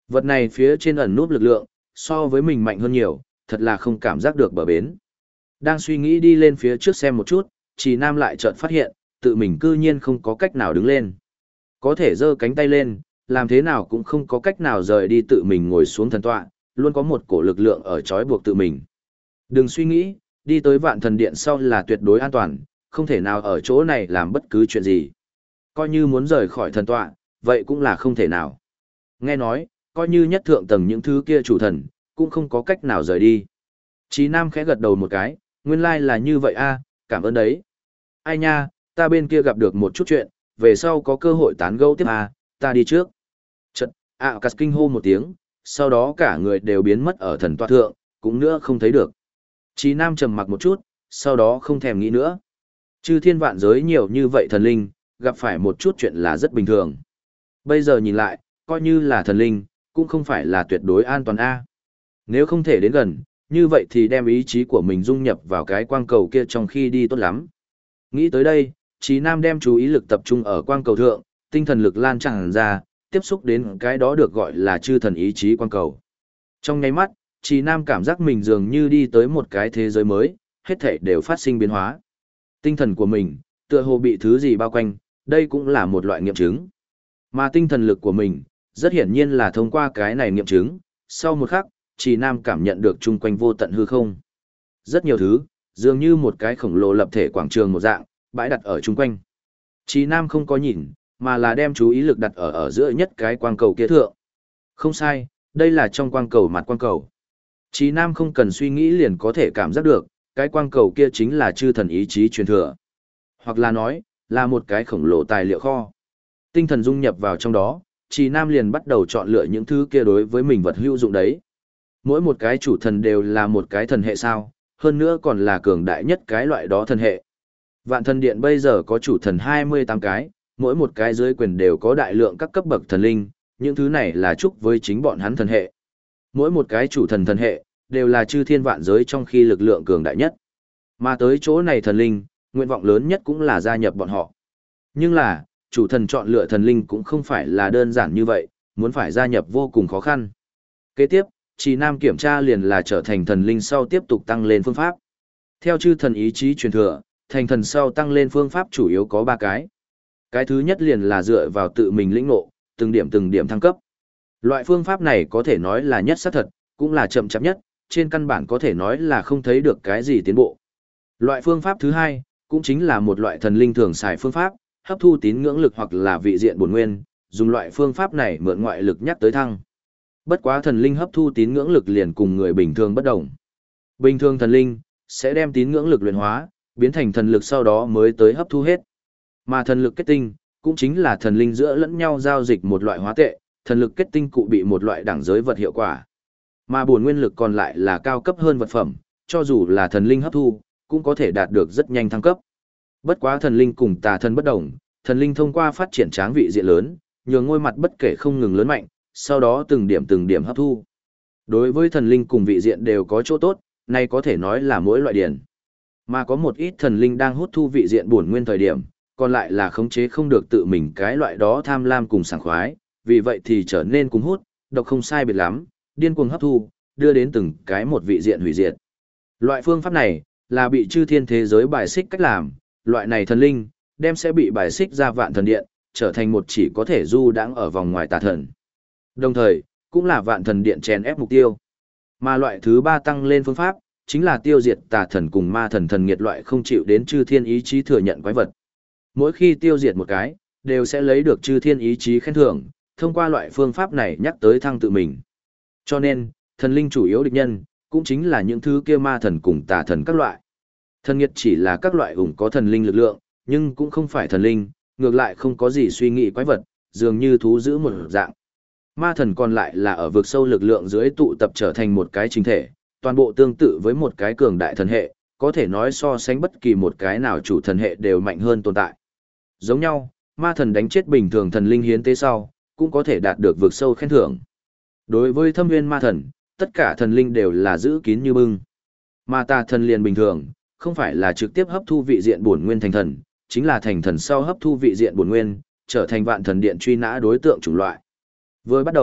Vật này phía trên ẩn núp lực lượng, so với mình mạnh hơn nhiều, thật là không cảm giác được bờ bến. Đang suy nghĩ đi lên phía trước xem một chút, Trì Nam lại chợt phát hiện, tự mình cư nhiên không có cách nào đứng lên. Có thể giơ cánh tay lên, làm thế nào cũng không có cách nào rời đi tự mình ngồi xuống thần tọa, luôn có một cổ lực lượng ở trói buộc tự mình. Đừng suy nghĩ, đi tới Vạn Thần Điện sau là tuyệt đối an toàn, không thể nào ở chỗ này làm bất cứ chuyện gì. Coi như muốn rời khỏi thần tọa, vậy cũng là không thể nào. Nghe nói, coi như nhất thượng tầng những thứ kia chủ thần, cũng không có cách nào rời đi. Chí Nam khẽ gật đầu một cái, nguyên lai là như vậy a, cảm ơn đấy. Ai nha, ta bên kia gặp được một chút chuyện, về sau có cơ hội tán gẫu tiếp à, ta đi trước. Chật, Cát kinh hô một tiếng, sau đó cả người đều biến mất ở thần toa thượng, cũng nữa không thấy được. Chí Nam trầm mặc một chút, sau đó không thèm nghĩ nữa. Chư thiên vạn giới nhiều như vậy thần linh, gặp phải một chút chuyện là rất bình thường. Bây giờ nhìn lại, coi như là thần linh, cũng không phải là tuyệt đối an toàn a. Nếu không thể đến gần, như vậy thì đem ý chí của mình dung nhập vào cái quang cầu kia trong khi đi tốt lắm. Nghĩ tới đây, Chí Nam đem chú ý lực tập trung ở quang cầu thượng, tinh thần lực lan tràn ra, tiếp xúc đến cái đó được gọi là chư thần ý chí quang cầu. Trong nháy mắt, Chí Nam cảm giác mình dường như đi tới một cái thế giới mới, hết thảy đều phát sinh biến hóa. Tinh thần của mình, tựa hồ bị thứ gì bao quanh, đây cũng là một loại nghiệm chứng. Mà tinh thần lực của mình, rất hiển nhiên là thông qua cái này nghiệm chứng, sau một khắc, Chí Nam cảm nhận được chung quanh vô tận hư không. Rất nhiều thứ, dường như một cái khổng lồ lập thể quảng trường một dạng, bãi đặt ở chung quanh. Chí Nam không có nhìn, mà là đem chú ý lực đặt ở giữa nhất cái quang cầu kia thượng. Không sai, đây là trong quang cầu mặt quang cầu. Chí Nam không cần suy nghĩ liền có thể cảm giác được, cái quang cầu kia chính là chư thần ý chí truyền thừa. Hoặc là nói, là một cái khổng lồ tài liệu kho. Tinh thần dung nhập vào trong đó, Chí Nam liền bắt đầu chọn lựa những thứ kia đối với mình vật hữu dụng đấy. Mỗi một cái chủ thần đều là một cái thần hệ sao, hơn nữa còn là cường đại nhất cái loại đó thần hệ. Vạn Thần Điện bây giờ có chủ thần 28 cái, mỗi một cái dưới quyền đều có đại lượng các cấp bậc thần linh, những thứ này là chúc với chính bọn hắn thần hệ. Mỗi một cái chủ thần thần hệ, đều là chư thiên vạn giới trong khi lực lượng cường đại nhất. Mà tới chỗ này thần linh, nguyện vọng lớn nhất cũng là gia nhập bọn họ. Nhưng là, chủ thần chọn lựa thần linh cũng không phải là đơn giản như vậy, muốn phải gia nhập vô cùng khó khăn. Kế tiếp, Chí Nam kiểm tra liền là trở thành thần linh sau tiếp tục tăng lên phương pháp. Theo chư thần ý chí truyền thừa, thành thần sau tăng lên phương pháp chủ yếu có 3 cái. Cái thứ nhất liền là dựa vào tự mình lĩnh ngộ, từng điểm thăng cấp. Loại phương pháp này có thể nói là nhất xác thật, cũng là chậm chạp nhất, trên căn bản có thể nói là không thấy được cái gì tiến bộ. Loại phương pháp thứ hai, cũng chính là một loại thần linh thường xài phương pháp, hấp thu tín ngưỡng lực hoặc là vị diện bổn nguyên, dùng loại phương pháp này mượn ngoại lực nhắc tới thăng. Bất quá thần linh hấp thu tín ngưỡng lực liền cùng người bình thường bất đồng. Bình thường thần linh sẽ đem tín ngưỡng lực luyện hóa, biến thành thần lực sau đó mới tới hấp thu hết. Mà thần lực kết tinh cũng chính là thần linh giữa lẫn nhau giao dịch một loại hóa tệ, thần lực kết tinh cụ bị một loại đẳng giới vật hiệu quả. Mà bổn nguyên lực còn lại là cao cấp hơn vật phẩm, cho dù là thần linh hấp thu, cũng có thể đạt được rất nhanh thăng cấp. Bất quá thần linh cùng tà thần bất đồng, thần linh thông qua phát triển tráng vị diện lớn, nhường ngôi mặt bất kể không ngừng lớn mạnh, sau đó từng điểm hấp thu. Đối với thần linh cùng vị diện đều có chỗ tốt, này có thể nói là mỗi loại điển. Mà có một ít thần linh đang hút thu vị diện bổn nguyên thời điểm, còn lại là khống chế không được tự mình cái loại đó tham lam cùng sảng khoái, vì vậy thì trở nên cùng hút, độc không sai biệt lắm, điên cuồng hấp thu, đưa đến từng cái một vị diện hủy diệt. Loại phương pháp này là bị chư thiên thế giới bài xích cách làm, loại này thần linh đem sẽ bị bài xích ra Vạn Thần Điện, trở thành một chỉ có thể du đãng ở vòng ngoài tà thần. Đồng thời, cũng là Vạn Thần Điện chèn ép mục tiêu. Mà loại thứ 3 tăng lên phương pháp, chính là tiêu diệt tà thần cùng ma thần thần nghiệt loại không chịu đến chư thiên ý chí thừa nhận quái vật. Mỗi khi tiêu diệt một cái, đều sẽ lấy được chư thiên ý chí khen thưởng, thông qua loại phương pháp này nhắc tới thăng tự mình. Cho nên, thần linh chủ yếu địch nhân, cũng chính là những thứ kia ma thần cùng tà thần các loại. Thần nghiệt chỉ là các loại ủng có thần linh lực lượng, nhưng cũng không phải thần linh, ngược lại không có gì suy nghĩ quái vật, dường như thú giữ một dạng. Ma thần còn lại là ở vực sâu lực lượng dưới tụ tập trở thành một cái chính thể, toàn bộ tương tự với một cái cường đại thần hệ, có thể nói so sánh bất kỳ một cái nào chủ thần hệ đều mạnh hơn tồn tại. Giống nhau, ma thần đánh chết bình thường thần linh hiến tế sau, cũng có thể đạt được vực sâu khen thưởng. Đối với thâm nguyên ma thần, tất cả thần linh đều là giữ kín như bưng. Mà tà thần liền bình thường, không phải là trực tiếp hấp thu vị diện bổn nguyên thành thần, chính là thành thần sau hấp thu vị diện bổn nguyên, trở thành Vạn Thần Điện truy nã đối tượng chủng loại. Vừa bắt đầu,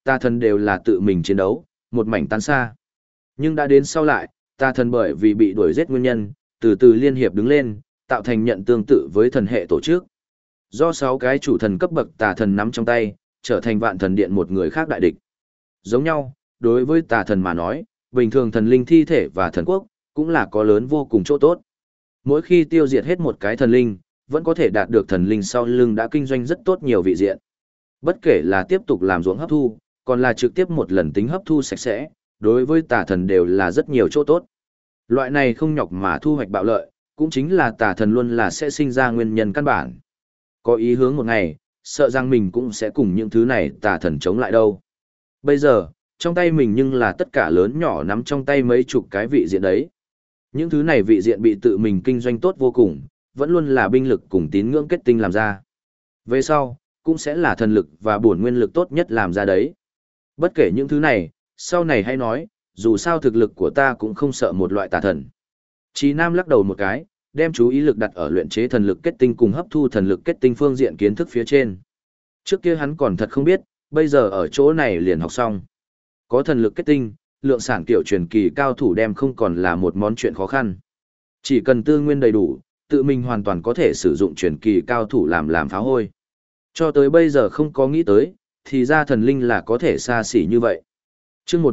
tà thần đều là tự mình chiến đấu, một mảnh tán xa. Nhưng đã đến sau lại, tà thần bởi vì bị đuổi giết nguyên nhân, từ từ liên hiệp đứng lên, tạo thành nhận tương tự với thần hệ tổ chức. Do 6 cái chủ thần cấp bậc tà thần nắm trong tay, trở thành vạn thần điện một người khác đại địch. Giống nhau, đối với tà thần mà nói, bình thường thần linh thi thể và thần quốc, cũng là có lớn vô cùng chỗ tốt. Mỗi khi tiêu diệt hết một cái thần linh, vẫn có thể đạt được thần linh sau lưng đã kinh doanh rất tốt nhiều vị diện. Bất kể là tiếp tục làm ruộng hấp thu, còn là trực tiếp một lần tính hấp thu sạch sẽ, đối với tà thần đều là rất nhiều chỗ tốt. Loại này không nhọc mà thu hoạch bạo lợi, cũng chính là tà thần luôn là sẽ sinh ra nguyên nhân căn bản. Có ý hướng một ngày, sợ rằng mình cũng sẽ cùng những thứ này tà thần chống lại đâu. Bây giờ, trong tay mình nhưng là tất cả lớn nhỏ nắm trong tay mấy chục cái vị diện đấy. Những thứ này vị diện bị tự mình kinh doanh tốt vô cùng, vẫn luôn là binh lực cùng tín ngưỡng kết tinh làm ra. Về sau, cũng sẽ là thần lực và bổn nguyên lực tốt nhất làm ra đấy. Bất kể những thứ này, sau này hãy nói, dù sao thực lực của ta cũng không sợ một loại tà thần. Chí Nam lắc đầu một cái, đem chú ý lực đặt ở luyện chế thần lực kết tinh cùng hấp thu thần lực kết tinh phương diện kiến thức phía trên. Trước kia hắn còn thật không biết, bây giờ ở chỗ này liền học xong. Có thần lực kết tinh, lượng sản kiểu truyền kỳ cao thủ đem không còn là một món chuyện khó khăn. Chỉ cần tư nguyên đầy đủ, tự mình hoàn toàn có thể sử dụng truyền kỳ cao thủ làm pháo hôi. Cho tới bây giờ không có nghĩ tới, thì ra thần linh là có thể xa xỉ như vậy. Chương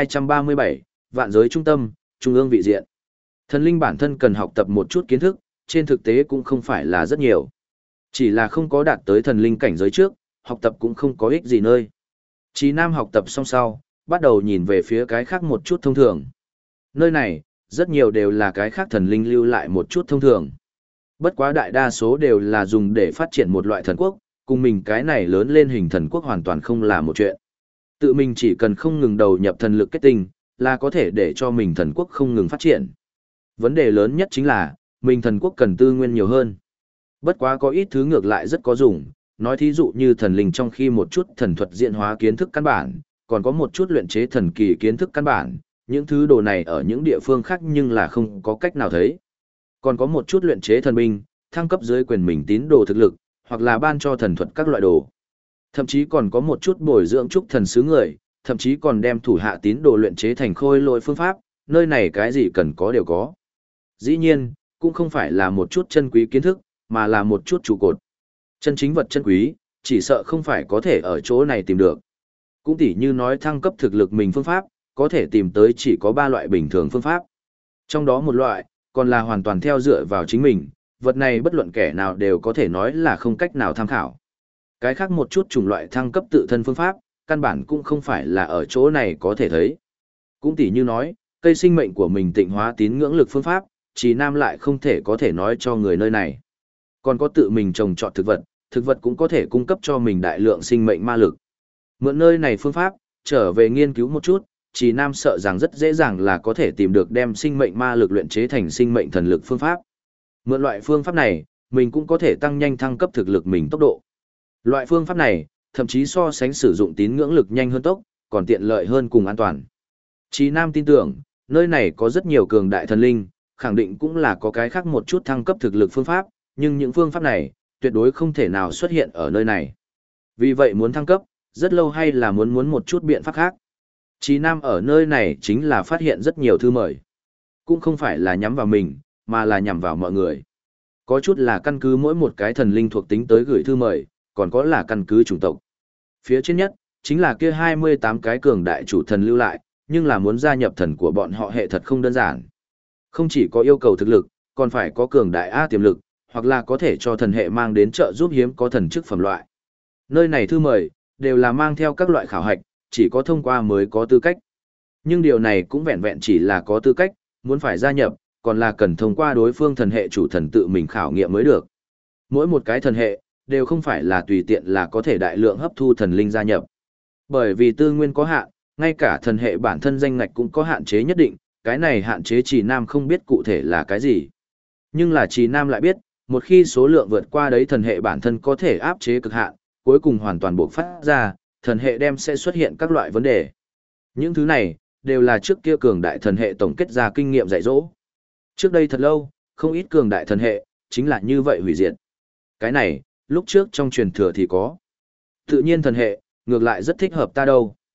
1237, Vạn giới trung tâm, Trung ương vị diện. Thần linh bản thân cần học tập một chút kiến thức, trên thực tế cũng không phải là rất nhiều. Chỉ là không có đạt tới thần linh cảnh giới trước, học tập cũng không có ích gì nơi. Chí Nam học tập xong sau, bắt đầu nhìn về phía cái khác một chút thông thường. Nơi này, rất nhiều đều là cái khác thần linh lưu lại một chút thông thường. Bất quá đại đa số đều là dùng để phát triển một loại thần quốc, cùng mình cái này lớn lên hình thần quốc hoàn toàn không là một chuyện. Tự mình chỉ cần không ngừng đầu nhập thần lực kết tinh, là có thể để cho mình thần quốc không ngừng phát triển. Vấn đề lớn nhất chính là, mình thần quốc cần tư nguyên nhiều hơn. Bất quá có ít thứ ngược lại rất có dùng, nói thí dụ như thần linh trong khi một chút thần thuật diễn hóa kiến thức căn bản, còn có một chút luyện chế thần kỳ kiến thức căn bản, những thứ đồ này ở những địa phương khác nhưng là không có cách nào thấy. Còn có một chút luyện chế thần binh, thăng cấp dưới quyền mình tín đồ thực lực, hoặc là ban cho thần thuật các loại đồ. Thậm chí còn có một chút bồi dưỡng trúc thần sứ người, thậm chí còn đem thủ hạ tín đồ luyện chế thành khôi lỗi phương pháp, nơi này cái gì cần có đều có. Dĩ nhiên, cũng không phải là một chút chân quý kiến thức, mà là một chút trụ cột. Chân chính vật chân quý, chỉ sợ không phải có thể ở chỗ này tìm được. Cũng tỉ như nói thăng cấp thực lực mình phương pháp, có thể tìm tới chỉ có 3 loại bình thường phương pháp. Trong đó một loại, còn là hoàn toàn theo dựa vào chính mình, vật này bất luận kẻ nào đều có thể nói là không cách nào tham khảo. Cái khác một chút chủng loại thăng cấp tự thân phương pháp, căn bản cũng không phải là ở chỗ này có thể thấy. Cũng tỉ như nói, cây sinh mệnh của mình tịnh hóa tín ngưỡng lực phương pháp, Chí Nam lại không thể có thể nói cho người nơi này. Còn có tự mình trồng trọt thực vật cũng có thể cung cấp cho mình đại lượng sinh mệnh ma lực. Mượn nơi này phương pháp, trở về nghiên cứu một chút, Chí Nam sợ rằng rất dễ dàng là có thể tìm được đem sinh mệnh ma lực luyện chế thành sinh mệnh thần lực phương pháp. Mượn loại phương pháp này, mình cũng có thể tăng nhanh thăng cấp thực lực mình tốc độ. Loại phương pháp này, thậm chí so sánh sử dụng tín ngưỡng lực nhanh hơn tốc, còn tiện lợi hơn cùng an toàn. Chí Nam tin tưởng, nơi này có rất nhiều cường đại thần linh, khẳng định cũng là có cái khác một chút thăng cấp thực lực phương pháp, nhưng những phương pháp này, tuyệt đối không thể nào xuất hiện ở nơi này. Vì vậy muốn thăng cấp, rất lâu hay là muốn một chút biện pháp khác. Chí Nam ở nơi này chính là phát hiện rất nhiều thư mời. Cũng không phải là nhắm vào mình, mà là nhắm vào mọi người. Có chút là căn cứ mỗi một cái thần linh thuộc tính tới gửi thư mời, còn có là căn cứ chủng tộc. Phía trên nhất, chính là kia 28 cái cường đại chủ thần lưu lại, nhưng là muốn gia nhập thần của bọn họ hệ thật không đơn giản. Không chỉ có yêu cầu thực lực, còn phải có cường đại A tiềm lực, hoặc là có thể cho thần hệ mang đến trợ giúp hiếm có thần chức phẩm loại. Nơi này thư mời, đều là mang theo các loại khảo hạch, chỉ có thông qua mới có tư cách. Nhưng điều này cũng vẹn vẹn chỉ là có tư cách, muốn phải gia nhập, còn là cần thông qua đối phương thần hệ chủ thần tự mình khảo nghiệm mới được. Mỗi một cái thần hệ, đều không phải là tùy tiện là có thể đại lượng hấp thu thần linh gia nhập. Bởi vì tư nguyên có hạn, ngay cả thần hệ bản thân danh ngạch cũng có hạn chế nhất định, cái này hạn chế Chí Nam không biết cụ thể là cái gì. Nhưng là Chí Nam lại biết, một khi số lượng vượt qua đấy thần hệ bản thân có thể áp chế cực hạn, cuối cùng hoàn toàn bộc phát ra, thần hệ đem sẽ xuất hiện các loại vấn đề. Những thứ này, đều là trước kia cường đại thần hệ tổng kết ra kinh nghiệm dạy dỗ. Trước đây thật lâu, không ít cường đại thần hệ, chính là như vậy hủy diệt. Cái này, lúc trước trong truyền thừa thì có. Tự nhiên thần hệ, ngược lại rất thích hợp ta đâu.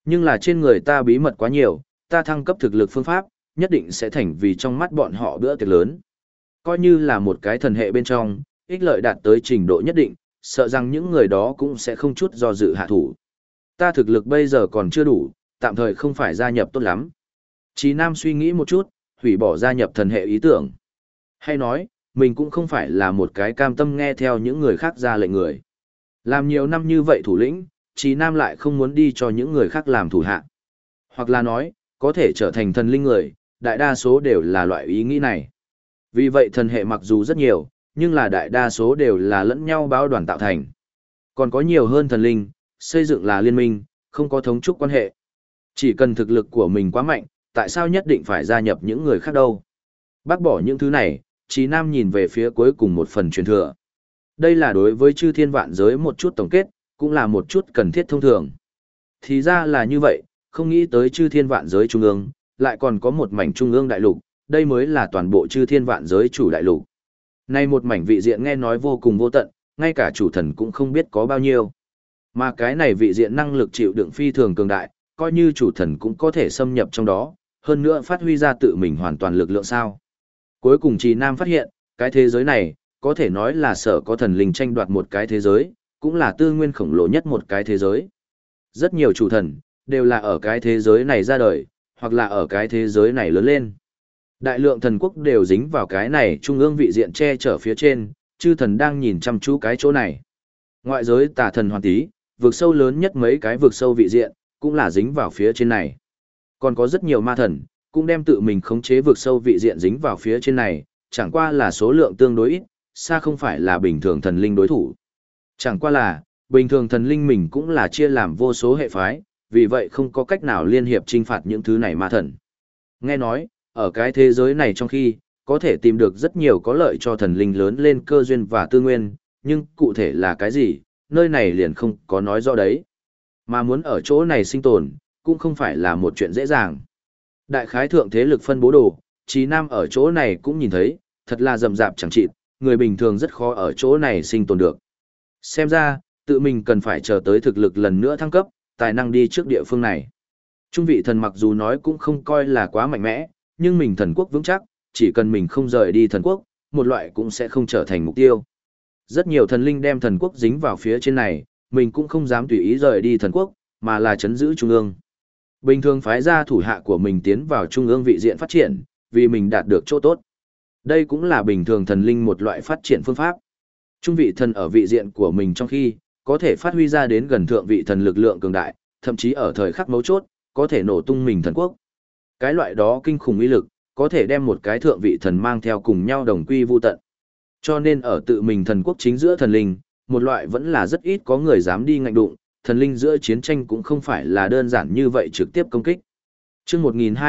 Nhưng là trên người ta bí mật quá nhiều, ta thăng cấp thực lực phương pháp, nhất định sẽ thành vì trong mắt bọn họ bữa tiệc lớn. Coi như là một cái thần hệ bên trong, ích lợi đạt tới trình độ nhất định, sợ rằng những người đó cũng sẽ không chút do dự hạ thủ. Ta thực lực bây giờ còn chưa đủ, tạm thời không phải gia nhập tốt lắm. Chí Nam suy nghĩ một chút, hủy bỏ gia nhập thần hệ ý tưởng. Hay nói, mình cũng không phải là một cái cam tâm nghe theo những người khác ra lệnh người. Làm nhiều năm như vậy thủ lĩnh, Chí Nam lại không muốn đi cho những người khác làm thủ hạ. Hoặc là nói, có thể trở thành thần linh người, đại đa số đều là loại ý nghĩ này. Vì vậy thần hệ mặc dù rất nhiều, nhưng là đại đa số đều là lẫn nhau báo đoàn tạo thành. Còn có nhiều hơn thần linh, xây dựng là liên minh, không có thống trúc quan hệ. Chỉ cần thực lực của mình quá mạnh, tại sao nhất định phải gia nhập những người khác đâu? Bác bỏ những thứ này, Chí Nam nhìn về phía cuối cùng một phần truyền thừa. Đây là đối với chư thiên vạn giới một chút tổng kết, cũng là một chút cần thiết thông thường. Thì ra là như vậy, không nghĩ tới chư thiên vạn giới trung ương, lại còn có một mảnh trung ương đại lục, đây mới là toàn bộ chư thiên vạn giới chủ đại lục. Nay một mảnh vị diện nghe nói vô cùng vô tận, ngay cả chủ thần cũng không biết có bao nhiêu. Mà cái này vị diện năng lực chịu đựng phi thường cường đại, coi như chủ thần cũng có thể xâm nhập trong đó, hơn nữa phát huy ra tự mình hoàn toàn lực lượng sao. Cuối cùng Trì Nam phát hiện, cái thế giới này, có thể nói là sở có thần linh tranh đoạt một cái thế giới, cũng là tư nguyên khổng lồ nhất một cái thế giới. Rất nhiều chủ thần, đều là ở cái thế giới này ra đời, hoặc là ở cái thế giới này lớn lên. Đại lượng thần quốc đều dính vào cái này trung ương vị diện che chở phía trên, chư thần đang nhìn chăm chú cái chỗ này. Ngoại giới tà thần hoàn tí, vực sâu lớn nhất mấy cái vực sâu vị diện, cũng là dính vào phía trên này. Còn có rất nhiều ma thần, cũng đem tự mình khống chế vực sâu vị diện dính vào phía trên này, chẳng qua là số lượng tương đối ít, xa không phải là bình thường thần linh đối thủ. Chẳng qua là, bình thường thần linh mình cũng là chia làm vô số hệ phái, vì vậy không có cách nào liên hiệp trinh phạt những thứ này ma thần. Nghe nói, ở cái thế giới này trong khi, có thể tìm được rất nhiều có lợi cho thần linh lớn lên cơ duyên và tư nguyên, nhưng cụ thể là cái gì, nơi này liền không có nói rõ đấy. Mà muốn ở chỗ này sinh tồn, cũng không phải là một chuyện dễ dàng. Đại khái thượng thế lực phân bố đồ, Chí Nam ở chỗ này cũng nhìn thấy, thật là rầm rạp chẳng chịt, người bình thường rất khó ở chỗ này sinh tồn được. Xem ra, tự mình cần phải chờ tới thực lực lần nữa thăng cấp, tài năng đi trước địa phương này. Trung vị thần mặc dù nói cũng không coi là quá mạnh mẽ, nhưng mình thần quốc vững chắc, chỉ cần mình không rời đi thần quốc, một loại cũng sẽ không trở thành mục tiêu. Rất nhiều thần linh đem thần quốc dính vào phía trên này, mình cũng không dám tùy ý rời đi thần quốc, mà là chấn giữ trung ương. Bình thường phái ra thủ hạ của mình tiến vào trung ương vị diện phát triển, vì mình đạt được chỗ tốt. Đây cũng là bình thường thần linh một loại phát triển phương pháp. Trung vị thần ở vị diện của mình trong khi, có thể phát huy ra đến gần thượng vị thần lực lượng cường đại, thậm chí ở thời khắc mấu chốt, có thể nổ tung mình thần quốc. Cái loại đó kinh khủng uy lực, có thể đem một cái thượng vị thần mang theo cùng nhau đồng quy vu tận. Cho nên ở tự mình thần quốc chính giữa thần linh, một loại vẫn là rất ít có người dám đi ngạnh đụng, thần linh giữa chiến tranh cũng không phải là đơn giản như vậy trực tiếp công kích. Chương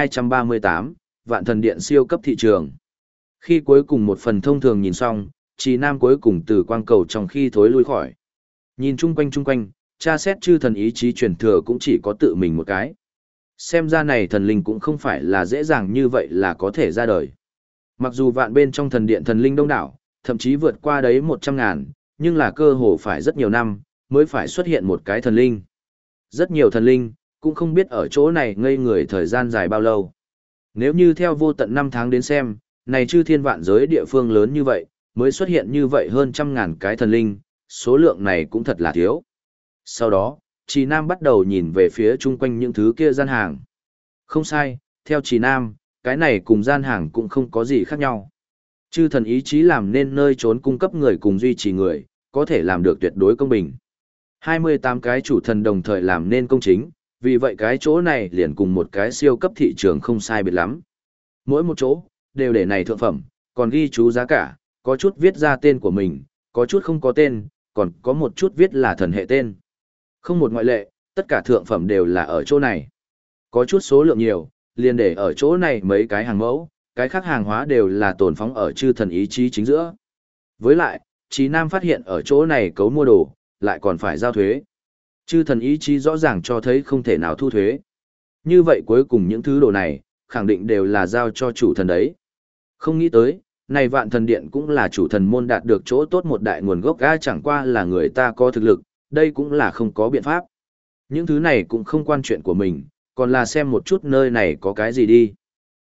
1238, Vạn Thần Điện siêu cấp thị trường. Khi cuối cùng một phần thông thường nhìn xong, Trì Nam cuối cùng từ quang cầu trong khi thối lui khỏi. Nhìn chung quanh, tra xét chư thần ý chí truyền thừa cũng chỉ có tự mình một cái. Xem ra này thần linh cũng không phải là dễ dàng như vậy là có thể ra đời. Mặc dù vạn bên trong thần điện thần linh đông đảo, thậm chí vượt qua đấy 100.000, nhưng là cơ hồ phải rất nhiều năm, mới phải xuất hiện một cái thần linh. Rất nhiều thần linh, cũng không biết ở chỗ này ngây người thời gian dài bao lâu. Nếu như theo vô tận năm tháng đến xem, này chư thiên vạn giới địa phương lớn như vậy, mới xuất hiện như vậy hơn 100.000 cái thần linh, số lượng này cũng thật là thiếu. Sau đó, Trì Nam bắt đầu nhìn về phía chung quanh những thứ kia gian hàng. Không sai, theo Trì Nam, cái này cùng gian hàng cũng không có gì khác nhau. Chư thần ý chí làm nên nơi trốn cung cấp người cùng duy trì người, có thể làm được tuyệt đối công bình. 28 cái chủ thần đồng thời làm nên công chính, vì vậy cái chỗ này liền cùng một cái siêu cấp thị trường không sai biệt lắm. Mỗi một chỗ, đều để này thượng phẩm, còn ghi chú giá cả, có chút viết ra tên của mình, có chút không có tên, còn có một chút viết là thần hệ tên. Không một ngoại lệ, tất cả thượng phẩm đều là ở chỗ này. Có chút số lượng nhiều, liền để ở chỗ này mấy cái hàng mẫu, cái khác hàng hóa đều là tồn phóng ở chư thần ý chí chính giữa. Với lại, Chí Nam phát hiện ở chỗ này cấu mua đồ, lại còn phải giao thuế. Chư thần ý chí rõ ràng cho thấy không thể nào thu thuế. Như vậy cuối cùng những thứ đồ này, khẳng định đều là giao cho chủ thần đấy. Không nghĩ tới, này Vạn Thần Điện cũng là chủ thần môn đạt được chỗ tốt một đại nguồn gốc, chẳng qua là người ta có thực lực, đây cũng là không có biện pháp. Những thứ này cũng không quan chuyện của mình, còn là xem một chút nơi này có cái gì đi.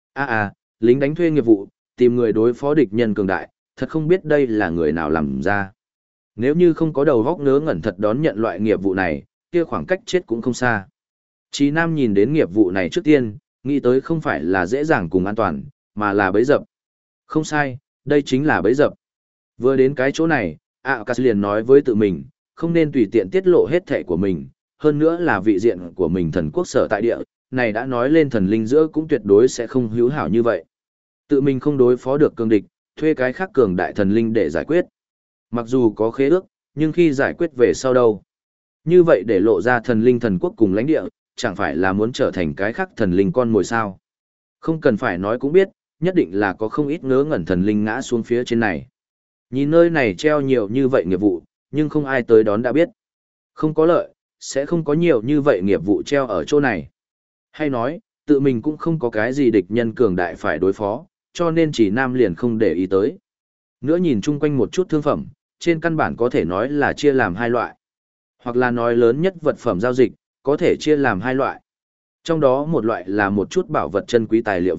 Lính đánh thuê nghiệp vụ, tìm người đối phó địch nhân cường đại, thật không biết đây là người nào làm ra. Nếu như không có đầu góc ngớ ngẩn thật đón nhận loại nghiệp vụ này, kia khoảng cách chết cũng không xa. Chí Nam nhìn đến nghiệp vụ này trước tiên, nghĩ tới không phải là dễ dàng cùng an toàn, mà là bẫy dập. Không sai, đây chính là bẫy dập. Vừa đến cái chỗ này, Cas liền nói với tự mình, không nên tùy tiện tiết lộ hết thẻ của mình, hơn nữa là vị diện của mình thần quốc sở tại địa, này đã nói lên thần linh giữa cũng tuyệt đối sẽ không hữu hảo như vậy. Tự mình không đối phó được cường địch, thuê cái khác cường đại thần linh để giải quyết. Mặc dù có khế ước, nhưng khi giải quyết về sau đâu? Như vậy để lộ ra thần linh thần quốc cùng lãnh địa, chẳng phải là muốn trở thành cái khác thần linh con mồi sao? Không cần phải nói cũng biết, nhất định là có không ít ngớ ngẩn thần linh ngã xuống phía trên này. Nhìn nơi này treo nhiều như vậy nghiệp vụ, nhưng không ai tới đón đã biết. Không có lợi, sẽ không có nhiều như vậy nghiệp vụ treo ở chỗ này. Hay nói, tự mình cũng không có cái gì địch nhân cường đại phải đối phó, cho nên chỉ Nam liền không để ý tới. Nữa nhìn chung quanh một chút thương phẩm, trên căn bản có thể nói là chia làm hai loại. Hoặc là nói lớn nhất vật phẩm giao dịch, có thể chia làm hai loại. Trong đó một loại là một chút bảo vật chân quý tài liệu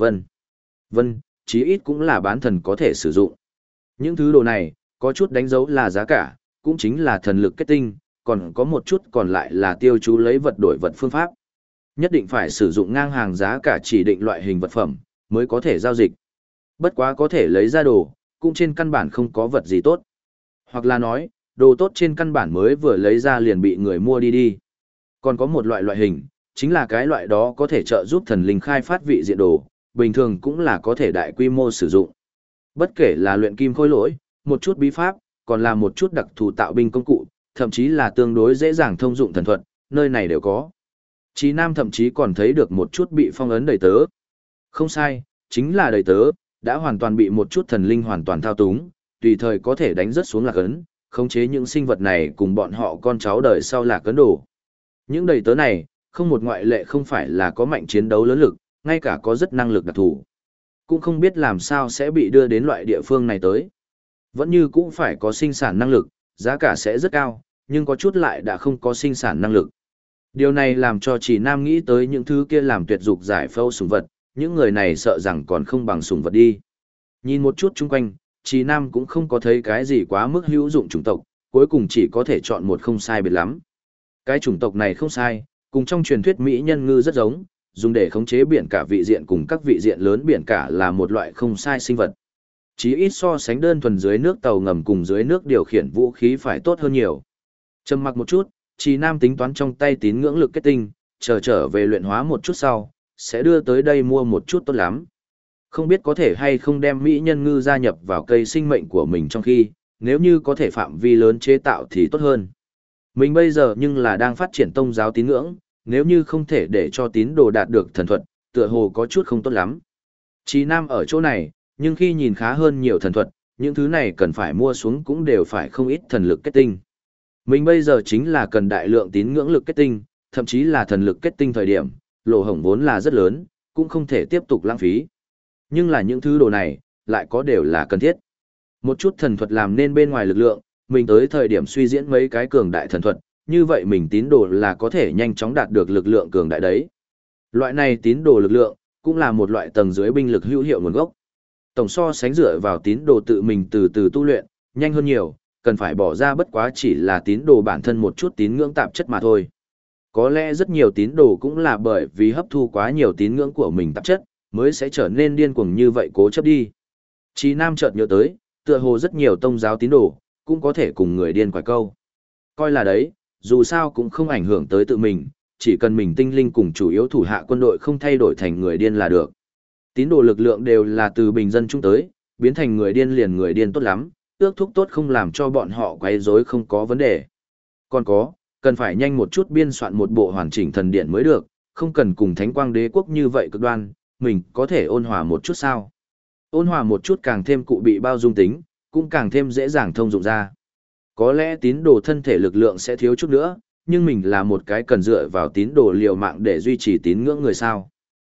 vân, chí ít cũng là bán thần có thể sử dụng. Những thứ đồ này, có chút đánh dấu là giá cả, cũng chính là thần lực kết tinh, còn có một chút còn lại là tiêu chú lấy vật đổi vật phương pháp. Nhất định phải sử dụng ngang hàng giá cả chỉ định loại hình vật phẩm, mới có thể giao dịch. Bất quá có thể lấy ra đồ, cũng trên căn bản không có vật gì tốt. Hoặc là nói, đồ tốt trên căn bản mới vừa lấy ra liền bị người mua đi. Còn có một loại hình, chính là cái loại đó có thể trợ giúp thần linh khai phát vị diện đồ, bình thường cũng là có thể đại quy mô sử dụng. Bất kể là luyện kim khôi lỗi, một chút bí pháp, còn là một chút đặc thù tạo binh công cụ, thậm chí là tương đối dễ dàng thông dụng thần thuật, nơi này đều có. Chí Nam thậm chí còn thấy được một chút bị phong ấn đầy tớ. Không sai, chính là đầy tớ, đã hoàn toàn bị một chút thần linh hoàn toàn thao túng, tùy thời có thể đánh rớt xuống lạc ấn, khống chế những sinh vật này cùng bọn họ con cháu đời sau lạc ấn đổ. Những đầy tớ này, không một ngoại lệ không phải là có mạnh chiến đấu lớn lực, ngay cả có rất năng lực đặc thù. Cũng không biết làm sao sẽ bị đưa đến loại địa phương này tới. Vẫn như cũng phải có sinh sản năng lực, giá cả sẽ rất cao, nhưng có chút lại đã không có sinh sản năng lực. Điều này làm cho Chỉ Nam nghĩ tới những thứ kia làm tuyệt dục giải phẫu sủng vật, những người này sợ rằng còn không bằng sủng vật đi. Nhìn một chút chung quanh, Chỉ Nam cũng không có thấy cái gì quá mức hữu dụng chủng tộc, cuối cùng chỉ có thể chọn một không sai biệt lắm. Cái chủng tộc này không sai, cùng trong truyền thuyết Mỹ nhân ngư rất giống, dùng để khống chế biển cả vị diện cùng các vị diện lớn biển cả là một loại không sai sinh vật. Chí ít so sánh đơn thuần dưới nước tàu ngầm cùng dưới nước điều khiển vũ khí phải tốt hơn nhiều. Trầm mặc một chút, Chỉ Nam tính toán trong tay tín ngưỡng lực kết tinh, trở về luyện hóa một chút sau, sẽ đưa tới đây mua một chút tốt lắm. Không biết có thể hay không đem Mỹ nhân ngư gia nhập vào cây sinh mệnh của mình trong khi, nếu như có thể phạm vi lớn chế tạo thì tốt hơn. Mình bây giờ nhưng là đang phát triển tông giáo tín ngưỡng, nếu như không thể để cho tín đồ đạt được thần thuật, tựa hồ có chút không tốt lắm. Chí Nam ở chỗ này, nhưng khi nhìn khá hơn nhiều thần thuật, những thứ này cần phải mua xuống cũng đều phải không ít thần lực kết tinh. Mình bây giờ chính là cần đại lượng tín ngưỡng lực kết tinh, thậm chí là thần lực kết tinh thời điểm, lỗ hổng vốn là rất lớn, cũng không thể tiếp tục lãng phí. Nhưng là những thứ đồ này, lại có đều là cần thiết. Một chút thần thuật làm nên bên ngoài lực lượng, mình tới thời điểm suy diễn mấy cái cường đại thần thuật, như vậy mình tín đồ là có thể nhanh chóng đạt được lực lượng cường đại đấy. Loại này tín đồ lực lượng, cũng là một loại tầng dưới binh lực hữu hiệu nguồn gốc. Tổng so sánh dựa vào tín đồ tự mình từ từ tu luyện, nhanh hơn nhiều, cần phải bỏ ra bất quá chỉ là tín đồ bản thân một chút tín ngưỡng tạp chất mà thôi. Có lẽ rất nhiều tín đồ cũng là bởi vì hấp thu quá nhiều tín ngưỡng của mình tạp chất, mới sẽ trở nên điên cuồng như vậy cố chấp đi. Chí Nam chợt nhớ tới, tựa hồ rất nhiều tông giáo tín đồ, cũng có thể cùng người điên quải câu. Coi là đấy, dù sao cũng không ảnh hưởng tới tự mình, chỉ cần mình tinh linh cùng chủ yếu thủ hạ quân đội không thay đổi thành người điên là được. Tín đồ lực lượng đều là từ bình dân trung tới, biến thành người điên liền người điên tốt lắm, ước thúc tốt không làm cho bọn họ quấy rối không có vấn đề. Còn có, cần phải nhanh một chút biên soạn một bộ hoàn chỉnh thần điện mới được, không cần cùng Thánh Quang Đế quốc như vậy cực đoan, mình có thể ôn hòa một chút sao? Ôn hòa một chút càng thêm cụ bị bao dung tính, cũng càng thêm dễ dàng thông dụng ra. Có lẽ tín đồ thân thể lực lượng sẽ thiếu chút nữa, nhưng mình là một cái cần dựa vào tín đồ liều mạng để duy trì tín ngưỡng người sao.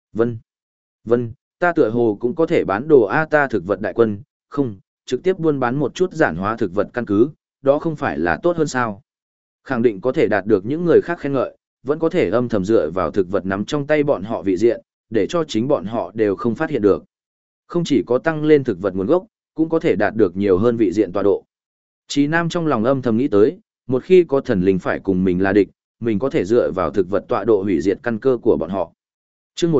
Vân, ta tựa hồ cũng có thể bán đồ ta thực vật đại quân, không, trực tiếp buôn bán một chút giản hóa thực vật căn cứ, đó không phải là tốt hơn sao. Khẳng định có thể đạt được những người khác khen ngợi, vẫn có thể âm thầm dựa vào thực vật nắm trong tay bọn họ vị diện, để cho chính bọn họ đều không phát hiện được. Không chỉ có tăng lên thực vật nguồn gốc, cũng có thể đạt được nhiều hơn vị diện tọa độ. Chí Nam trong lòng âm thầm nghĩ tới, một khi có thần linh phải cùng mình là địch, mình có thể dựa vào thực vật tọa độ hủy diệt căn cơ của bọn họ. Chương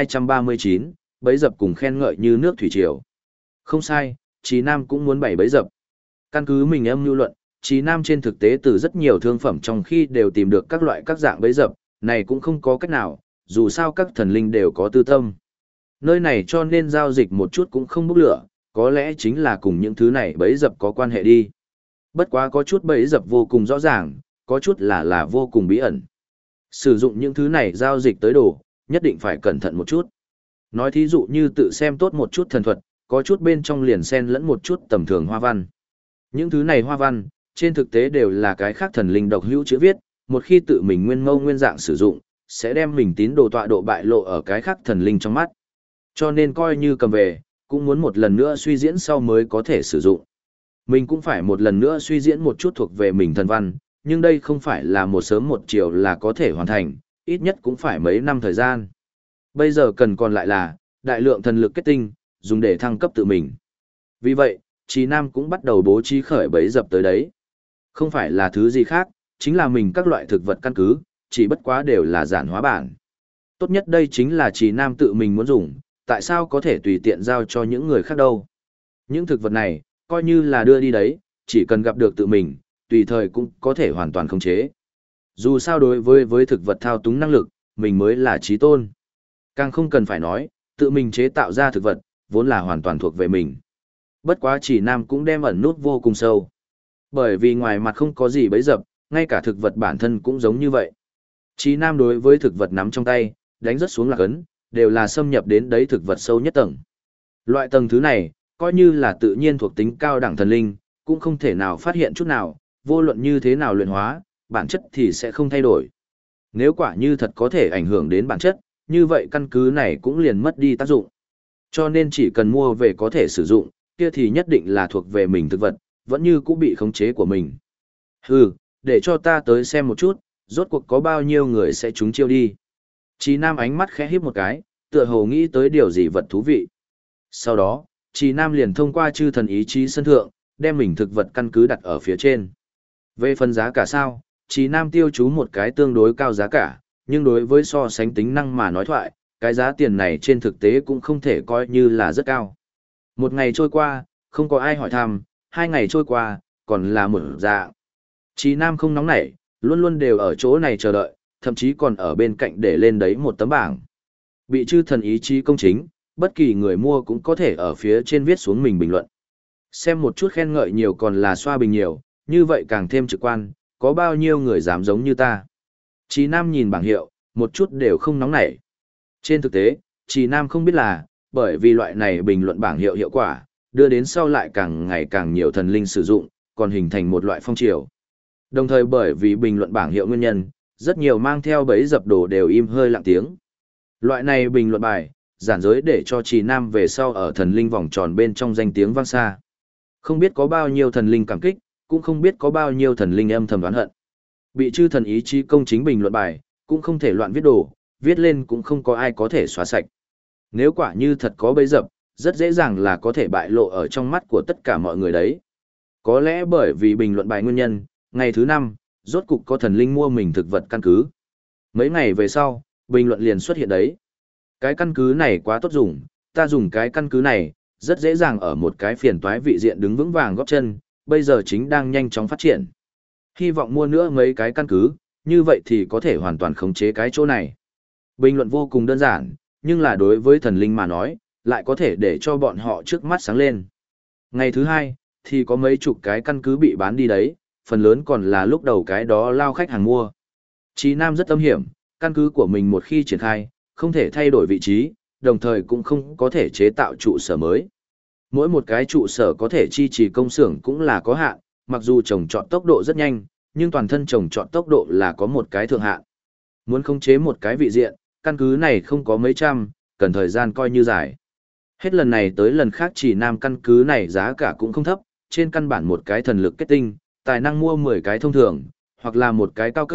1239, bẫy dập cùng khen ngợi như nước thủy triều. Không sai, Chí Nam cũng muốn bày bẫy dập. Căn cứ mình âm nhu luận, Chí Nam trên thực tế từ rất nhiều thương phẩm trong khi đều tìm được các loại các dạng bẫy dập, này cũng không có cách nào, dù sao các thần linh đều có tư tâm. Nơi này cho nên giao dịch một chút cũng không bốc lửa, có lẽ chính là cùng những thứ này bẫy dập có quan hệ đi. Bất quá có chút bẫy dập vô cùng rõ ràng, có chút là vô cùng bí ẩn. Sử dụng những thứ này giao dịch tới đồ, nhất định phải cẩn thận một chút. Nói thí dụ như tự xem tốt một chút thần thuật, có chút bên trong liền xen lẫn một chút tầm thường hoa văn. Những thứ này hoa văn, trên thực tế đều là cái khác thần linh độc hữu chữ viết, một khi tự mình nguyên mâu nguyên dạng sử dụng, sẽ đem mình tín đồ tọa độ bại lộ ở cái khác thần linh trong mắt. Cho nên coi như cầm về, cũng muốn một lần nữa suy diễn sau mới có thể sử dụng. Mình cũng phải một lần nữa suy diễn một chút thuộc về mình thần văn, nhưng đây không phải là một sớm một chiều là có thể hoàn thành, ít nhất cũng phải mấy năm thời gian. Bây giờ cần còn lại là, đại lượng thần lực kết tinh, dùng để thăng cấp tự mình. Vì vậy, Chí Nam cũng bắt đầu bố trí khởi bẫy dập tới đấy. Không phải là thứ gì khác, chính là mình các loại thực vật căn cứ, chỉ bất quá đều là giản hóa bản. Tốt nhất đây chính là Chí Nam tự mình muốn dùng, tại sao có thể tùy tiện giao cho những người khác đâu. Những thực vật này, coi như là đưa đi đấy, chỉ cần gặp được tự mình, tùy thời cũng có thể hoàn toàn khống chế. Dù sao đối với thực vật thao túng năng lực, mình mới là chí tôn. Càng không cần phải nói, tự mình chế tạo ra thực vật, vốn là hoàn toàn thuộc về mình. Bất quá Chí Nam cũng đem ẩn nút vô cùng sâu. Bởi vì ngoài mặt không có gì bấy dập, ngay cả thực vật bản thân cũng giống như vậy. Chí Nam đối với thực vật nắm trong tay, đánh rất xuống lạc ấn, đều là xâm nhập đến đấy thực vật sâu nhất tầng. Loại tầng thứ này, coi như là tự nhiên thuộc tính cao đẳng thần linh, cũng không thể nào phát hiện chút nào, vô luận như thế nào luyện hóa, bản chất thì sẽ không thay đổi. Nếu quả như thật có thể ảnh hưởng đến bản chất, như vậy căn cứ này cũng liền mất đi tác dụng. Cho nên chỉ cần mua về có thể sử dụng, kia thì nhất định là thuộc về mình thực vật, vẫn như cũng bị khống chế của mình. Hừ, để cho ta tới xem một chút, rốt cuộc có bao nhiêu người sẽ trúng chiêu đi. Chí Nam ánh mắt khẽ híp một cái, tựa hồ nghĩ tới điều gì vật thú vị. Sau đó, Chí Nam liền thông qua chư thần ý chí sân thượng, đem mình thực vật căn cứ đặt ở phía trên. Về phần giá cả sao, Chí Nam tiêu chú một cái tương đối cao giá cả, nhưng đối với so sánh tính năng mà nói thoại, cái giá tiền này trên thực tế cũng không thể coi như là rất cao. Một ngày trôi qua, không có ai hỏi thăm, 2 ngày trôi qua, còn là một dạng. Chí Nam không nóng nảy, luôn luôn đều ở chỗ này chờ đợi, thậm chí còn ở bên cạnh để lên đấy một tấm bảng. Bị chư thần ý chí công chính, bất kỳ người mua cũng có thể ở phía trên viết xuống mình bình luận. Xem một chút khen ngợi nhiều còn là xoa bình nhiều, như vậy càng thêm trực quan, có bao nhiêu người dám giống như ta. Chí Nam nhìn bảng hiệu, một chút đều không nóng nảy. Trên thực tế, Chí Nam không biết là, bởi vì loại này bình luận bảng hiệu hiệu quả, đưa đến sau lại càng ngày càng nhiều thần linh sử dụng, còn hình thành một loại phong triều. Đồng thời bởi vì bình luận bảng hiệu nguyên nhân, rất nhiều mang theo bẫy dập đồ đều im hơi lặng tiếng. Loại này bình luận bài, giản giới để cho Chí Nam về sau ở thần linh vòng tròn bên trong danh tiếng vang xa. Không biết có bao nhiêu thần linh cảm kích, cũng không biết có bao nhiêu thần linh âm thầm oán hận. Bị chư thần ý chí công chính bình luận bài, cũng không thể loạn viết đồ, viết lên cũng không có ai có thể xóa sạch. Nếu quả như thật có bẫy dập, rất dễ dàng là có thể bại lộ ở trong mắt của tất cả mọi người đấy. Có lẽ bởi vì bình luận bài nguyên nhân, ngày thứ 5, rốt cục có thần linh mua mình thực vật căn cứ. Mấy ngày về sau, bình luận liền xuất hiện đấy. Cái căn cứ này quá tốt dùng, ta dùng cái căn cứ này, rất dễ dàng ở một cái phiền toái vị diện đứng vững vàng góp chân, bây giờ chính đang nhanh chóng phát triển. Hy vọng mua nữa mấy cái căn cứ, như vậy thì có thể hoàn toàn khống chế cái chỗ này. Bình luận vô cùng đơn giản, nhưng là đối với thần linh mà nói, lại có thể để cho bọn họ trước mắt sáng lên. Ngày thứ 2, thì có mấy chục cái căn cứ bị bán đi đấy, phần lớn còn là lúc đầu cái đó lao khách hàng mua. Chí Nam rất âm hiểm, căn cứ của mình một khi triển khai, không thể thay đổi vị trí, đồng thời cũng không có thể chế tạo trụ sở mới. Mỗi một cái trụ sở có thể chi trì công xưởng cũng là có hạn, mặc dù trồng trọt tốc độ rất nhanh, nhưng toàn thân trồng trọt tốc độ là có một cái thượng hạn. Muốn khống chế một cái vị diện, căn cứ này không có mấy trăm, cần thời gian coi như dài. Hết lần này tới lần khác Chí Nam căn cứ này giá cả cũng không thấp, trên căn bản một cái thần lực kết tinh, tài năng mua 10 cái thông thường, hoặc là một cái cao cấp,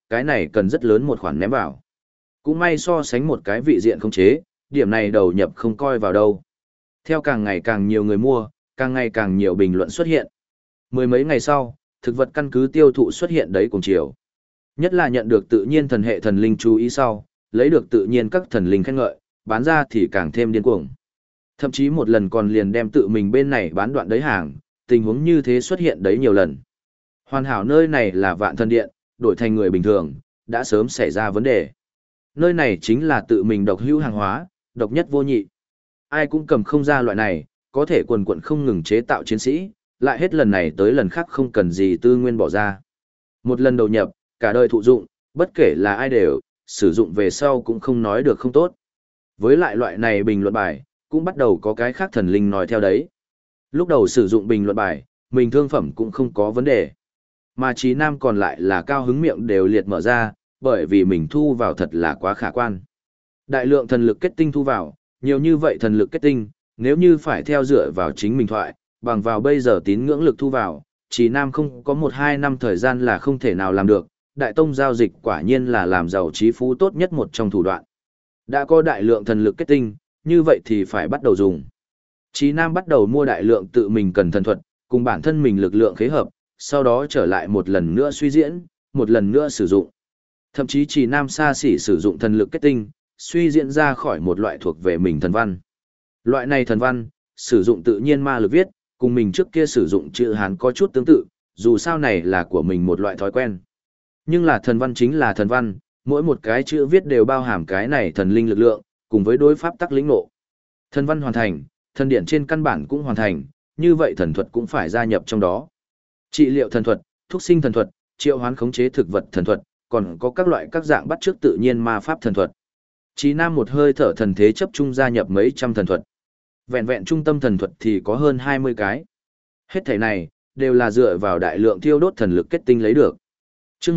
cái này cần rất lớn một khoản ném vào. Cũng may so sánh một cái vị diện khống chế, điểm này đầu nhập không coi vào đâu. Theo càng ngày càng nhiều người mua, càng ngày càng nhiều bình luận xuất hiện. Mười mấy ngày sau, thực vật căn cứ tiêu thụ xuất hiện đấy cùng chiều. Nhất là nhận được tự nhiên thần hệ thần linh chú ý sau, lấy được tự nhiên các thần linh khen ngợi, bán ra thì càng thêm điên cuồng. Thậm chí một lần còn liền đem tự mình bên này bán đoạn đấy hàng, tình huống như thế xuất hiện đấy nhiều lần. Hoàn hảo nơi này là Vạn Thần Điện, đổi thành người bình thường, đã sớm xảy ra vấn đề. Nơi này chính là tự mình độc hữu hàng hóa, độc nhất vô nhị. Ai cũng cầm không ra loại này, có thể quần quận không ngừng chế tạo chiến sĩ, lại hết lần này tới lần khác không cần gì tư nguyên bỏ ra. Một lần đầu nhập, cả đời thụ dụng, bất kể là ai đều, sử dụng về sau cũng không nói được không tốt. Với lại loại này bình luận bài, cũng bắt đầu có cái khác thần linh nói theo đấy. Lúc đầu sử dụng bình luận bài, mình thương phẩm cũng không có vấn đề. Mà Trí Nam còn lại là cao hứng miệng đều liệt mở ra, bởi vì mình thu vào thật là quá khả quan. Đại lượng thần lực kết tinh thu vào, nhiều như vậy thần lực kết tinh, nếu như phải theo dựa vào chính mình thoại, bằng vào bây giờ tín ngưỡng lực thu vào, Trí Nam không có 1-2 năm thời gian là không thể nào làm được, Đại Tông giao dịch quả nhiên là làm giàu trí phú tốt nhất một trong thủ đoạn. Đã có đại lượng thần lực kết tinh, như vậy thì phải bắt đầu dùng. Trí Nam bắt đầu mua đại lượng tự mình cần thần thuật, cùng bản thân mình lực lượng khế hợp, sau đó trở lại một lần nữa suy diễn, một lần nữa sử dụng. Thậm chí Trí Nam xa xỉ sử dụng thần lực kết tinh, suy diễn ra khỏi một loại thuộc về mình thần văn. Loại này thần văn, sử dụng tự nhiên ma lực viết, cùng mình trước kia sử dụng chữ Hán có chút tương tự, dù sao này là của mình một loại thói quen. Nhưng là thần văn chính là thần văn, mỗi một cái chữ viết đều bao hàm cái này thần linh lực lượng, cùng với đối pháp tắc lĩnh ngộ. Thần văn hoàn thành, thần điện trên căn bản cũng hoàn thành, như vậy thần thuật cũng phải gia nhập trong đó. Trị liệu thần thuật, thúc sinh thần thuật, triệu hoán khống chế thực vật thần thuật, còn có các loại các dạng bắt chước tự nhiên ma pháp thần thuật. Chí Nam một hơi thở thần thế chấp trung gia nhập mấy trăm thần thuật. Vẹn vẹn trung tâm thần thuật thì có hơn 20 cái. Hết thảy này, đều là dựa vào đại lượng thiêu đốt thần lực kết tinh lấy được. Chương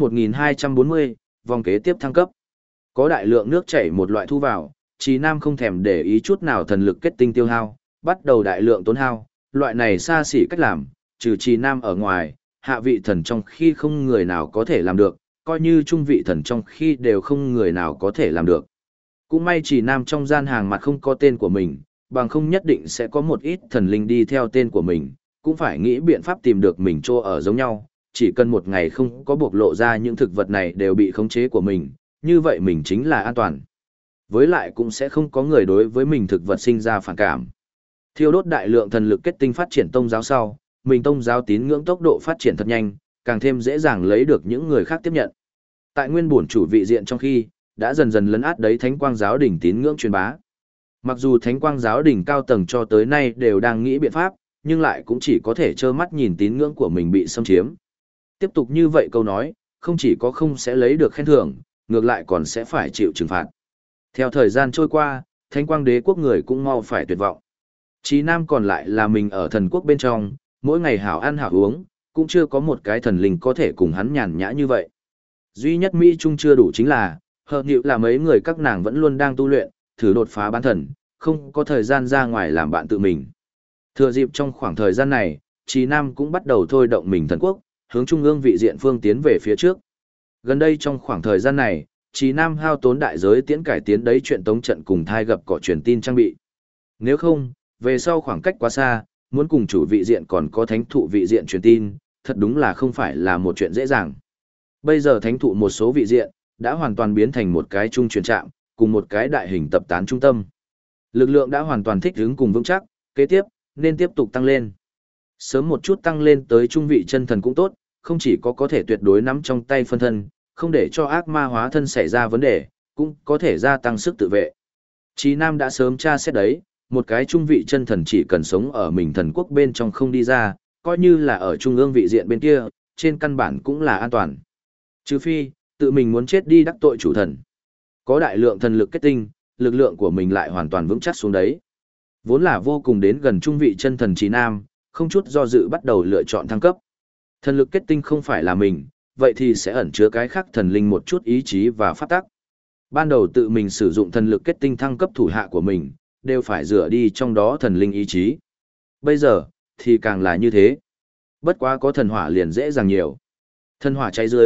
1240, vòng kế tiếp thăng cấp. Có đại lượng nước chảy một loại thu vào, Chí Nam không thèm để ý chút nào thần lực kết tinh tiêu hao, bắt đầu đại lượng tốn hao, loại này xa xỉ cách làm, trừ Chí Nam ở ngoài, hạ vị thần trong khi không người nào có thể làm được, coi như trung vị thần trong khi đều không người nào có thể làm được. Cũng may Chí Nam trong gian hàng mặt không có tên của mình, bằng không nhất định sẽ có một ít thần linh đi theo tên của mình, cũng phải nghĩ biện pháp tìm được mình chỗ ở giống nhau, chỉ cần một ngày không có bộc lộ ra những thực vật này đều bị khống chế của mình, như vậy mình chính là an toàn. Với lại cũng sẽ không có người đối với mình thực vật sinh ra phản cảm. Thiêu đốt đại lượng thần lực kết tinh phát triển tông giáo sau, mình tông giáo tín ngưỡng tốc độ phát triển thật nhanh, càng thêm dễ dàng lấy được những người khác tiếp nhận. Tại nguyên bổn chủ vị diện trong khi, đã dần dần lấn át đấy Thánh Quang giáo đỉnh tín ngưỡng truyền bá. Mặc dù Thánh Quang giáo đỉnh cao tầng cho tới nay đều đang nghĩ biện pháp, nhưng lại cũng chỉ có thể trơ mắt nhìn tín ngưỡng của mình bị xâm chiếm. Tiếp tục như vậy câu nói, không chỉ có không sẽ lấy được khen thưởng, ngược lại còn sẽ phải chịu trừng phạt. Theo thời gian trôi qua, Thánh Quang đế quốc người cũng mau phải tuyệt vọng. Chí Nam còn lại là mình ở thần quốc bên trong, mỗi ngày hảo ăn hảo uống, cũng chưa có một cái thần linh có thể cùng hắn nhàn nhã như vậy. Duy nhất Mỹ Trung chưa đủ chính là, hợp hiệu là mấy người các nàng vẫn luôn đang tu luyện, thử đột phá bán thần, không có thời gian ra ngoài làm bạn tự mình. Thừa dịp trong khoảng thời gian này, Chí Nam cũng bắt đầu thôi động mình thần quốc, hướng trung ương vị diện phương tiến về phía trước. Gần đây trong khoảng thời gian này, Chí Nam hao tốn đại giới tiến cải tiến đấy chuyện tống trận cùng thai gập cỏ truyền tin trang bị. Nếu không, về sau khoảng cách quá xa, muốn cùng chủ vị diện còn có thánh thụ vị diện truyền tin, thật đúng là không phải là một chuyện dễ dàng. Bây giờ thánh thụ một số vị diện, đã hoàn toàn biến thành một cái trung truyền trạm, cùng một cái đại hình tập tán trung tâm. Lực lượng đã hoàn toàn thích ứng cùng vững chắc, kế tiếp, nên tiếp tục tăng lên. Sớm một chút tăng lên tới trung vị chân thần cũng tốt, không chỉ có thể tuyệt đối nắm trong tay phân thân, không để cho ác ma hóa thân xảy ra vấn đề, cũng có thể gia tăng sức tự vệ. Chí Nam đã sớm tra xét đấy, một cái trung vị chân thần chỉ cần sống ở mình thần quốc bên trong không đi ra, coi như là ở trung ương vị diện bên kia, trên căn bản cũng là an toàn. Trừ phi, tự mình muốn chết đi đắc tội chủ thần. Có đại lượng thần lực kết tinh, lực lượng của mình lại hoàn toàn vững chắc xuống đấy. Vốn là vô cùng đến gần trung vị chân thần Chí Nam, không chút do dự bắt đầu lựa chọn thăng cấp. Thần lực kết tinh không phải là mình, vậy thì sẽ ẩn chứa cái khác thần linh một chút ý chí và pháp tắc. Ban đầu tự mình sử dụng thần lực kết tinh thăng cấp thủ hạ của mình, đều phải rửa đi trong đó thần linh ý chí. Bây giờ, thì càng là như thế. Bất quá có thần hỏa liền dễ dàng nhiều. Thần hỏa cháy dưới,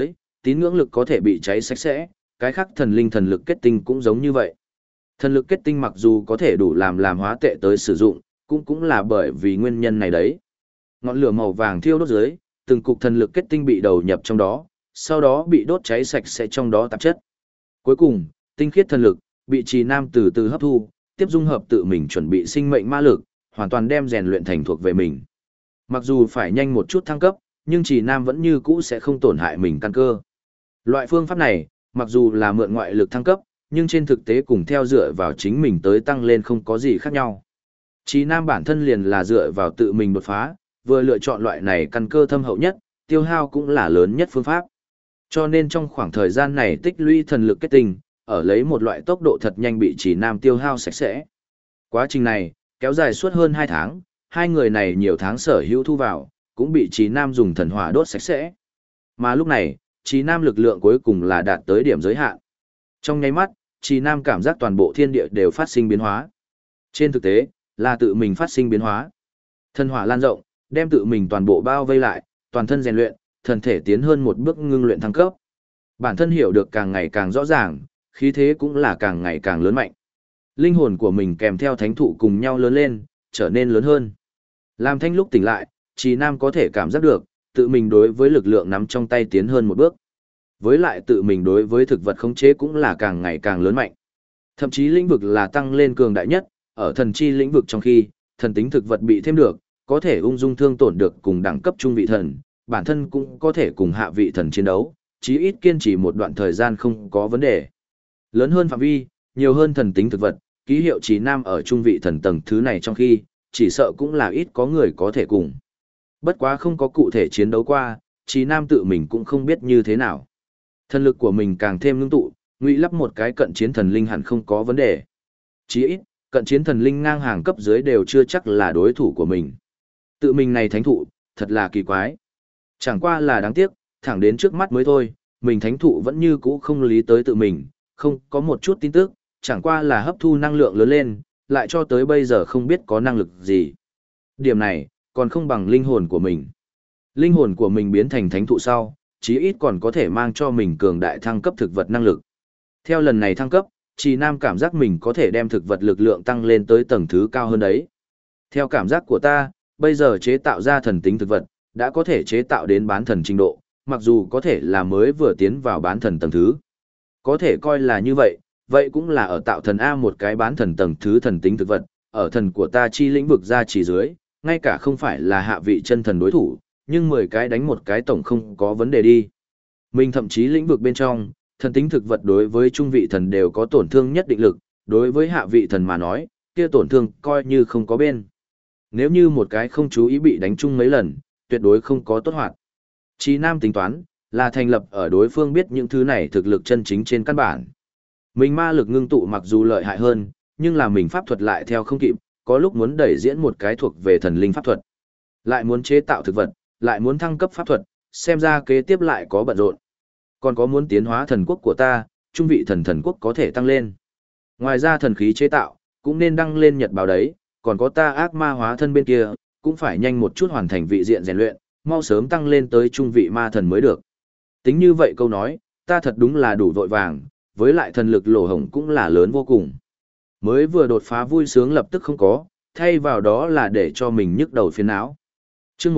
tín ngưỡng lực có thể bị cháy sạch sẽ, cái khác thần linh thần lực kết tinh cũng giống như vậy. Thần lực kết tinh mặc dù có thể đủ làm hóa tệ tới sử dụng, cũng là bởi vì nguyên nhân này đấy. Ngọn lửa màu vàng thiêu đốt dưới, từng cục thần lực kết tinh bị đầu nhập trong đó, sau đó bị đốt cháy sạch sẽ trong đó tạp chất. Cuối cùng, tinh khiết thần lực bị Trì Nam từ từ hấp thu, tiếp dung hợp tự mình chuẩn bị sinh mệnh ma lực, hoàn toàn đem rèn luyện thành thuộc về mình. Mặc dù phải nhanh một chút thăng cấp, nhưng Trì Nam vẫn như cũ sẽ không tổn hại mình căn cơ. Loại phương pháp này, mặc dù là mượn ngoại lực thăng cấp, nhưng trên thực tế cùng theo dựa vào chính mình tới tăng lên không có gì khác nhau. Trì Nam bản thân liền là dựa vào tự mình đột phá, vừa lựa chọn loại này căn cơ thâm hậu nhất, tiêu hao cũng là lớn nhất phương pháp. Cho nên trong khoảng thời gian này tích lũy thần lực kết tinh, ở lấy một loại tốc độ thật nhanh bị Trì Nam tiêu hao sạch sẽ. Quá trình này, kéo dài suốt hơn 2 tháng, hai người này nhiều tháng sở hữu thu vào, cũng bị Trì Nam dùng thần hỏa đốt sạch sẽ. Mà lúc này, Trì Nam lực lượng cuối cùng là đạt tới điểm giới hạn. Trong nháy mắt, Trì Nam cảm giác toàn bộ thiên địa đều phát sinh biến hóa. Trên thực tế, là tự mình phát sinh biến hóa. Thần hỏa lan rộng, đem tự mình toàn bộ bao vây lại, toàn thân rèn luyện, thần thể tiến hơn một bước ngưng luyện thăng cấp. Bản thân hiểu được càng ngày càng rõ ràng, khí thế cũng là càng ngày càng lớn mạnh. Linh hồn của mình kèm theo thánh thụ cùng nhau lớn lên, trở nên lớn hơn. Làm thanh lúc tỉnh lại, Trì Nam có thể cảm giác được, tự mình đối với lực lượng nắm trong tay tiến hơn một bước. Với lại tự mình đối với thực vật khống chế cũng là càng ngày càng lớn mạnh. Thậm chí lĩnh vực là tăng lên cường đại nhất, ở thần chi lĩnh vực trong khi, thần tính thực vật bị thêm được, có thể ung dung thương tổn được cùng đẳng cấp trung vị thần, bản thân cũng có thể cùng hạ vị thần chiến đấu, chí ít kiên trì một đoạn thời gian không có vấn đề. Lớn hơn phạm vi, nhiều hơn thần tính thực vật, ký hiệu Trì Nam ở trung vị thần tầng thứ này trong khi, chỉ sợ cũng là ít có người có thể cùng. Bất quá không có cụ thể chiến đấu qua, Trì Nam tự mình cũng không biết như thế nào. Thần lực của mình càng thêm ngưng tụ, ngụy lắp một cái cận chiến thần linh hẳn không có vấn đề. Chí ít, cận chiến thần linh ngang hàng cấp dưới đều chưa chắc là đối thủ của mình. Tự mình này thánh thụ, thật là kỳ quái. Chẳng qua là đáng tiếc, thẳng đến trước mắt mới thôi, mình thánh thụ vẫn như cũ không lý tới tự mình, không có một chút tin tức, chẳng qua là hấp thu năng lượng lớn lên, lại cho tới bây giờ không biết có năng lực gì. Điểm này, còn không bằng linh hồn của mình. Linh hồn của mình biến thành thánh thụ sau, chí ít còn có thể mang cho mình cường đại thăng cấp thực vật năng lực. Theo lần này thăng cấp, Trì Nam cảm giác mình có thể đem thực vật lực lượng tăng lên tới tầng thứ cao hơn đấy. Theo cảm giác của ta, bây giờ chế tạo ra thần tính thực vật, đã có thể chế tạo đến bán thần trình độ, mặc dù có thể là mới vừa tiến vào bán thần tầng thứ. Có thể coi là như vậy, vậy cũng là ở tạo thần A một cái bán thần tầng thứ thần tính thực vật, ở thần của ta chi lĩnh vực ra chỉ dưới, ngay cả không phải là hạ vị chân thần đối thủ, nhưng 10 cái đánh một cái tổng không có vấn đề đi. Mình thậm chí lĩnh vực bên trong, thần tính thực vật đối với trung vị thần đều có tổn thương nhất định lực, đối với hạ vị thần mà nói, kia tổn thương coi như không có bên. Nếu như một cái không chú ý bị đánh chung mấy lần, tuyệt đối không có tốt hoạt. Trì Nam tính toán, là thành lập ở đối phương biết những thứ này thực lực chân chính trên căn bản. Mình ma lực ngưng tụ mặc dù lợi hại hơn, nhưng là mình pháp thuật lại theo không kịp, có lúc muốn đẩy diễn một cái thuộc về thần linh pháp thuật. Lại muốn chế tạo thực vật, lại muốn thăng cấp pháp thuật, xem ra kế tiếp lại có bận rộn. Còn có muốn tiến hóa thần quốc của ta, trung vị thần quốc có thể tăng lên. Ngoài ra thần khí chế tạo, cũng nên đăng lên nhật báo đấy, còn có ta ác ma hóa thân bên kia, cũng phải nhanh một chút hoàn thành vị diện rèn luyện, mau sớm tăng lên tới trung vị ma thần mới được. Tính như vậy câu nói, ta thật đúng là đủ vội vàng, với lại thần lực lỗ hổng cũng là lớn vô cùng. Mới vừa đột phá vui sướng lập tức không có, thay vào đó là để cho mình nhức đầu phiền não. Chương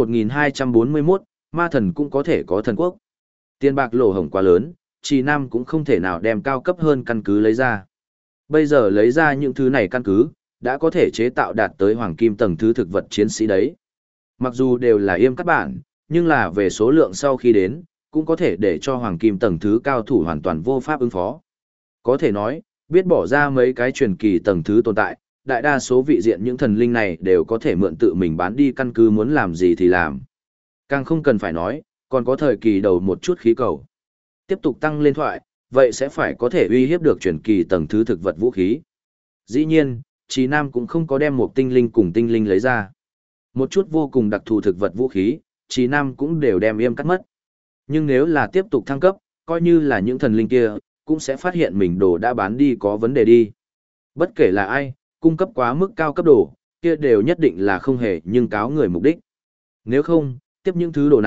1241, ma thần cũng có thể có thần quốc. Tiền bạc lỗ hổng quá lớn, Trì Nam cũng không thể nào đem cao cấp hơn căn cứ lấy ra. Bây giờ lấy ra những thứ này căn cứ, đã có thể chế tạo đạt tới hoàng kim tầng thứ thực vật chiến sĩ đấy. Mặc dù đều là yêm các bản, nhưng là về số lượng sau khi đến, cũng có thể để cho hoàng kim tầng thứ cao thủ hoàn toàn vô pháp ứng phó. Có thể nói, biết bỏ ra mấy cái truyền kỳ tầng thứ tồn tại, đại đa số vị diện những thần linh này đều có thể mượn tự mình bán đi căn cứ muốn làm gì thì làm. Càng không cần phải nói, còn có thời kỳ đầu một chút khí cầu. Tiếp tục tăng lên thoại, vậy sẽ phải có thể uy hiếp được truyền kỳ tầng thứ thực vật vũ khí. Dĩ nhiên, Trì Nam cũng không có đem một tinh linh cùng tinh linh lấy ra. Một chút vô cùng đặc thù thực vật vũ khí, Trì Nam cũng đều đem yêm cắt mất. Nhưng nếu là tiếp tục thăng cấp, coi như là những thần linh kia, cũng sẽ phát hiện mình đồ đã bán đi có vấn đề đi. Bất kể là ai, cung cấp quá mức cao cấp đồ, kia đều nhất định là không hề nhưng cáo người mục đích. Nếu không, tiếp những thứ đồ này,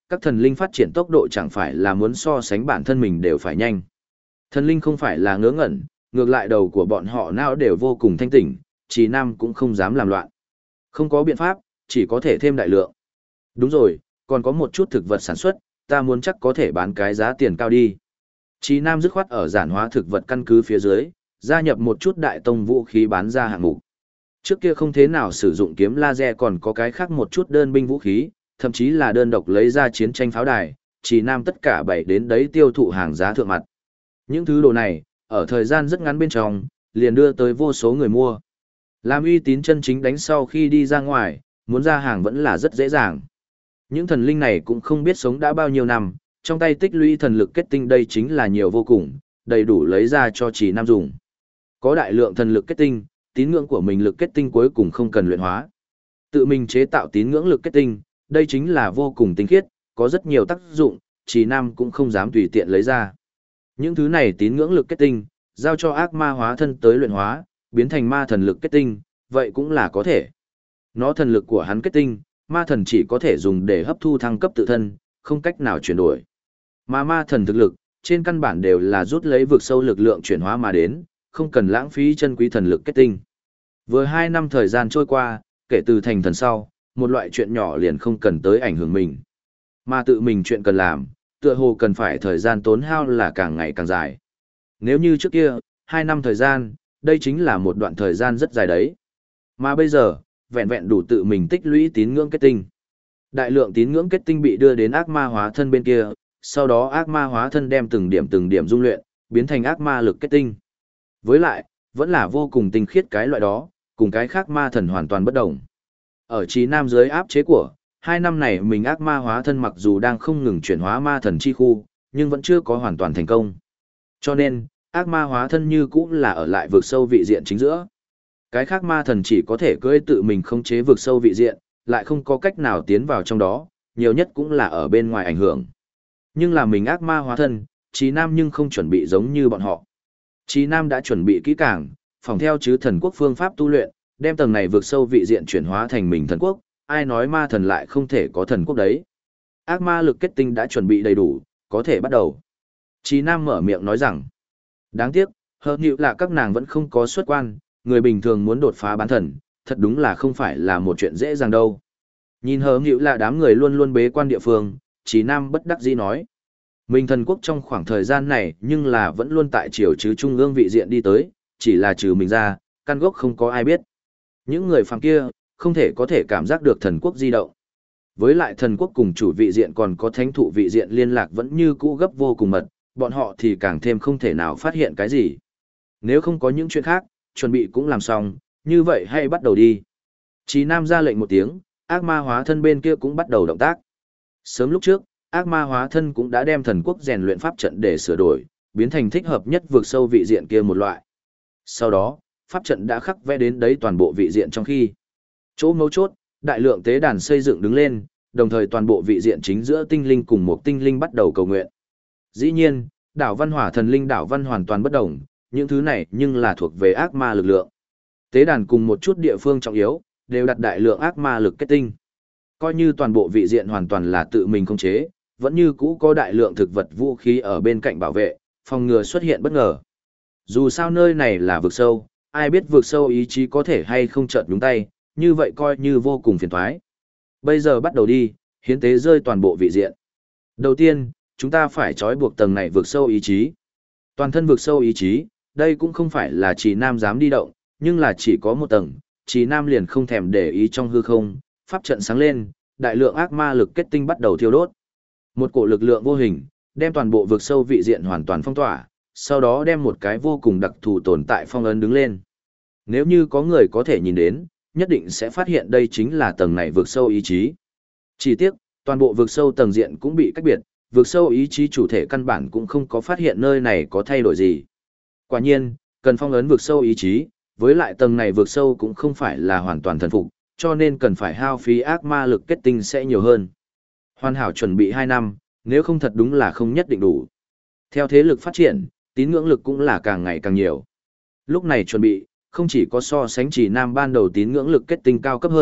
các thần linh phát triển tốc độ chẳng phải là muốn so sánh bản thân mình đều phải nhanh. Thần linh không phải là ngớ ngẩn, ngược lại đầu của bọn họ não đều vô cùng thanh tỉnh, Trì Nam cũng không dám làm loạn. Không có biện pháp, chỉ có thể thêm đại lượng. Đúng rồi, còn có một chút thực vật sản xuất, ta muốn chắc có thể bán cái giá tiền cao đi. Trì Nam dứt khoát ở giản hóa thực vật căn cứ phía dưới, gia nhập một chút đại tông vũ khí bán ra hạng mục. Trước kia không thế nào sử dụng kiếm laser, còn có cái khác một chút đơn binh vũ khí, thậm chí là đơn độc lấy ra chiến tranh pháo đài, Trì Nam tất cả bày đến đấy tiêu thụ hàng giá thượng mặt. Những thứ đồ này, ở thời gian rất ngắn bên trong, liền đưa tới vô số người mua. Làm uy tín chân chính đánh sau khi đi ra ngoài, muốn ra hàng vẫn là rất dễ dàng. Những thần linh này cũng không biết sống đã bao nhiêu năm, trong tay tích lũy thần lực kết tinh đây chính là nhiều vô cùng, đầy đủ lấy ra cho Trì Nam dùng. Có đại lượng thần lực kết tinh, tín ngưỡng của mình lực kết tinh cuối cùng không cần luyện hóa. Tự mình chế tạo tín ngưỡng lực kết tinh, đây chính là vô cùng tinh khiết, có rất nhiều tác dụng, Trì Nam cũng không dám tùy tiện lấy ra. Những thứ này tín ngưỡng lực kết tinh, giao cho ác ma hóa thân tới luyện hóa, biến thành ma thần lực kết tinh, vậy cũng là có thể. Nó thần lực của hắn kết tinh, ma thần chỉ có thể dùng để hấp thu thăng cấp tự thân, không cách nào chuyển đổi. Mà ma thần thực lực, trên căn bản đều là rút lấy vực sâu lực lượng chuyển hóa mà đến, không cần lãng phí chân quý thần lực kết tinh. Vừa 2 năm thời gian trôi qua, kể từ thành thần sau, một loại chuyện nhỏ liền không cần tới ảnh hưởng mình. Mà tự mình chuyện cần làm, tựa hồ cần phải thời gian tốn hao là càng ngày càng dài. Nếu như trước kia, 2 năm thời gian, đây chính là một đoạn thời gian rất dài đấy. Mà bây giờ, vẹn vẹn đủ tự mình tích lũy tín ngưỡng kết tinh. Đại lượng tín ngưỡng kết tinh bị đưa đến ác ma hóa thân bên kia, sau đó ác ma hóa thân đem từng điểm dung luyện, biến thành ác ma lực kết tinh. Với lại, vẫn là vô cùng tinh khiết cái loại đó, cùng cái khác ma thần hoàn toàn bất đồng. Ở Trì Nam dưới áp chế của, 2 năm này mình ác ma hóa thân mặc dù đang không ngừng chuyển hóa ma thần chi khu, nhưng vẫn chưa có hoàn toàn thành công. Cho nên, ác ma hóa thân như cũ là ở lại vực sâu vị diện chính giữa. Cái khác ma thần chỉ có thể cưỡi tự mình khống chế vực sâu vị diện, lại không có cách nào tiến vào trong đó, nhiều nhất cũng là ở bên ngoài ảnh hưởng. Nhưng là mình ác ma hóa thân, Trì Nam nhưng không chuẩn bị giống như bọn họ. Trì Nam đã chuẩn bị kỹ càng, phòng theo chứ thần quốc phương pháp tu luyện, đem tầng này vực sâu vị diện chuyển hóa thành mình thần quốc, ai nói ma thần lại không thể có thần quốc đấy. Ác ma lực kết tinh đã chuẩn bị đầy đủ, có thể bắt đầu. Trì Nam mở miệng nói rằng, đáng tiếc, hợp nhịu là các nàng vẫn không có xuất quan, người bình thường muốn đột phá bán thần, thật đúng là không phải là một chuyện dễ dàng đâu. Nhìn hợp nhịu là đám người luôn luôn bế quan địa phương, Trì Nam bất đắc dĩ nói. Mình thần quốc trong khoảng thời gian này nhưng là vẫn luôn tại triều chứ trung ương vị diện đi tới, chỉ là trừ mình ra, căn gốc không có ai biết. Những người phàm kia, không thể có thể cảm giác được thần quốc di động. Với lại thần quốc cùng chủ vị diện còn có thánh thụ vị diện liên lạc vẫn như cũ gấp vô cùng mật, bọn họ thì càng thêm không thể nào phát hiện cái gì. Nếu không có những chuyện khác, chuẩn bị cũng làm xong, như vậy hãy bắt đầu đi. Trì Nam ra lệnh một tiếng, ác ma hóa thân bên kia cũng bắt đầu động tác. Sớm lúc trước, ác ma hóa thân cũng đã đem thần quốc rèn luyện pháp trận để sửa đổi, biến thành thích hợp nhất vượt sâu vị diện kia một loại. Sau đó, pháp trận đã khắc vẽ đến đấy toàn bộ vị diện trong khi. Chỗ mấu chốt, đại lượng tế đàn xây dựng đứng lên, đồng thời toàn bộ vị diện chính giữa tinh linh cùng một tinh linh bắt đầu cầu nguyện. Dĩ nhiên, đảo văn hỏa thần linh đảo văn hoàn toàn bất đồng, những thứ này nhưng là thuộc về ác ma lực lượng. Tế đàn cùng một chút địa phương trọng yếu, đều đặt đại lượng ác ma lực kết tinh. Coi như toàn bộ vị diện hoàn toàn là tự mình khống chế, vẫn như cũ có đại lượng thực vật vũ khí ở bên cạnh bảo vệ, phòng ngừa xuất hiện bất ngờ. Dù sao nơi này là vực sâu, ai biết vực sâu ý chí có thể hay không chợt nhúng tay, như vậy coi như vô cùng phiền toái. Bây giờ bắt đầu đi, hiến tế rơi toàn bộ vị diện. Đầu tiên, chúng ta phải trói buộc tầng này vực sâu ý chí. Toàn thân vực sâu ý chí, đây cũng không phải là Trì Nam dám đi động, nhưng là chỉ có một tầng, Trì Nam liền không thèm để ý trong hư không, pháp trận sáng lên, đại lượng ác ma lực kết tinh bắt đầu thiêu đốt. Một cổ lực lượng vô hình, đem toàn bộ vực sâu vị diện hoàn toàn phong tỏa, sau đó đem một cái vô cùng đặc thù tồn tại phong ấn đứng lên. Nếu như có người có thể nhìn đến, nhất định sẽ phát hiện đây chính là tầng này vực sâu ý chí. Chỉ tiếc, toàn bộ vực sâu tầng diện cũng bị cách biệt, vực sâu ý chí chủ thể căn bản cũng không có phát hiện nơi này có thay đổi gì. Quả nhiên, cần phong ấn vực sâu ý chí, với lại tầng này vực sâu cũng không phải là hoàn toàn thần phục, cho nên cần phải hao phí ác ma lực kết tinh sẽ nhiều hơn. Hoàn hảo chuẩn bị 2 năm, nếu không thật đúng là không nhất định đủ. Theo thế lực phát triển, tín ngưỡng lực cũng là càng ngày càng nhiều. Lúc này chuẩn bị, không chỉ có so sánh Trì Nam ban đầu tín ngưỡng lực kết tinh cao cấp hơn,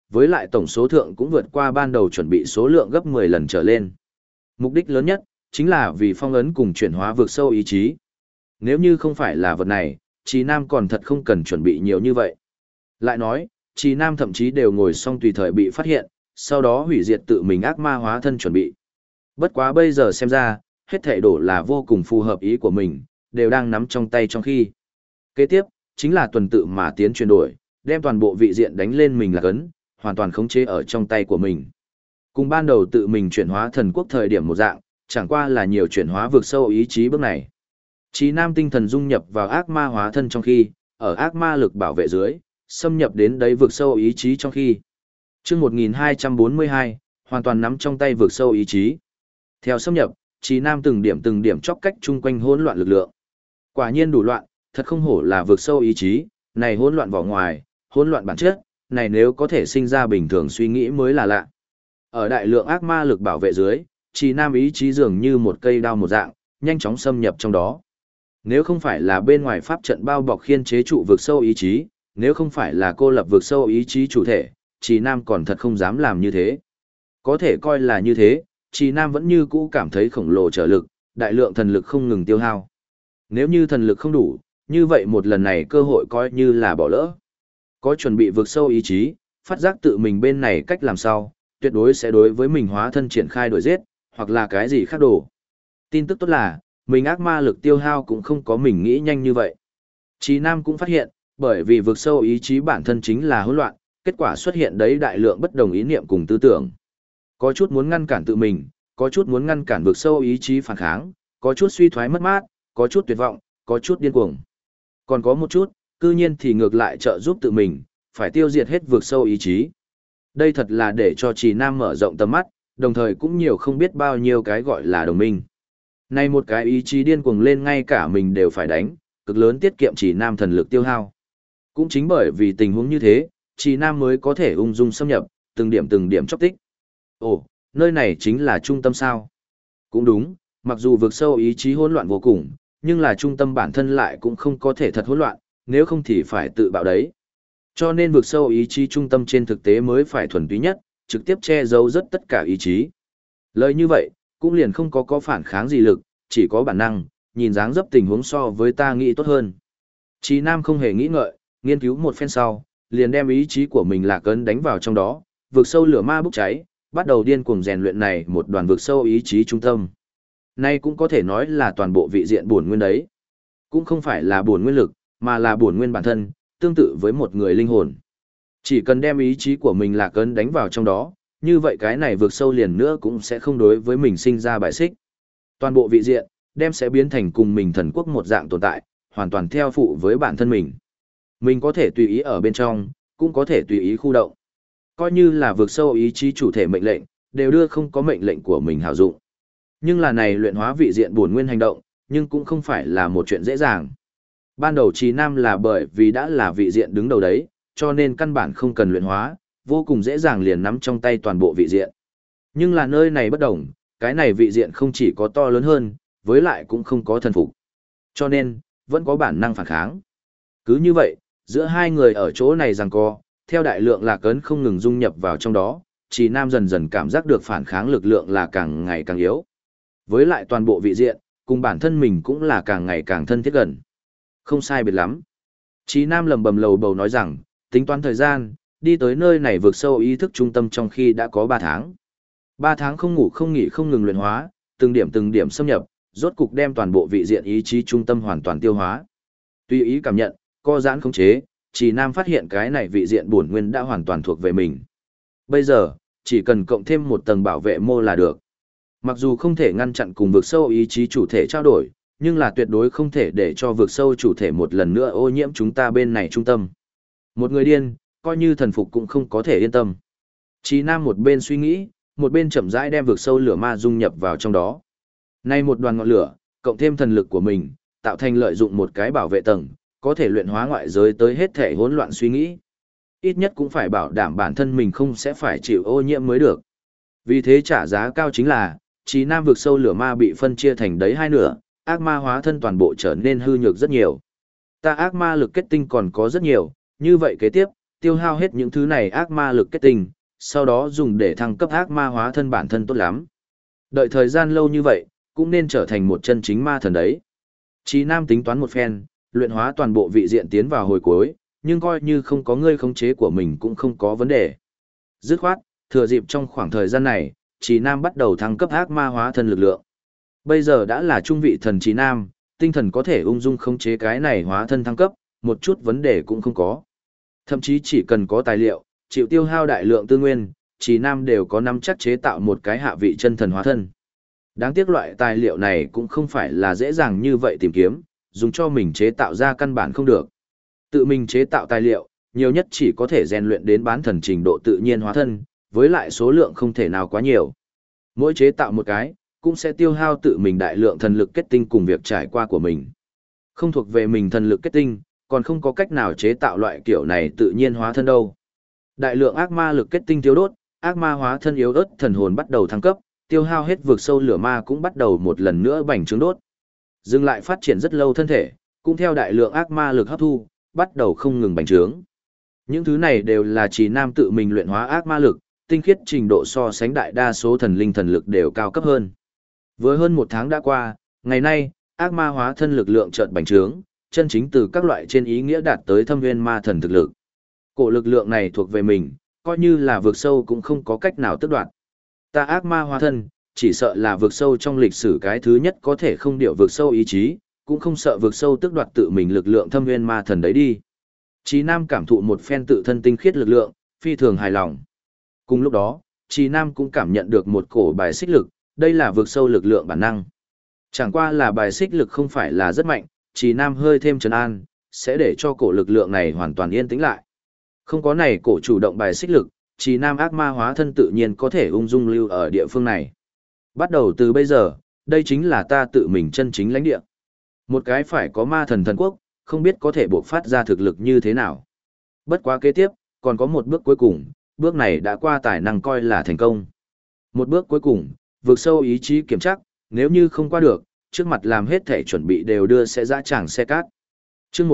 với lại tổng số thượng cũng vượt qua ban đầu chuẩn bị số lượng gấp 10 lần trở lên. Mục đích lớn nhất, chính là vì phong ấn cùng chuyển hóa vượt sâu ý chí. Nếu như không phải là vật này, Trì Nam còn thật không cần chuẩn bị nhiều như vậy. Lại nói, Trì Nam thậm chí đều ngồi xong tùy thời bị phát hiện, sau đó hủy diệt tự mình ác ma hóa thân chuẩn bị. Bất quá bây giờ xem ra, hết thảy đổ là vô cùng phù hợp ý của mình, đều đang nắm trong tay trong khi. Kế tiếp, chính là tuần tự mà tiến chuyển đổi, đem toàn bộ vị diện đánh lên mình là cấn, hoàn toàn khống chế ở trong tay của mình. Cùng ban đầu tự mình chuyển hóa thần quốc thời điểm một dạng, chẳng qua là nhiều chuyển hóa vượt sâu ý chí bước này. Chí Nam tinh thần dung nhập vào ác ma hóa thân trong khi, ở ác ma lực bảo vệ dưới, xâm nhập đến đấy vượt sâu ý chí trong khi. Chương 1242, hoàn toàn nắm trong tay vượt sâu ý chí. Theo xâm nhập, Chí Nam từng điểm chóc cách chung quanh hỗn loạn lực lượng. Quả nhiên đủ loạn, thật không hổ là vượt sâu ý chí, này hỗn loạn vỏ ngoài, hỗn loạn bản chất, này nếu có thể sinh ra bình thường suy nghĩ mới là lạ. Ở đại lượng ác ma lực bảo vệ dưới, Chí Nam ý chí dường như một cây đao một dạng, nhanh chóng xâm nhập trong đó. Nếu không phải là bên ngoài pháp trận bao bọc khiên chế trụ vượt sâu ý chí, nếu không phải là cô lập vượt sâu ý chí chủ thể, Chí Nam còn thật không dám làm như thế. Có thể coi là như thế, Chí Nam vẫn như cũ cảm thấy khổng lồ trở lực, đại lượng thần lực không ngừng tiêu hao. Nếu như thần lực không đủ, như vậy một lần này cơ hội coi như là bỏ lỡ. Có chuẩn bị vượt sâu ý chí, phát giác tự mình bên này cách làm sao, tuyệt đối sẽ đối với mình hóa thân triển khai đuổi giết, hoặc là cái gì khác đồ. Tin tức tốt là, mình ác ma lực tiêu hao cũng không có mình nghĩ nhanh như vậy. Chí Nam cũng phát hiện, bởi vì vượt sâu ý chí bản thân chính là hỗn loạn, kết quả xuất hiện đấy đại lượng bất đồng ý niệm cùng tư tưởng. Có chút muốn ngăn cản tự mình, có chút muốn ngăn cản vượt sâu ý chí phản kháng, có chút suy thoái mất mát, có chút tuyệt vọng, có chút điên cuồng. Còn có một chút, cư nhiên thì ngược lại trợ giúp tự mình, phải tiêu diệt hết vượt sâu ý chí. Đây thật là để cho Trì Nam mở rộng tầm mắt, đồng thời cũng nhiều không biết bao nhiêu cái gọi là đồng minh. Nay một cái ý chí điên cuồng lên ngay cả mình đều phải đánh, cực lớn tiết kiệm Trì Nam thần lực tiêu hao. Cũng chính bởi vì tình huống như thế, Trì Nam mới có thể ung dung xâm nhập, từng điểm chóc tích. Ồ, nơi này chính là trung tâm sao? Cũng đúng, mặc dù vượt sâu ý chí hỗn loạn vô cùng, nhưng là trung tâm bản thân lại cũng không có thể thật hỗn loạn, nếu không thì phải tự bạo đấy. Cho nên vượt sâu ý chí trung tâm trên thực tế mới phải thuần túy nhất, trực tiếp che giấu rất tất cả ý chí. Lời như vậy, cũng liền không có phản kháng gì lực, chỉ có bản năng, nhìn dáng dấp tình huống so với ta nghĩ tốt hơn. Chí Nam không hề nghĩ ngợi, nghiên cứu một phen sau, liền đem ý chí của mình lạc ấn đánh vào trong đó, vượt sâu lửa ma bốc cháy, bắt đầu điên cuồng rèn luyện này một đoàn vượt sâu ý chí trung tâm. Nay cũng có thể nói là toàn bộ vị diện bổn nguyên đấy. Cũng không phải là bổn nguyên lực, mà là bổn nguyên bản thân, tương tự với một người linh hồn. Chỉ cần đem ý chí của mình lạc ấn đánh vào trong đó, như vậy cái này vượt sâu liền nữa cũng sẽ không đối với mình sinh ra bài xích. Toàn bộ vị diện, đem sẽ biến thành cùng mình thần quốc một dạng tồn tại, hoàn toàn theo phụ với bản thân mình. Mình có thể tùy ý ở bên trong, cũng có thể tùy ý khu động. Coi như là vượt sâu ý chí chủ thể mệnh lệnh, đều đưa không có mệnh lệnh của mình hảo dụng. Nhưng là này luyện hóa vị diện bổn nguyên hành động, nhưng cũng không phải là một chuyện dễ dàng. Ban đầu Trì Nam là bởi vì đã là vị diện đứng đầu đấy, cho nên căn bản không cần luyện hóa, vô cùng dễ dàng liền nắm trong tay toàn bộ vị diện. Nhưng là nơi này bất đồng, cái này vị diện không chỉ có to lớn hơn, với lại cũng không có thần phục. Cho nên, vẫn có bản năng phản kháng. Cứ như vậy, giữa hai người ở chỗ này giằng co, theo đại lượng lạc ấn không ngừng dung nhập vào trong đó, Trì Nam dần dần cảm giác được phản kháng lực lượng là càng ngày càng yếu. Với lại toàn bộ vị diện, cùng bản thân mình cũng là càng ngày càng thân thiết gần. Không sai biệt lắm. Trì Nam lầm bầm lầu bầu nói rằng, tính toán thời gian, đi tới nơi này vượt sâu ý thức trung tâm trong khi đã có 3 tháng. 3 tháng không ngủ không nghỉ không ngừng luyện hóa, từng điểm xâm nhập, rốt cục đem toàn bộ vị diện ý chí trung tâm hoàn toàn tiêu hóa. Tùy ý cảm nhận, co giãn khống chế, Trì Nam phát hiện cái này vị diện bổn nguyên đã hoàn toàn thuộc về mình. Bây giờ, chỉ cần cộng thêm một tầng bảo vệ mô là được. Mặc dù không thể ngăn chặn cùng vượt sâu ý chí chủ thể trao đổi, nhưng là tuyệt đối không thể để cho vượt sâu chủ thể một lần nữa ô nhiễm chúng ta bên này trung tâm. Một người điên, coi như thần phục cũng không có thể yên tâm. Trì Nam một bên suy nghĩ, một bên chậm rãi đem vượt sâu lửa ma dung nhập vào trong đó. Nay một đoàn ngọn lửa, cộng thêm thần lực của mình, tạo thành lợi dụng một cái bảo vệ tầng, có thể luyện hóa ngoại giới tới hết thể hỗn loạn suy nghĩ. Ít nhất cũng phải bảo đảm bản thân mình không sẽ phải chịu ô nhiễm mới được. Vì thế trả giá cao chính là, Trì Nam vượt sâu lửa ma bị phân chia thành đấy hai nửa, ác ma hóa thân toàn bộ trở nên hư nhược rất nhiều. Ta ác ma lực kết tinh còn có rất nhiều, như vậy kế tiếp, tiêu hao hết những thứ này ác ma lực kết tinh, sau đó dùng để thăng cấp ác ma hóa thân bản thân tốt lắm. Đợi thời gian lâu như vậy, cũng nên trở thành một chân chính ma thần đấy. Chí Nam tính toán một phen, luyện hóa toàn bộ vị diện tiến vào hồi cuối, nhưng coi như không có ngươi khống chế của mình cũng không có vấn đề. Dứt khoát, thừa dịp trong khoảng thời gian này, Chí Nam bắt đầu thăng cấp ác ma hóa thân lực lượng. Bây giờ đã là trung vị thần Chí Nam, tinh thần có thể ung dung khống chế cái này hóa thân thăng cấp, một chút vấn đề cũng không có. Thậm chí chỉ cần có tài liệu, chịu tiêu hao đại lượng tư nguyên, Chí Nam đều có nắm chắc chế tạo một cái hạ vị chân thần hóa thân. Đáng tiếc loại tài liệu này cũng không phải là dễ dàng như vậy tìm kiếm, dùng cho mình chế tạo ra căn bản không được. Tự mình chế tạo tài liệu, nhiều nhất chỉ có thể rèn luyện đến bán thần trình độ tự nhiên hóa thân, với lại số lượng không thể nào quá nhiều. Mỗi chế tạo một cái, cũng sẽ tiêu hao tự mình đại lượng thần lực kết tinh cùng việc trải qua của mình. Không thuộc về mình thần lực kết tinh, còn không có cách nào chế tạo loại kiểu này tự nhiên hóa thân đâu. Đại lượng ác ma lực kết tinh tiêu đốt, ác ma hóa thân yếu ớt thần hồn bắt đầu thăng cấp, tiêu hao hết vực sâu lửa ma cũng bắt đầu một lần nữa bành trướng đốt. Dừng lại phát triển rất lâu thân thể, cũng theo đại lượng ác ma lực hấp thu, bắt đầu không ngừng bành trướng. Những thứ này đều là Chí Nam tự mình luyện hóa ác ma lực, tinh khiết trình độ so sánh đại đa số thần linh thần lực đều cao cấp hơn. Với hơn một tháng đã qua, ngày nay, ác ma hóa thân lực lượng chợt bành trướng, chân chính từ các loại trên ý nghĩa đạt tới thâm viên ma thần thực lực. Cổ lực lượng này thuộc về mình, coi như là vượt sâu cũng không có cách nào tước đoạt. Ta ác ma hóa thân, chỉ sợ là vượt sâu trong lịch sử cái thứ nhất có thể không điệu vượt sâu ý chí, cũng không sợ vượt sâu tước đoạt tự mình lực lượng thâm viên ma thần đấy đi. Chí Nam cảm thụ một phen tự thân tinh khiết lực lượng, phi thường hài lòng. Cùng lúc đó, Chí Nam cũng cảm nhận được một cổ bài xích lực, đây là vượt sâu lực lượng bản năng. Chẳng qua là bài xích lực không phải là rất mạnh, Chí Nam hơi thêm trấn an, sẽ để cho cổ lực lượng này hoàn toàn yên tĩnh lại. Không có này cổ chủ động bài xích lực, Chí Nam ác ma hóa thân tự nhiên có thể ung dung lưu ở địa phương này. Bắt đầu từ bây giờ, đây chính là ta tự mình chân chính lãnh địa. Một cái phải có ma thần thần quốc, không biết có thể buộc phát ra thực lực như thế nào. Bất quá kế tiếp, còn có một bước cuối cùng, bước này đã qua tài năng coi là thành công. Một bước cuối cùng, vượt sâu ý chí kiểm chắc, nếu như không qua được, trước mặt làm hết thể chuẩn bị đều đưa sẽ dã tràng xe cát. Chương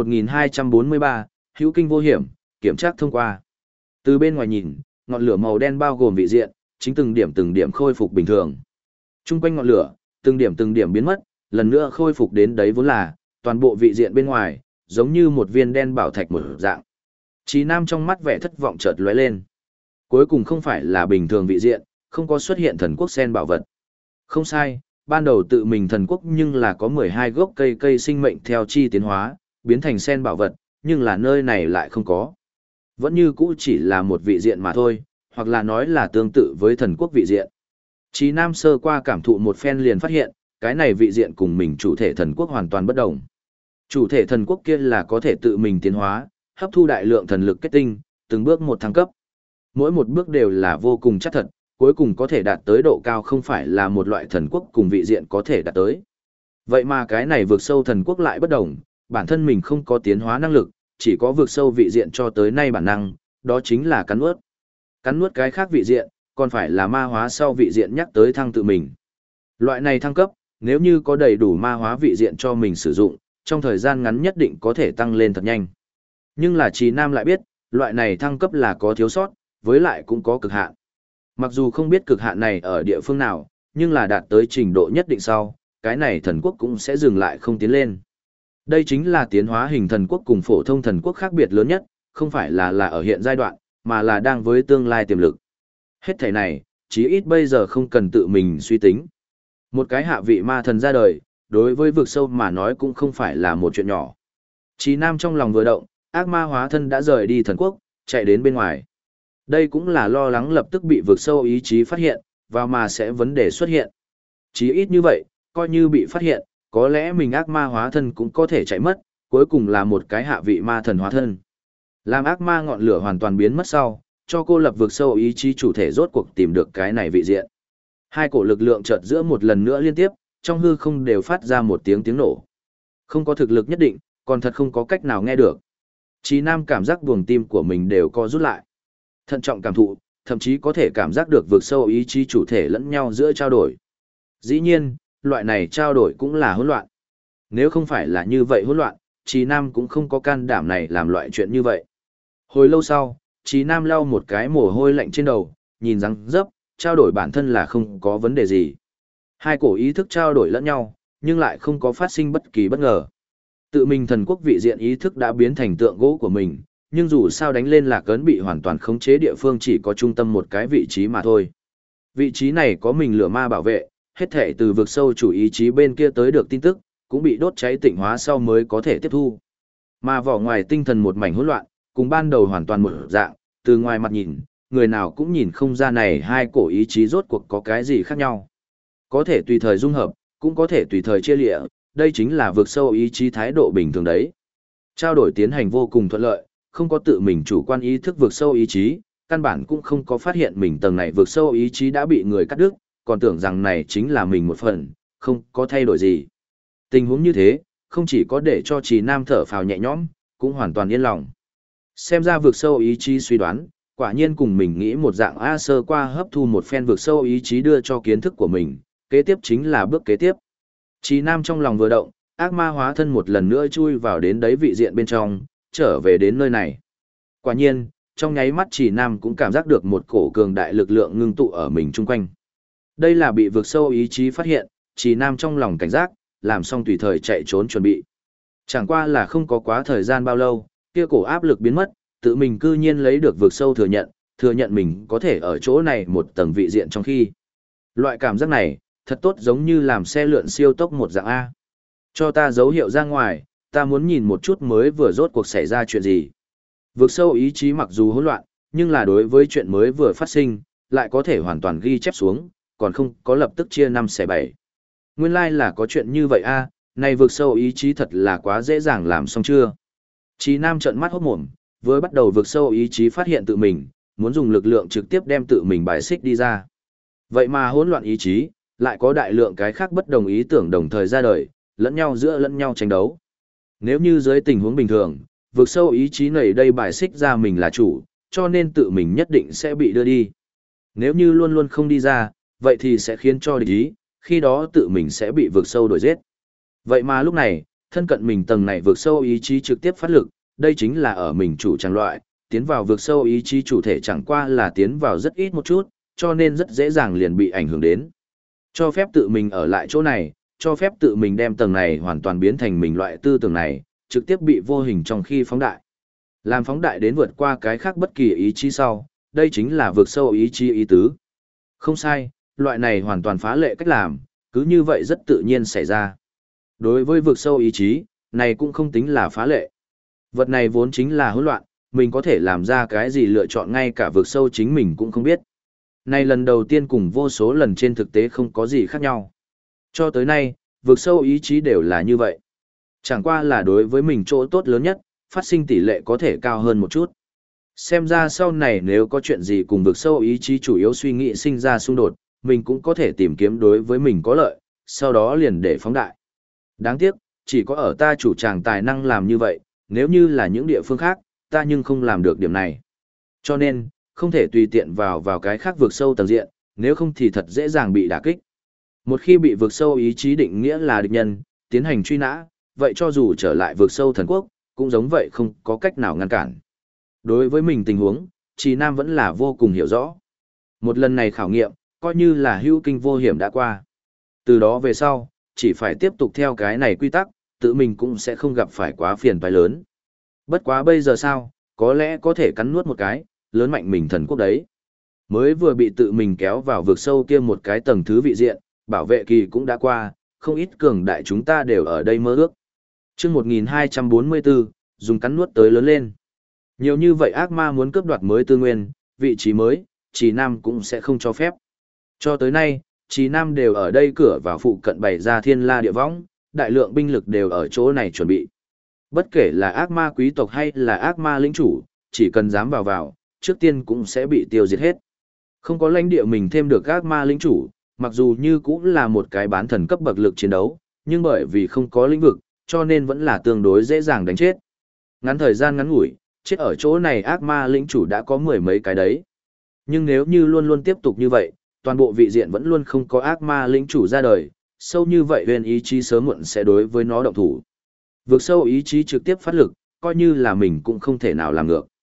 1243, hữu kinh vô hiểm, kiểm tra thông qua. Từ bên ngoài nhìn, ngọn lửa màu đen bao gồm vị diện, chính từng điểm khôi phục bình thường. Trung quanh ngọn lửa, từng điểm biến mất, lần nữa khôi phục đến đấy vốn là, toàn bộ vị diện bên ngoài, giống như một viên đen bảo thạch một dạng. Chí Nam trong mắt vẻ thất vọng chợt lóe lên. Cuối cùng không phải là bình thường vị diện, không có xuất hiện thần quốc sen bảo vật. Không sai, ban đầu tự mình thần quốc nhưng là có 12 gốc cây sinh mệnh theo chi tiến hóa, biến thành sen bảo vật, nhưng là nơi này lại không có. Vẫn như cũ chỉ là một vị diện mà thôi, hoặc là nói là tương tự với thần quốc vị diện. Chí Nam sơ qua cảm thụ một phen liền phát hiện, cái này vị diện cùng mình chủ thể thần quốc hoàn toàn bất đồng. Chủ thể thần quốc kia là có thể tự mình tiến hóa, hấp thu đại lượng thần lực kết tinh, từng bước một thăng cấp. Mỗi một bước đều là vô cùng chắc thật, cuối cùng có thể đạt tới độ cao không phải là một loại thần quốc cùng vị diện có thể đạt tới. Vậy mà cái này vượt sâu thần quốc lại bất đồng, bản thân mình không có tiến hóa năng lực, chỉ có vượt sâu vị diện cho tới nay bản năng, đó chính là cắn nuốt. Cắn nuốt cái khác vị diện, còn phải là ma hóa sau vị diện nhắc tới thăng tự mình. Loại này thăng cấp, nếu như có đầy đủ ma hóa vị diện cho mình sử dụng, trong thời gian ngắn nhất định có thể tăng lên thật nhanh. Nhưng là Chí Nam lại biết, loại này thăng cấp là có thiếu sót, với lại cũng có cực hạn. Mặc dù không biết cực hạn này ở địa phương nào, nhưng là đạt tới trình độ nhất định sau, cái này thần quốc cũng sẽ dừng lại không tiến lên. Đây chính là tiến hóa hình thần quốc cùng phổ thông thần quốc khác biệt lớn nhất, không phải là ở hiện giai đoạn, mà là đang với tương lai tiềm lực. Hết thảy này, chí ít bây giờ không cần tự mình suy tính. Một cái hạ vị ma thần ra đời, đối với vực sâu mà nói cũng không phải là một chuyện nhỏ. Chí Nam trong lòng vừa động, ác ma hóa thân đã rời đi thần quốc, chạy đến bên ngoài. Đây cũng là lo lắng lập tức bị vực sâu ý chí phát hiện, và mà sẽ vấn đề xuất hiện. Chí ít như vậy, coi như bị phát hiện, có lẽ mình ác ma hóa thân cũng có thể chạy mất, cuối cùng là một cái hạ vị ma thần hóa thân. Làm ác ma ngọn lửa hoàn toàn biến mất sau, cho cô lập vực sâu ý chí chủ thể rốt cuộc tìm được cái này vị diện. Hai cổ lực lượng chợt giữa một lần nữa liên tiếp, trong hư không đều phát ra một tiếng nổ. Không có thực lực nhất định, còn thật không có cách nào nghe được. Chí Nam cảm giác buồng tim của mình đều co rút lại. Thận trọng cảm thụ, thậm chí có thể cảm giác được vực sâu ý chí chủ thể lẫn nhau giữa trao đổi. Dĩ nhiên, loại này trao đổi cũng là hỗn loạn. Nếu không phải là như vậy hỗn loạn, Chí Nam cũng không có can đảm này làm loại chuyện như vậy. Hồi lâu sau, Trí Nam lau một cái mồ hôi lạnh trên đầu, nhìn răng dấp, trao đổi bản thân là không có vấn đề gì. Hai cổ ý thức trao đổi lẫn nhau, nhưng lại không có phát sinh bất kỳ bất ngờ. Tự mình thần quốc vị diện ý thức đã biến thành tượng gỗ của mình, nhưng dù sao đánh lên lạc ấn bị hoàn toàn khống chế địa phương chỉ có trung tâm một cái vị trí mà thôi. Vị trí này có mình lửa ma bảo vệ, hết thể từ vực sâu chủ ý chí bên kia tới được tin tức, cũng bị đốt cháy tịnh hóa sau mới có thể tiếp thu. Mà vỏ ngoài tinh thần một mảnh hỗn loạn, cùng ban đầu hoàn toàn một dạng, từ ngoài mặt nhìn, người nào cũng nhìn không ra này hai cổ ý chí rốt cuộc có cái gì khác nhau. Có thể tùy thời dung hợp, cũng có thể tùy thời chia lịa, đây chính là vực sâu ý chí thái độ bình thường đấy. Trao đổi tiến hành vô cùng thuận lợi, không có tự mình chủ quan ý thức vực sâu ý chí, căn bản cũng không có phát hiện mình tầng này vực sâu ý chí đã bị người cắt đứt, còn tưởng rằng này chính là mình một phần, không có thay đổi gì. Tình huống như thế, không chỉ có để cho Trì Nam thở phào nhẹ nhõm, cũng hoàn toàn yên lòng. Xem ra vực sâu ý chí suy đoán, quả nhiên cùng mình nghĩ một dạng A sơ qua hấp thu một phen vực sâu ý chí đưa cho kiến thức của mình, kế tiếp chính là bước kế tiếp. Trì Nam trong lòng vừa động, ác ma hóa thân một lần nữa chui vào đến đấy vị diện bên trong, trở về đến nơi này. Quả nhiên, trong nháy mắt Trì Nam cũng cảm giác được một cổ cường đại lực lượng ngưng tụ ở mình chung quanh. Đây là bị vực sâu ý chí phát hiện, Trì Nam trong lòng cảnh giác, làm xong tùy thời chạy trốn chuẩn bị. Chẳng qua là không có quá thời gian bao lâu, kia cổ áp lực biến mất, tự mình cư nhiên lấy được vực sâu thừa nhận mình có thể ở chỗ này một tầng vị diện trong khi. Loại cảm giác này, thật tốt giống như làm xe lượn siêu tốc một dạng A. Cho ta dấu hiệu ra ngoài, ta muốn nhìn một chút mới vừa rốt cuộc xảy ra chuyện gì. Vực sâu ý chí mặc dù hỗn loạn, nhưng là đối với chuyện mới vừa phát sinh, lại có thể hoàn toàn ghi chép xuống, còn không có lập tức chia 5 xẻ 7. Nguyên lai là có chuyện như vậy a, này vực sâu ý chí thật là quá dễ dàng làm xong chưa. Chí Nam trợn mắt hốt mồm, với bắt đầu vực sâu ý chí phát hiện tự mình, muốn dùng lực lượng trực tiếp đem tự mình bài xích đi ra. Vậy mà hỗn loạn ý chí, lại có đại lượng cái khác bất đồng ý tưởng đồng thời ra đời, lẫn nhau giữa lẫn nhau tranh đấu. Nếu như dưới tình huống bình thường, vực sâu ý chí này đây bài xích ra mình là chủ, cho nên tự mình nhất định sẽ bị đưa đi. Nếu như luôn luôn không đi ra, vậy thì sẽ khiến cho địch ý, khi đó tự mình sẽ bị vực sâu đuổi giết. Vậy mà lúc này, thân cận mình tầng này vực sâu ý chí trực tiếp phát lực, đây chính là ở mình chủ trang loại, tiến vào vực sâu ý chí chủ thể chẳng qua là tiến vào rất ít một chút, cho nên rất dễ dàng liền bị ảnh hưởng đến. Cho phép tự mình ở lại chỗ này, cho phép tự mình đem tầng này hoàn toàn biến thành mình loại tư tưởng này, trực tiếp bị vô hình trong khi phóng đại. Làm phóng đại đến vượt qua cái khác bất kỳ ý chí sau, đây chính là vực sâu ý chí ý tứ. Không sai, loại này hoàn toàn phá lệ cách làm, cứ như vậy rất tự nhiên xảy ra. Đối với vực sâu ý chí, này cũng không tính là phá lệ. Vật này vốn chính là hỗn loạn, mình có thể làm ra cái gì lựa chọn ngay cả vực sâu chính mình cũng không biết. Này lần đầu tiên cùng vô số lần trên thực tế không có gì khác nhau. Cho tới nay, vực sâu ý chí đều là như vậy. Chẳng qua là đối với mình chỗ tốt lớn nhất, phát sinh tỷ lệ có thể cao hơn một chút. Xem ra sau này nếu có chuyện gì cùng vực sâu ý chí chủ yếu suy nghĩ sinh ra xung đột, mình cũng có thể tìm kiếm đối với mình có lợi, sau đó liền để phóng đại. Đáng tiếc, chỉ có ở ta chủ tràng tài năng làm như vậy, nếu như là những địa phương khác, ta nhưng không làm được điểm này. Cho nên, không thể tùy tiện vào cái khác vực sâu tầng diện, nếu không thì thật dễ dàng bị đả kích. Một khi bị vực sâu ý chí định nghĩa là địch nhân, tiến hành truy nã, vậy cho dù trở lại vực sâu thần quốc, cũng giống vậy không có cách nào ngăn cản. Đối với mình tình huống, Trì Nam vẫn là vô cùng hiểu rõ. Một lần này khảo nghiệm, coi như là hữu kinh vô hiểm đã qua. Từ đó về sau, chỉ phải tiếp tục theo cái này quy tắc, tự mình cũng sẽ không gặp phải quá phiền toái lớn. Bất quá bây giờ sao, có lẽ có thể cắn nuốt một cái, lớn mạnh mình thần quốc đấy. Mới vừa bị tự mình kéo vào vực sâu kia một cái tầng thứ vị diện, bảo vệ kỳ cũng đã qua, không ít cường đại chúng ta đều ở đây mơ ước. Chương 1244, dùng cắn nuốt tới lớn lên. Nhiều như vậy ác ma muốn cướp đoạt mới tư nguyên, vị trí mới, Trì Nam cũng sẽ không cho phép. Cho tới nay, Trì Nam đều ở đây cửa vào phụ cận bày ra thiên la địa võng, đại lượng binh lực đều ở chỗ này chuẩn bị. Bất kể là ác ma quý tộc hay là ác ma lĩnh chủ, chỉ cần dám vào, trước tiên cũng sẽ bị tiêu diệt hết. Không có lãnh địa mình thêm được ác ma lĩnh chủ, mặc dù như cũng là một cái bán thần cấp bậc lực chiến đấu, nhưng bởi vì không có lĩnh vực, cho nên vẫn là tương đối dễ dàng đánh chết. Ngắn thời gian ngắn ngủi, chết ở chỗ này ác ma lĩnh chủ đã có mười mấy cái đấy. Nhưng nếu như luôn luôn tiếp tục như vậy, toàn bộ vị diện vẫn luôn không có ác ma lĩnh chủ ra đời, sâu như vậy huyền ý chí sớm muộn sẽ đối với nó động thủ. Vượt sâu ý chí trực tiếp phát lực, coi như là mình cũng không thể nào làm ngược.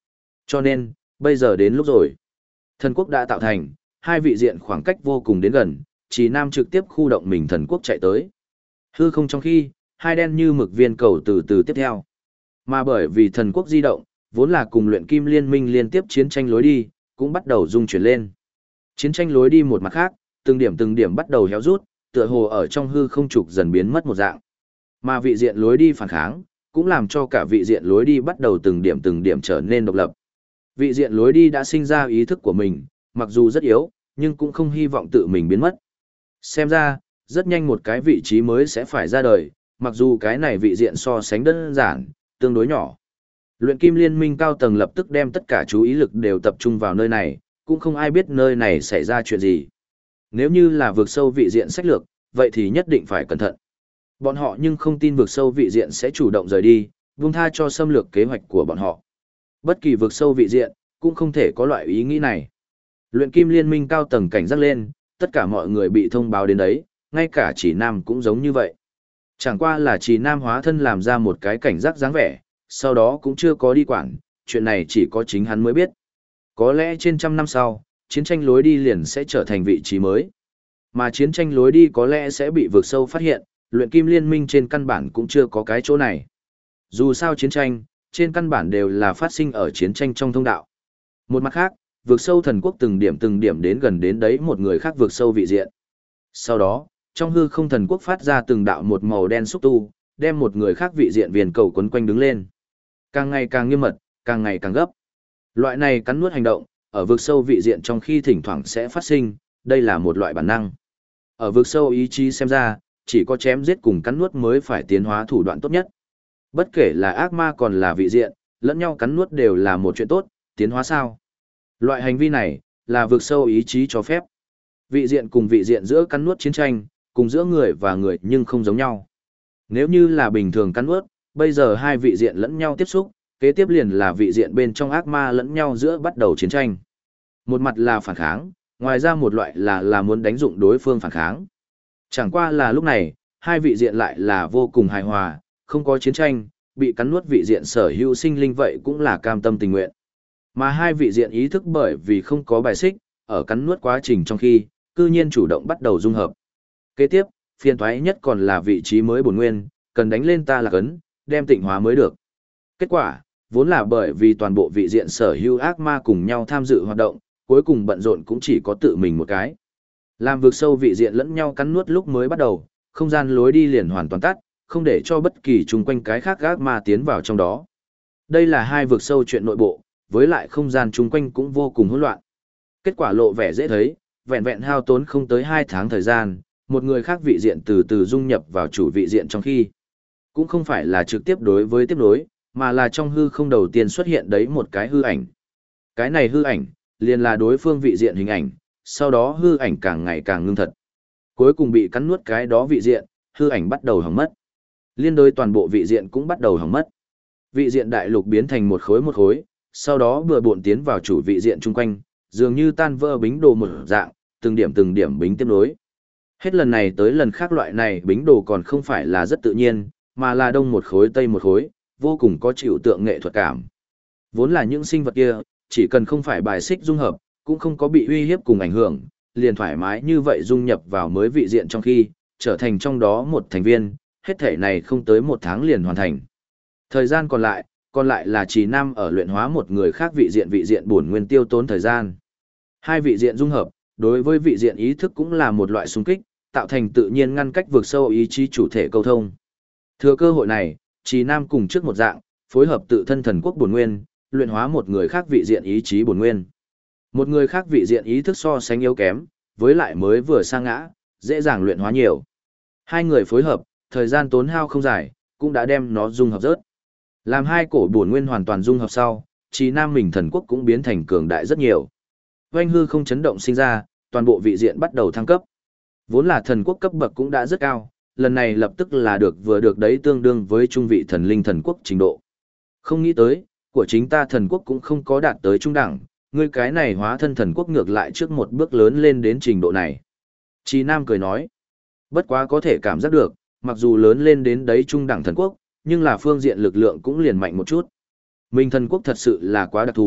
Cho nên, bây giờ đến lúc rồi. Thần quốc đã tạo thành, hai vị diện khoảng cách vô cùng đến gần, Trì Nam trực tiếp khu động mình thần quốc chạy tới. Hư không trong khi, hai đen như mực viên cầu từ từ tiếp theo. Mà bởi vì thần quốc di động, vốn là cùng luyện kim liên minh liên tiếp chiến tranh lối đi, cũng bắt đầu dung chuyển lên. Chiến tranh lối đi một mặt khác, từng điểm bắt đầu héo rút, tựa hồ ở trong hư không trục dần biến mất một dạng. Mà vị diện lối đi phản kháng, cũng làm cho cả vị diện lối đi bắt đầu từng điểm trở nên độc lập. Vị diện lối đi đã sinh ra ý thức của mình, mặc dù rất yếu, nhưng cũng không hy vọng tự mình biến mất. Xem ra, rất nhanh một cái vị trí mới sẽ phải ra đời, mặc dù cái này vị diện so sánh đơn giản, tương đối nhỏ. Luyện kim liên minh cao tầng lập tức đem tất cả chú ý lực đều tập trung vào nơi này, cũng không ai biết nơi này xảy ra chuyện gì. Nếu như là vượt sâu vị diện sách lược, vậy thì nhất định phải cẩn thận. Bọn họ nhưng không tin vượt sâu vị diện sẽ chủ động rời đi, buông tha cho xâm lược kế hoạch của bọn họ. Bất kỳ vượt sâu vị diện, cũng không thể có loại ý nghĩ này. Luyện kim liên minh cao tầng cảnh giác lên, tất cả mọi người bị thông báo đến đấy, ngay cả Chỉ Nam cũng giống như vậy. Chẳng qua là Chỉ Nam hóa thân làm ra một cái cảnh giác dáng vẻ, sau đó cũng chưa có đi quản, chuyện này chỉ có chính hắn mới biết. Có lẽ trên 100 năm sau, chiến tranh lối đi liền sẽ trở thành vị trí mới. Mà chiến tranh lối đi có lẽ sẽ bị vượt sâu phát hiện, luyện kim liên minh trên căn bản cũng chưa có cái chỗ này. Dù sao chiến tranh, trên căn bản đều là phát sinh ở chiến tranh trong thông đạo. Một mặt khác, vượt sâu thần quốc từng điểm đến gần đến đấy một người khác vượt sâu vị diện. Sau đó, trong hư không thần quốc phát ra từng đạo một màu đen xúc tu, đem một người khác vị diện viên cầu quấn quanh đứng lên. Càng ngày càng nghiêm mật, càng ngày càng gấp. Loại này cắn nuốt hành động, ở vực sâu vị diện trong khi thỉnh thoảng sẽ phát sinh, đây là một loại bản năng. Ở vực sâu ý chí xem ra, chỉ có chém giết cùng cắn nuốt mới phải tiến hóa thủ đoạn tốt nhất. Bất kể là ác ma còn là vị diện, lẫn nhau cắn nuốt đều là một chuyện tốt, tiến hóa sao? Loại hành vi này, là vực sâu ý chí cho phép. Vị diện cùng vị diện giữa cắn nuốt chiến tranh, cùng giữa người và người nhưng không giống nhau. Nếu như là bình thường cắn nuốt, bây giờ hai vị diện lẫn nhau tiếp xúc, kế tiếp liền là vị diện bên trong ác ma lẫn nhau giữa bắt đầu chiến tranh. Một mặt là phản kháng, ngoài ra một loại là muốn đánh dụng đối phương phản kháng. Chẳng qua là lúc này, hai vị diện lại là vô cùng hài hòa, không có chiến tranh, bị cắn nuốt vị diện sở hữu sinh linh vậy cũng là cam tâm tình nguyện. Mà hai vị diện ý thức bởi vì không có bài xích, ở cắn nuốt quá trình trong khi, cư nhiên chủ động bắt đầu dung hợp. Kế tiếp, phiền toái nhất còn là vị trí mới bổn nguyên, cần đánh lên ta là cấn, đem tịnh hóa mới được. Kết quả, vốn là bởi vì toàn bộ vị diện sở hữu ác ma cùng nhau tham dự hoạt động, cuối cùng bận rộn cũng chỉ có tự mình một cái. Làm vực sâu vị diện lẫn nhau cắn nuốt lúc mới bắt đầu, không gian lối đi liền hoàn toàn tắt, không để cho bất kỳ chung quanh cái khác ác ma tiến vào trong đó. Đây là hai vực sâu chuyện nội bộ, với lại không gian chung quanh cũng vô cùng hỗn loạn. Kết quả lộ vẻ dễ thấy, vẹn vẹn hao tốn không tới 2 tháng thời gian, một người khác vị diện từ từ dung nhập vào chủ vị diện trong khi. Cũng không phải là trực tiếp đối với tiếp nối, mà là trong hư không đầu tiên xuất hiện đấy một cái hư ảnh. Cái này hư ảnh, liền là đối phương vị diện hình ảnh, sau đó hư ảnh càng ngày càng ngưng thật. Cuối cùng bị cắn nuốt cái đó vị diện, hư ảnh bắt đầu hỏng mất. Liên đối toàn bộ vị diện cũng bắt đầu hỏng mất. Vị diện đại lục biến thành một khối, sau đó bừa bộn tiến vào chủ vị diện chung quanh, dường như tan vỡ bính đồ một dạng, từng điểm bính tiếp nối. Hết lần này tới lần khác loại này bính đồ còn không phải là rất tự nhiên, mà là đông một khối tây một khối, vô cùng có chịu tượng nghệ thuật cảm. Vốn là những sinh vật kia, chỉ cần không phải bài xích dung hợp, cũng không có bị uy hiếp cùng ảnh hưởng, liền thoải mái như vậy dung nhập vào mới vị diện trong khi, trở thành trong đó một thành viên, hết thể này không tới 1 tháng liền hoàn thành. Thời gian còn lại là chỉ năm ở luyện hóa một người khác vị diện bổn nguyên tiêu tốn thời gian. Hai vị diện dung hợp, đối với vị diện ý thức cũng là một loại xung kích, tạo thành tự nhiên ngăn cách vượt sâu ý chí chủ thể câu thông. Thừa cơ hội này, Trì Nam cùng trước một dạng, phối hợp tự thân thần quốc bổn nguyên, luyện hóa một người khác vị diện ý chí bổn nguyên. Một người khác vị diện ý thức so sánh yếu kém, với lại mới vừa sa ngã, dễ dàng luyện hóa nhiều. Hai người phối hợp, thời gian tốn hao không dài, cũng đã đem nó dung hợp rớt. Làm hai cổ bổn nguyên hoàn toàn dung hợp sau, Trì Nam mình thần quốc cũng biến thành cường đại rất nhiều. Oanh hư không chấn động sinh ra, toàn bộ vị diện bắt đầu thăng cấp. Vốn là thần quốc cấp bậc cũng đã rất cao, lần này lập tức là vừa được đấy tương đương với trung vị thần linh thần quốc trình độ. Không nghĩ tới, của chính ta thần quốc cũng không có đạt tới trung đẳng, ngươi cái này hóa thân thần quốc ngược lại trước một bước lớn lên đến trình độ này. Trì Nam cười nói, bất quá có thể cảm giác được, mặc dù lớn lên đến đấy trung đẳng thần quốc, nhưng là phương diện lực lượng cũng liền mạnh một chút. Mình thần quốc thật sự là quá đặc thù,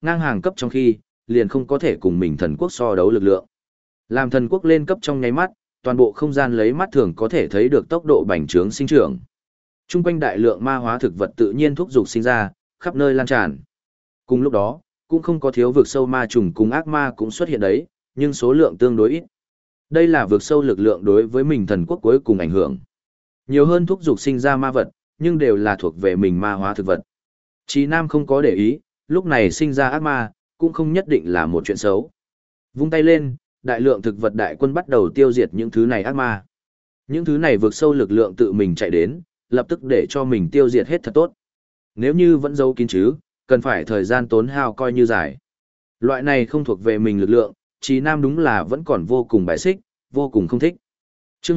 Ngang hàng cấp trong khi, liền không có thể cùng mình thần quốc so đấu lực lượng. Làm thần quốc lên cấp trong nháy mắt, toàn bộ không gian lấy mắt thường có thể thấy được tốc độ bành trướng sinh trưởng. Trung quanh đại lượng ma hóa thực vật tự nhiên thúc dục sinh ra, khắp nơi lan tràn. Cùng lúc đó, cũng không có thiếu vực sâu ma trùng cùng ác ma cũng xuất hiện đấy, nhưng số lượng tương đối ít. Đây là vực sâu lực lượng đối với mình thần quốc cuối cùng ảnh hưởng. Nhiều hơn thúc dục sinh ra ma vật, nhưng đều là thuộc về mình ma hóa thực vật. Chí Nam không có để ý, lúc này sinh ra ác ma, cũng không nhất định là một chuyện xấu. Vung tay lên, đại lượng thực vật đại quân bắt đầu tiêu diệt những thứ này ác ma. Những thứ này vượt sâu lực lượng tự mình chạy đến, lập tức để cho mình tiêu diệt hết thật tốt. Nếu như vẫn giấu kín chứ, cần phải thời gian tốn hao coi như dài. Loại này không thuộc về mình lực lượng, Chí Nam đúng là vẫn còn vô cùng bài xích, vô cùng không thích. Chương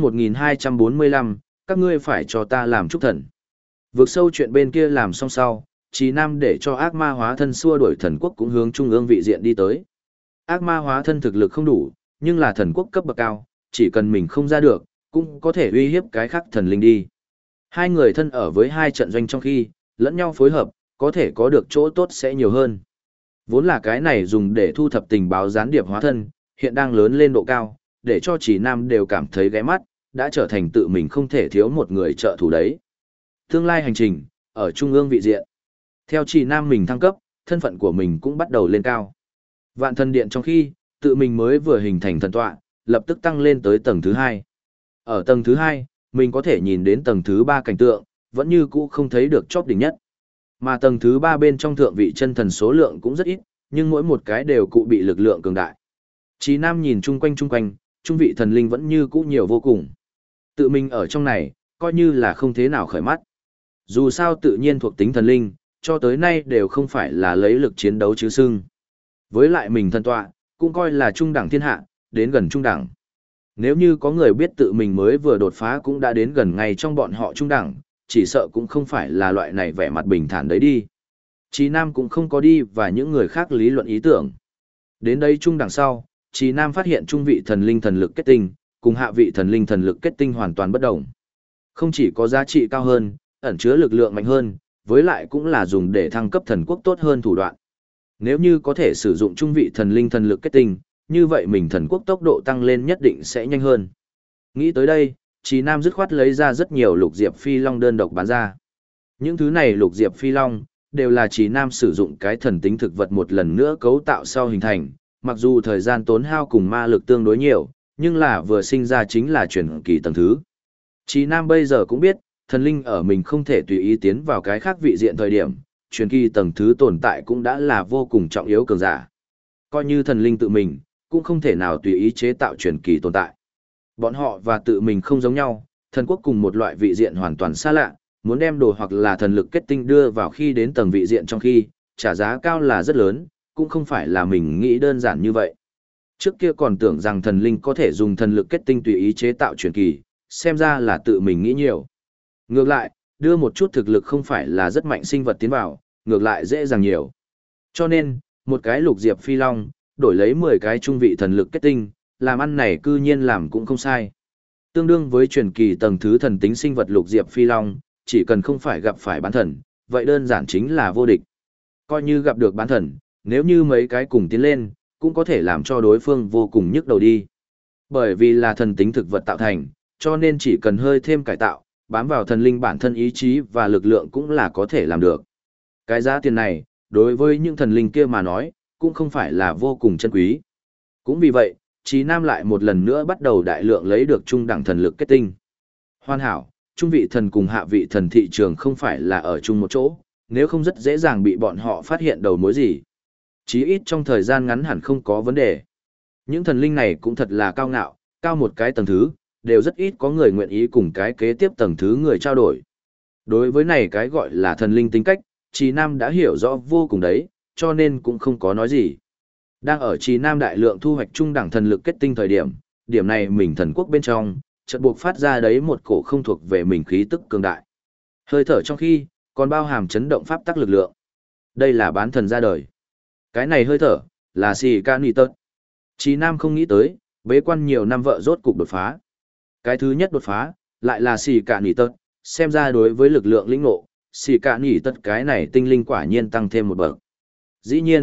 1245, các ngươi phải cho ta làm chúc thần. Vượt sâu chuyện bên kia làm xong sau, Chí Nam để cho ác ma hóa thân xua đuổi thần quốc cũng hướng trung ương vị diện đi tới. Ác ma hóa thân thực lực không đủ, nhưng là thần quốc cấp bậc cao, chỉ cần mình không ra được, cũng có thể uy hiếp cái khác thần linh đi. Hai người thân ở với hai trận doanh trong khi, lẫn nhau phối hợp, có thể có được chỗ tốt sẽ nhiều hơn. Vốn là cái này dùng để thu thập tình báo gián điệp hóa thân, hiện đang lớn lên độ cao, để cho Chí Nam đều cảm thấy ghé mắt, đã trở thành tự mình không thể thiếu một người trợ thủ đấy. Tương lai hành trình, ở trung ương vị diện. Theo Chí Nam mình thăng cấp, thân phận của mình cũng bắt đầu lên cao. Vạn thần điện trong khi, tự mình mới vừa hình thành thần tọa, lập tức tăng lên tới tầng thứ 2. Ở tầng thứ 2, mình có thể nhìn đến tầng thứ 3 cảnh tượng, vẫn như cũ không thấy được chóp đỉnh nhất. Mà tầng thứ 3 bên trong thượng vị chân thần số lượng cũng rất ít, nhưng mỗi một cái đều cụ bị lực lượng cường đại. Chí Nam nhìn chung quanh, trung vị thần linh vẫn như cũ nhiều vô cùng. Tự mình ở trong này, coi như là không thế nào khởi mắt. Dù sao tự nhiên thuộc tính thần linh, cho tới nay đều không phải là lấy lực chiến đấu chứ xưng. Với lại mình thần tọa, cũng coi là trung đẳng thiên hạ, đến gần trung đẳng. Nếu như có người biết tự mình mới vừa đột phá cũng đã đến gần ngay trong bọn họ trung đẳng, chỉ sợ cũng không phải là loại này vẻ mặt bình thản đấy đi. Chí Nam cũng không có đi và những người khác lý luận ý tưởng. Đến đây trung đẳng sau, Chí Nam phát hiện trung vị thần linh thần lực kết tinh, cùng hạ vị thần linh thần lực kết tinh hoàn toàn bất đồng. Không chỉ có giá trị cao hơn, ẩn chứa lực lượng mạnh hơn, với lại cũng là dùng để thăng cấp thần quốc tốt hơn thủ đoạn. Nếu như có thể sử dụng trung vị thần linh thần lực kết tinh, như vậy mình thần quốc tốc độ tăng lên nhất định sẽ nhanh hơn. Nghĩ tới đây, Chí Nam dứt khoát lấy ra rất nhiều lục diệp phi long đơn độc bán ra. Những thứ này lục diệp phi long, đều là Chí Nam sử dụng cái thần tính thực vật một lần nữa cấu tạo sau hình thành, mặc dù thời gian tốn hao cùng ma lực tương đối nhiều, nhưng là vừa sinh ra chính là chuyển kỳ tầng thứ. Chí Nam bây giờ cũng biết, thần linh ở mình không thể tùy ý tiến vào cái khác vị diện thời điểm, truyền kỳ tầng thứ tồn tại cũng đã là vô cùng trọng yếu cường giả. Coi như thần linh tự mình, cũng không thể nào tùy ý chế tạo truyền kỳ tồn tại. Bọn họ và tự mình không giống nhau, thần quốc cùng một loại vị diện hoàn toàn xa lạ, muốn đem đồ hoặc là thần lực kết tinh đưa vào khi đến tầng vị diện trong khi, trả giá cao là rất lớn, cũng không phải là mình nghĩ đơn giản như vậy. Trước kia còn tưởng rằng thần linh có thể dùng thần lực kết tinh tùy ý chế tạo truyền kỳ, xem ra là tự mình nghĩ nhiều. Ngược lại, đưa một chút thực lực không phải là rất mạnh sinh vật tiến vào, ngược lại dễ dàng nhiều. Cho nên, một cái lục diệp phi long, đổi lấy 10 cái trung vị thần lực kết tinh, làm ăn này cư nhiên làm cũng không sai. Tương đương với truyền kỳ tầng thứ thần tính sinh vật lục diệp phi long, chỉ cần không phải gặp phải bán thần, vậy đơn giản chính là vô địch. Coi như gặp được bán thần, nếu như mấy cái cùng tiến lên, cũng có thể làm cho đối phương vô cùng nhức đầu đi. Bởi vì là thần tính thực vật tạo thành, cho nên chỉ cần hơi thêm cải tạo, bám vào thần linh bản thân ý chí và lực lượng cũng là có thể làm được. Cái giá tiền này, đối với những thần linh kia mà nói, cũng không phải là vô cùng chân quý. Cũng vì vậy, Chí Nam lại một lần nữa bắt đầu đại lượng lấy được trung đẳng thần lực kết tinh. Hoàn hảo, trung vị thần cùng hạ vị thần thị trường không phải là ở chung một chỗ, nếu không rất dễ dàng bị bọn họ phát hiện đầu mối gì. Chí ít trong thời gian ngắn hẳn không có vấn đề. Những thần linh này cũng thật là cao ngạo, cao một cái tầng thứ, đều rất ít có người nguyện ý cùng cái kế tiếp tầng thứ người trao đổi. Đối với này cái gọi là thần linh tính cách, Chí Nam đã hiểu rõ vô cùng đấy, cho nên cũng không có nói gì. Đang ở Chí Nam đại lượng thu hoạch trung đẳng thần lực kết tinh thời điểm, điểm này mình thần quốc bên trong, chợt buộc phát ra đấy một cổ không thuộc về mình khí tức cường đại. Hơi thở trong khi, còn bao hàm chấn động pháp tắc lực lượng. Đây là bán thần ra đời. Cái này hơi thở, là xì ca nì tật. Chí Nam không nghĩ tới, bế quan nhiều năm vợ rốt cục đột phá. Cái thứ nhất đột phá, lại là xì ca nì tật, xem ra đối với lực lượng lĩnh ngộ, xì ca nì tật cái này tinh linh quả nhiên tăng thêm một bậc. Dĩ nhiên,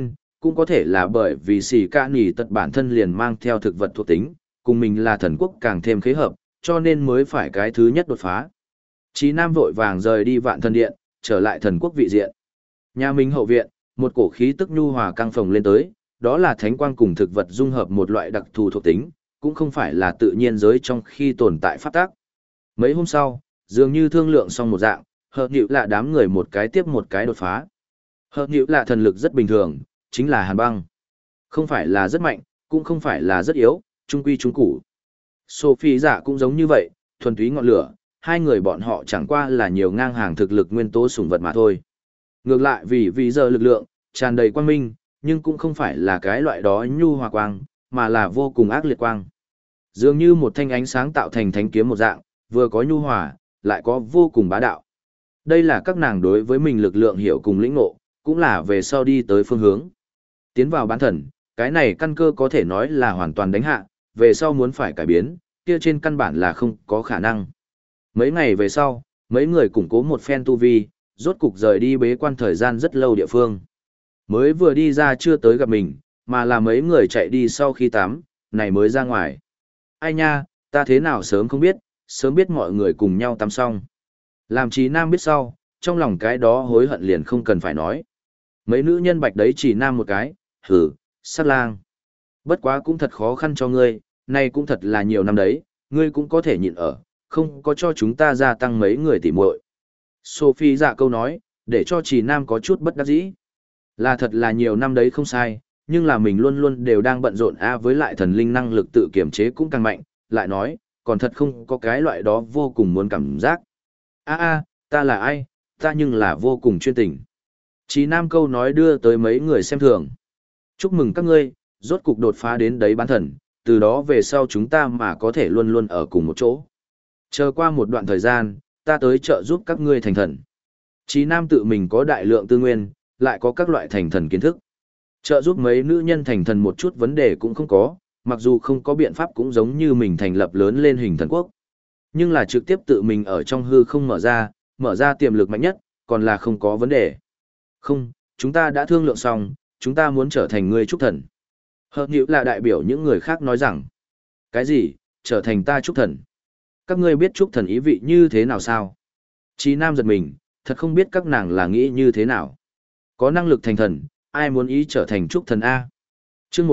cũng có thể là bởi vì xì ca nỉ tật bản thân liền mang theo thực vật thuộc tính, cùng mình là thần quốc càng thêm khế hợp, cho nên mới phải cái thứ nhất đột phá. Chí Nam vội vàng rời đi Vạn Thần Điện, trở lại thần quốc vị diện. Nhà mình hậu viện, một cổ khí tức nhu hòa căng phồng lên tới, đó là thánh quang cùng thực vật dung hợp một loại đặc thù thuộc tính, cũng không phải là tự nhiên giới trong khi tồn tại pháp tắc. Mấy hôm sau, dường như thương lượng xong một dạng, hợp nhịu lạ đám người một cái tiếp một cái đột phá. Hợp nhịu lạ thần lực rất bình thường, chính là hàn băng. Không phải là rất mạnh, cũng không phải là rất yếu, trung quy trung củ. Sophie giả cũng giống như vậy, thuần túy ngọn lửa, hai người bọn họ chẳng qua là nhiều ngang hàng thực lực nguyên tố sủng vật mà thôi. Ngược lại vì giờ lực lượng, tràn đầy quang minh, nhưng cũng không phải là cái loại đó nhu hòa quang, mà là vô cùng ác liệt quang. Dường như một thanh ánh sáng tạo thành thánh kiếm một dạng, vừa có nhu hòa, lại có vô cùng bá đạo. Đây là các nàng đối với mình lực lượng hiểu cùng lĩnh ngộ, cũng là về sau đi tới phương hướng. Tiến vào bán thần, cái này căn cơ có thể nói là hoàn toàn đánh hạ, về sau muốn phải cải biến, kia trên căn bản là không có khả năng. Mấy ngày về sau, mấy người củng cố một phen tu vi, rốt cục rời đi bế quan thời gian rất lâu địa phương. Mới vừa đi ra chưa tới gặp mình, mà là mấy người chạy đi sau khi tắm, này mới ra ngoài. Ai nha, ta thế nào sớm không biết, sớm biết mọi người cùng nhau tắm xong. Làm Trì Nam biết sau, trong lòng cái đó hối hận liền không cần phải nói. Mấy nữ nhân bạch đấy Trì Nam một cái, hử, sát lang. Bất quá cũng thật khó khăn cho ngươi, nay cũng thật là nhiều năm đấy, ngươi cũng có thể nhịn ở, không có cho chúng ta gia tăng mấy người tỉ muội. Sophie dạ câu nói, để cho Trì Nam có chút bất đắc dĩ. Là thật là nhiều năm đấy không sai, nhưng là mình luôn luôn đều đang bận rộn với lại thần linh năng lực tự kiểm chế cũng càng mạnh, lại nói, còn thật không có cái loại đó vô cùng muốn cảm giác. Ta là ai, ta nhưng là vô cùng chuyên tình. Trì Nam câu nói đưa tới mấy người xem thường. Chúc mừng các ngươi, rốt cục đột phá đến đấy bán thần, từ đó về sau chúng ta mà có thể luôn luôn ở cùng một chỗ. Chờ qua một đoạn thời gian, ta tới trợ giúp các ngươi thành thần. Trì Nam tự mình có đại lượng tư nguyên, lại có các loại thành thần kiến thức. Trợ giúp mấy nữ nhân thành thần một chút vấn đề cũng không có, mặc dù không có biện pháp cũng giống như mình thành lập lớn lên hình thần quốc. Nhưng là trực tiếp tự mình ở trong hư không mở ra tiềm lực mạnh nhất, còn là không có vấn đề. Không, chúng ta đã thương lượng xong, chúng ta muốn trở thành người trúc thần. Hợp nhữ là đại biểu những người khác nói rằng. Cái gì, trở thành ta trúc thần? Các ngươi biết trúc thần ý vị như thế nào sao? Chí Nam giật mình, thật không biết các nàng là nghĩ như thế nào. Có năng lực thành thần, ai muốn ý trở thành trúc thần A? Chương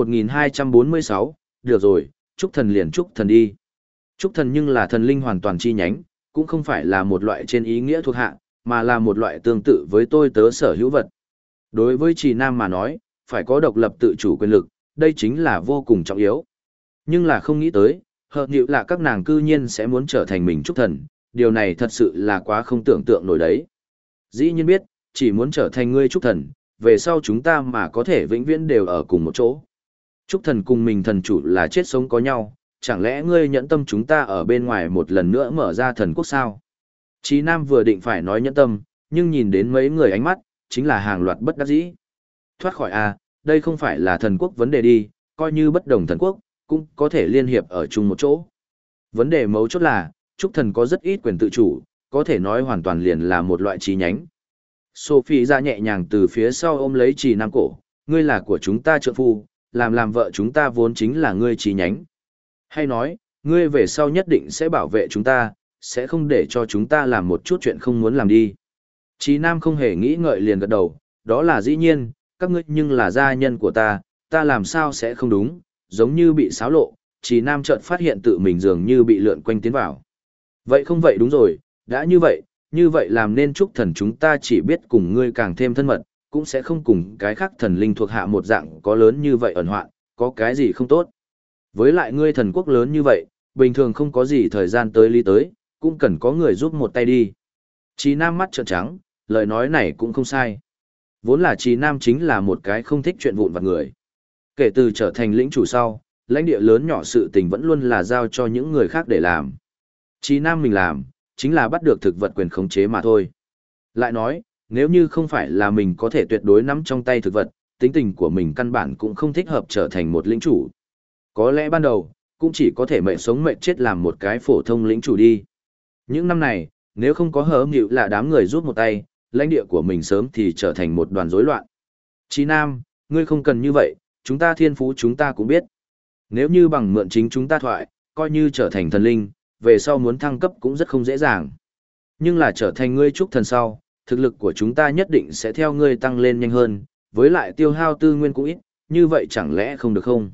1246, được rồi, trúc thần liền trúc thần đi. Trúc thần nhưng là thần linh hoàn toàn chi nhánh, cũng không phải là một loại trên ý nghĩa thuộc hạ, mà là một loại tương tự với tôi tớ sở hữu vật. Đối với Trì Nam mà nói, phải có độc lập tự chủ quyền lực, đây chính là vô cùng trọng yếu. Nhưng là không nghĩ tới, hợp nhịu là các nàng cư nhiên sẽ muốn trở thành mình trúc thần, điều này thật sự là quá không tưởng tượng nổi đấy. Dĩ nhiên biết, chỉ muốn trở thành ngươi trúc thần, về sau chúng ta mà có thể vĩnh viễn đều ở cùng một chỗ. Trúc thần cùng mình thần chủ là chết sống có nhau, chẳng lẽ ngươi nhẫn tâm chúng ta ở bên ngoài một lần nữa mở ra thần quốc sao? Chí Nam vừa định phải nói nhẫn tâm, nhưng nhìn đến mấy người ánh mắt, chính là hàng loạt bất đắc dĩ. Thoát khỏi đây không phải là thần quốc vấn đề đi, coi như bất đồng thần quốc, cũng có thể liên hiệp ở chung một chỗ. Vấn đề mấu chốt là, trúc thần có rất ít quyền tự chủ, có thể nói hoàn toàn liền là một loại trí nhánh. Sophie ra nhẹ nhàng từ phía sau ôm lấy Trì Nam cổ, ngươi là của chúng ta trợ phu, làm vợ chúng ta vốn chính là ngươi trí nhánh. Hay nói, ngươi về sau nhất định sẽ bảo vệ chúng ta, sẽ không để cho chúng ta làm một chút chuyện không muốn làm đi. Chí Nam không hề nghĩ ngợi liền gật đầu, đó là dĩ nhiên, các ngươi nhưng là gia nhân của ta làm sao sẽ không đúng, giống như bị xáo lộ, Chí Nam chợt phát hiện tự mình dường như bị lượn quanh tiến vào. Vậy không vậy đúng rồi, đã như vậy làm nên chúc thần chúng ta chỉ biết cùng ngươi càng thêm thân mật, cũng sẽ không cùng cái khác thần linh thuộc hạ một dạng có lớn như vậy ẩn hoạn, có cái gì không tốt. Với lại ngươi thần quốc lớn như vậy, bình thường không có gì thời gian tới lý tới, cũng cần có người giúp một tay đi. Chí Nam mắt trợn trắng, lời nói này cũng không sai. Vốn là Chí Nam chính là một cái không thích chuyện vụn vặt người. Kể từ trở thành lĩnh chủ sau, lãnh địa lớn nhỏ sự tình vẫn luôn là giao cho những người khác để làm. Chí Nam mình làm, chính là bắt được thực vật quyền khống chế mà thôi. Lại nói, nếu như không phải là mình có thể tuyệt đối nắm trong tay thực vật, tính tình của mình căn bản cũng không thích hợp trở thành một lĩnh chủ. Có lẽ ban đầu, cũng chỉ có thể mệnh sống mệnh chết làm một cái phổ thông lĩnh chủ đi. Những năm này, nếu không có hớ nghịu là đám người rút một tay, lãnh địa của mình sớm thì trở thành một đoàn rối loạn. Chí Nam, Ngươi không cần như vậy, chúng ta thiên phú chúng ta cũng biết. Nếu như bằng mượn chính chúng ta thoại, coi như trở thành thần linh, về sau muốn thăng cấp cũng rất không dễ dàng. Nhưng là trở thành ngươi trúc thần sau, thực lực của chúng ta nhất định sẽ theo ngươi tăng lên nhanh hơn, với lại tiêu hao tư nguyên cũng ít, như vậy chẳng lẽ không được không?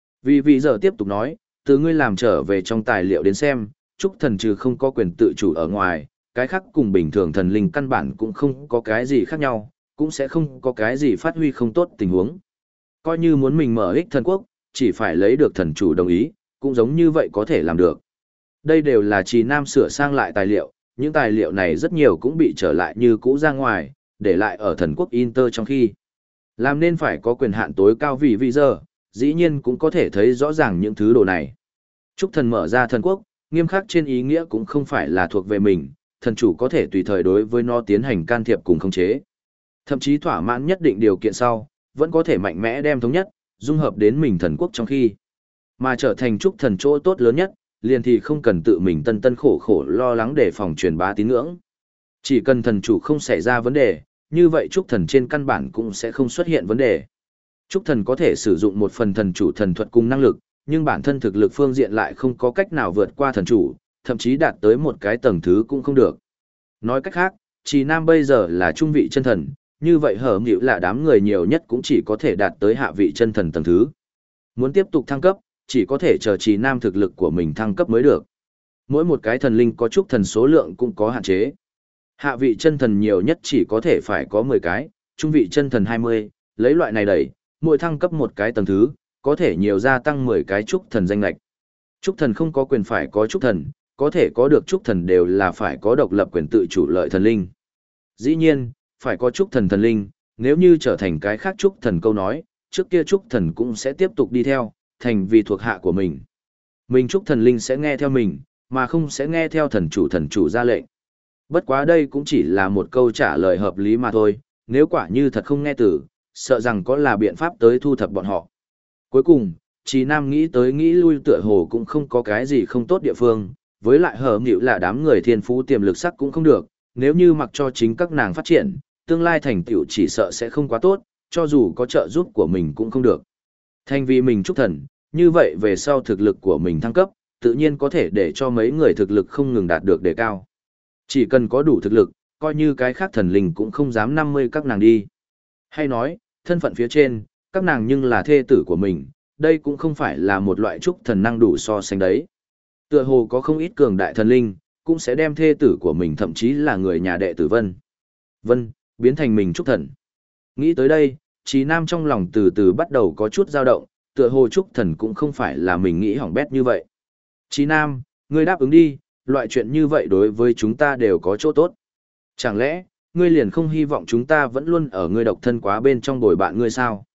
Vì giờ tiếp tục nói, từ ngươi làm trở về trong tài liệu đến xem, trúc thần trừ không có quyền tự chủ ở ngoài, cái khác cùng bình thường thần linh căn bản cũng không có cái gì khác nhau, cũng sẽ không có cái gì phát huy không tốt tình huống. Coi như muốn mình mở ích thần quốc, chỉ phải lấy được thần chủ đồng ý, cũng giống như vậy có thể làm được. Đây đều là Trì Nam sửa sang lại tài liệu, những tài liệu này rất nhiều cũng bị trở lại như cũ ra ngoài, để lại ở thần quốc Inter trong khi. Làm nên phải có quyền hạn tối cao vì giờ, dĩ nhiên cũng có thể thấy rõ ràng những thứ đồ này. Trúc thần mở ra thần quốc, nghiêm khắc trên ý nghĩa cũng không phải là thuộc về mình, thần chủ có thể tùy thời đối với nó tiến hành can thiệp cùng khống chế. Thậm chí thỏa mãn nhất định điều kiện sau, vẫn có thể mạnh mẽ đem thống nhất, dung hợp đến mình thần quốc trong khi. Mà trở thành trúc thần chỗ tốt lớn nhất, liền thì không cần tự mình tân tân khổ khổ lo lắng để phòng truyền bá tín ngưỡng. Chỉ cần thần chủ không xảy ra vấn đề, như vậy trúc thần trên căn bản cũng sẽ không xuất hiện vấn đề. Trúc thần có thể sử dụng một phần thần chủ thần thuật cùng năng lực, nhưng bản thân thực lực phương diện lại không có cách nào vượt qua thần chủ, thậm chí đạt tới một cái tầng thứ cũng không được. Nói cách khác, Trì Nam bây giờ là trung vị chân thần, như vậy hở nghịu là đám người nhiều nhất cũng chỉ có thể đạt tới hạ vị chân thần tầng thứ. Muốn tiếp tục thăng cấp, chỉ có thể chờ Trì Nam thực lực của mình thăng cấp mới được. Mỗi một cái thần linh có trúc thần số lượng cũng có hạn chế. Hạ vị chân thần nhiều nhất chỉ có thể phải có 10 cái, trung vị chân thần 20, lấy loại này đẩy, mỗi thăng cấp một cái tầng thứ, có thể nhiều gia tăng 10 cái trúc thần danh lệch. Trúc thần không có quyền phải có trúc thần, có thể có được trúc thần đều là phải có độc lập quyền tự chủ lợi thần linh. Dĩ nhiên, phải có trúc thần thần linh, nếu như trở thành cái khác trúc thần câu nói, trước kia trúc thần cũng sẽ tiếp tục đi theo, thành vì thuộc hạ của mình. Mình trúc thần linh sẽ nghe theo mình, mà không sẽ nghe theo thần chủ ra lệnh. Bất quá đây cũng chỉ là một câu trả lời hợp lý mà thôi, nếu quả như thật không nghe từ, sợ rằng có là biện pháp tới thu thập bọn họ. Cuối cùng, Trì Nam nghĩ tới nghĩ lui tựa hồ cũng không có cái gì không tốt địa phương, với lại hở nghịu là đám người thiên phú tiềm lực sắc cũng không được, nếu như mặc cho chính các nàng phát triển, tương lai thành tựu chỉ sợ sẽ không quá tốt, cho dù có trợ giúp của mình cũng không được. Thành vì mình trúc thần, như vậy về sau thực lực của mình thăng cấp, tự nhiên có thể để cho mấy người thực lực không ngừng đạt được đề cao. Chỉ cần có đủ thực lực, coi như cái khác thần linh cũng không dám 50 các nàng đi. Hay nói, thân phận phía trên, các nàng nhưng là thê tử của mình, đây cũng không phải là một loại trúc thần năng đủ so sánh đấy. Tựa hồ có không ít cường đại thần linh, cũng sẽ đem thê tử của mình thậm chí là người nhà đệ tử Vân, biến thành mình trúc thần. Nghĩ tới đây, Trì Nam trong lòng từ từ bắt đầu có chút dao động, tựa hồ trúc thần cũng không phải là mình nghĩ hỏng bét như vậy. Trì Nam, ngươi đáp ứng đi, loại chuyện như vậy đối với chúng ta đều có chỗ tốt. Chẳng lẽ, ngươi liền không hy vọng chúng ta vẫn luôn ở ngươi độc thân quá bên trong bồi bạn ngươi sao?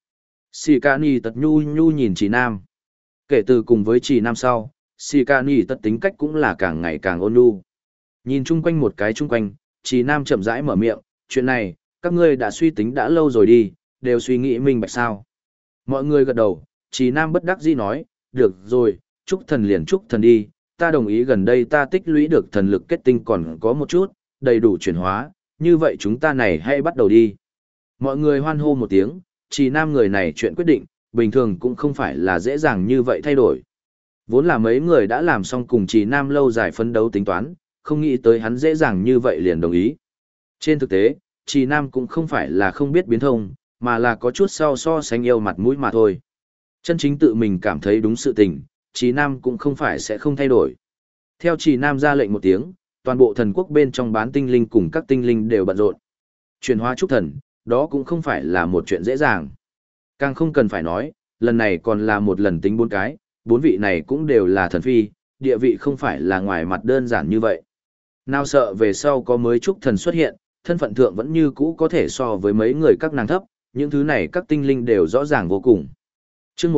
Sikani tật nhu nhìn Trì Nam. Kể từ cùng với Trì Nam sau, Sikani tật tính cách cũng là càng ngày càng ôn nhu. Nhìn chung quanh một cái chung quanh, Trì Nam chậm rãi mở miệng, chuyện này, các ngươi đã suy tính đã lâu rồi đi, đều suy nghĩ minh bạch sao. Mọi người gật đầu, Trì Nam bất đắc dĩ nói, được rồi, chúc thần liền chúc thần đi, ta đồng ý gần đây ta tích lũy được thần lực kết tinh còn có một chút, đầy đủ chuyển hóa, như vậy chúng ta này hãy bắt đầu đi. Mọi người hoan hô một tiếng, Trì Nam người này chuyện quyết định, bình thường cũng không phải là dễ dàng như vậy thay đổi. Vốn là mấy người đã làm xong cùng Trì Nam lâu dài phấn đấu tính toán, không nghĩ tới hắn dễ dàng như vậy liền đồng ý. Trên thực tế, Trì Nam cũng không phải là không biết biến thông, mà là có chút so sánh yêu mặt mũi mà thôi. Chân chính tự mình cảm thấy đúng sự tình, Trì Nam cũng không phải sẽ không thay đổi. Theo Trì Nam ra lệnh một tiếng, toàn bộ thần quốc bên trong bán tinh linh cùng các tinh linh đều bận rộn. Chuyển hóa trúc thần, đó cũng không phải là một chuyện dễ dàng. Càng không cần phải nói, lần này còn là một lần tính 4 cái, 4 vị này cũng đều là thần phi, địa vị không phải là ngoài mặt đơn giản như vậy. Nào sợ về sau có mới trúc thần xuất hiện, thân phận thượng vẫn như cũ có thể so với mấy người các nàng thấp, những thứ này các tinh linh đều rõ ràng vô cùng. Chương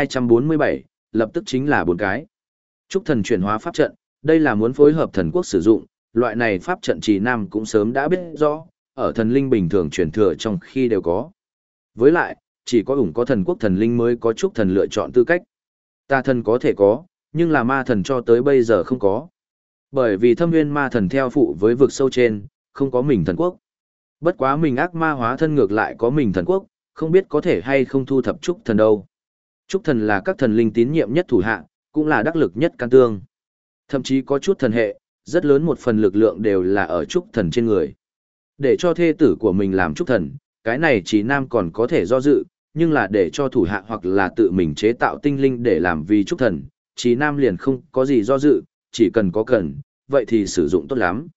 1247, lập tức chính là 4 cái. Trúc thần chuyển hóa pháp trận, đây là muốn phối hợp thần quốc sử dụng, loại này pháp trận Trì Nam cũng sớm đã biết rõ, ở thần linh bình thường truyền thừa trong khi đều có. Với lại, chỉ có có thần quốc thần linh mới có Trúc thần lựa chọn tư cách. Tà thần có thể có, nhưng là ma thần cho tới bây giờ không có. Bởi vì thâm nguyên ma thần theo phụ với vực sâu trên, không có mình thần quốc. Bất quá mình ác ma hóa thân ngược lại có mình thần quốc, không biết có thể hay không thu thập trúc thần đâu. Trúc thần là các thần linh tín nhiệm nhất thủ hạ, cũng là đắc lực nhất can tương. Thậm chí có chút thần hệ, rất lớn một phần lực lượng đều là ở trúc thần trên người. Để cho thê tử của mình làm trúc thần, cái này Trì Nam còn có thể do dự, nhưng là để cho thủ hạ hoặc là tự mình chế tạo tinh linh để làm vì trúc thần, Trì Nam liền không có gì do dự, chỉ cần có cần, vậy thì sử dụng tốt lắm.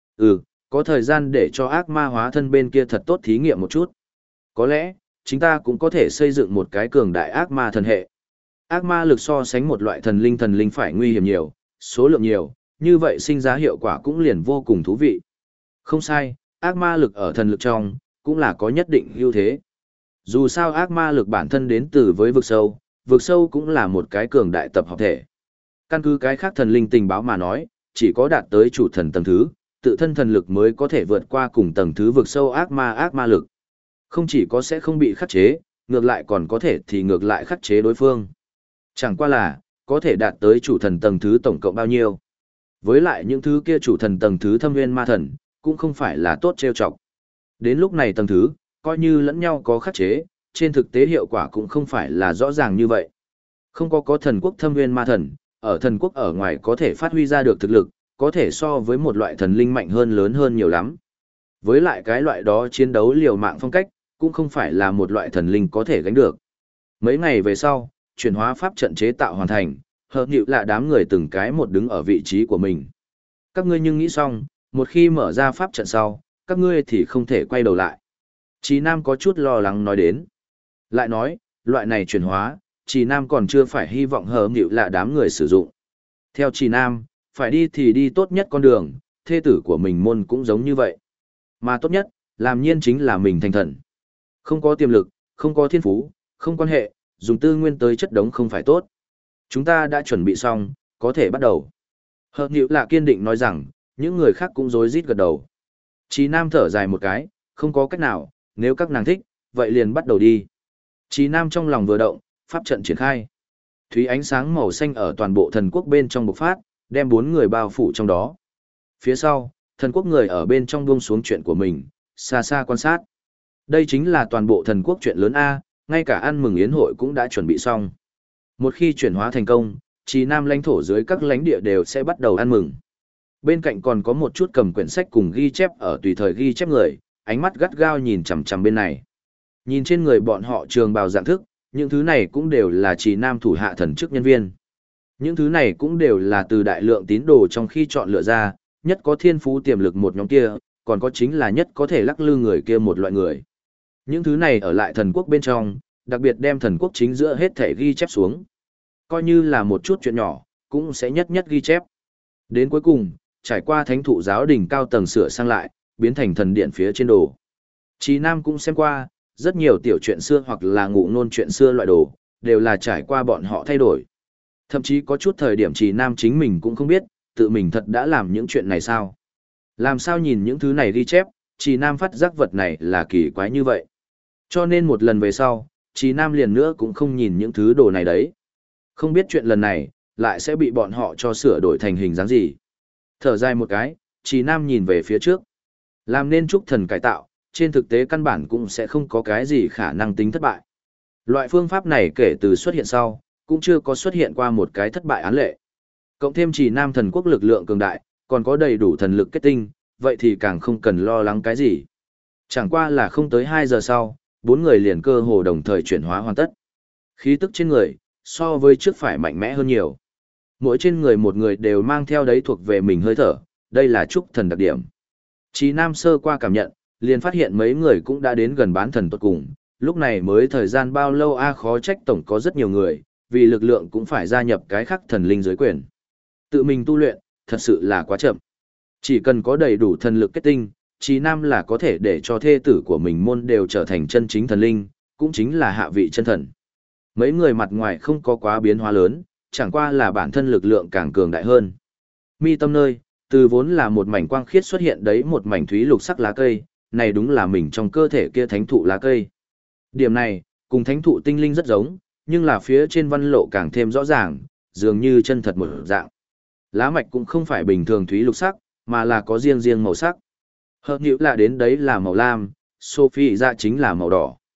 Có thời gian để cho ác ma hóa thân bên kia thật tốt thí nghiệm một chút. Có lẽ, chúng ta cũng có thể xây dựng một cái cường đại ác ma thần hệ. Ác ma lực so sánh một loại thần linh phải nguy hiểm nhiều, số lượng nhiều, như vậy sinh ra hiệu quả cũng liền vô cùng thú vị. Không sai, ác ma lực ở thần lực trong, cũng là có nhất định ưu thế. Dù sao ác ma lực bản thân đến từ với vực sâu cũng là một cái cường đại tập hợp thể. Căn cứ cái khác thần linh tình báo mà nói, chỉ có đạt tới chủ thần tầng thứ, tự thân thần lực mới có thể vượt qua cùng tầng thứ vực sâu ác ma lực. Không chỉ có sẽ không bị khắc chế, ngược lại còn có thể thì ngược lại khắc chế đối phương. Chẳng qua là, có thể đạt tới chủ thần tầng thứ tổng cộng bao nhiêu. Với lại những thứ kia chủ thần tầng thứ thâm nguyên ma thần, cũng không phải là tốt trêu chọc. Đến lúc này tầng thứ, coi như lẫn nhau có khắc chế, trên thực tế hiệu quả cũng không phải là rõ ràng như vậy. Không có thần quốc thâm nguyên ma thần, ở thần quốc ở ngoài có thể phát huy ra được thực lực, có thể so với một loại thần linh mạnh hơn lớn hơn nhiều lắm. Với lại cái loại đó chiến đấu liều mạng phong cách, cũng không phải là một loại thần linh có thể gánh được. Mấy ngày về sau, chuyển hóa pháp trận chế tạo hoàn thành, hợp nhịu là đám người từng cái một đứng ở vị trí của mình. Các ngươi nhưng nghĩ xong, một khi mở ra pháp trận sau, các ngươi thì không thể quay đầu lại. Chí Nam có chút lo lắng nói đến. Lại nói, loại này chuyển hóa, Chí Nam còn chưa phải hy vọng hợp nhịu là đám người sử dụng. Theo Chí Nam, phải đi thì đi tốt nhất con đường, thê tử của mình môn cũng giống như vậy. Mà tốt nhất, làm nhiên chính là mình thành thần. Không có tiềm lực, không có thiên phú, không quan hệ, dùng tư nguyên tới chất đống không phải tốt. Chúng ta đã chuẩn bị xong, có thể bắt đầu. Hợp nhịu là kiên định nói rằng, những người khác cũng rối rít gật đầu. Chí Nam thở dài một cái, không có cách nào, nếu các nàng thích, vậy liền bắt đầu đi. Chí Nam trong lòng vừa động, pháp trận triển khai. Thúy ánh sáng màu xanh ở toàn bộ thần quốc bên trong bộc phát, đem 4 người bao phủ trong đó. Phía sau, thần quốc người ở bên trong buông xuống chuyện của mình, xa xa quan sát. Đây chính là toàn bộ thần quốc chuyện lớn A, ngay cả ăn mừng yến hội cũng đã chuẩn bị xong. Một khi chuyển hóa thành công, Chí Nam lãnh thổ dưới các lãnh địa đều sẽ bắt đầu ăn mừng. Bên cạnh còn có một chút cầm quyển sách cùng ghi chép ở tùy thời ghi chép người, ánh mắt gắt gao nhìn chằm chằm bên này. Nhìn trên người bọn họ trường bào dạng thức, những thứ này cũng đều là Chí Nam thủ hạ thần chức nhân viên. Những thứ này cũng đều là từ đại lượng tín đồ trong khi chọn lựa ra, nhất có thiên phú tiềm lực một nhóm kia, còn có chính là nhất có thể lắc lư người kia một loại người. Những thứ này ở lại thần quốc bên trong, đặc biệt đem thần quốc chính giữa hết thể ghi chép xuống. Coi như là một chút chuyện nhỏ, cũng sẽ nhất nhất ghi chép. Đến cuối cùng, trải qua thánh thụ giáo đỉnh cao tầng sửa sang lại, biến thành thần điện phía trên đồ. Chí Nam cũng xem qua, rất nhiều tiểu chuyện xưa hoặc là ngụ ngôn chuyện xưa loại đồ, đều là trải qua bọn họ thay đổi. Thậm chí có chút thời điểm Chí Nam chính mình cũng không biết, tự mình thật đã làm những chuyện này sao. Làm sao nhìn những thứ này ghi chép, Chí Nam phát giác vật này là kỳ quái như vậy. Cho nên một lần về sau, Chí Nam liền nữa cũng không nhìn những thứ đồ này đấy. Không biết chuyện lần này, lại sẽ bị bọn họ cho sửa đổi thành hình dáng gì. Thở dài một cái, Chí Nam nhìn về phía trước. Làm nên trúc thần cải tạo, trên thực tế căn bản cũng sẽ không có cái gì khả năng tính thất bại. Loại phương pháp này kể từ xuất hiện sau, cũng chưa có xuất hiện qua một cái thất bại án lệ. Cộng thêm Chí Nam thần quốc lực lượng cường đại, còn có đầy đủ thần lực kết tinh, vậy thì càng không cần lo lắng cái gì. Chẳng qua là không tới 2 giờ sau, 4 người liền cơ hồ đồng thời chuyển hóa hoàn tất. Khí tức trên người, so với trước phải mạnh mẽ hơn nhiều. Mỗi trên người một người đều mang theo đấy thuộc về mình hơi thở, đây là trúc thần đặc điểm. Chí Nam sơ qua cảm nhận, liền phát hiện mấy người cũng đã đến gần bán thần tốt cùng, lúc này mới thời gian bao lâu khó trách tổng có rất nhiều người, vì lực lượng cũng phải gia nhập cái khắc thần linh dưới quyền. Tự mình tu luyện, thật sự là quá chậm. Chỉ cần có đầy đủ thần lực kết tinh, Chí Nam là có thể để cho thê tử của mình môn đều trở thành chân chính thần linh, cũng chính là hạ vị chân thần. Mấy người mặt ngoài không có quá biến hóa lớn, chẳng qua là bản thân lực lượng càng cường đại hơn. Mi tâm nơi, từ vốn là một mảnh quang khiết xuất hiện đấy một mảnh thúy lục sắc lá cây, này đúng là mình trong cơ thể kia thánh thụ lá cây. Điểm này, cùng thánh thụ tinh linh rất giống, nhưng là phía trên văn lộ càng thêm rõ ràng, dường như chân thật một dạng. Lá mạch cũng không phải bình thường thúy lục sắc, mà là có riêng riêng màu sắc. Hợp nhữ là đến đấy là màu lam, Sophie ra chính là màu đỏ.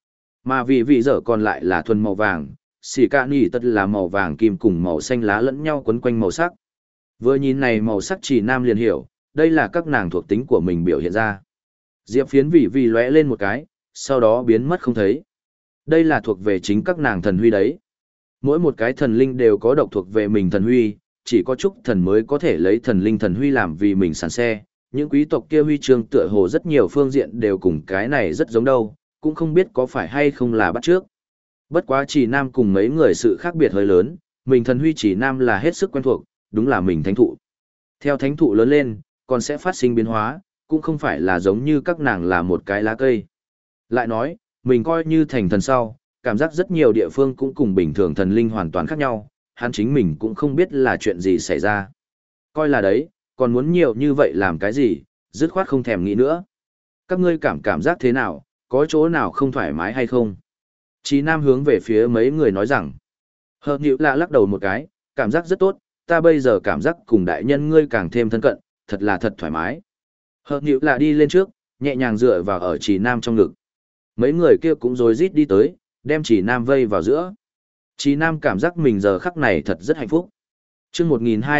Mà vì vị dở còn lại là thuần màu vàng, xỉ cả nỉ tất là màu vàng kim cùng màu xanh lá lẫn nhau quấn quanh màu sắc. Vừa nhìn này màu sắc chỉ nam liền hiểu, đây là các nàng thuộc tính của mình biểu hiện ra. Diệp phiến vì lóe lên một cái, sau đó biến mất không thấy. Đây là thuộc về chính các nàng thần huy đấy. Mỗi một cái thần linh đều có độc thuộc về mình thần huy, chỉ có chúc thần mới có thể lấy thần linh thần huy làm vì mình sàn xe. Những quý tộc kia huy chương tựa hồ rất nhiều phương diện đều cùng cái này rất giống đâu, cũng không biết có phải hay không là bắt trước. Bất quá chỉ nam cùng mấy người sự khác biệt hơi lớn, mình thần huy chỉ nam là hết sức quen thuộc, đúng là mình thánh thụ. Theo thánh thụ lớn lên, còn sẽ phát sinh biến hóa, cũng không phải là giống như các nàng là một cái lá cây. Lại nói, mình coi như thành thần sau, cảm giác rất nhiều địa phương cũng cùng bình thường thần linh hoàn toàn khác nhau, hắn chính mình cũng không biết là chuyện gì xảy ra. Coi là đấy, còn muốn nhiều như vậy làm cái gì, dứt khoát không thèm nghĩ nữa. Các ngươi cảm giác thế nào, có chỗ nào không thoải mái hay không? Chí Nam hướng về phía mấy người nói rằng, Hợp Nhữ lạ lắc đầu một cái, cảm giác rất tốt, ta bây giờ cảm giác cùng đại nhân ngươi càng thêm thân cận, thật là thật thoải mái. Hợp Nhữ lạ đi lên trước, nhẹ nhàng dựa vào ở Chí Nam trong ngực. Mấy người kia cũng rối rít đi tới, đem Chí Nam vây vào giữa. Chí Nam cảm giác mình giờ khắc này thật rất hạnh phúc. Chương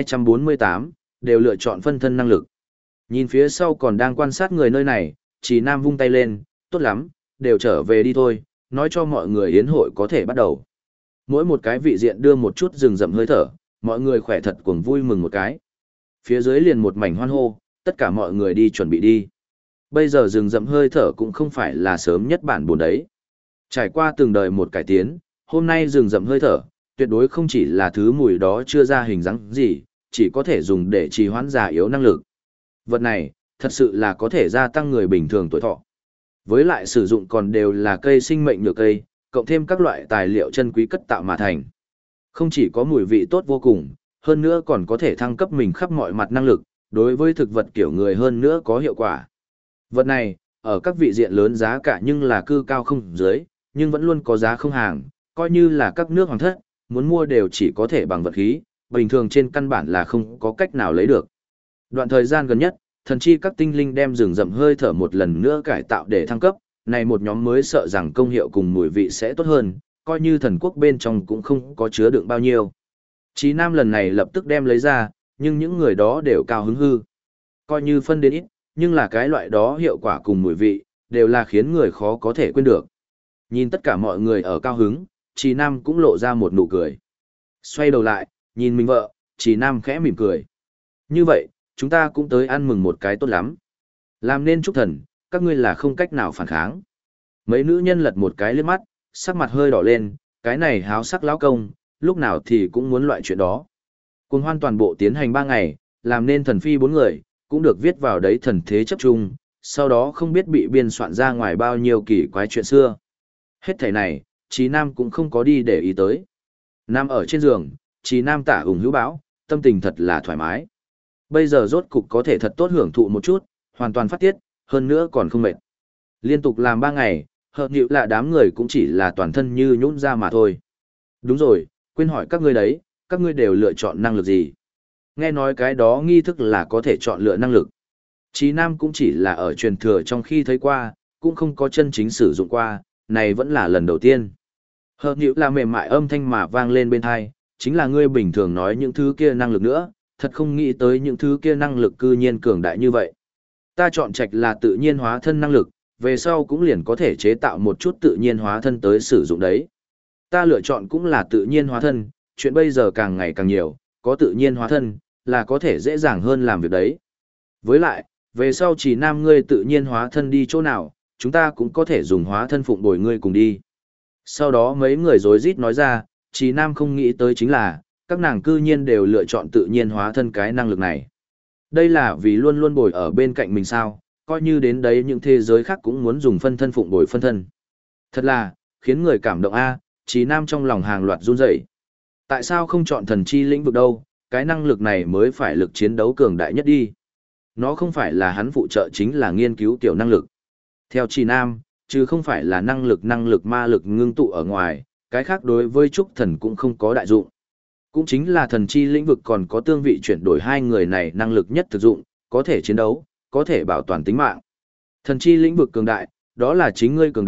1248, đều lựa chọn phân thân năng lực. Nhìn phía sau còn đang quan sát người nơi này, Chí Nam vung tay lên, tốt lắm, đều trở về đi thôi, nói cho mọi người yến hội có thể bắt đầu. Mỗi một cái vị diện đưa một chút rừng rậm hơi thở, mọi người khỏe thật cuồng vui mừng một cái. Phía dưới liền một mảnh hoan hô, tất cả mọi người đi chuẩn bị đi. Bây giờ rừng rậm hơi thở cũng không phải là sớm nhất bản buồn đấy. Trải qua từng đời một cải tiến, hôm nay rừng rậm hơi thở, tuyệt đối không chỉ là thứ mùi đó chưa ra hình dáng gì, chỉ có thể dùng để trì hoãn già yếu năng lực. Vật này, thật sự là có thể gia tăng người bình thường tuổi thọ. Với lại sử dụng còn đều là cây sinh mệnh nhựa cây, cộng thêm các loại tài liệu chân quý cất tạo mà thành. Không chỉ có mùi vị tốt vô cùng, hơn nữa còn có thể thăng cấp mình khắp mọi mặt năng lực, đối với thực vật kiểu người hơn nữa có hiệu quả. Vật này, ở các vị diện lớn giá cả nhưng là cư cao không dưới, nhưng vẫn luôn có giá không hàng, coi như là các nước hoàng thất, muốn mua đều chỉ có thể bằng vật khí, bình thường trên căn bản là không có cách nào lấy được. Đoạn thời gian gần nhất, thần chi các tinh linh đem rừng rậm hơi thở một lần nữa cải tạo để thăng cấp, này một nhóm mới sợ rằng công hiệu cùng mùi vị sẽ tốt hơn, coi như thần quốc bên trong cũng không có chứa đựng bao nhiêu. Chí Nam lần này lập tức đem lấy ra, nhưng những người đó đều cao hứng hư. Coi như phân đến ít, nhưng là cái loại đó hiệu quả cùng mùi vị, đều là khiến người khó có thể quên được. Nhìn tất cả mọi người ở cao hứng, Chí Nam cũng lộ ra một nụ cười. Xoay đầu lại, nhìn mình vợ, Chí Nam khẽ mỉm cười. Như vậy, chúng ta cũng tới ăn mừng một cái tốt lắm. Làm nên chúc thần, các ngươi là không cách nào phản kháng. Mấy nữ nhân lật một cái liếc mắt, sắc mặt hơi đỏ lên, cái này háo sắc lão công, lúc nào thì cũng muốn loại chuyện đó. Cuồng hoan toàn bộ tiến hành 3 ngày, làm nên thần phi 4 người, cũng được viết vào đấy thần thế chấp trung, sau đó không biết bị biên soạn ra ngoài bao nhiêu kỳ quái chuyện xưa. Hết thảy này, Chí Nam cũng không có đi để ý tới. Nam ở trên giường, Chí Nam tả ủng hữu bão, tâm tình thật là thoải mái. Bây giờ rốt cục có thể thật tốt hưởng thụ một chút, hoàn toàn phát tiết, hơn nữa còn không mệt. Liên tục làm 3 ngày, Hợp Nhữ là đám người cũng chỉ là toàn thân như nhũn ra mà thôi. Đúng rồi, quên hỏi các ngươi đấy, các ngươi đều lựa chọn năng lực gì? Nghe nói cái đó nghi thức là có thể chọn lựa năng lực. Chí Nam cũng chỉ là ở truyền thừa trong khi thấy qua, cũng không có chân chính sử dụng qua, này vẫn là lần đầu tiên. Hợp Nhữ là mềm mại âm thanh mà vang lên bên tai, chính là ngươi bình thường nói những thứ kia năng lực nữa, thật không nghĩ tới những thứ kia năng lực cư nhiên cường đại như vậy. Ta chọn trạch là tự nhiên hóa thân năng lực, về sau cũng liền có thể chế tạo một chút tự nhiên hóa thân tới sử dụng đấy. Ta lựa chọn cũng là tự nhiên hóa thân, chuyện bây giờ càng ngày càng nhiều, có tự nhiên hóa thân, là có thể dễ dàng hơn làm việc đấy. Với lại, về sau chỉ nam ngươi tự nhiên hóa thân đi chỗ nào, chúng ta cũng có thể dùng hóa thân phụng bồi ngươi cùng đi. Sau đó mấy người rối rít nói ra, chỉ nam không nghĩ tới chính là, các nàng cư nhiên đều lựa chọn tự nhiên hóa thân cái năng lực này. Đây là vì luôn luôn bồi ở bên cạnh mình sao, coi như đến đấy những thế giới khác cũng muốn dùng phân thân phụng bồi phân thân. Thật là, khiến người cảm động a, Chí Nam trong lòng hàng loạt run rẩy. Tại sao không chọn thần chi lĩnh vực đâu, cái năng lực này mới phải lực chiến đấu cường đại nhất đi. Nó không phải là hắn phụ trợ chính là nghiên cứu tiểu năng lực. Theo Chí Nam, chứ không phải là năng lực ma lực ngưng tụ ở ngoài, cái khác đối với trúc thần cũng không có đại dụng. Cũng chính là thần chi lĩnh vực còn có tương vị chuyển đổi hai người này năng lực nhất thực dụng, có thể chiến đấu, có thể bảo toàn tính mạng. Thần chi lĩnh vực cường đại, đó là chính ngươi cường đại,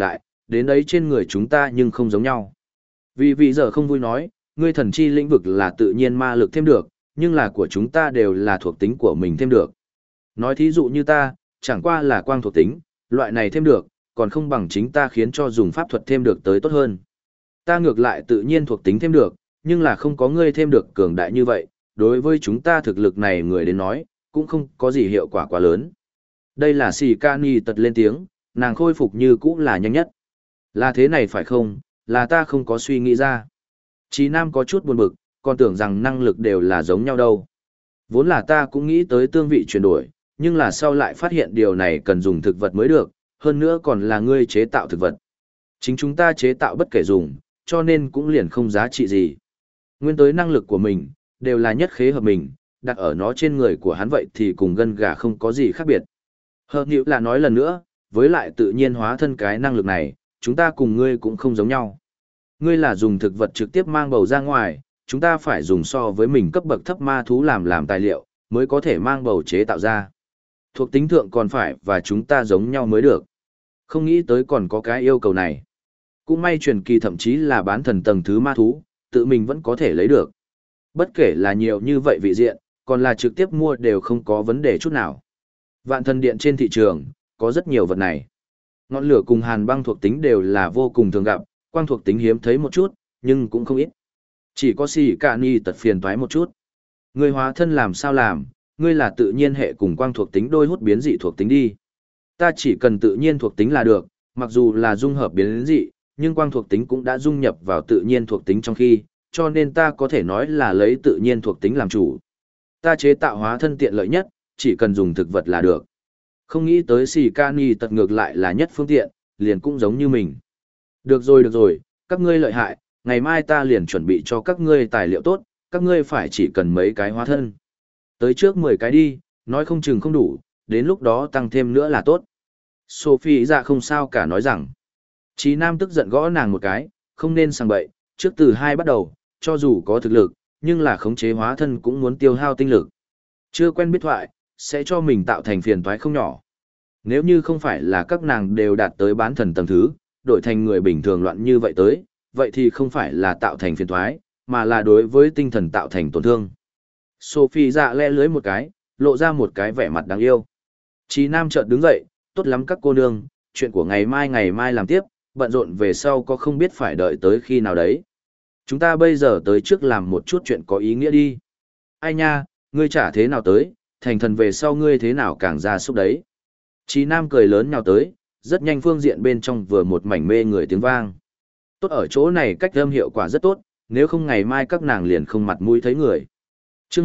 đến đấy trên người chúng ta nhưng không giống nhau. Vì vị giờ không vui nói, ngươi thần chi lĩnh vực là tự nhiên ma lực thêm được, nhưng là của chúng ta đều là thuộc tính của mình thêm được. Nói thí dụ như ta, chẳng qua là quang thuộc tính, loại này thêm được, còn không bằng chính ta khiến cho dùng pháp thuật thêm được tới tốt hơn. Ta ngược lại tự nhiên thuộc tính thêm được, nhưng là không có ngươi thêm được cường đại như vậy, đối với chúng ta thực lực này người đến nói, cũng không có gì hiệu quả quá lớn. Đây là Sì Cani tật lên tiếng, nàng khôi phục như cũ là nhanh nhất. Là thế này phải không, là ta không có suy nghĩ ra. Chí Nam có chút buồn bực, còn tưởng rằng năng lực đều là giống nhau đâu. Vốn là ta cũng nghĩ tới tương vị chuyển đổi, nhưng là sau lại phát hiện điều này cần dùng thực vật mới được, hơn nữa còn là ngươi chế tạo thực vật. Chính chúng ta chế tạo bất kể dùng, cho nên cũng liền không giá trị gì. Nguyên tới năng lực của mình, đều là nhất khế hợp mình, đặt ở nó trên người của hắn vậy thì cùng gân gà không có gì khác biệt. Hợp nhữ là nói lần nữa, với lại tự nhiên hóa thân cái năng lực này, chúng ta cùng ngươi cũng không giống nhau. Ngươi là dùng thực vật trực tiếp mang bầu ra ngoài, chúng ta phải dùng so với mình cấp bậc thấp ma thú làm tài liệu, mới có thể mang bầu chế tạo ra. Thuộc tính thượng còn phải và chúng ta giống nhau mới được. Không nghĩ tới còn có cái yêu cầu này. Cũng may truyền kỳ thậm chí là bán thần tầng thứ ma thú, tự mình vẫn có thể lấy được. Bất kể là nhiều như vậy vị diện, còn là trực tiếp mua đều không có vấn đề chút nào. Vạn thần điện trên thị trường, có rất nhiều vật này. Ngọn lửa cùng hàn băng thuộc tính đều là vô cùng thường gặp, quang thuộc tính hiếm thấy một chút, nhưng cũng không ít. Chỉ có Sì Cani tật phiền toái một chút. Ngươi hóa thân làm sao làm, ngươi là tự nhiên hệ cùng quang thuộc tính đôi hút biến dị thuộc tính đi. Ta chỉ cần tự nhiên thuộc tính là được, mặc dù là dung hợp biến dị, nhưng quang thuộc tính cũng đã dung nhập vào tự nhiên thuộc tính trong khi, cho nên ta có thể nói là lấy tự nhiên thuộc tính làm chủ. Ta chế tạo hóa thân tiện lợi nhất, chỉ cần dùng thực vật là được. Không nghĩ tới Sì Cani tật ngược lại là nhất phương tiện, liền cũng giống như mình. Được rồi, các ngươi lợi hại, ngày mai ta liền chuẩn bị cho các ngươi tài liệu tốt, các ngươi phải chỉ cần mấy cái hóa thân. Tới trước 10 cái đi, nói không chừng không đủ, đến lúc đó tăng thêm nữa là tốt. Sophie dạ không sao cả nói rằng. Chí Nam tức giận gõ nàng một cái, không nên sang bậy, trước từ 2 bắt đầu, cho dù có thực lực, nhưng là khống chế hóa thân cũng muốn tiêu hao tinh lực. Chưa quen biết thoại, sẽ cho mình tạo thành phiền toái không nhỏ. Nếu như không phải là các nàng đều đạt tới bán thần tầng thứ, đổi thành người bình thường loạn như vậy tới, vậy thì không phải là tạo thành phiền toái, mà là đối với tinh thần tạo thành tổn thương. Sophie dạ le lưới một cái, lộ ra một cái vẻ mặt đáng yêu. Chí Nam chợt đứng dậy, tốt lắm các cô nương, chuyện của ngày mai làm tiếp, bận rộn về sau có không biết phải đợi tới khi nào đấy. Chúng ta bây giờ tới trước làm một chút chuyện có ý nghĩa đi. Ai nha, ngươi chả thế nào tới, thành thần về sau ngươi thế nào càng ra xúc đấy. Chí Nam cười lớn nhào tới, rất nhanh phương diện bên trong vừa một mảnh mê người tiếng vang. Tốt ở chỗ này cách âm hiệu quả rất tốt, nếu không ngày mai các nàng liền không mặt mũi thấy người. Chương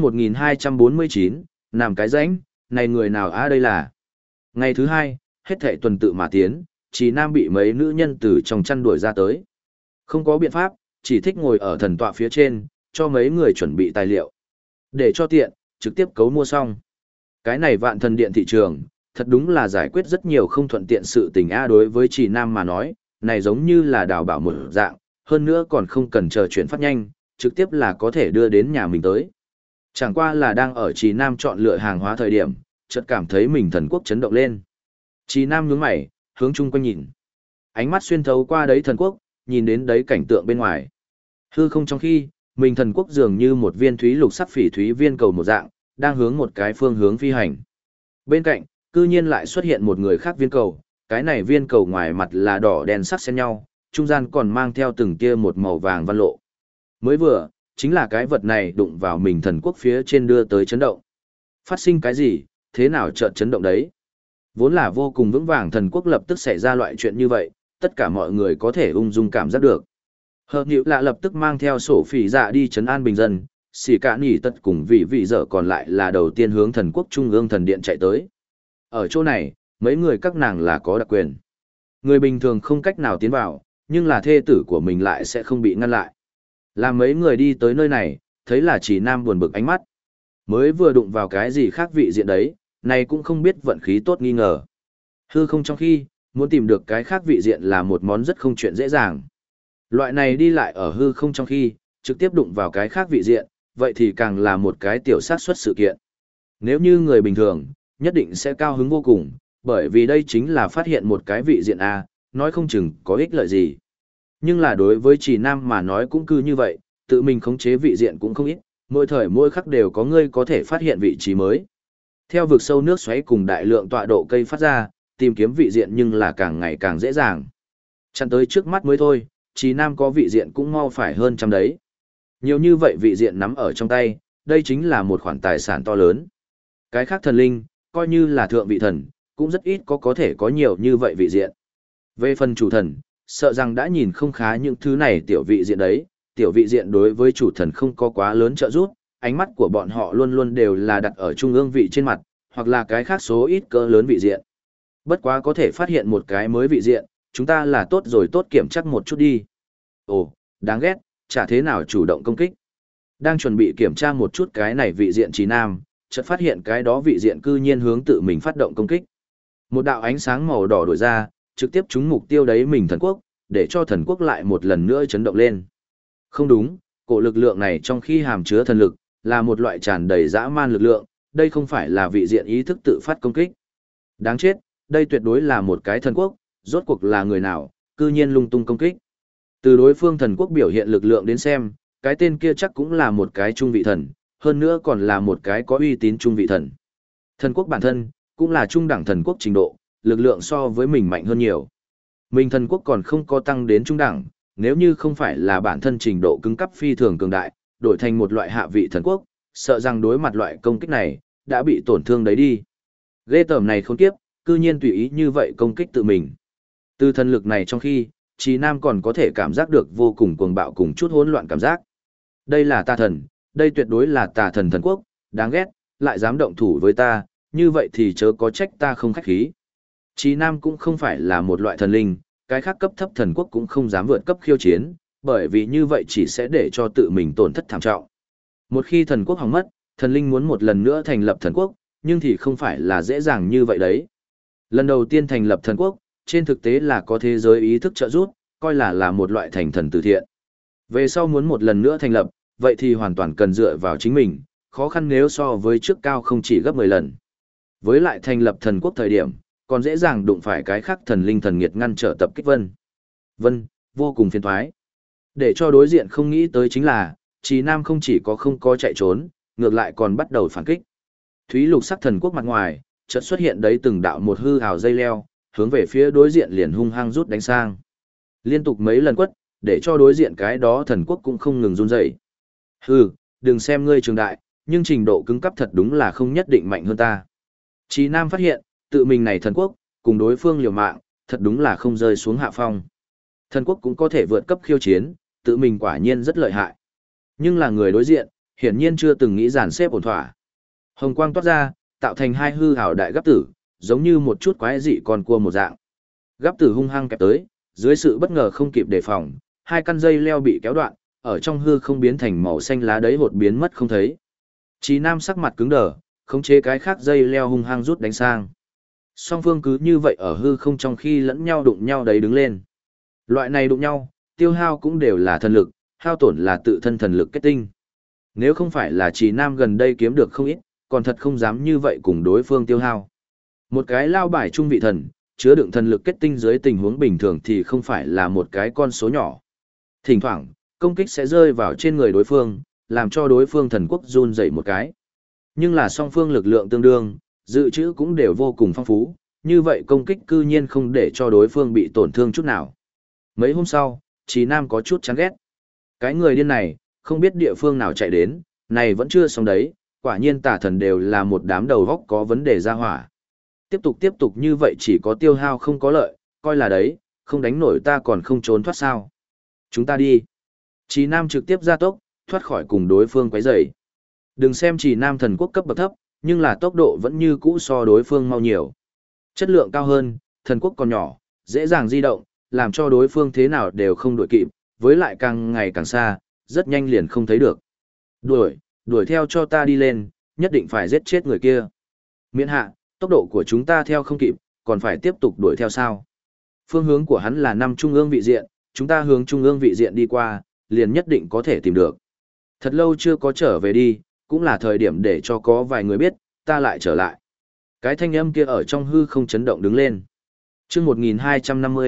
1249, làm cái rãnh, này người nào đây là. Ngày thứ 2, hết thảy tuần tự mà tiến, Chí Nam bị mấy nữ nhân từ trong chăn đuổi ra tới. Không có biện pháp, chỉ thích ngồi ở thần tọa phía trên, cho mấy người chuẩn bị tài liệu. Để cho tiện, trực tiếp cấu mua xong. Cái này vạn thần điện thị trường, thật đúng là giải quyết rất nhiều không thuận tiện sự tình đối với Chí Nam mà nói, này giống như là đào bảo một dạng, hơn nữa còn không cần chờ chuyển phát nhanh, trực tiếp là có thể đưa đến nhà mình tới. Chẳng qua là đang ở Chí Nam chọn lựa hàng hóa thời điểm, chợt cảm thấy mình thần quốc chấn động lên. Chí Nam nhướng mày, hướng chung quanh nhìn. Ánh mắt xuyên thấu qua đấy thần quốc, nhìn đến đấy cảnh tượng bên ngoài. Hư không trong khi, mình thần quốc dường như một viên thúy lục sắc phỉ thúy viên cầu một dạng, đang hướng một cái phương hướng phi hành. Bên cạnh, cư nhiên lại xuất hiện một người khác viên cầu, cái này viên cầu ngoài mặt là đỏ đen sắc xen nhau, trung gian còn mang theo từng tia một màu vàng văn lộ. Mới vừa, chính là cái vật này đụng vào mình thần quốc phía trên đưa tới chấn động. Phát sinh cái gì, thế nào chợt chấn động đấy? Vốn là vô cùng vững vàng thần quốc lập tức xảy ra loại chuyện như vậy, tất cả mọi người có thể ung dung cảm giác được. Hợp nhữ lạ lập tức mang theo sổ phỉ dạ đi trấn an bình dân, xỉ cả nỉ tất cùng vị dở còn lại là đầu tiên hướng thần quốc trung ương thần điện chạy tới. Ở chỗ này, mấy người các nàng là có đặc quyền. Người bình thường không cách nào tiến vào, nhưng là thê tử của mình lại sẽ không bị ngăn lại. Làm mấy người đi tới nơi này, thấy là Chí Nam buồn bực ánh mắt. Mới vừa đụng vào cái gì khác vị diện đấy, này cũng không biết vận khí tốt nghi ngờ. Hư không trong khi, muốn tìm được cái khác vị diện là một món rất không chuyện dễ dàng. Loại này đi lại ở hư không trong khi, trực tiếp đụng vào cái khác vị diện, vậy thì càng là một cái tiểu xác suất sự kiện. Nếu như người bình thường, nhất định sẽ cao hứng vô cùng, bởi vì đây chính là phát hiện một cái vị diện A, nói không chừng có ích lợi gì. Nhưng là đối với Trì Nam mà nói cũng cứ như vậy, tự mình khống chế vị diện cũng không ít, mỗi thời mỗi khắc đều có người có thể phát hiện vị trí mới. Theo vực sâu nước xoáy cùng đại lượng tọa độ cây phát ra, tìm kiếm vị diện nhưng là càng ngày càng dễ dàng. Chặn tới trước mắt mới thôi, Trì Nam có vị diện cũng mau phải hơn trăm đấy. Nhiều như vậy vị diện nắm ở trong tay, đây chính là một khoản tài sản to lớn. Cái khác thần linh, coi như là thượng vị thần, cũng rất ít có thể có nhiều như vậy vị diện. Về phần chủ thần, sợ rằng đã nhìn không khá những thứ này tiểu vị diện đấy, tiểu vị diện đối với chủ thần không có quá lớn trợ giúp, ánh mắt của bọn họ luôn luôn đều là đặt ở trung ương vị trên mặt, hoặc là cái khác số ít cỡ lớn vị diện. Bất quá có thể phát hiện một cái mới vị diện, chúng ta là tốt rồi, tốt kiểm chắc một chút đi. Ồ, đáng ghét, chả thế nào chủ động công kích. Đang chuẩn bị kiểm tra một chút cái này vị diện Trì Nam, chợt phát hiện cái đó vị diện cư nhiên hướng tự mình phát động công kích. Một đạo ánh sáng màu đỏ đổi ra, trực tiếp trúng mục tiêu đấy mình thần quốc, để cho thần quốc lại một lần nữa chấn động lên. Không đúng, cổ lực lượng này trong khi hàm chứa thần lực, là một loại tràn đầy dã man lực lượng, đây không phải là vị diện ý thức tự phát công kích. Đáng chết, đây tuyệt đối là một cái thần quốc, rốt cuộc là người nào, cư nhiên lung tung công kích. Từ đối phương thần quốc biểu hiện lực lượng đến xem, cái tên kia chắc cũng là một cái trung vị thần, hơn nữa còn là một cái có uy tín trung vị thần. Thần quốc bản thân, cũng là trung đẳng thần quốc trình độ, lực lượng so với mình mạnh hơn nhiều. Mình thần quốc còn không có tăng đến trung đẳng, nếu như không phải là bản thân trình độ cứng cấp phi thường cường đại, đổi thành một loại hạ vị thần quốc, sợ rằng đối mặt loại công kích này, đã bị tổn thương đấy đi. Ghê tởm này khốn kiếp, cư nhiên tùy ý như vậy công kích tự mình. Từ thần lực này trong khi, Trì Nam còn có thể cảm giác được vô cùng cuồng bạo cùng chút hỗn loạn cảm giác. Đây là tà thần, đây tuyệt đối là tà thần thần quốc, đáng ghét, lại dám động thủ với ta, như vậy thì chớ có trách ta không khách khí. Trì Nam cũng không phải là một loại thần linh, cái khác cấp thấp thần quốc cũng không dám vượt cấp khiêu chiến, bởi vì như vậy chỉ sẽ để cho tự mình tổn thất thảm trọng. Một khi thần quốc hỏng mất, thần linh muốn một lần nữa thành lập thần quốc, nhưng thì không phải là dễ dàng như vậy đấy. Lần đầu tiên thành lập thần quốc, trên thực tế là có thế giới ý thức trợ giúp, coi là một loại thành thần từ thiện. Về sau muốn một lần nữa thành lập, vậy thì hoàn toàn cần dựa vào chính mình, khó khăn nếu so với trước cao không chỉ gấp 10 lần. Với lại thành lập thần quốc thời điểm, còn dễ dàng đụng phải cái khác thần linh thần nghiệt ngăn trở tập kích Vân, vô cùng phiền toái. Để cho đối diện không nghĩ tới chính là, Trì Nam không chỉ có không có chạy trốn, ngược lại còn bắt đầu phản kích. Thúy lục sắc thần quốc mặt ngoài, chợt xuất hiện đấy từng đạo một hư hào dây leo, hướng về phía đối diện liền hung hăng rút đánh sang. Liên tục mấy lần quất, để cho đối diện cái đó thần quốc cũng không ngừng run rẩy. Hừ, đừng xem ngươi trường đại, nhưng trình độ cứng cấp thật đúng là không nhất định mạnh hơn ta. Trì Nam phát hiện, tự mình này thần quốc, cùng đối phương liều mạng, thật đúng là không rơi xuống hạ phong. Thần quốc cũng có thể vượt cấp khiêu chiến, tự mình quả nhiên rất lợi hại. Nhưng là người đối diện, hiển nhiên chưa từng nghĩ dàn xếp ổn thỏa. Hồng quang toát ra, tạo thành hai hư hào đại gắp tử, giống như một chút quái dị con cua một dạng. Gắp tử hung hăng kẹp tới, dưới sự bất ngờ không kịp đề phòng, hai căn dây leo bị kéo đoạn, ở trong hư không biến thành màu xanh lá đấy hột biến mất không thấy. Trì Nam sắc mặt cứng đờ, khống chế cái khác dây leo hung hăng rút đánh sang. Song phương cứ như vậy ở hư không trong khi lẫn nhau đụng nhau đấy đứng lên. Loại này đụng nhau, tiêu hao cũng đều là thần lực, hao tổn là tự thân thần lực kết tinh. Nếu không phải là Trì Nam gần đây kiếm được không ít, còn thật không dám như vậy cùng đối phương tiêu hao. Một cái lao bài trung vị thần, chứa đựng thần lực kết tinh dưới tình huống bình thường thì không phải là một cái con số nhỏ. Thỉnh thoảng, công kích sẽ rơi vào trên người đối phương, làm cho đối phương thần quốc run dậy một cái. Nhưng là song phương lực lượng tương đương, dự trữ cũng đều vô cùng phong phú, như vậy công kích cư nhiên không để cho đối phương bị tổn thương chút nào. Mấy hôm sau, Trì Nam có chút chán ghét. Cái người điên này, không biết địa phương nào chạy đến, này vẫn chưa xong đấy, quả nhiên tà thần đều là một đám đầu góc có vấn đề ra hỏa. Tiếp tục như vậy chỉ có tiêu hao không có lợi, coi là đấy, không đánh nổi ta còn không trốn thoát sao. Chúng ta đi. Trì Nam trực tiếp ra tốc, thoát khỏi cùng đối phương quấy rầy. Đừng xem Trì Nam thần quốc cấp bậc thấp, nhưng là tốc độ vẫn như cũ so đối phương mau nhiều. Chất lượng cao hơn, thần quốc còn nhỏ, dễ dàng di động, làm cho đối phương thế nào đều không đuổi kịp, với lại càng ngày càng xa, rất nhanh liền không thấy được. Đuổi theo cho ta đi lên, nhất định phải giết chết người kia. Miễn hạ, tốc độ của chúng ta theo không kịp, còn phải tiếp tục đuổi theo sao. Phương hướng của hắn là 5 trung ương vị diện, chúng ta hướng trung ương vị diện đi qua, liền nhất định có thể tìm được. Thật lâu chưa có trở về đi, cũng là thời điểm để cho có vài người biết, ta lại trở lại. Cái thanh âm kia ở trong hư không chấn động đứng lên. Chương 1250,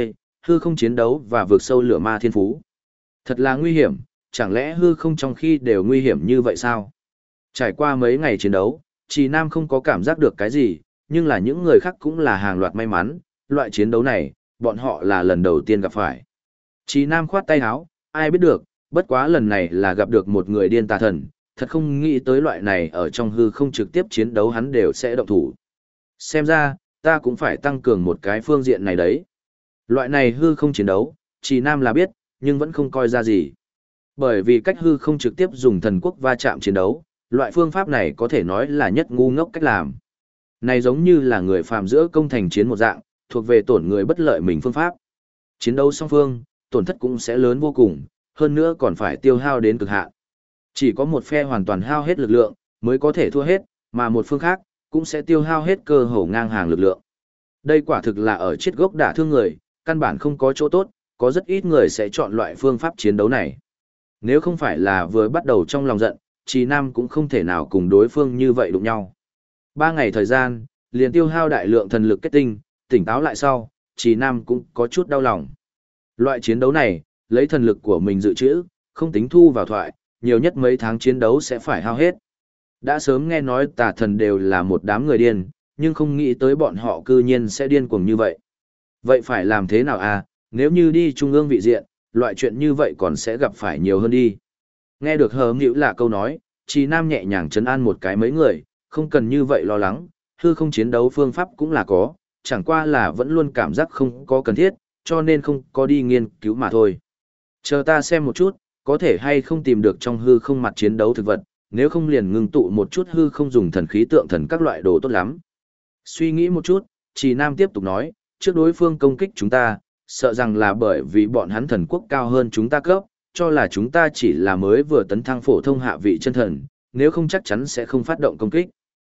hư không chiến đấu và vượt sâu lửa ma thiên phú. Thật là nguy hiểm, chẳng lẽ hư không trong khi đều nguy hiểm như vậy sao? Trải qua mấy ngày chiến đấu, Trì Nam không có cảm giác được cái gì, nhưng là những người khác cũng là hàng loạt may mắn, loại chiến đấu này, bọn họ là lần đầu tiên gặp phải. Trì Nam khoát tay áo, ai biết được, bất quá lần này là gặp được một người điên tà thần, thật không nghĩ tới loại này ở trong hư không trực tiếp chiến đấu hắn đều sẽ động thủ. Xem ra, ta cũng phải tăng cường một cái phương diện này đấy. Loại này hư không chiến đấu, Trì Nam là biết, nhưng vẫn không coi ra gì. Bởi vì cách hư không trực tiếp dùng thần quốc va chạm chiến đấu, loại phương pháp này có thể nói là nhất ngu ngốc cách làm. Này giống như là người phàm giữa công thành chiến một dạng, thuộc về tổn người bất lợi mình phương pháp. Chiến đấu song phương, tổn thất cũng sẽ lớn vô cùng, hơn nữa còn phải tiêu hao đến cực hạn. Chỉ có một phe hoàn toàn hao hết lực lượng, mới có thể thua hết, mà một phương khác, cũng sẽ tiêu hao hết cơ hồ ngang hàng lực lượng. Đây quả thực là ở chiết gốc đả thương người, căn bản không có chỗ tốt, có rất ít người sẽ chọn loại phương pháp chiến đấu này. Nếu không phải là vừa bắt đầu trong lòng giận, Trì Nam cũng không thể nào cùng đối phương như vậy đụng nhau. 3 ngày thời gian, liền tiêu hao đại lượng thần lực kết tinh, tỉnh táo lại sau, Trì Nam cũng có chút đau lòng. Loại chiến đấu này, lấy thần lực của mình dự trữ, không tính thu vào thoại, nhiều nhất mấy tháng chiến đấu sẽ phải hao hết. Đã sớm nghe nói tà thần đều là một đám người điên, nhưng không nghĩ tới bọn họ cư nhiên sẽ điên cuồng như vậy. Vậy phải làm thế nào à, nếu như đi trung ương vị diện, loại chuyện như vậy còn sẽ gặp phải nhiều hơn đi. Nghe được hờ nghĩu là câu nói, Trì Nam nhẹ nhàng trấn an một cái mấy người, không cần như vậy lo lắng, hư không chiến đấu phương pháp cũng là có, chẳng qua là vẫn luôn cảm giác không có cần thiết, cho nên không có đi nghiên cứu mà thôi. Chờ ta xem một chút, có thể hay không tìm được trong hư không mặt chiến đấu thực vật, nếu không liền ngưng tụ một chút hư không dùng thần khí tượng thần các loại đồ tốt lắm. Suy nghĩ một chút, Trì Nam tiếp tục nói, trước đối phương công kích chúng ta, sợ rằng là bởi vì bọn hắn thần quốc cao hơn chúng ta cấp, cho là chúng ta chỉ là mới vừa tấn thăng phổ thông hạ vị chân thần, nếu không chắc chắn sẽ không phát động công kích.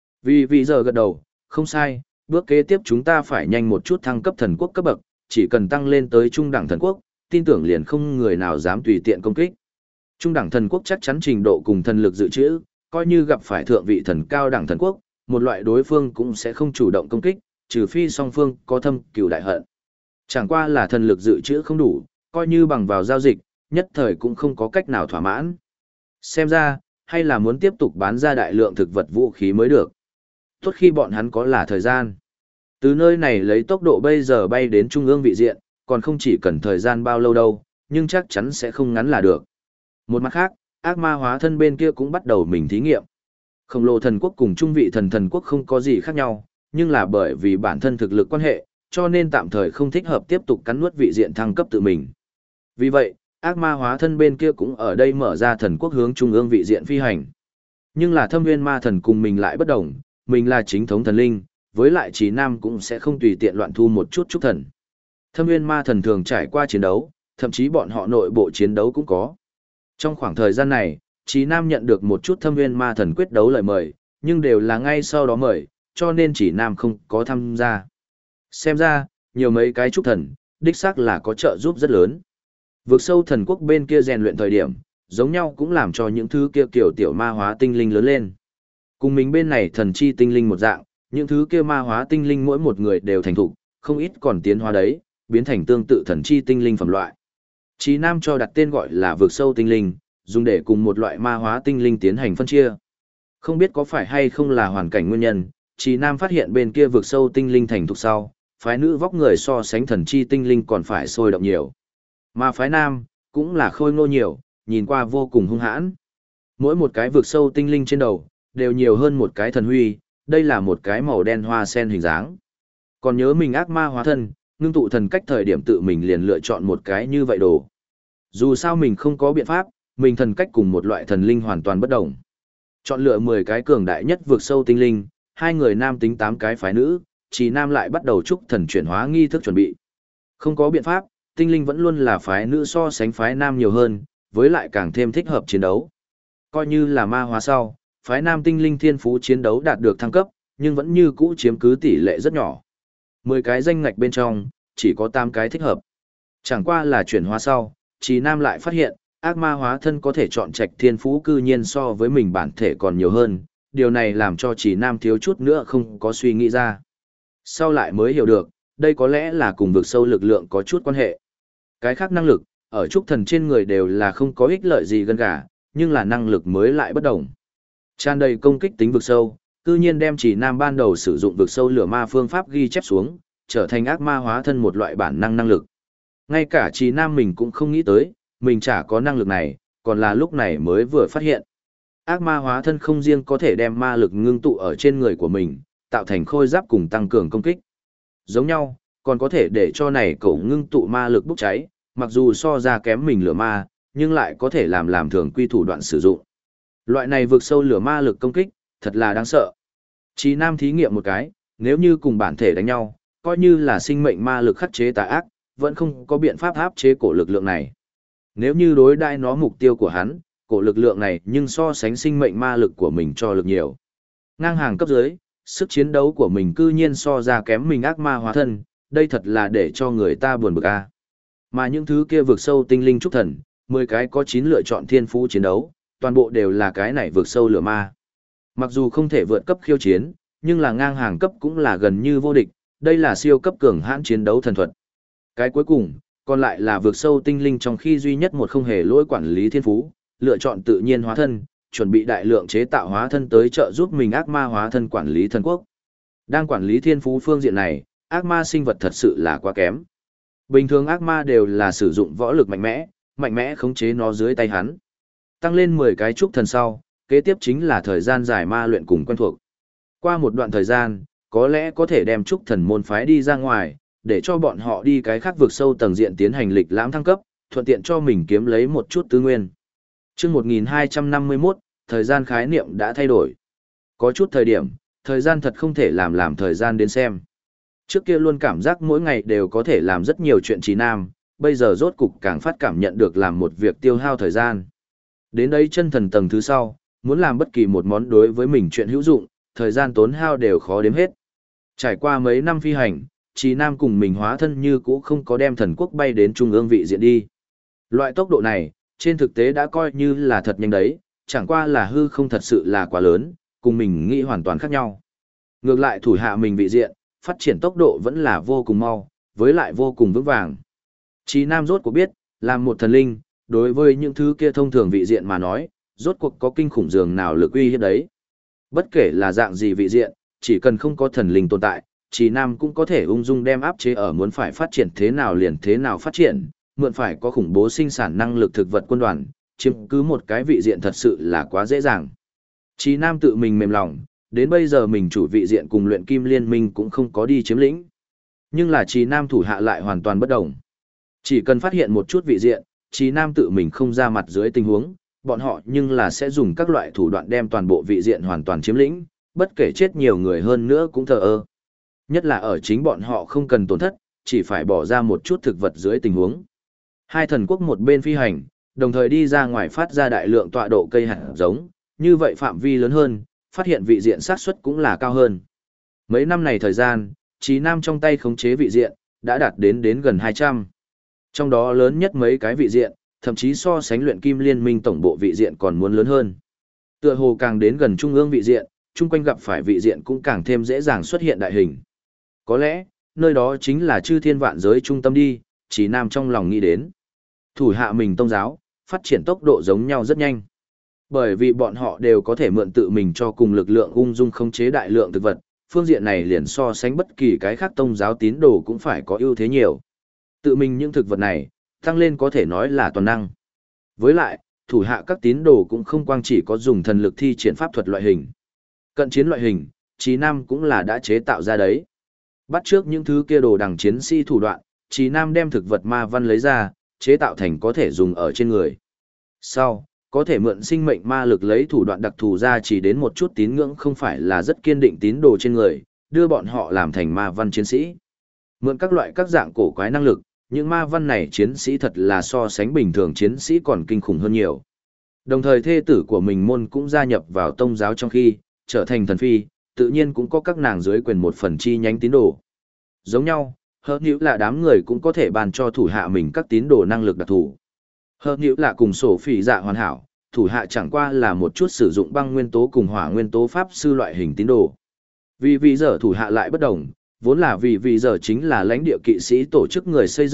Vì giờ gật đầu, không sai, bước kế tiếp chúng ta phải nhanh một chút thăng cấp thần quốc cấp bậc, chỉ cần tăng lên tới trung đẳng thần quốc, tin tưởng liền không người nào dám tùy tiện công kích. Trung đẳng thần quốc chắc chắn trình độ cùng thần lực dự trữ, coi như gặp phải thượng vị thần cao đẳng thần quốc, một loại đối phương cũng sẽ không chủ động công kích, trừ phi song phương có thâm cừu đại hận. Chẳng qua là thần lực dự trữ không đủ, coi như bằng vào giao dịch, nhất thời cũng không có cách nào thỏa mãn. Xem ra, hay là muốn tiếp tục bán ra đại lượng thực vật vũ khí mới được. Tốt khi bọn hắn có là thời gian. Từ nơi này lấy tốc độ bây giờ bay đến trung ương vị diện, còn không chỉ cần thời gian bao lâu đâu, nhưng chắc chắn sẽ không ngắn là được. Một mặt khác, ác ma hóa thân bên kia cũng bắt đầu mình thí nghiệm. Khổng lồ thần quốc cùng trung vị thần quốc không có gì khác nhau, nhưng là bởi vì bản thân thực lực quan hệ, cho nên tạm thời không thích hợp tiếp tục cắn nuốt vị diện thăng cấp tự mình. Vì vậy, ác ma hóa thân bên kia cũng ở đây mở ra thần quốc hướng trung ương vị diện phi hành. Nhưng là Thâm Nguyên Ma Thần cùng mình lại bất đồng, mình là chính thống thần linh, với lại Trì Nam cũng sẽ không tùy tiện loạn thu một chút chúc thần. Thâm Nguyên Ma Thần thường trải qua chiến đấu, thậm chí bọn họ nội bộ chiến đấu cũng có. Trong khoảng thời gian này, Trì Nam nhận được một chút Thâm Nguyên Ma Thần quyết đấu lời mời, nhưng đều là ngay sau đó mời, cho nên Trì Nam không có tham gia. Xem ra, nhiều mấy cái chúc thần, đích xác là có trợ giúp rất lớn. Vượt sâu thần quốc bên kia rèn luyện thời điểm, giống nhau cũng làm cho những thứ kia kiểu tiểu ma hóa tinh linh lớn lên. Cùng mình bên này thần chi tinh linh một dạng, những thứ kia ma hóa tinh linh mỗi một người đều thành thục, không ít còn tiến hóa đấy, biến thành tương tự thần chi tinh linh phẩm loại. Chí Nam cho đặt tên gọi là vượt sâu tinh linh, dùng để cùng một loại ma hóa tinh linh tiến hành phân chia. Không biết có phải hay không là hoàn cảnh nguyên nhân, Chí Nam phát hiện bên kia vượt sâu tinh linh thành thục sau, phái nữ vóc người so sánh thần chi tinh linh còn phải sôi động nhiều. Mà phái nam, cũng là khôi ngô nhiều, nhìn qua vô cùng hung hãn. Mỗi một cái vượt sâu tinh linh trên đầu, đều nhiều hơn một cái thần huy, đây là một cái màu đen hoa sen hình dáng. Còn nhớ mình ác ma hóa thân, ngưng tụ thần cách thời điểm tự mình liền lựa chọn một cái như vậy đồ. Dù sao mình không có biện pháp, mình thần cách cùng một loại thần linh hoàn toàn bất đồng. Chọn lựa 10 cái cường đại nhất vượt sâu tinh linh, 2 người nam tính 8 cái phái nữ, chỉ nam lại bắt đầu chúc thần chuyển hóa nghi thức chuẩn bị. Không có biện pháp, tinh linh vẫn luôn là phái nữ so sánh phái nam nhiều hơn, với lại càng thêm thích hợp chiến đấu. Coi như là ma hóa sau, phái nam tinh linh thiên phú chiến đấu đạt được thăng cấp, nhưng vẫn như cũ chiếm cứ tỷ lệ rất nhỏ. 10 cái danh ngạch bên trong, chỉ có 8 cái thích hợp. Chẳng qua là chuyển hóa sau, Trì Nam lại phát hiện, ác ma hóa thân có thể chọn trạch thiên phú cư nhiên so với mình bản thể còn nhiều hơn, điều này làm cho Trì Nam thiếu chút nữa không có suy nghĩ ra. Sau lại mới hiểu được, đây có lẽ là cùng vực sâu lực lượng có chút quan hệ. Cái khác năng lực, ở trúc thần trên người đều là không có ích lợi gì gần cả, nhưng là năng lực mới lại bất đồng. Tràn đầy công kích tính vực sâu, cư nhiên đem Chỉ Nam ban đầu sử dụng vực sâu lửa ma phương pháp ghi chép xuống, trở thành ác ma hóa thân một loại bản năng năng lực. Ngay cả Chỉ Nam mình cũng không nghĩ tới, mình chả có năng lực này, còn là lúc này mới vừa phát hiện. Ác ma hóa thân không riêng có thể đem ma lực ngưng tụ ở trên người của mình, tạo thành khôi giáp cùng tăng cường công kích. Giống nhau, còn có thể để cho này cậu ngưng tụ ma lực bốc cháy, mặc dù so ra kém mình lửa ma, nhưng lại có thể làm thường quy thủ đoạn sử dụng. Loại này vượt sâu lửa ma lực công kích, thật là đáng sợ. Chí Nam thí nghiệm một cái, nếu như cùng bản thể đánh nhau, coi như là sinh mệnh ma lực khắc chế tà ác, vẫn không có biện pháp áp chế cổ lực lượng này. Nếu như đối đãi nó mục tiêu của hắn, cổ lực lượng này nhưng so sánh sinh mệnh ma lực của mình cho lực nhiều. Ngang hàng cấp dưới, sức chiến đấu của mình cư nhiên so ra kém mình ác ma hóa thân, đây thật là để cho người ta buồn bực a. Mà những thứ kia vượt sâu tinh linh trúc thần, 10 cái có 9 lựa chọn thiên phú chiến đấu, toàn bộ đều là cái này vượt sâu lửa ma. Mặc dù không thể vượt cấp khiêu chiến, nhưng là ngang hàng cấp cũng là gần như vô địch, đây là siêu cấp cường hãn chiến đấu thần thuật. Cái cuối cùng, còn lại là vượt sâu tinh linh trong khi duy nhất một không hề lỗi quản lý thiên phú, lựa chọn tự nhiên hóa thân, chuẩn bị đại lượng chế tạo hóa thân tới trợ giúp mình ác ma hóa thân quản lý thần quốc. Đang quản lý thiên phú phương diện này, ác ma sinh vật thật sự là quá kém. Bình thường ác ma đều là sử dụng võ lực mạnh mẽ khống chế nó dưới tay hắn. Tăng lên 10 cái trúc thần sau, kế tiếp chính là thời gian dài ma luyện cùng quen thuộc. Qua một đoạn thời gian, có lẽ có thể đem trúc thần môn phái đi ra ngoài, để cho bọn họ đi cái khác vực sâu tầng diện tiến hành lịch lãm thăng cấp, thuận tiện cho mình kiếm lấy một chút tư nguyên. Trước 1251, thời gian khái niệm đã thay đổi. Có chút thời điểm, thời gian thật không thể làm thời gian đến xem. Trước kia luôn cảm giác mỗi ngày đều có thể làm rất nhiều chuyện Chí Nam, bây giờ rốt cục càng phát cảm nhận được làm một việc tiêu hao thời gian. Đến đây chân thần tầng thứ sau, muốn làm bất kỳ một món đối với mình chuyện hữu dụng, thời gian tốn hao đều khó đếm hết. Trải qua mấy năm phi hành, Chí Nam cùng mình hóa thân như cũ không có đem thần quốc bay đến trung ương vị diện đi. Loại tốc độ này, trên thực tế đã coi như là thật nhanh đấy, chẳng qua là hư không thật sự là quá lớn, cùng mình nghĩ hoàn toàn khác nhau. Ngược lại thủ hạ mình vị diện, phát triển tốc độ vẫn là vô cùng mau, với lại vô cùng vững vàng. Chí Nam rốt cuộc biết, làm một thần linh, đối với những thứ kia thông thường vị diện mà nói, rốt cuộc có kinh khủng dường nào lực uy hiếp đấy. Bất kể là dạng gì vị diện, chỉ cần không có thần linh tồn tại, Chí Nam cũng có thể ung dung đem áp chế ở muốn phải phát triển thế nào liền thế nào phát triển, mượn phải có khủng bố sinh sản năng lực thực vật quân đoàn, chiếm cứ một cái vị diện thật sự là quá dễ dàng. Chí Nam tự mình mềm lòng, đến bây giờ mình chủ vị diện cùng luyện kim liên minh cũng không có đi chiếm lĩnh. Nhưng là Chí Nam thủ hạ lại hoàn toàn bất đồng. Chỉ cần phát hiện một chút vị diện, Chí Nam tự mình không ra mặt dưới tình huống, bọn họ nhưng là sẽ dùng các loại thủ đoạn đem toàn bộ vị diện hoàn toàn chiếm lĩnh, bất kể chết nhiều người hơn nữa cũng thờ ơ. Nhất là ở chính bọn họ không cần tổn thất, chỉ phải bỏ ra một chút thực vật dưới tình huống. Hai thần quốc một bên phi hành, đồng thời đi ra ngoài phát ra đại lượng tọa độ cây hạt giống, như vậy phạm vi lớn hơn, phát hiện vị diện xác suất cũng là cao hơn. Mấy năm này thời gian, Chí Nam trong tay khống chế vị diện, đã đạt đến gần 200. Trong đó lớn nhất mấy cái vị diện, thậm chí so sánh luyện kim liên minh tổng bộ vị diện còn muốn lớn hơn. Tựa hồ càng đến gần trung ương vị diện, chung quanh gặp phải vị diện cũng càng thêm dễ dàng xuất hiện đại hình. Có lẽ, nơi đó chính là chư thiên vạn giới trung tâm đi, Chí Nam trong lòng nghĩ đến. Thủ hạ mình tông giáo, phát triển tốc độ giống nhau rất nhanh. Bởi vì bọn họ đều có thể mượn tự mình cho cùng lực lượng ung dung khống chế đại lượng thực vật, phương diện này liền so sánh bất kỳ cái khác tông giáo tín đồ cũng phải có ưu thế nhiều. Tự mình những thực vật này, tăng lên có thể nói là toàn năng. Với lại, thủ hạ các tín đồ cũng không quang chỉ có dùng thần lực thi triển pháp thuật loại hình. Cận chiến loại hình, Chí Nam cũng là đã chế tạo ra đấy. Bắt trước những thứ kia đồ đằng chiến sĩ thủ đoạn, Chí Nam đem thực vật ma văn lấy ra, chế tạo thành có thể dùng ở trên người. Sau, có thể mượn sinh mệnh ma lực lấy thủ đoạn đặc thù ra chỉ đến một chút tín ngưỡng không phải là rất kiên định tín đồ trên người, đưa bọn họ làm thành ma văn chiến sĩ. Mượn các loại các dạng cổ quái năng lực, những ma văn này chiến sĩ thật là so sánh bình thường chiến sĩ còn kinh khủng hơn nhiều. Đồng thời thê tử của mình môn cũng gia nhập vào tông giáo trong khi, trở thành thần phi, tự nhiên cũng có các nàng dưới quyền một phần chi nhánh tín đồ. Giống nhau, hơn nữa là đám người cũng có thể bàn cho thủ hạ mình các tín đồ năng lực đặc thù. Hơn nữa là cùng sổ phỉ dạ hoàn hảo, thủ hạ chẳng qua là một chút sử dụng băng nguyên tố cùng hỏa nguyên tố pháp sư loại hình tín đồ. Vì giờ thủ hạ lại bất đồng, vốn là vì giờ chính là lãnh địa kỵ sĩ tổ chức người xây dựng,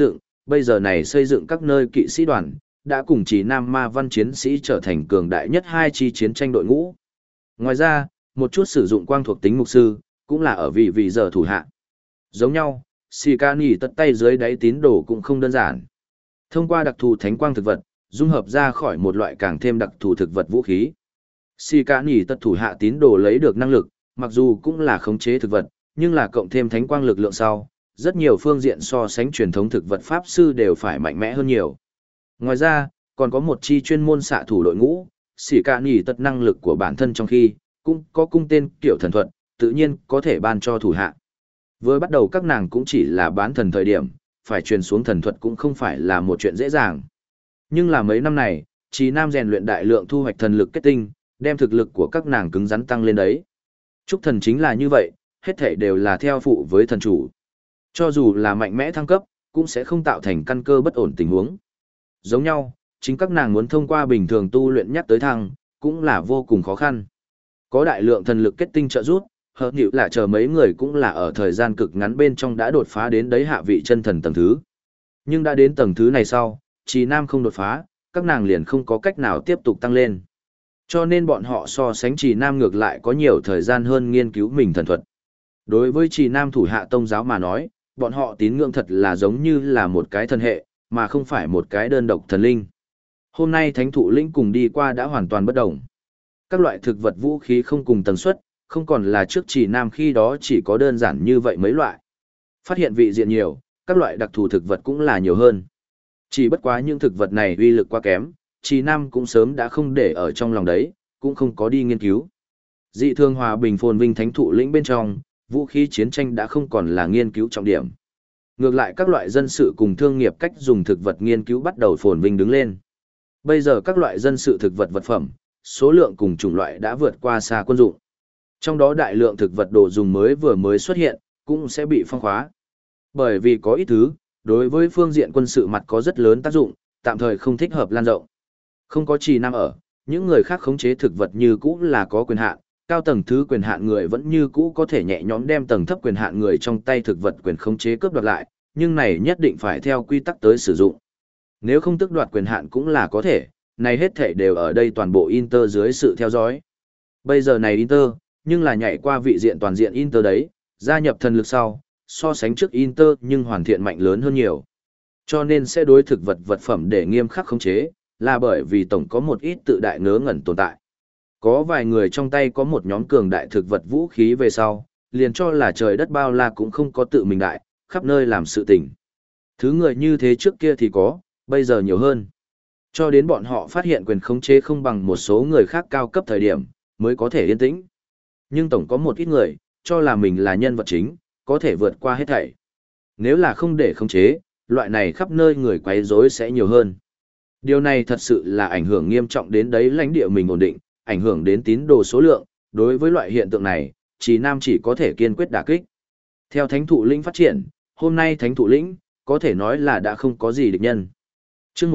bây giờ này xây dựng các nơi kỵ sĩ đoàn, đã cùng chỉ nam ma văn chiến sĩ trở thành cường đại nhất hai chi chiến tranh đội ngũ. Ngoài ra, một chút sử dụng quang thuộc tính mục sư, cũng là ở vị giờ thủ hạ. Giống nhau, Shikani tất tay dưới đáy tín đồ cũng không đơn giản. Thông qua đặc thù thánh quang thực vật, dung hợp ra khỏi một loại càng thêm đặc thù thực vật vũ khí. Shikani tất thủ hạ tín đồ lấy được năng lực, mặc dù cũng là khống chế thực vật, nhưng là cộng thêm thánh quang lực lượng sau, rất nhiều phương diện so sánh truyền thống thực vật pháp sư đều phải mạnh mẽ hơn nhiều. Ngoài ra, còn có một chi chuyên môn xạ thủ đội ngũ, Shikani tất năng lực của bản thân trong khi, cũng có cung tên kiểu thần thuật, tự nhiên có thể ban cho thủ hạ. Với bắt đầu các nàng cũng chỉ là bán thần thời điểm, phải truyền xuống thần thuật cũng không phải là một chuyện dễ dàng. Nhưng là mấy năm này, Trí Nam rèn luyện đại lượng thu hoạch thần lực kết tinh, đem thực lực của các nàng cứng rắn tăng lên đấy. Trúc thần chính là như vậy, hết thảy đều là theo phụ với thần chủ. Cho dù là mạnh mẽ thăng cấp, cũng sẽ không tạo thành căn cơ bất ổn tình huống. Giống nhau, chính các nàng muốn thông qua bình thường tu luyện nhắc tới thăng, cũng là vô cùng khó khăn. Có đại lượng thần lực kết tinh trợ giúp, hợp nhịu là chờ mấy người cũng là ở thời gian cực ngắn bên trong đã đột phá đến đấy hạ vị chân thần tầng thứ. Nhưng đã đến tầng thứ này sau, Trí Nam không đột phá, các nàng liền không có cách nào tiếp tục tăng lên. Cho nên bọn họ so sánh Trí Nam ngược lại có nhiều thời gian hơn nghiên cứu mình thần thuật. Đối với Trí Nam thủ hạ tông giáo mà nói, bọn họ tín ngưỡng thật là giống như là một cái thần hệ, mà không phải một cái đơn độc thần linh. Hôm nay thánh thụ lĩnh cùng đi qua đã hoàn toàn bất đồng. Các loại thực vật vũ khí không cùng tần suất, không còn là trước Trí Nam khi đó chỉ có đơn giản như vậy mấy loại. Phát hiện vị diện nhiều, các loại đặc thù thực vật cũng là nhiều hơn. Chỉ bất quá những thực vật này uy lực quá kém, Trí Nam cũng sớm đã không để ở trong lòng đấy, cũng không có đi nghiên cứu. Dị thường hòa bình phồn vinh thánh thụ lĩnh bên trong, vũ khí chiến tranh đã không còn là nghiên cứu trọng điểm. Ngược lại các loại dân sự cùng thương nghiệp cách dùng thực vật nghiên cứu bắt đầu phồn vinh đứng lên. Bây giờ các loại dân sự thực vật vật phẩm, số lượng cùng chủng loại đã vượt qua xa quân dụng. Trong đó đại lượng thực vật đồ dùng vừa mới xuất hiện, cũng sẽ bị phong khóa. Bởi vì có ít thứ, đối với phương diện quân sự mặt có rất lớn tác dụng, tạm thời không thích hợp lan rộng. Không có Trì Nam ở, những người khác khống chế thực vật như cũ là có quyền hạn, cao tầng thứ quyền hạn người vẫn như cũ có thể nhẹ nhõm đem tầng thấp quyền hạn người trong tay thực vật quyền khống chế cướp đoạt lại, nhưng này nhất định phải theo quy tắc tới sử dụng. Nếu không tước đoạt quyền hạn cũng là có thể, này hết thể đều ở đây toàn bộ Inter dưới sự theo dõi. Bây giờ này Inter, nhưng là nhảy qua vị diện toàn diện Inter đấy, gia nhập thần lực sau, so sánh trước Inter nhưng hoàn thiện mạnh lớn hơn nhiều. Cho nên sẽ đối thực vật vật phẩm để nghiêm khắc khống chế, là bởi vì tổng có một ít tự đại ngớ ngẩn tồn tại. Có vài người trong tay có một nhóm cường đại thực vật vũ khí về sau, liền cho là trời đất bao la cũng không có tự mình đại, khắp nơi làm sự tình. Thứ người như thế trước kia thì có, bây giờ nhiều hơn. Cho đến bọn họ phát hiện quyền khống chế không bằng một số người khác cao cấp thời điểm, mới có thể yên tĩnh. Nhưng tổng có một ít người, cho là mình là nhân vật chính, có thể vượt qua hết thảy. Nếu là không để khống chế, loại này khắp nơi người quấy rối sẽ nhiều hơn. Điều này thật sự là ảnh hưởng nghiêm trọng đến đấy lãnh địa mình ổn định, ảnh hưởng đến tín đồ số lượng, đối với loại hiện tượng này, Trì Nam chỉ có thể kiên quyết đả kích. Theo Thánh Thụ Lĩnh phát triển, hôm nay Thánh Thụ Lĩnh, có thể nói là đã không có gì địch nhân. Chương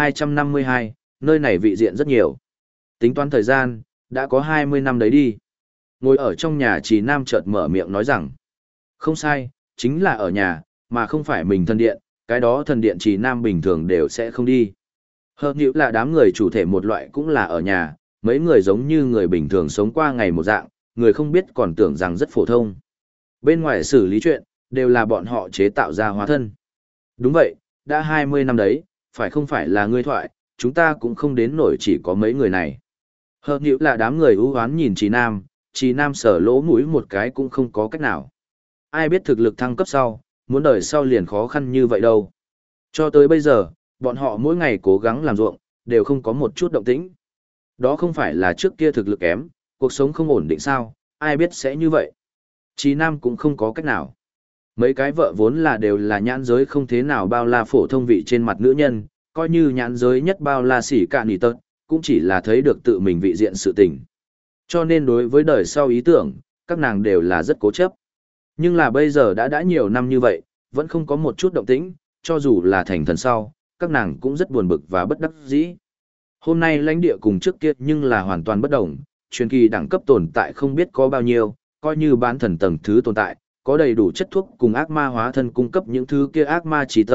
1252, nơi này vị diện rất nhiều. Tính toán thời gian, đã có 20 năm đấy đi. Ngồi ở trong nhà Trì Nam chợt mở miệng nói rằng, không sai, chính là ở nhà, mà không phải mình thần điện, cái đó thần điện Trì Nam bình thường đều sẽ không đi. Hợp nhữ là đám người chủ thể một loại cũng là ở nhà, mấy người giống như người bình thường sống qua ngày một dạng, người không biết còn tưởng rằng rất phổ thông. Bên ngoài xử lý chuyện, đều là bọn họ chế tạo ra hóa thân. Đúng vậy, đã 20 năm đấy, phải không phải là ngươi thoại, chúng ta cũng không đến nổi chỉ có mấy người này. Hợp nhữ là đám người ưu hoán nhìn Trí Nam sở lỗ mũi một cái cũng không có cách nào. Ai biết thực lực thăng cấp sau, muốn đời sau liền khó khăn như vậy đâu. Cho tới bây giờ, bọn họ mỗi ngày cố gắng làm ruộng, đều không có một chút động tĩnh. Đó không phải là trước kia thực lực kém, cuộc sống không ổn định sao, ai biết sẽ như vậy. Trí Nam cũng không có cách nào. Mấy cái vợ vốn là đều là nhãn giới không thế nào bao la phổ thông vị trên mặt nữ nhân, coi như nhãn giới nhất bao la xỉ cạn nỉ tật, cũng chỉ là thấy được tự mình vị diện sự tình. Cho nên đối với đời sau ý tưởng, các nàng đều là rất cố chấp. Nhưng là bây giờ đã nhiều năm như vậy, vẫn không có một chút động tĩnh, cho dù là thành thần sau, các nàng cũng rất buồn bực và bất đắc dĩ. Hôm nay lãnh địa cùng trước kia nhưng là hoàn toàn bất đồng, truyền kỳ đẳng cấp tồn tại không biết có bao nhiêu, coi như bán thần tầng thứ tồn tại, có đầy đủ chất thuốc cùng ác ma hóa thân cung cấp những thứ kia ác ma trí tâm,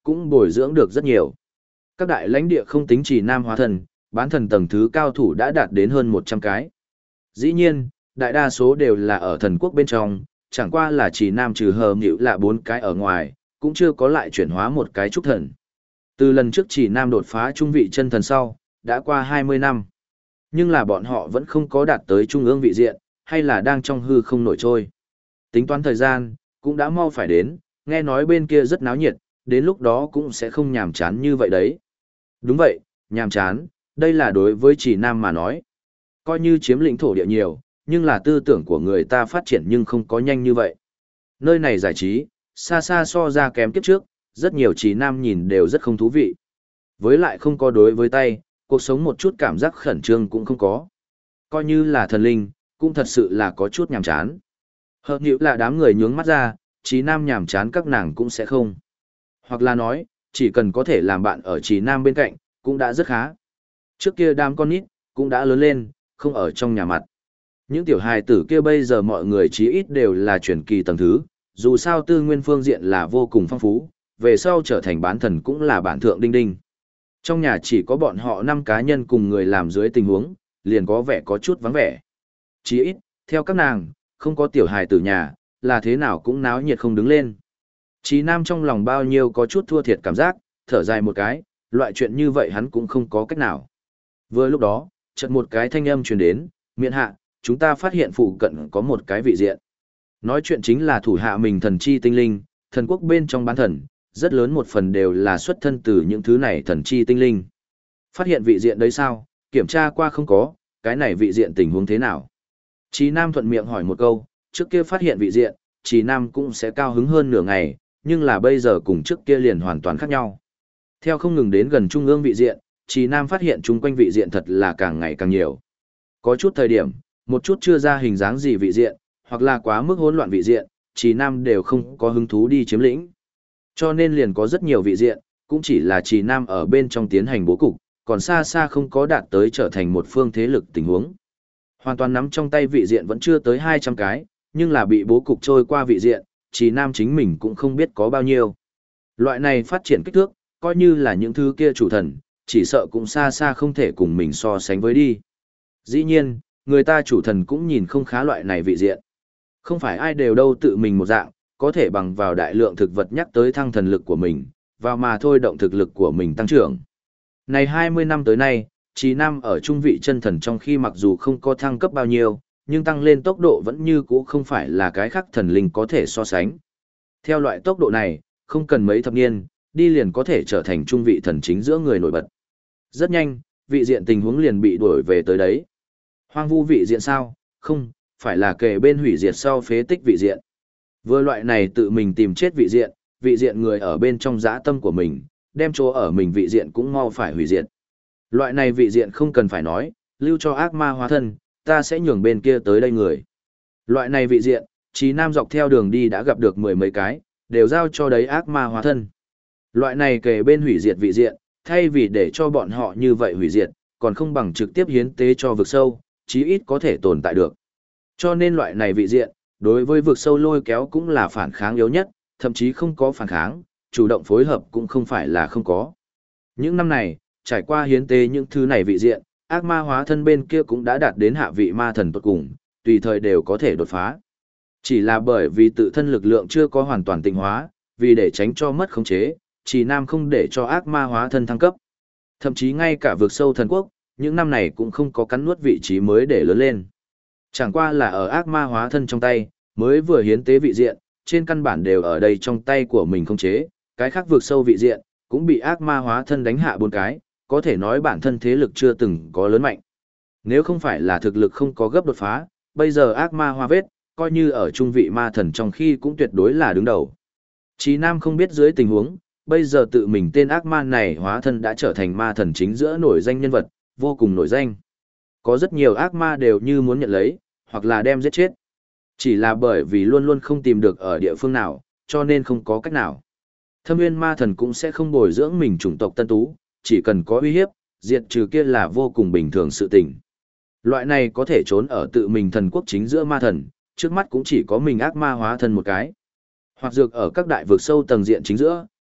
cũng bồi dưỡng được rất nhiều. Các đại lãnh địa không tính Trì Nam hóa thần, bán thần tầng thứ cao thủ đã đạt đến hơn 100 cái. Dĩ nhiên, đại đa số đều là ở thần quốc bên trong, chẳng qua là Trì Nam trừ hờ nghịu là 4 cái ở ngoài, cũng chưa có lại chuyển hóa một cái trúc thần. Từ lần trước Trì Nam đột phá trung vị chân thần sau, đã qua 20 năm. Nhưng là bọn họ vẫn không có đạt tới trung ương vị diện, hay là đang trong hư không nổi trôi. Tính toán thời gian, cũng đã mau phải đến, nghe nói bên kia rất náo nhiệt, đến lúc đó cũng sẽ không nhàm chán như vậy đấy. Đúng vậy, nhàm chán, đây là đối với Trì Nam mà nói. Coi như chiếm lĩnh thổ địa nhiều, nhưng là tư tưởng của người ta phát triển nhưng không có nhanh như vậy. Nơi này giải trí, xa xa so ra kém kiếp trước, rất nhiều Trì Nam nhìn đều rất không thú vị. Với lại không có đối với tay, cuộc sống một chút cảm giác khẩn trương cũng không có. Coi như là thần linh, cũng thật sự là có chút nhàm chán. Hợp nhữ là đám người nhướng mắt ra, Trì Nam nhàm chán các nàng cũng sẽ không. Hoặc là nói, chỉ cần có thể làm bạn ở Trì Nam bên cạnh, cũng đã rất khá. Trước kia đám con nít, cũng đã lớn lên, không ở trong nhà mặt. Những tiểu hài tử kia bây giờ mọi người chí ít đều là truyền kỳ tầng thứ, dù sao tư nguyên phương diện là vô cùng phong phú, về sau trở thành bán thần cũng là bản thượng đinh đinh. Trong nhà chỉ có bọn họ 5 cá nhân cùng người làm dưới tình huống, liền có vẻ có chút vắng vẻ. Chí ít, theo các nàng, không có tiểu hài tử nhà, là thế nào cũng náo nhiệt không đứng lên. Chí Nam trong lòng bao nhiêu có chút thua thiệt cảm giác, thở dài một cái, loại chuyện như vậy hắn cũng không có cách nào. Vừa lúc đó, chợt một cái thanh âm truyền đến, miện hạ, chúng ta phát hiện phụ cận có một cái vị diện. Nói chuyện chính là thủ hạ mình thần chi tinh linh, thần quốc bên trong bán thần, rất lớn một phần đều là xuất thân từ những thứ này thần chi tinh linh. Phát hiện vị diện đấy sao, kiểm tra qua không có, cái này vị diện tình huống thế nào? Chí Nam thuận miệng hỏi một câu, trước kia phát hiện vị diện, Chí Nam cũng sẽ cao hứng hơn nửa ngày, nhưng là bây giờ cùng trước kia liền hoàn toàn khác nhau. Theo không ngừng đến gần trung ương vị diện, Chí Nam phát hiện chung quanh vị diện thật là càng ngày càng nhiều. Có chút thời điểm, một chút chưa ra hình dáng gì vị diện, hoặc là quá mức hỗn loạn vị diện, Chí Nam đều không có hứng thú đi chiếm lĩnh. Cho nên liền có rất nhiều vị diện, cũng chỉ là Chí Nam ở bên trong tiến hành bố cục, còn xa xa không có đạt tới trở thành một phương thế lực tình huống. Hoàn toàn nắm trong tay vị diện vẫn chưa tới 200 cái, nhưng là bị bố cục trôi qua vị diện, Chí Nam chính mình cũng không biết có bao nhiêu. Loại này phát triển kích thước, coi như là những thứ kia chủ thần, chỉ sợ cũng xa xa không thể cùng mình so sánh với đi. Dĩ nhiên, người ta chủ thần cũng nhìn không khá loại này vị diện. Không phải ai đều đâu tự mình một dạng, có thể bằng vào đại lượng thực vật nhắc tới thăng thần lực của mình, vào mà thôi động thực lực của mình tăng trưởng. Này 20 năm tới nay, Chí Nam ở trung vị chân thần trong khi mặc dù không có thăng cấp bao nhiêu, nhưng tăng lên tốc độ vẫn như cũ không phải là cái khác thần linh có thể so sánh. Theo loại tốc độ này, không cần mấy thập niên, đi liền có thể trở thành trung vị thần chính giữa người nổi bật. Rất nhanh, vị diện tình huống liền bị đuổi về tới đấy. Hoang vu vị diện sao? Không, phải là kề bên hủy diệt sau phế tích vị diện. Vừa loại này tự mình tìm chết vị diện người ở bên trong dã tâm của mình, đem chỗ ở mình vị diện cũng mau phải hủy diệt. Loại này vị diện không cần phải nói, lưu cho ác ma hóa thân, ta sẽ nhường bên kia tới đây người. Loại này vị diện, Chí Nam dọc theo đường đi đã gặp được 10 mấy cái, đều giao cho đấy ác ma hóa thân. Loại này kề bên hủy diệt vị diện, thay vì để cho bọn họ như vậy hủy diệt, còn không bằng trực tiếp hiến tế cho vực sâu, chí ít có thể tồn tại được. Cho nên loại này vị diện, đối với vực sâu lôi kéo cũng là phản kháng yếu nhất, thậm chí không có phản kháng, chủ động phối hợp cũng không phải là không có. Những năm này, trải qua hiến tế những thứ này vị diện, ác ma hóa thân bên kia cũng đã đạt đến hạ vị ma thần tuột cùng, tùy thời đều có thể đột phá. Chỉ là bởi vì tự thân lực lượng chưa có hoàn toàn tịnh hóa, vì để tránh cho mất khống chế, Chí Nam không để cho ác ma hóa thân thăng cấp. Thậm chí ngay cả vực sâu thần quốc, những năm này cũng không có cắn nuốt vị trí mới để lớn lên. Chẳng qua là ở ác ma hóa thân trong tay, mới vừa hiến tế vị diện, trên căn bản đều ở đây trong tay của mình khống chế, cái khác vực sâu vị diện, cũng bị ác ma hóa thân đánh hạ 4 cái, có thể nói bản thân thế lực chưa từng có lớn mạnh. Nếu không phải là thực lực không có gấp đột phá, bây giờ ác ma hoa vết, coi như ở trung vị ma thần trong khi cũng tuyệt đối là đứng đầu. Chí Nam không biết dưới tình huống, bây giờ tự mình tên ác ma này hóa thân đã trở thành ma thần chính giữa nổi danh nhân vật, vô cùng nổi danh. Có rất nhiều ác ma đều như muốn nhận lấy, hoặc là đem giết chết. Chỉ là bởi vì luôn luôn không tìm được ở địa phương nào, cho nên không có cách nào. Thâm Nguyên ma thần cũng sẽ không bồi dưỡng mình chủng tộc tân tú, chỉ cần có uy hiếp, diệt trừ kia là vô cùng bình thường sự tình. Loại này có thể trốn ở tự mình thần quốc chính giữa ma thần, trước mắt cũng chỉ có mình ác ma hóa thân một cái. Hoặc dược ở các đại vực sâu tầng diện chính giữa,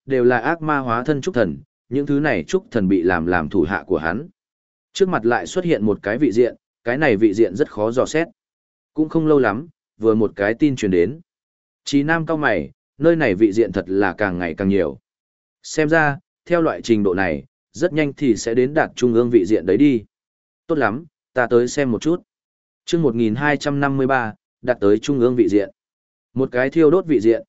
đều là ác ma hóa thân trúc thần, những thứ này trúc thần bị làm thủ hạ của hắn. Trước mặt lại xuất hiện một cái vị diện, cái này vị diện rất khó dò xét. Cũng không lâu lắm, vừa một cái tin truyền đến. Chí Nam cao mày, nơi này vị diện thật là càng ngày càng nhiều. Xem ra, theo loại trình độ này, rất nhanh thì sẽ đến đạt trung ương vị diện đấy đi. Tốt lắm, ta tới xem một chút. Chương 1253, đạt tới trung ương vị diện. Một cái thiêu đốt vị diện,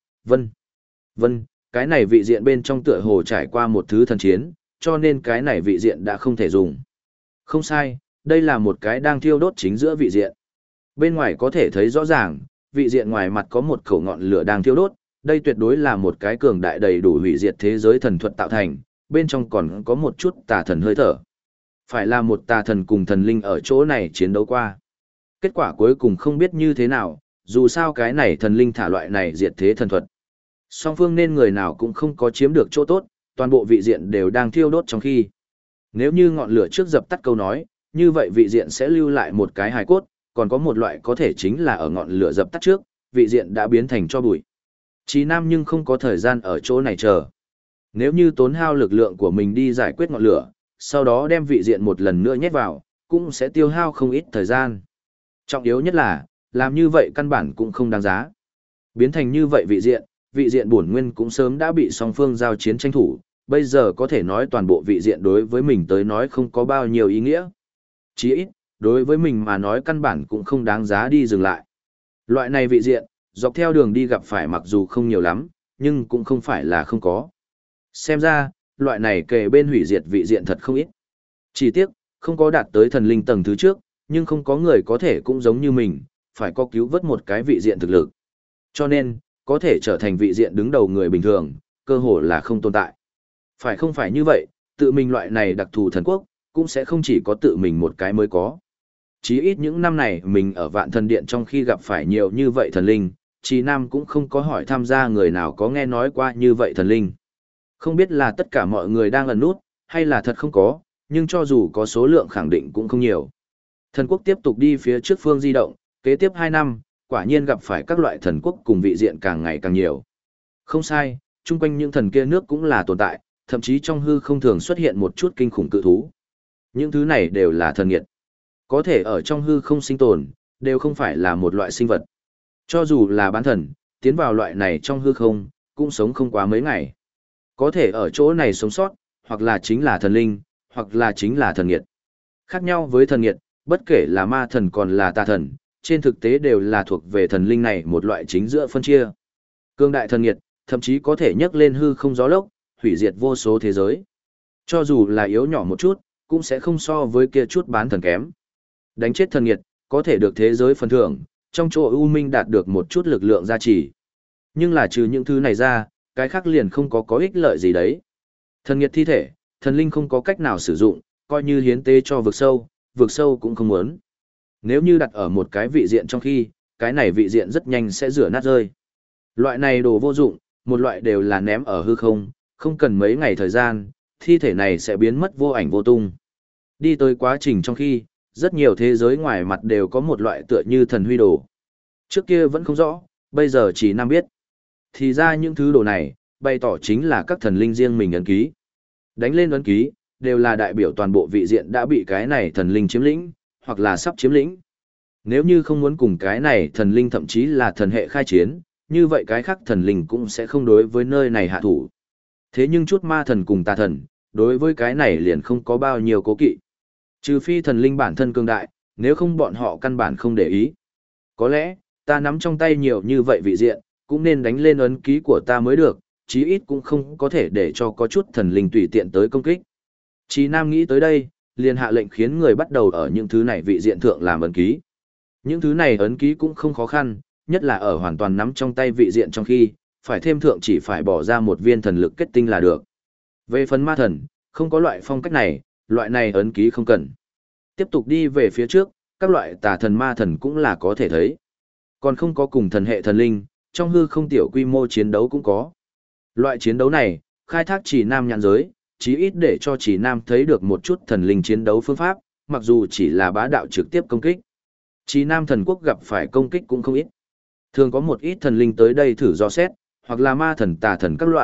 Vân, cái này vị diện bên trong tựa hồ trải qua một thứ thần chiến, cho nên cái này vị diện đã không thể dùng. Không sai, đây là một cái đang thiêu đốt chính giữa vị diện. Bên ngoài có thể thấy rõ ràng, vị diện ngoài mặt có một khẩu ngọn lửa đang thiêu đốt, đây tuyệt đối là một cái cường đại đầy đủ hủy diệt thế giới thần thuật tạo thành, bên trong còn có một chút tà thần hơi thở. Phải là một tà thần cùng thần linh ở chỗ này chiến đấu qua. Kết quả cuối cùng không biết như thế nào, dù sao cái này thần linh thả loại này diệt thế thần thuật. Song phương nên người nào cũng không có chiếm được chỗ tốt, toàn bộ vị diện đều đang thiêu đốt trong khi. Nếu như ngọn lửa trước dập tắt câu nói, như vậy vị diện sẽ lưu lại một cái hài cốt, còn có một loại có thể chính là ở ngọn lửa dập tắt trước, vị diện đã biến thành tro bụi. Chí Nam nhưng không có thời gian ở chỗ này chờ. Nếu như tốn hao lực lượng của mình đi giải quyết ngọn lửa, sau đó đem vị diện một lần nữa nhét vào, cũng sẽ tiêu hao không ít thời gian. Trọng yếu nhất là, làm như vậy căn bản cũng không đáng giá. Biến thành như vậy vị diện bổn nguyên cũng sớm đã bị song phương giao chiến tranh thủ, bây giờ có thể nói toàn bộ vị diện đối với mình tới nói không có bao nhiêu ý nghĩa. Chỉ ít, đối với mình mà nói căn bản cũng không đáng giá đi dừng lại. Loại này vị diện, dọc theo đường đi gặp phải mặc dù không nhiều lắm, nhưng cũng không phải là không có. Xem ra, loại này kề bên hủy diệt vị diện thật không ít. Chỉ tiếc, không có đạt tới thần linh tầng thứ trước, nhưng không có người có thể cũng giống như mình, phải có cứu vớt một cái vị diện thực lực. Cho nên, có thể trở thành vị diện đứng đầu người bình thường, cơ hồ là không tồn tại. Phải không phải như vậy, tự mình loại này đặc thù thần quốc, cũng sẽ không chỉ có tự mình một cái mới có. Chí ít những năm này mình ở Vạn Thần Điện trong khi gặp phải nhiều như vậy thần linh, Chí Nam cũng không có hỏi tham gia người nào có nghe nói qua như vậy thần linh. Không biết là tất cả mọi người đang ẩn nút, hay là thật không có, nhưng cho dù có số lượng khẳng định cũng không nhiều. Thần quốc tiếp tục đi phía trước phương di động, kế tiếp 2 năm, quả nhiên gặp phải các loại thần quốc cùng vị diện càng ngày càng nhiều. Không sai, chung quanh những thần kia nước cũng là tồn tại, thậm chí trong hư không thường xuất hiện một chút kinh khủng cự thú. Những thứ này đều là thần nghiệt. Có thể ở trong hư không sinh tồn, đều không phải là một loại sinh vật. Cho dù là bán thần, tiến vào loại này trong hư không, cũng sống không quá mấy ngày. Có thể ở chỗ này sống sót, hoặc là chính là thần linh, hoặc là chính là thần nghiệt. Khác nhau với thần nghiệt, bất kể là ma thần còn là tà thần, trên thực tế đều là thuộc về thần linh này một loại chính giữa phân chia. Cương đại thần nghiệt, thậm chí có thể nhấc lên hư không gió lốc, hủy diệt vô số thế giới. Cho dù là yếu nhỏ một chút, cũng sẽ không so với kia chút bán thần kém. Đánh chết thần nghiệt, có thể được thế giới phần thưởng, trong chỗ U Minh đạt được một chút lực lượng gia trì. Nhưng là trừ những thứ này ra, cái khác liền không có ích lợi gì đấy. Thần nghiệt thi thể, thần linh không có cách nào sử dụng, coi như hiến tế cho vực sâu cũng không muốn. Nếu như đặt ở một cái vị diện trong khi, cái này vị diện rất nhanh sẽ rửa nát rơi. Loại này đồ vô dụng, một loại đều là ném ở hư không, không cần mấy ngày thời gian, thi thể này sẽ biến mất vô ảnh vô tung. Đi tới quá trình trong khi, rất nhiều thế giới ngoài mặt đều có một loại tựa như thần huy đồ. Trước kia vẫn không rõ, bây giờ chỉ Nam biết. Thì ra những thứ đồ này, bày tỏ chính là các thần linh riêng mình ấn ký. Đánh lên ấn ký, đều là đại biểu toàn bộ vị diện đã bị cái này thần linh chiếm lĩnh, hoặc là sắp chiếm lĩnh. Nếu như không muốn cùng cái này thần linh thậm chí là thần hệ khai chiến, như vậy cái khác thần linh cũng sẽ không đối với nơi này hạ thủ. Thế nhưng chút ma thần cùng tà thần, đối với cái này liền không có bao nhiêu cố kỵ. Trừ phi thần linh bản thân cường đại, nếu không bọn họ căn bản không để ý. Có lẽ, ta nắm trong tay nhiều như vậy vị diện, cũng nên đánh lên ấn ký của ta mới được, chí ít cũng không có thể để cho có chút thần linh tùy tiện tới công kích. Chí Nam nghĩ tới đây, liền hạ lệnh khiến người bắt đầu ở những thứ này vị diện thượng làm ấn ký. Những thứ này ấn ký cũng không khó khăn, nhất là ở hoàn toàn nắm trong tay vị diện trong khi, phải thêm thượng chỉ phải bỏ ra một viên thần lực kết tinh là được. Về phần ma thần, không có loại phong cách này, loại này ấn ký không cần. Tiếp tục đi về phía trước, các loại tà thần ma thần cũng là có thể thấy. Còn không có cùng thần hệ thần linh, trong hư không tiểu quy mô chiến đấu cũng có. Loại chiến đấu này, khai thác chỉ Nam nhãn giới, chí ít để cho chỉ Nam thấy được một chút thần linh chiến đấu phương pháp, mặc dù chỉ là bá đạo trực tiếp công kích. Chỉ Nam thần quốc gặp phải công kích cũng không ít. Thường có một ít thần linh tới đây thử dò xét, hoặc là ma thần tà thần các loại,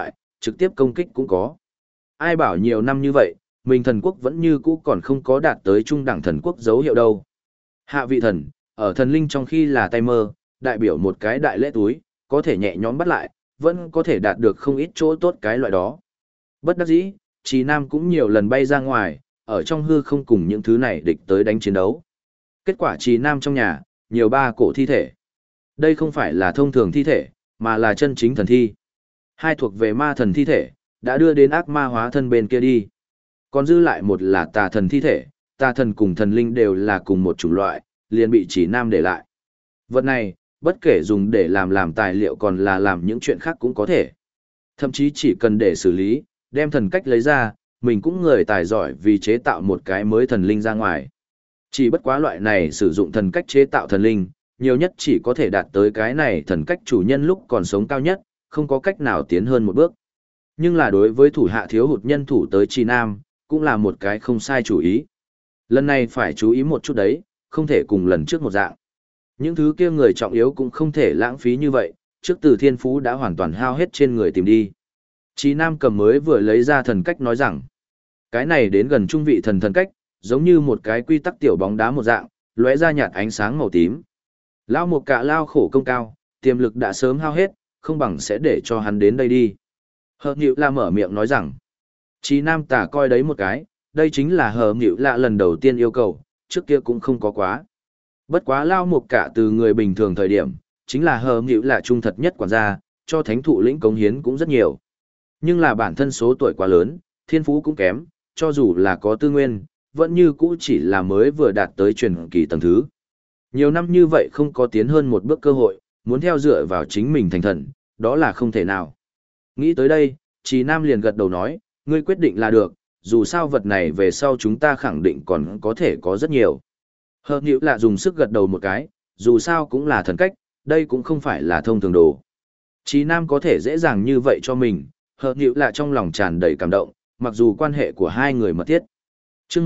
trực tiếp công kích cũng có. Ai bảo nhiều năm như vậy, mình thần quốc vẫn như cũ còn không có đạt tới trung đẳng thần quốc dấu hiệu đâu. Hạ vị thần, ở thần linh trong khi là tay mơ, đại biểu một cái đại lễ túi, có thể nhẹ nhõm bắt lại, vẫn có thể đạt được không ít chỗ tốt cái loại đó. Bất đắc dĩ, Trì Nam cũng nhiều lần bay ra ngoài, ở trong hư không cùng những thứ này địch tới đánh chiến đấu. Kết quả Trì Nam trong nhà, nhiều ba cổ thi thể. Đây không phải là thông thường thi thể, mà là chân chính thần thi. Hai thuộc về ma thần thi thể, đã đưa đến ác ma hóa thân bên kia đi. Còn dư lại một là tà thần thi thể, tà thần cùng thần linh đều là cùng một chủng loại, liền bị Trì Nam để lại. Vật này, bất kể dùng để làm tài liệu còn là làm những chuyện khác cũng có thể. Thậm chí chỉ cần để xử lý, đem thần cách lấy ra, mình cũng người tài giỏi vì chế tạo một cái mới thần linh ra ngoài. Chỉ bất quá loại này sử dụng thần cách chế tạo thần linh, nhiều nhất chỉ có thể đạt tới cái này thần cách chủ nhân lúc còn sống cao nhất, không có cách nào tiến hơn một bước. Nhưng là đối với thủ hạ thiếu hụt nhân thủ tới Trì Nam, cũng là một cái không sai chủ ý. Lần này phải chú ý một chút đấy, không thể cùng lần trước một dạng. Những thứ kia người trọng yếu cũng không thể lãng phí như vậy, trước Từ Thiên Phú đã hoàn toàn hao hết trên người tìm đi. Trì Nam cầm mới vừa lấy ra thần cách nói rằng, cái này đến gần trung vị thần cách, giống như một cái quy tắc tiểu bóng đá một dạng, lóe ra nhạt ánh sáng màu tím. Lao một cạ lao khổ công cao, tiềm lực đã sớm hao hết, không bằng sẽ để cho hắn đến đây đi. Hờ Nhựu La mở miệng nói rằng, Trì Nam tả coi đấy một cái, đây chính là Hờ Nhựu La lần đầu tiên yêu cầu, trước kia cũng không có quá. Bất quá Lao một cạ từ người bình thường thời điểm, chính là Hờ Nhựu La trung thật nhất quản gia, cho thánh thụ lĩnh cống hiến cũng rất nhiều. Nhưng là bản thân số tuổi quá lớn, thiên phú cũng kém, cho dù là có tư nguyên, vẫn như cũ chỉ là mới vừa đạt tới truyền kỳ tầng thứ. Nhiều năm như vậy không có tiến hơn một bước cơ hội, muốn theo dựa vào chính mình thành thần, đó là không thể nào. Nghĩ tới đây, Trì Nam liền gật đầu nói, ngươi quyết định là được, dù sao vật này về sau chúng ta khẳng định còn có thể có rất nhiều. Hờ Nhựu là dùng sức gật đầu một cái, dù sao cũng là thần cách, đây cũng không phải là thông thường đồ. Trì Nam có thể dễ dàng như vậy cho mình, Hờ Nhựu là trong lòng tràn đầy cảm động, mặc dù quan hệ của hai người mật thiết. Chương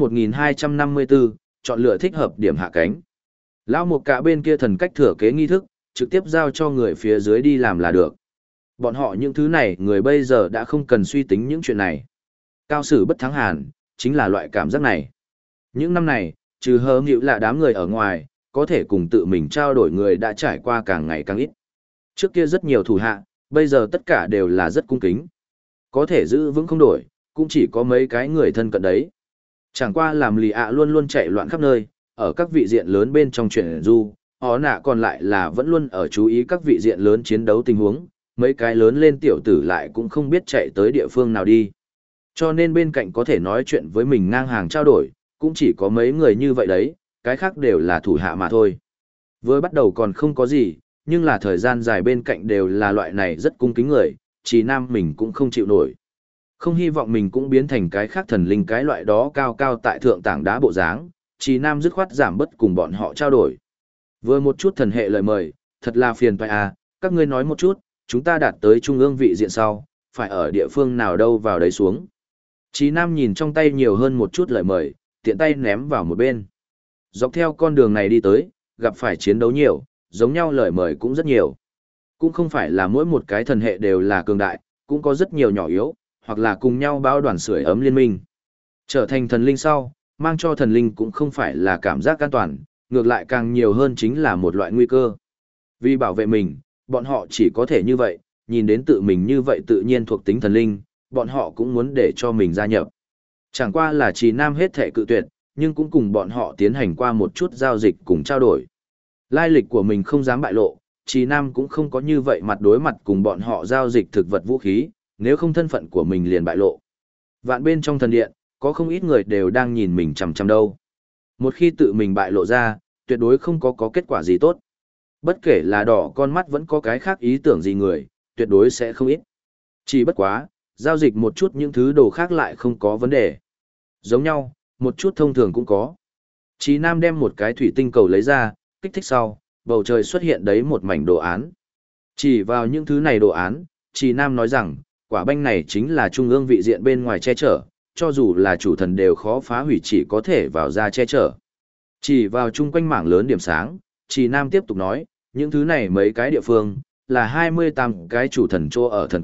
1254, chọn lựa thích hợp điểm hạ cánh. Lão một cả bên kia thần cách thừa kế nghi thức, trực tiếp giao cho người phía dưới đi làm là được. Bọn họ những thứ này người bây giờ đã không cần suy tính những chuyện này. Cao sử bất thắng hàn, chính là loại cảm giác này. Những năm này, trừ Hờ Nhựu là đám người ở ngoài, có thể cùng tự mình trao đổi người đã trải qua càng ngày càng ít. Trước kia rất nhiều thủ hạ, bây giờ tất cả đều là rất cung kính. Có thể giữ vững không đổi, cũng chỉ có mấy cái người thân cận đấy. Chẳng qua làm lì ạ luôn luôn chạy loạn khắp nơi, ở các vị diện lớn bên trong chuyện du, họ nạ còn lại là vẫn luôn ở chú ý các vị diện lớn chiến đấu tình huống, mấy cái lớn lên tiểu tử lại cũng không biết chạy tới địa phương nào đi. Cho nên bên cạnh có thể nói chuyện với mình ngang hàng trao đổi, cũng chỉ có mấy người như vậy đấy, cái khác đều là thủ hạ mà thôi. Vừa bắt đầu còn không có gì, nhưng là thời gian dài bên cạnh đều là loại này rất cung kính người, Trì Nam mình cũng không chịu nổi. Không hy vọng mình cũng biến thành cái khác thần linh cái loại đó cao cao tại thượng tảng đá bộ dáng, Trì Nam dứt khoát giảm bớt cùng bọn họ trao đổi. Vừa một chút thần hệ lời mời, thật là phiền toái à, các ngươi nói một chút, chúng ta đạt tới trung ương vị diện sau, phải ở địa phương nào đâu vào đấy xuống. Trì Nam nhìn trong tay nhiều hơn một chút lời mời, tiện tay ném vào một bên. Dọc theo con đường này đi tới, gặp phải chiến đấu nhiều, giống nhau lời mời cũng rất nhiều. Cũng không phải là mỗi một cái thần hệ đều là cường đại, cũng có rất nhiều nhỏ yếu, hoặc là cùng nhau bao đoàn sưởi ấm liên minh. Trở thành thần linh sau, mang cho thần linh cũng không phải là cảm giác an toàn, ngược lại càng nhiều hơn chính là một loại nguy cơ. Vì bảo vệ mình, bọn họ chỉ có thể như vậy, nhìn đến tự mình như vậy tự nhiên thuộc tính thần linh, bọn họ cũng muốn để cho mình gia nhập. Chẳng qua là Trì Nam hết thể cự tuyệt, nhưng cũng cùng bọn họ tiến hành qua một chút giao dịch cùng trao đổi. Lai lịch của mình không dám bại lộ, Trì Nam cũng không có như vậy mặt đối mặt cùng bọn họ giao dịch thực vật vũ khí, nếu không thân phận của mình liền bại lộ. Vạn bên trong thần điện, có không ít người đều đang nhìn mình chằm chằm đâu. Một khi tự mình bại lộ ra, tuyệt đối không có kết quả gì tốt. Bất kể là đỏ con mắt vẫn có cái khác ý tưởng gì người, tuyệt đối sẽ không ít. Chỉ bất quá, giao dịch một chút những thứ đồ khác lại không có vấn đề. Giống nhau, một chút thông thường cũng có. Chí Nam đem một cái thủy tinh cầu lấy ra, kích thích sau, bầu trời xuất hiện đấy một mảnh đồ án. Chỉ vào những thứ này đồ án, Chí Nam nói rằng, quả banh này chính là trung ương vị diện bên ngoài che chở, cho dù là chủ thần đều khó phá hủy chỉ có thể vào ra che chở. Chỉ vào chung quanh mảng lớn điểm sáng, Chí Nam tiếp tục nói, những thứ này mấy cái địa phương, là 28 cái chủ thần chỗ ở thần quốc,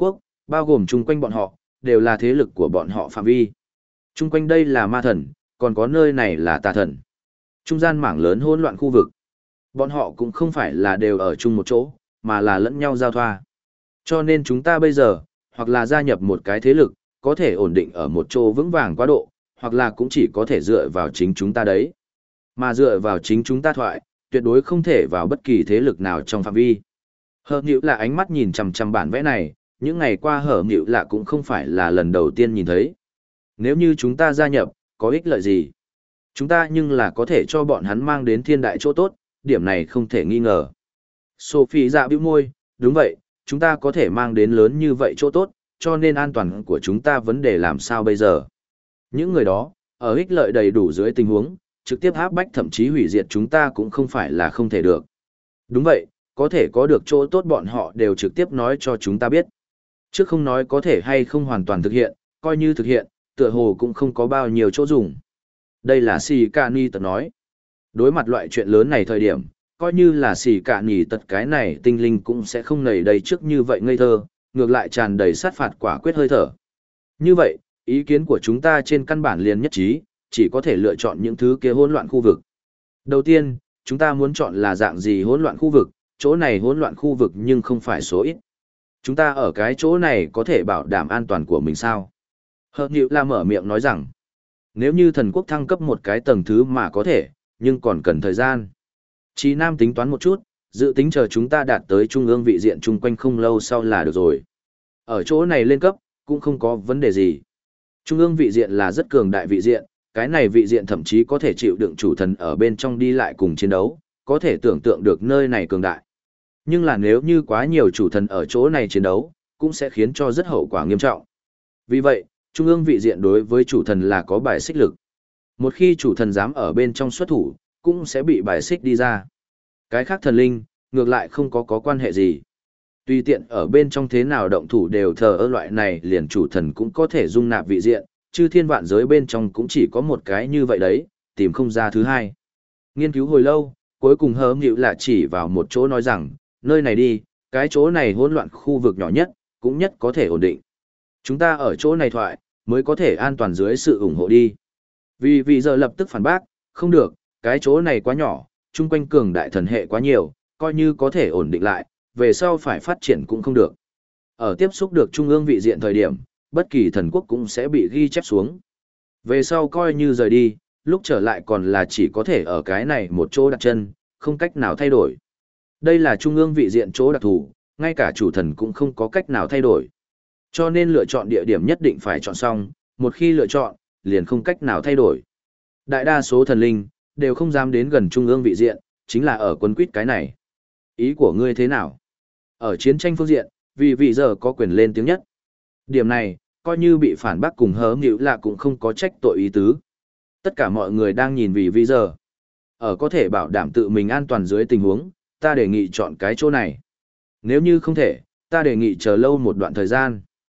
bao gồm chung quanh bọn họ, đều là thế lực của bọn họ phạm vi. Chung quanh đây là ma thần, còn có nơi này là tà thần. Trung gian mảng lớn hỗn loạn khu vực. Bọn họ cũng không phải là đều ở chung một chỗ, mà là lẫn nhau giao thoa. Cho nên chúng ta bây giờ, hoặc là gia nhập một cái thế lực, có thể ổn định ở một chỗ vững vàng quá độ, hoặc là cũng chỉ có thể dựa vào chính chúng ta đấy. Mà dựa vào chính chúng ta thoại, tuyệt đối không thể vào bất kỳ thế lực nào trong phạm vi. Hợp nhữ là ánh mắt nhìn chằm chằm bản vẽ này, những ngày qua hở nhữ là cũng không phải là lần đầu tiên nhìn thấy. Nếu như chúng ta gia nhập, có ích lợi gì? Chúng ta nhưng là có thể cho bọn hắn mang đến thiên đại chỗ tốt, điểm này không thể nghi ngờ. Sophie dạ bĩu môi, đúng vậy, chúng ta có thể mang đến lớn như vậy chỗ tốt, cho nên an toàn của chúng ta vấn đề làm sao bây giờ? Những người đó, ở ích lợi đầy đủ dưới tình huống, trực tiếp áp bách thậm chí hủy diệt chúng ta cũng không phải là không thể được. Đúng vậy, có thể có được chỗ tốt bọn họ đều trực tiếp nói cho chúng ta biết. Chứ không nói có thể hay không hoàn toàn thực hiện, coi như thực hiện, tựa hồ cũng không có bao nhiêu chỗ dùng. Đây là Sĩ Cả Ni Tật nói. Đối mặt loại chuyện lớn này thời điểm, coi như là Sĩ Cả Ni Tật cái này tinh linh cũng sẽ không nảy đầy trước như vậy ngây thơ, ngược lại tràn đầy sát phạt quả quyết hơi thở. Như vậy, ý kiến của chúng ta trên căn bản liền nhất trí, chỉ có thể lựa chọn những thứ kia hỗn loạn khu vực. Đầu tiên, chúng ta muốn chọn là dạng gì hỗn loạn khu vực, chỗ này hỗn loạn khu vực nhưng không phải số ít. Chúng ta ở cái chỗ này có thể bảo đảm an toàn của mình sao? Hợp nhịu là mở miệng nói rằng, nếu như thần quốc thăng cấp một cái tầng thứ mà có thể, nhưng còn cần thời gian. Chí Nam tính toán một chút, dự tính chờ chúng ta đạt tới trung ương vị diện chung quanh không lâu sau là được rồi. Ở chỗ này lên cấp, cũng không có vấn đề gì. Trung ương vị diện là rất cường đại vị diện, cái này vị diện thậm chí có thể chịu đựng chủ thần ở bên trong đi lại cùng chiến đấu, có thể tưởng tượng được nơi này cường đại. Nhưng là nếu như quá nhiều chủ thần ở chỗ này chiến đấu, cũng sẽ khiến cho rất hậu quả nghiêm trọng. Vì vậy, trung ương vị diện đối với chủ thần là có bài xích lực. Một khi chủ thần dám ở bên trong xuất thủ, cũng sẽ bị bài xích đi ra. Cái khác thần linh, ngược lại không có quan hệ gì. Tùy tiện ở bên trong thế nào động thủ đều thờ ơ loại này liền chủ thần cũng có thể dung nạp vị diện, chứ thiên vạn giới bên trong cũng chỉ có một cái như vậy đấy, tìm không ra thứ hai. Nghiên cứu hồi lâu, cuối cùng hớm nhịu là chỉ vào một chỗ nói rằng, nơi này đi, cái chỗ này hỗn loạn khu vực nhỏ nhất, cũng nhất có thể ổn định. Chúng ta ở chỗ này thoại, mới có thể an toàn dưới sự ủng hộ đi. Vì giờ lập tức phản bác, không được, cái chỗ này quá nhỏ, chung quanh cường đại thần hệ quá nhiều, coi như có thể ổn định lại, về sau phải phát triển cũng không được. Ở tiếp xúc được trung ương vị diện thời điểm, bất kỳ thần quốc cũng sẽ bị ghi chép xuống. Về sau coi như rời đi, lúc trở lại còn là chỉ có thể ở cái này một chỗ đặt chân, không cách nào thay đổi. Đây là trung ương vị diện chỗ đặc thù, ngay cả chủ thần cũng không có cách nào thay đổi. Cho nên lựa chọn địa điểm nhất định phải chọn xong, một khi lựa chọn, liền không cách nào thay đổi. Đại đa số thần linh, đều không dám đến gần trung ương vị diện, chính là ở quân quýt cái này. Ý của ngươi thế nào? Ở chiến tranh phương diện, vì giờ có quyền lên tiếng nhất. Điểm này, coi như bị phản bác cùng hớm nhịu là cũng không có trách tội ý tứ. Tất cả mọi người đang nhìn vì giờ. Ở có thể bảo đảm tự mình an toàn dưới tình huống, ta đề nghị chọn cái chỗ này. Nếu như không thể, ta đề nghị chờ lâu một đoạn thời gian.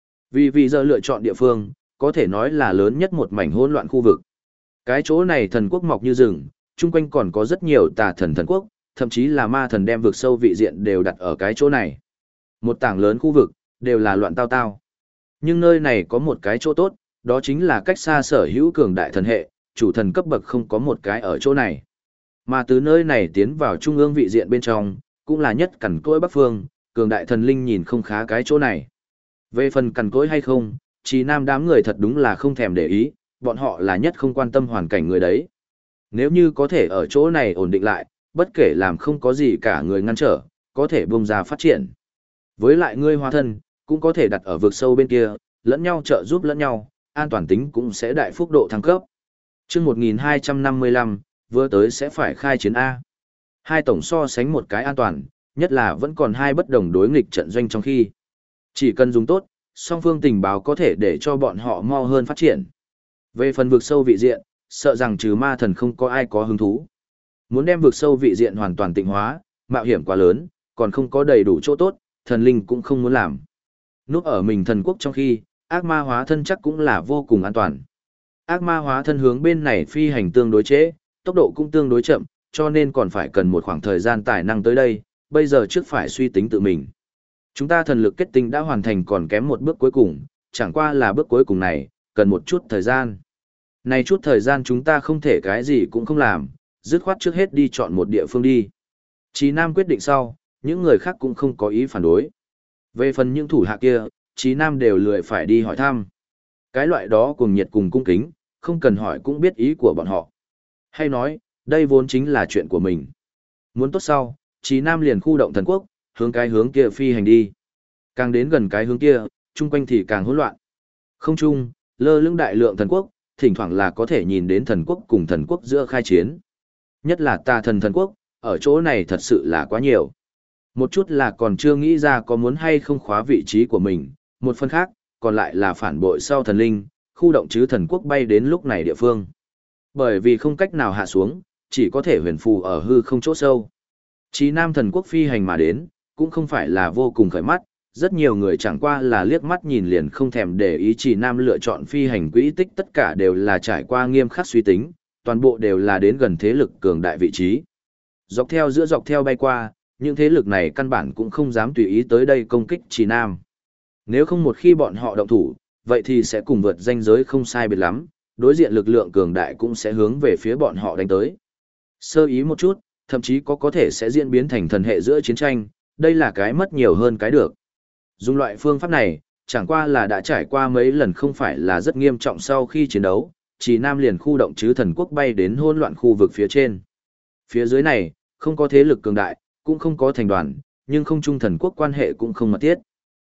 Vì giờ lựa chọn địa phương, có thể nói là lớn nhất một mảnh hỗn loạn khu vực. Cái chỗ này thần quốc mọc như rừng, chung quanh còn có rất nhiều tà thần thần quốc, thậm chí là ma thần đem vực sâu vị diện đều đặt ở cái chỗ này. Một tảng lớn khu vực, đều là loạn tao tao. Nhưng nơi này có một cái chỗ tốt, đó chính là cách xa sở hữu cường đại thần hệ, chủ thần cấp bậc không có một cái ở chỗ này. Mà từ nơi này tiến vào trung ương vị diện bên trong, cũng là nhất cẩn cỗi Bắc Phương, cường đại thần linh nhìn không khá cái chỗ này. Về phần cẩn cỗi hay không, Chí Nam đám người thật đúng là không thèm để ý, bọn họ là nhất không quan tâm hoàn cảnh người đấy. Nếu như có thể ở chỗ này ổn định lại, bất kể làm không có gì cả người ngăn trở, có thể bung ra phát triển. Với lại ngươi hóa thân, cũng có thể đặt ở vực sâu bên kia, lẫn nhau trợ giúp lẫn nhau, an toàn tính cũng sẽ đại phúc độ thăng cấp. Chương 1255, vừa tới sẽ phải khai chiến A. Hai tổng so sánh một cái an toàn, nhất là vẫn còn hai bất đồng đối nghịch trận doanh trong khi. Chỉ cần dùng tốt, song phương tình báo có thể để cho bọn họ mau hơn phát triển. Về phần vực sâu vị diện, sợ rằng trừ ma thần không có ai có hứng thú. Muốn đem vực sâu vị diện hoàn toàn tịnh hóa, mạo hiểm quá lớn, còn không có đầy đủ chỗ tốt, thần linh cũng không muốn làm. Núp ở mình thần quốc trong khi, ác ma hóa thân chắc cũng là vô cùng an toàn. Ác ma hóa thân hướng bên này phi hành tương đối trễ, tốc độ cũng tương đối chậm, cho nên còn phải cần một khoảng thời gian tài năng tới đây, bây giờ trước phải suy tính tự mình. Chúng ta thần lực kết tinh đã hoàn thành còn kém một bước cuối cùng, chẳng qua là bước cuối cùng này, cần một chút thời gian. Này chút thời gian chúng ta không thể cái gì cũng không làm, dứt khoát trước hết đi chọn một địa phương đi. Chí Nam quyết định sau, những người khác cũng không có ý phản đối. Về phần những thủ hạ kia, Chí Nam đều lười phải đi hỏi thăm. Cái loại đó cùng nhiệt cùng cung kính, không cần hỏi cũng biết ý của bọn họ. Hay nói, đây vốn chính là chuyện của mình. Muốn tốt sau, Chí Nam liền khu động thần quốc, hướng cái hướng kia phi hành đi. Càng đến gần cái hướng kia, chung quanh thì càng hỗn loạn. Không trung, lơ lửng đại lượng thần quốc, thỉnh thoảng là có thể nhìn đến thần quốc cùng thần quốc giữa khai chiến. Nhất là tà thần thần quốc, ở chỗ này thật sự là quá nhiều. Một chút là còn chưa nghĩ ra có muốn hay không khóa vị trí của mình, một phần khác, còn lại là phản bội sau thần linh, khu động chứ thần quốc bay đến lúc này địa phương. Bởi vì không cách nào hạ xuống, chỉ có thể huyền phù ở hư không chỗ sâu. Chí Nam thần quốc phi hành mà đến, cũng không phải là vô cùng khởi mắt, rất nhiều người chẳng qua là liếc mắt nhìn liền không thèm để ý. Chí Nam lựa chọn phi hành quỹ tích tất cả đều là trải qua nghiêm khắc suy tính, toàn bộ đều là đến gần thế lực cường đại vị trí. Dọc theo bay qua, những thế lực này căn bản cũng không dám tùy ý tới đây công kích Chí Nam. Nếu không một khi bọn họ động thủ, vậy thì sẽ cùng vượt ranh giới không sai biệt lắm, đối diện lực lượng cường đại cũng sẽ hướng về phía bọn họ đánh tới. Sơ ý một chút, thậm chí có thể sẽ diễn biến thành thần hệ giữa chiến tranh, đây là cái mất nhiều hơn cái được. Dùng loại phương pháp này, chẳng qua là đã trải qua mấy lần không phải là rất nghiêm trọng sau khi chiến đấu, Chí Nam liền khu động chứ thần quốc bay đến hỗn loạn khu vực phía trên. Phía dưới này, không có thế lực cường đại, cũng không có thành đoàn, nhưng không chung thần quốc quan hệ cũng không mật thiết.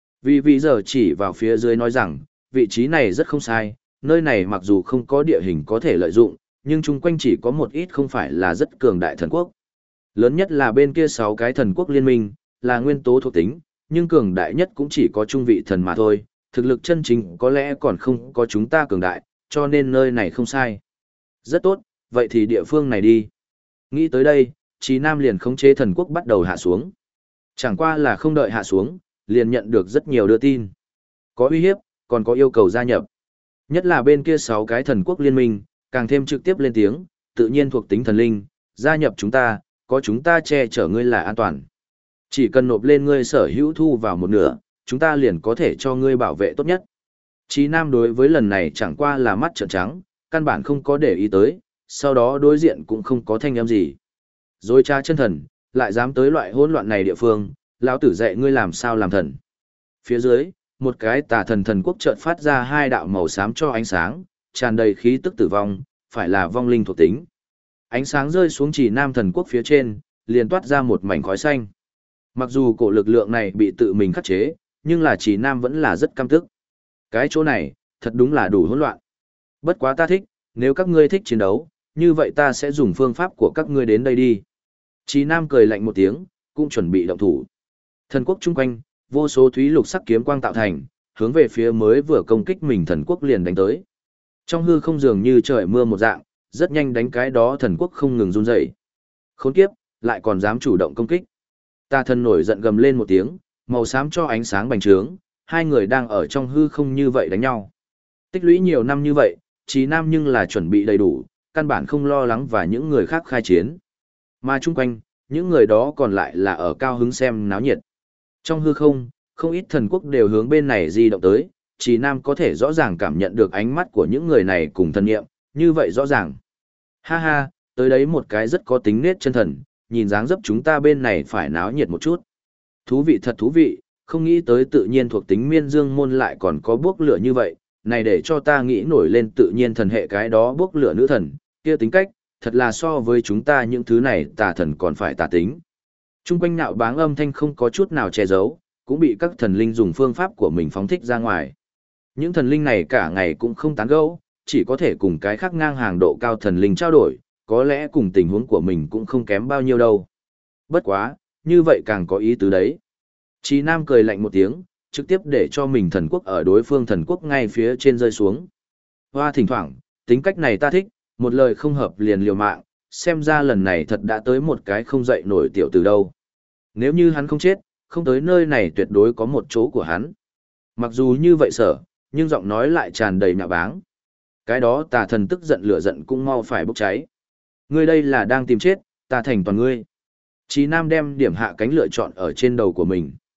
Vì giờ chỉ vào phía dưới nói rằng, vị trí này rất không sai, nơi này mặc dù không có địa hình có thể lợi dụng, nhưng chung quanh chỉ có một ít không phải là rất cường đại thần quốc. Lớn nhất là bên kia 6 cái thần quốc liên minh, là nguyên tố thuộc tính, nhưng cường đại nhất cũng chỉ có trung vị thần mà thôi, thực lực chân chính có lẽ còn không có chúng ta cường đại, cho nên nơi này không sai. Rất tốt, vậy thì địa phương này đi. Nghĩ tới đây, Chí Nam liền khống chế thần quốc bắt đầu hạ xuống. Chẳng qua là không đợi hạ xuống, liền nhận được rất nhiều đưa tin. Có uy hiếp, còn có yêu cầu gia nhập. Nhất là bên kia 6 cái thần quốc liên minh, càng thêm trực tiếp lên tiếng, tự nhiên thuộc tính thần linh, gia nhập chúng ta, có chúng ta che chở ngươi là an toàn. Chỉ cần nộp lên ngươi sở hữu thu vào một nửa, chúng ta liền có thể cho ngươi bảo vệ tốt nhất. Chí Nam đối với lần này chẳng qua là mắt trợn trắng, căn bản không có để ý tới, sau đó đối diện cũng không có thanh âm gì. Rồi cha chân thần, lại dám tới loại hỗn loạn này địa phương, lão tử dạy ngươi làm sao làm thần. Phía dưới, một cái tà thần thần quốc chợt phát ra 2 đạo màu xám cho ánh sáng, tràn đầy khí tức tử vong, phải là vong linh thuộc tính. Ánh sáng rơi xuống Chí Nam thần quốc phía trên, liền toát ra một mảnh khói xanh. Mặc dù cổ lực lượng này bị tự mình khắc chế, nhưng là Chí Nam vẫn là rất căm tức. Cái chỗ này, thật đúng là đủ hỗn loạn. Bất quá ta thích, nếu các ngươi thích chiến đấu, như vậy ta sẽ dùng phương pháp của các ngươi đến đây đi. Chí Nam cười lạnh một tiếng, cũng chuẩn bị động thủ. Thần quốc chung quanh, vô số thúy lục sắc kiếm quang tạo thành, hướng về phía mới vừa công kích mình thần quốc liền đánh tới. Trong hư không dường như trời mưa một dạng, rất nhanh đánh cái đó thần quốc không ngừng run rẩy. Khốn kiếp, lại còn dám chủ động công kích. Tà thần nổi giận gầm lên một tiếng, màu xám cho ánh sáng bành trướng, hai người đang ở trong hư không như vậy đánh nhau. Tích lũy nhiều năm như vậy, Chí Nam nhưng là chuẩn bị đầy đủ, căn bản không lo lắng và những người khác khai chiến. Mà chung quanh, những người đó còn lại là ở cao hứng xem náo nhiệt. Trong hư không, không ít thần quốc đều hướng bên này di động tới, Chí Nam có thể rõ ràng cảm nhận được ánh mắt của những người này cùng thần nghiệm, như vậy rõ ràng. Ha ha, tới đấy một cái rất có tính nết chân thần, nhìn dáng dấp chúng ta bên này phải náo nhiệt một chút. Thú vị thật thú vị, không nghĩ tới tự nhiên thuộc tính miên dương môn lại còn có bước lửa như vậy, này để cho ta nghĩ nổi lên tự nhiên thần hệ cái đó bước lửa nữ thần, kia tính cách, thật là so với chúng ta những thứ này tà thần còn phải tà tính. Trung quanh nạo báng âm thanh không có chút nào che giấu, cũng bị các thần linh dùng phương pháp của mình phóng thích ra ngoài. Những thần linh này cả ngày cũng không tán gẫu, chỉ có thể cùng cái khác ngang hàng độ cao thần linh trao đổi, có lẽ cùng tình huống của mình cũng không kém bao nhiêu đâu. Bất quá, như vậy càng có ý tứ đấy. Chí Nam cười lạnh một tiếng, trực tiếp để cho mình thần quốc ở đối phương thần quốc ngay phía trên rơi xuống. Hoa thỉnh thoảng, tính cách này ta thích, một lời không hợp liền liều mạng, xem ra lần này thật đã tới một cái không dậy nổi tiểu từ đâu. Nếu như hắn không chết, không tới nơi này tuyệt đối có một chỗ của hắn. Mặc dù như vậy sở, nhưng giọng nói lại tràn đầy nhạo báng. Cái đó tà thần tức giận lửa giận cũng mau phải bốc cháy. Ngươi đây là đang tìm chết, ta thành toàn ngươi. Chí Nam đem điểm hạ cánh lựa chọn ở trên đầu của mình.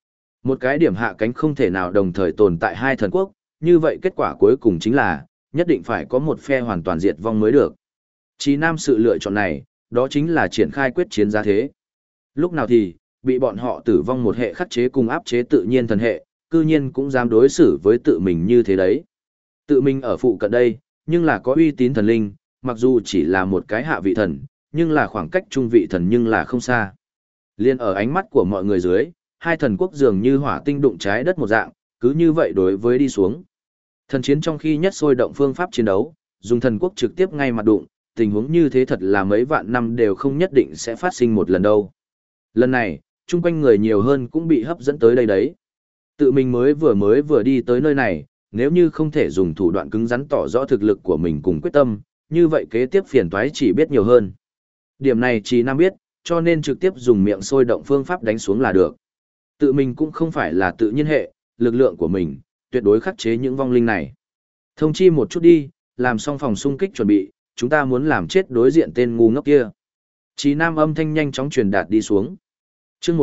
Một cái điểm hạ cánh không thể nào đồng thời tồn tại hai thần quốc, như vậy kết quả cuối cùng chính là, nhất định phải có một phe hoàn toàn diệt vong mới được. Chí Nam sự lựa chọn này, đó chính là triển khai quyết chiến giá thế. Lúc nào thì, bị bọn họ tử vong một hệ khắc chế cùng áp chế tự nhiên thần hệ, cư nhiên cũng dám đối xử với tự mình như thế đấy. Tự mình ở phụ cận đây, nhưng là có uy tín thần linh, mặc dù chỉ là một cái hạ vị thần, nhưng là khoảng cách trung vị thần nhưng là không xa. Liên ở ánh mắt của mọi người dưới, hai thần quốc dường như hỏa tinh đụng trái đất một dạng, cứ như vậy đối với đi xuống. Thần chiến trong khi nhất sôi động phương pháp chiến đấu, dùng thần quốc trực tiếp ngay mặt đụng, tình huống như thế thật là mấy vạn năm đều không nhất định sẽ phát sinh một lần đâu. Lần này, chung quanh người nhiều hơn cũng bị hấp dẫn tới đây đấy. Tự mình mới vừa đi tới nơi này, nếu như không thể dùng thủ đoạn cứng rắn tỏ rõ thực lực của mình cùng quyết tâm, như vậy kế tiếp phiền toái chỉ biết nhiều hơn. Điểm này Trì Nam biết, cho nên trực tiếp dùng miệng sôi động phương pháp đánh xuống là được. Tự mình cũng không phải là tự nhiên hệ, lực lượng của mình, tuyệt đối khắc chế những vong linh này. Thông chi một chút đi, làm xong phòng xung kích chuẩn bị, chúng ta muốn làm chết đối diện tên ngu ngốc kia. Trì Nam âm thanh nhanh chóng truyền đạt đi xuống. Chương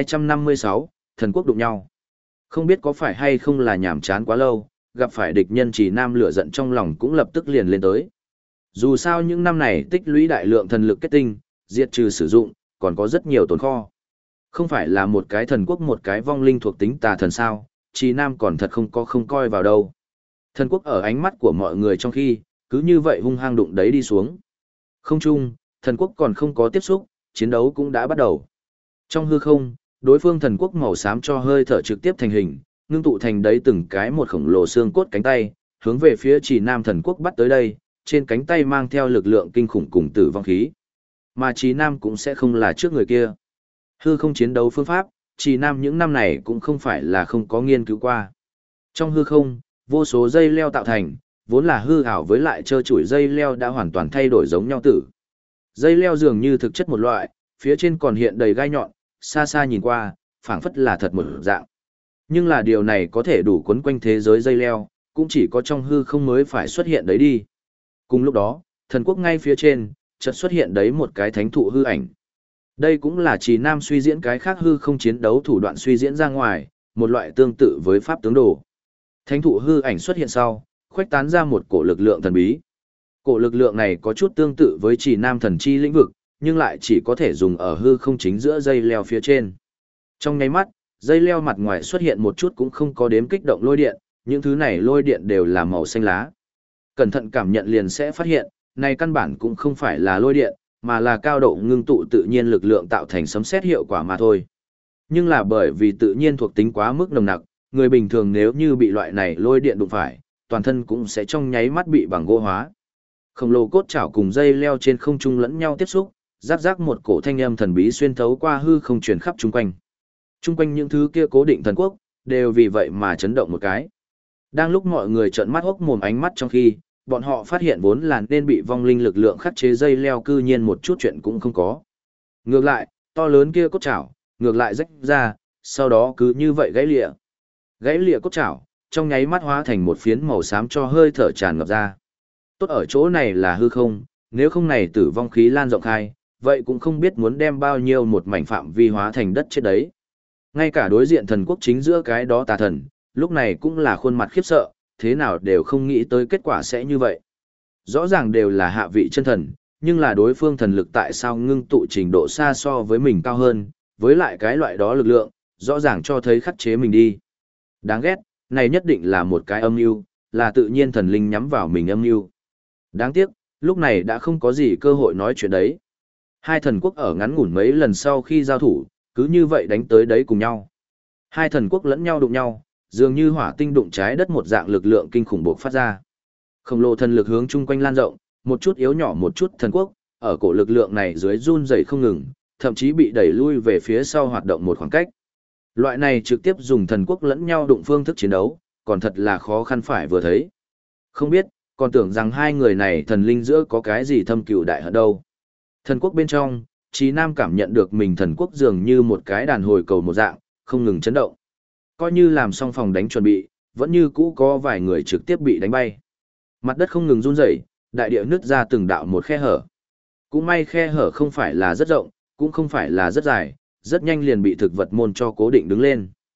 1256, thần quốc đụng nhau. Không biết có phải hay không là nhàm chán quá lâu, gặp phải địch nhân Trì Nam lửa giận trong lòng cũng lập tức liền lên tới. Dù sao những năm này tích lũy đại lượng thần lực kết tinh, diệt trừ sử dụng, còn có rất nhiều tồn kho. Không phải là một cái thần quốc một cái vong linh thuộc tính tà thần sao, Trì Nam còn thật không coi vào đâu. Thần quốc ở ánh mắt của mọi người trong khi, cứ như vậy hung hăng đụng đấy đi xuống. Không chung, thần quốc còn không có tiếp xúc, chiến đấu cũng đã bắt đầu. Trong hư không, đối phương thần quốc màu xám cho hơi thở trực tiếp thành hình, ngưng tụ thành đấy từng cái một khổng lồ xương cốt cánh tay, hướng về phía Trì Nam thần quốc bắt tới đây, trên cánh tay mang theo lực lượng kinh khủng cùng tử vong khí. Mà Trì Nam cũng sẽ không là trước người kia. Hư không chiến đấu phương pháp, Trì Nam những năm này cũng không phải là không có nghiên cứu qua. Trong hư không, vô số dây leo tạo thành, vốn là hư ảo với lại trơ trụi dây leo đã hoàn toàn thay đổi giống nhau tử. Dây leo dường như thực chất một loại, phía trên còn hiện đầy gai nhọn, xa xa nhìn qua, phảng phất là thật một dạng. Nhưng là điều này có thể đủ quấn quanh thế giới dây leo, cũng chỉ có trong hư không mới phải xuất hiện đấy đi. Cùng lúc đó, thần quốc ngay phía trên, chợt xuất hiện đấy một cái thánh thụ hư ảnh. Đây cũng là Trì Nam suy diễn cái khác hư không chiến đấu thủ đoạn suy diễn ra ngoài, một loại tương tự với pháp tướng đồ. Thánh thụ hư ảnh xuất hiện sau, khuếch tán ra một cổ lực lượng thần bí. Cổ lực lượng này có chút tương tự với Trì Nam thần chi lĩnh vực, nhưng lại chỉ có thể dùng ở hư không chính giữa dây leo phía trên. Trong nháy mắt, dây leo mặt ngoài xuất hiện một chút cũng không có đếm kích động lôi điện, những thứ này lôi điện đều là màu xanh lá. Cẩn thận cảm nhận liền sẽ phát hiện, này căn bản cũng không phải là lôi điện, mà là cao độ ngưng tụ tự nhiên lực lượng tạo thành sấm sét hiệu quả mà thôi. Nhưng là bởi vì tự nhiên thuộc tính quá mức nồng nặc, người bình thường nếu như bị loại này lôi điện đụng phải, toàn thân cũng sẽ trong nháy mắt bị bằng gỗ hóa. Khổng lồ cốt chảo cùng dây leo trên không trung lẫn nhau tiếp xúc, rắc rắc một cổ thanh âm thần bí xuyên thấu qua hư không truyền khắp chung quanh. Chung quanh những thứ kia cố định thần quốc, đều vì vậy mà chấn động một cái. Đang lúc mọi người trợn mắt hốc mồm ánh mắt trong khi, bọn họ phát hiện vốn là nên bị vong linh lực lượng khắc chế dây leo cư nhiên một chút chuyện cũng không có. Ngược lại, to lớn kia cốt chảo, ngược lại rách ra, sau đó cứ như vậy gãy lịa. Gãy lịa cốt chảo, trong nháy mắt hóa thành một phiến màu xám cho hơi thở tràn ngập ra. Tốt ở chỗ này là hư không, nếu không này tử vong khí lan rộng khai, vậy cũng không biết muốn đem bao nhiêu một mảnh phạm vi hóa thành đất chết đấy. Ngay cả đối diện thần quốc chính giữa cái đó tà thần, lúc này cũng là khuôn mặt khiếp sợ, thế nào đều không nghĩ tới kết quả sẽ như vậy. Rõ ràng đều là hạ vị chân thần, nhưng là đối phương thần lực tại sao ngưng tụ trình độ xa so với mình cao hơn, với lại cái loại đó lực lượng, rõ ràng cho thấy khắc chế mình đi. Đáng ghét, này nhất định là một cái âm mưu, là tự nhiên thần linh nhắm vào mình âm mưu. Đáng tiếc, lúc này đã không có gì cơ hội nói chuyện đấy. Hai thần quốc ở ngắn ngủn mấy lần sau khi giao thủ, cứ như vậy đánh tới đấy cùng nhau. Hai thần quốc lẫn nhau đụng nhau, dường như hỏa tinh đụng trái đất một dạng lực lượng kinh khủng bộc phát ra. Khổng lồ thần lực hướng chung quanh lan rộng, một chút yếu nhỏ một chút thần quốc, ở cổ lực lượng này dưới run rẩy không ngừng, thậm chí bị đẩy lui về phía sau hoạt động một khoảng cách. Loại này trực tiếp dùng thần quốc lẫn nhau đụng phương thức chiến đấu, còn thật là khó khăn phải vừa thấy. Không biết, còn tưởng rằng hai người này thần linh giữa có cái gì thâm cừu đại hận đâu. Thần quốc bên trong, Chí Nam cảm nhận được mình thần quốc dường như một cái đàn hồi cầu một dạng, không ngừng chấn động. Coi như làm xong phòng đánh chuẩn bị, vẫn như cũ có vài người trực tiếp bị đánh bay. Mặt đất không ngừng run rẩy, đại địa nứt ra từng đạo một khe hở. Cũng may khe hở không phải là rất rộng, cũng không phải là rất dài, rất nhanh liền bị thực vật môn cho cố định đứng lên.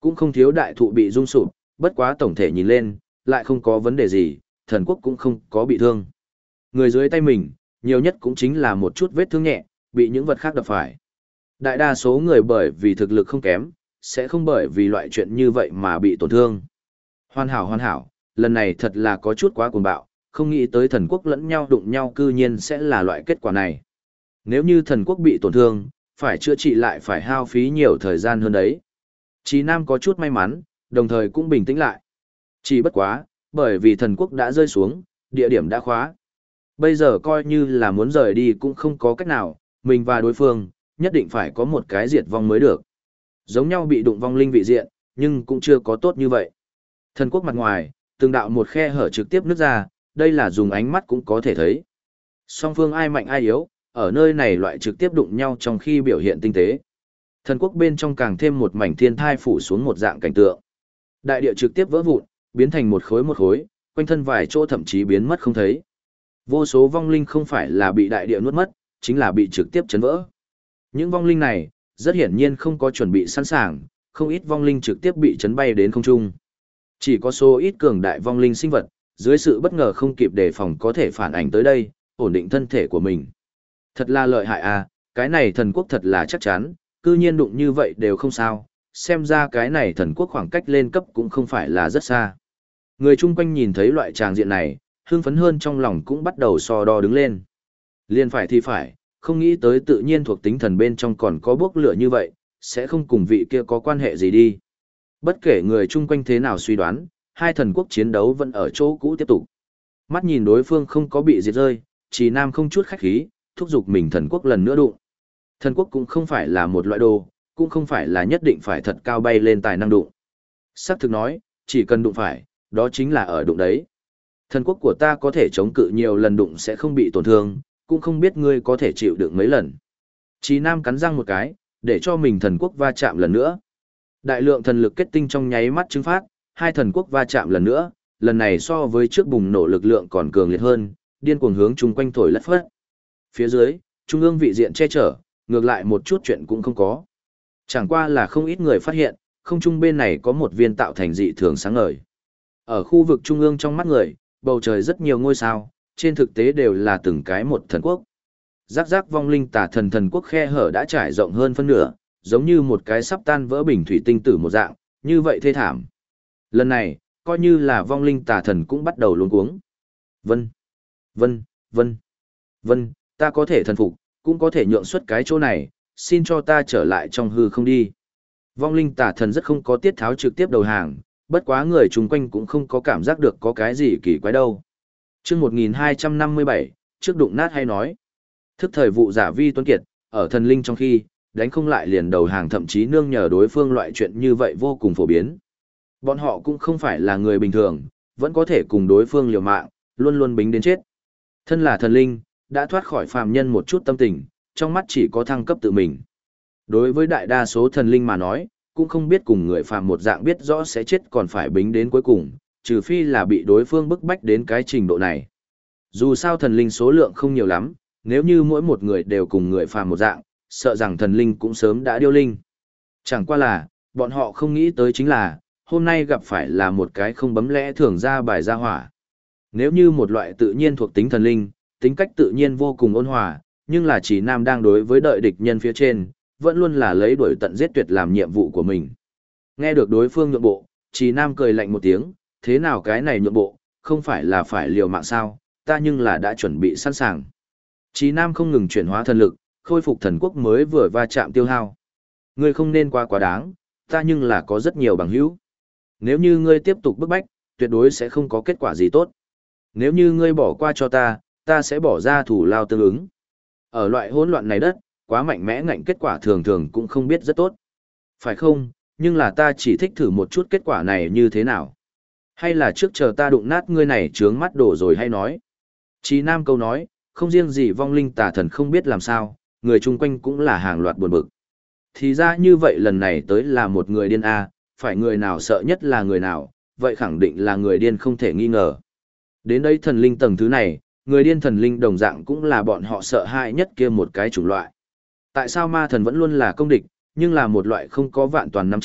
Cũng không thiếu đại thụ bị rung sụp, bất quá tổng thể nhìn lên, lại không có vấn đề gì, thần quốc cũng không có bị thương. Người dưới tay mình, nhiều nhất cũng chính là một chút vết thương nhẹ, bị những vật khác đập phải. Đại đa số người bởi vì thực lực không kém, sẽ không bởi vì loại chuyện như vậy mà bị tổn thương. Hoàn hảo, lần này thật là có chút quá cuồng bạo, không nghĩ tới thần quốc lẫn nhau đụng nhau cư nhiên sẽ là loại kết quả này. Nếu như thần quốc bị tổn thương, phải chữa trị lại phải hao phí nhiều thời gian hơn đấy. Chí Nam có chút may mắn, đồng thời cũng bình tĩnh lại. Chỉ bất quá, bởi vì thần quốc đã rơi xuống, địa điểm đã khóa. Bây giờ coi như là muốn rời đi cũng không có cách nào, mình và đối phương, nhất định phải có một cái diệt vong mới được. Giống nhau bị đụng vong linh vị diện, nhưng cũng chưa có tốt như vậy. Thần quốc mặt ngoài, từng đạo một khe hở trực tiếp nứt ra, đây là dùng ánh mắt cũng có thể thấy. Song phương ai mạnh ai yếu, ở nơi này loại trực tiếp đụng nhau trong khi biểu hiện tinh tế. Thần quốc bên trong càng thêm một mảnh thiên thai phủ xuống một dạng cảnh tượng. Đại địa trực tiếp vỡ vụn, biến thành một khối, quanh thân vài chỗ thậm chí biến mất không thấy. Vô số vong linh không phải là bị đại địa nuốt mất, chính là bị trực tiếp chấn vỡ. Những vong linh này, rất hiển nhiên không có chuẩn bị sẵn sàng, không ít vong linh trực tiếp bị chấn bay đến không trung. Chỉ có số ít cường đại vong linh sinh vật, dưới sự bất ngờ không kịp đề phòng có thể phản ảnh tới đây, ổn định thân thể của mình. Thật là lợi hại à, cái này thần quốc thật là chắc chắn, cư nhiên đụng như vậy đều không sao, xem ra cái này thần quốc khoảng cách lên cấp cũng không phải là rất xa. Người chung quanh nhìn thấy loại tràng diện này, hưng phấn hơn trong lòng cũng bắt đầu so đo đứng lên. Liên phải thì phải, không nghĩ tới tự nhiên thuộc tính thần bên trong còn có bốc lửa như vậy, sẽ không cùng vị kia có quan hệ gì đi. Bất kể người chung quanh thế nào suy đoán, hai thần quốc chiến đấu vẫn ở chỗ cũ tiếp tục. Mắt nhìn đối phương không có bị diệt rơi, Trì Nam không chút khách khí, thúc giục mình thần quốc lần nữa đụng. Thần quốc cũng không phải là một loại đồ, cũng không phải là nhất định phải thật cao bay lên tài năng đụng. Sắc thực nói, chỉ cần đụng phải, đó chính là ở đụng đấy. Thần quốc của ta có thể chống cự nhiều lần đụng sẽ không bị tổn thương, cũng không biết ngươi có thể chịu đựng mấy lần. Chí Nam cắn răng một cái, để cho mình thần quốc va chạm lần nữa. Đại lượng thần lực kết tinh trong nháy mắt chứng phát, hai thần quốc va chạm lần nữa, lần này so với trước bùng nổ lực lượng còn cường liệt hơn, điên cuồng hướng chung quanh thổi lất phất. Phía dưới, trung ương vị diện che chở, ngược lại một chút chuyện cũng không có. Chẳng qua là không ít người phát hiện, không trung bên này có một viên tạo thành dị thường sáng ngời. Ở khu vực trung ương trong mắt người, bầu trời rất nhiều ngôi sao, trên thực tế đều là từng cái một thần quốc. Rắc rắc vong linh tà thần thần quốc khe hở đã trải rộng hơn phân nửa, giống như một cái sắp tan vỡ bình thủy tinh tử một dạng, như vậy thê thảm. Lần này, coi như là vong linh tà thần cũng bắt đầu luống cuống. Vân, vân, vân, vân, ta có thể thần phục, cũng có thể nhượng xuất cái chỗ này, xin cho ta trở lại trong hư không đi. Vong linh tà thần rất không có tiết tháo trực tiếp đầu hàng, bất quá người chung quanh cũng không có cảm giác được có cái gì kỳ quái đâu. Trước 1257, trước đụng nát hay nói. Thức thời vụ giả vi tuấn kiệt, ở thần linh trong khi, đánh không lại liền đầu hàng thậm chí nương nhờ đối phương loại chuyện như vậy vô cùng phổ biến. Bọn họ cũng không phải là người bình thường, vẫn có thể cùng đối phương liều mạng, luôn luôn bính đến chết. Thân là thần linh, đã thoát khỏi phàm nhân một chút tâm tình, trong mắt chỉ có thăng cấp tự mình. Đối với đại đa số thần linh mà nói, cũng không biết cùng người phàm một dạng biết rõ sẽ chết còn phải bính đến cuối cùng, trừ phi là bị đối phương bức bách đến cái trình độ này. Dù sao thần linh số lượng không nhiều lắm, nếu như mỗi một người đều cùng người phàm một dạng, sợ rằng thần linh cũng sớm đã điêu linh. Chẳng qua là, bọn họ không nghĩ tới chính là, hôm nay gặp phải là một cái không bấm lẽ thường ra bài ra hỏa. Nếu như một loại tự nhiên thuộc tính thần linh, tính cách tự nhiên vô cùng ôn hòa, nhưng là chỉ nam đang đối với đợi địch nhân phía trên, vẫn luôn là lấy đuổi tận giết tuyệt làm nhiệm vụ của mình. Nghe được đối phương nhượng bộ, chỉ nam cười lạnh một tiếng, thế nào cái này nhượng bộ, không phải là phải liều mạng sao, ta nhưng là đã chuẩn bị sẵn sàng. Chí Nam không ngừng chuyển hóa thần lực, khôi phục thần quốc mới vừa va chạm tiêu hao. Ngươi không nên quá đáng, ta nhưng là có rất nhiều bằng hữu. Nếu như ngươi tiếp tục bức bách, tuyệt đối sẽ không có kết quả gì tốt. Nếu như ngươi bỏ qua cho ta, ta sẽ bỏ ra thủ lao tương ứng. Ở loại hỗn loạn này đất, quá mạnh mẽ ngạnh kết quả thường thường cũng không biết rất tốt. Phải không, nhưng là ta chỉ thích thử một chút kết quả này như thế nào. Hay là trước chờ ta đụng nát ngươi này trướng mắt đổ rồi hay nói. Chí Nam câu nói, không riêng gì vong linh tà thần không biết làm sao, người chung quanh cũng là hàng loạt buồn bực. Thì ra như vậy lần này tới là một người điên A, phải người nào sợ nhất là người nào, vậy khẳng định là người điên không thể nghi ngờ. Đến đây thần linh tầng thứ này, người điên thần linh đồng dạng cũng là bọn họ sợ hãi nhất kia một cái chủng loại. Tại sao ma thần vẫn luôn là công địch, nhưng là một loại không có vạn toàn nắm chắc,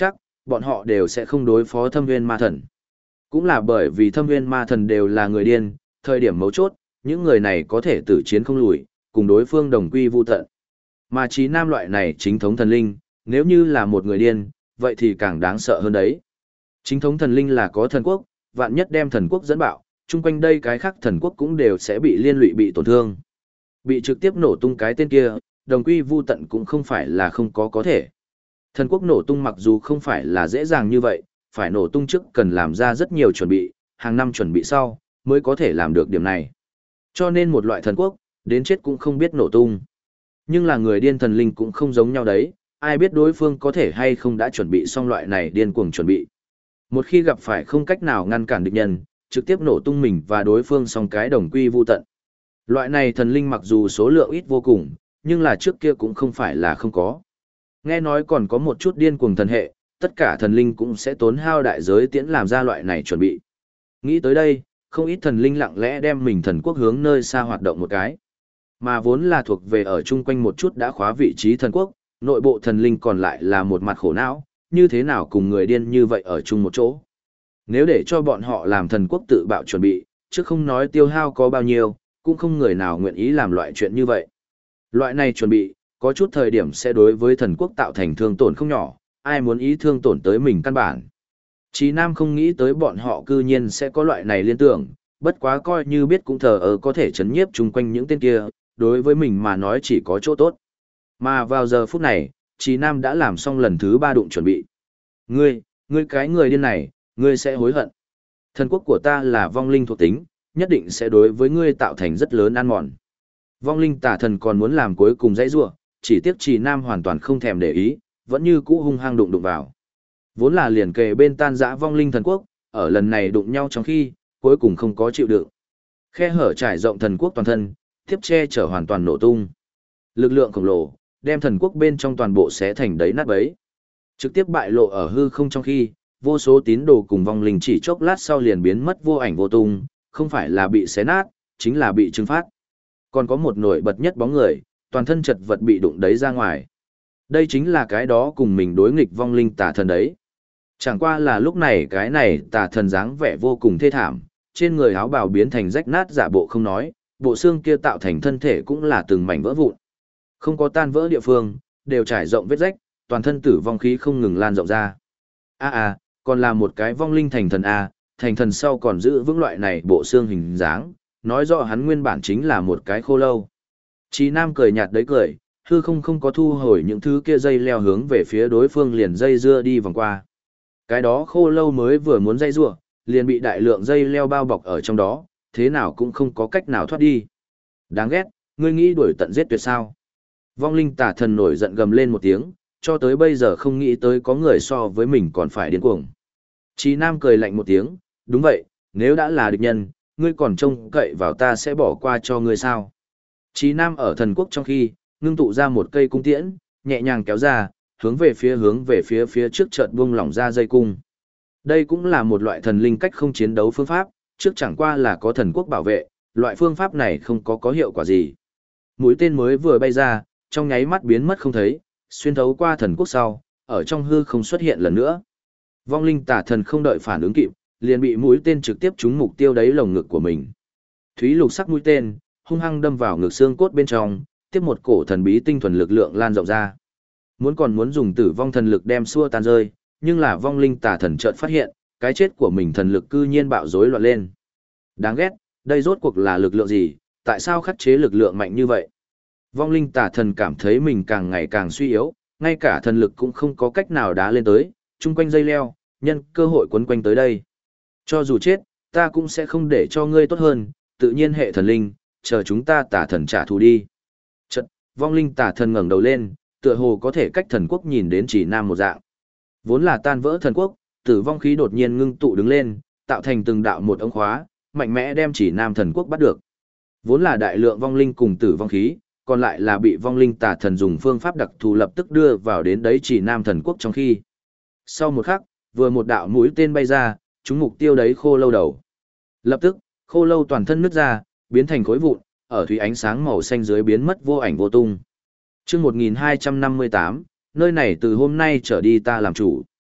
bọn họ đều sẽ không đối phó Thâm Nguyên Ma Thần. Cũng là bởi vì Thâm Nguyên Ma Thần đều là người điên, thời điểm mấu chốt, những người này có thể tử chiến không lùi, cùng đối phương đồng quy vu tận. Mà Trí Nam loại này chính thống thần linh, nếu như là một người điên, vậy thì càng đáng sợ hơn đấy. Chính thống thần linh là có thần quốc, vạn nhất đem thần quốc dẫn bạo, chung quanh đây cái khác thần quốc cũng đều sẽ bị liên lụy bị tổn thương. Bị trực tiếp nổ tung cái tên kia, đồng quy vu tận cũng không phải là không có thể. Thần quốc nổ tung mặc dù không phải là dễ dàng như vậy, phải nổ tung trước cần làm ra rất nhiều chuẩn bị, hàng năm chuẩn bị sau, mới có thể làm được điểm này. Cho nên một loại thần quốc, đến chết cũng không biết nổ tung. Nhưng là người điên thần linh cũng không giống nhau đấy, ai biết đối phương có thể hay không đã chuẩn bị xong loại này điên cuồng chuẩn bị. Một khi gặp phải không cách nào ngăn cản địch nhân, trực tiếp nổ tung mình và đối phương xong cái đồng quy vu tận. Loại này thần linh mặc dù số lượng ít vô cùng, nhưng là trước kia cũng không phải là không có. Nghe nói còn có một chút điên cuồng thần hệ, tất cả thần linh cũng sẽ tốn hao đại giới tiễn làm ra loại này chuẩn bị. Nghĩ tới đây, không ít thần linh lặng lẽ đem mình thần quốc hướng nơi xa hoạt động một cái. Mà vốn là thuộc về ở chung quanh một chút đã khóa vị trí thần quốc, nội bộ thần linh còn lại là một mặt khổ não, như thế nào cùng người điên như vậy ở chung một chỗ. Nếu để cho bọn họ làm thần quốc tự bạo chuẩn bị, chứ không nói tiêu hao có bao nhiêu, cũng không người nào nguyện ý làm loại chuyện như vậy. Loại này chuẩn bị, có chút thời điểm sẽ đối với thần quốc tạo thành thương tổn không nhỏ, ai muốn ý thương tổn tới mình căn bản. Chí Nam không nghĩ tới bọn họ cư nhiên sẽ có loại này liên tưởng, bất quá coi như biết cũng thờ ơ có thể chấn nhiếp chung quanh những tên kia, đối với mình mà nói chỉ có chỗ tốt. Mà vào giờ phút này, Chí Nam đã làm xong lần thứ 3 đụng chuẩn bị. Ngươi cái người điên này, ngươi sẽ hối hận. Thần quốc của ta là vong linh thuộc tính, nhất định sẽ đối với ngươi tạo thành rất lớn ăn mòn. Vong linh tà thần còn muốn làm cuối cùng dãy rủa, chỉ tiếc Chí Nam hoàn toàn không thèm để ý, vẫn như cũ hung hăng đụng vào. Vốn là liền kề bên tan dã vong linh thần quốc, ở lần này đụng nhau trong khi, cuối cùng không có chịu đựng. Khe hở trải rộng thần quốc toàn thân, tiếp che chở hoàn toàn nổ tung. Lực lượng khổng lồ, đem thần quốc bên trong toàn bộ xé thành đấy nát bấy. Trực tiếp bại lộ ở hư không trong khi, vô số tín đồ cùng vong linh chỉ chốc lát sau liền biến mất vô ảnh vô tung, không phải là bị xé nát, chính là bị trừng phát. Còn có một nổi bật nhất bóng người, toàn thân chật vật bị đụng đấy ra ngoài. Đây chính là cái đó cùng mình đối nghịch vong linh tà thần đấy. Chẳng qua là lúc này cái này tà thần dáng vẻ vô cùng thê thảm, trên người áo bào biến thành rách nát giả bộ không nói, bộ xương kia tạo thành thân thể cũng là từng mảnh vỡ vụn. Không có tan vỡ địa phương, đều trải rộng vết rách, toàn thân tử vong khí không ngừng lan rộng ra. Còn là một cái vong linh thành thần thành thần sau còn giữ vững loại này bộ xương hình dáng, nói rõ hắn nguyên bản chính là một cái khô lâu. Chí Nam cười nhạt đấy cười, hư không có thu hồi những thứ kia dây leo hướng về phía đối phương liền dây dưa đi vòng qua. Cái đó khô lâu mới vừa muốn dây rủa, liền bị đại lượng dây leo bao bọc ở trong đó, thế nào cũng không có cách nào thoát đi. Đáng ghét, ngươi nghĩ đuổi tận giết tuyệt sao? Vong linh tà thần nổi giận gầm lên một tiếng, cho tới bây giờ không nghĩ tới có người so với mình còn phải điên cuồng. Chí Nam cười lạnh một tiếng, đúng vậy, nếu đã là địch nhân, ngươi còn trông cậy vào ta sẽ bỏ qua cho ngươi sao? Chí Nam ở thần quốc trong khi, ngưng tụ ra một cây cung tiễn, nhẹ nhàng kéo ra, hướng về phía trước chợt buông lỏng ra dây cung. Đây cũng là một loại thần linh cách không chiến đấu phương pháp, trước chẳng qua là có thần quốc bảo vệ, loại phương pháp này không có hiệu quả gì. Mũi tên mới vừa bay ra, trong nháy mắt biến mất không thấy, xuyên thấu qua thần quốc sau, ở trong hư không xuất hiện lần nữa. Vong linh tà thần không đợi phản ứng kịp, liền bị mũi tên trực tiếp trúng mục tiêu đáy lồng ngực của mình. Thúy lục sắc mũi tên, hung hăng đâm vào ngực xương cốt bên trong, tiếp một cổ thần bí tinh thuần lực lượng lan rộng ra. Muốn dùng tử vong thần lực đem xua tan rơi, nhưng là vong linh tà thần chợt phát hiện, cái chết của mình thần lực cư nhiên bạo rối loạn lên. Đáng ghét, đây rốt cuộc là lực lượng gì, tại sao khắc chế lực lượng mạnh như vậy? Vong linh tà thần cảm thấy mình càng ngày càng suy yếu, ngay cả thần lực cũng không có cách nào đá lên tới, chung quanh dây leo, nhân cơ hội quấn quanh tới đây. Cho dù chết, ta cũng sẽ không để cho ngươi tốt hơn, tự nhiên hệ thần linh, chờ chúng ta tà thần trả thù đi. Chợt, vong linh tà thần ngẩng đầu lên, tựa hồ có thể cách thần quốc nhìn đến Chỉ Nam một dạng. Vốn là tan vỡ thần quốc, tử vong khí đột nhiên ngưng tụ đứng lên, tạo thành từng đạo một ống khóa, mạnh mẽ đem Chỉ Nam thần quốc bắt được. Vốn là đại lượng vong linh cùng tử vong khí, còn lại là bị vong linh tà thần dùng phương pháp đặc thù lập tức đưa vào đến đấy Chỉ Nam thần quốc trong khi. Sau một khắc, vừa một đạo mũi tên bay ra, trúng mục tiêu đấy khô lâu đầu. Lập tức, khô lâu toàn thân nứt ra, biến thành khối vụn, ở thủy ánh sáng màu xanh dưới biến mất vô ảnh vô tung. Chương 1258, nơi này từ hôm nay trở đi ta làm chủ.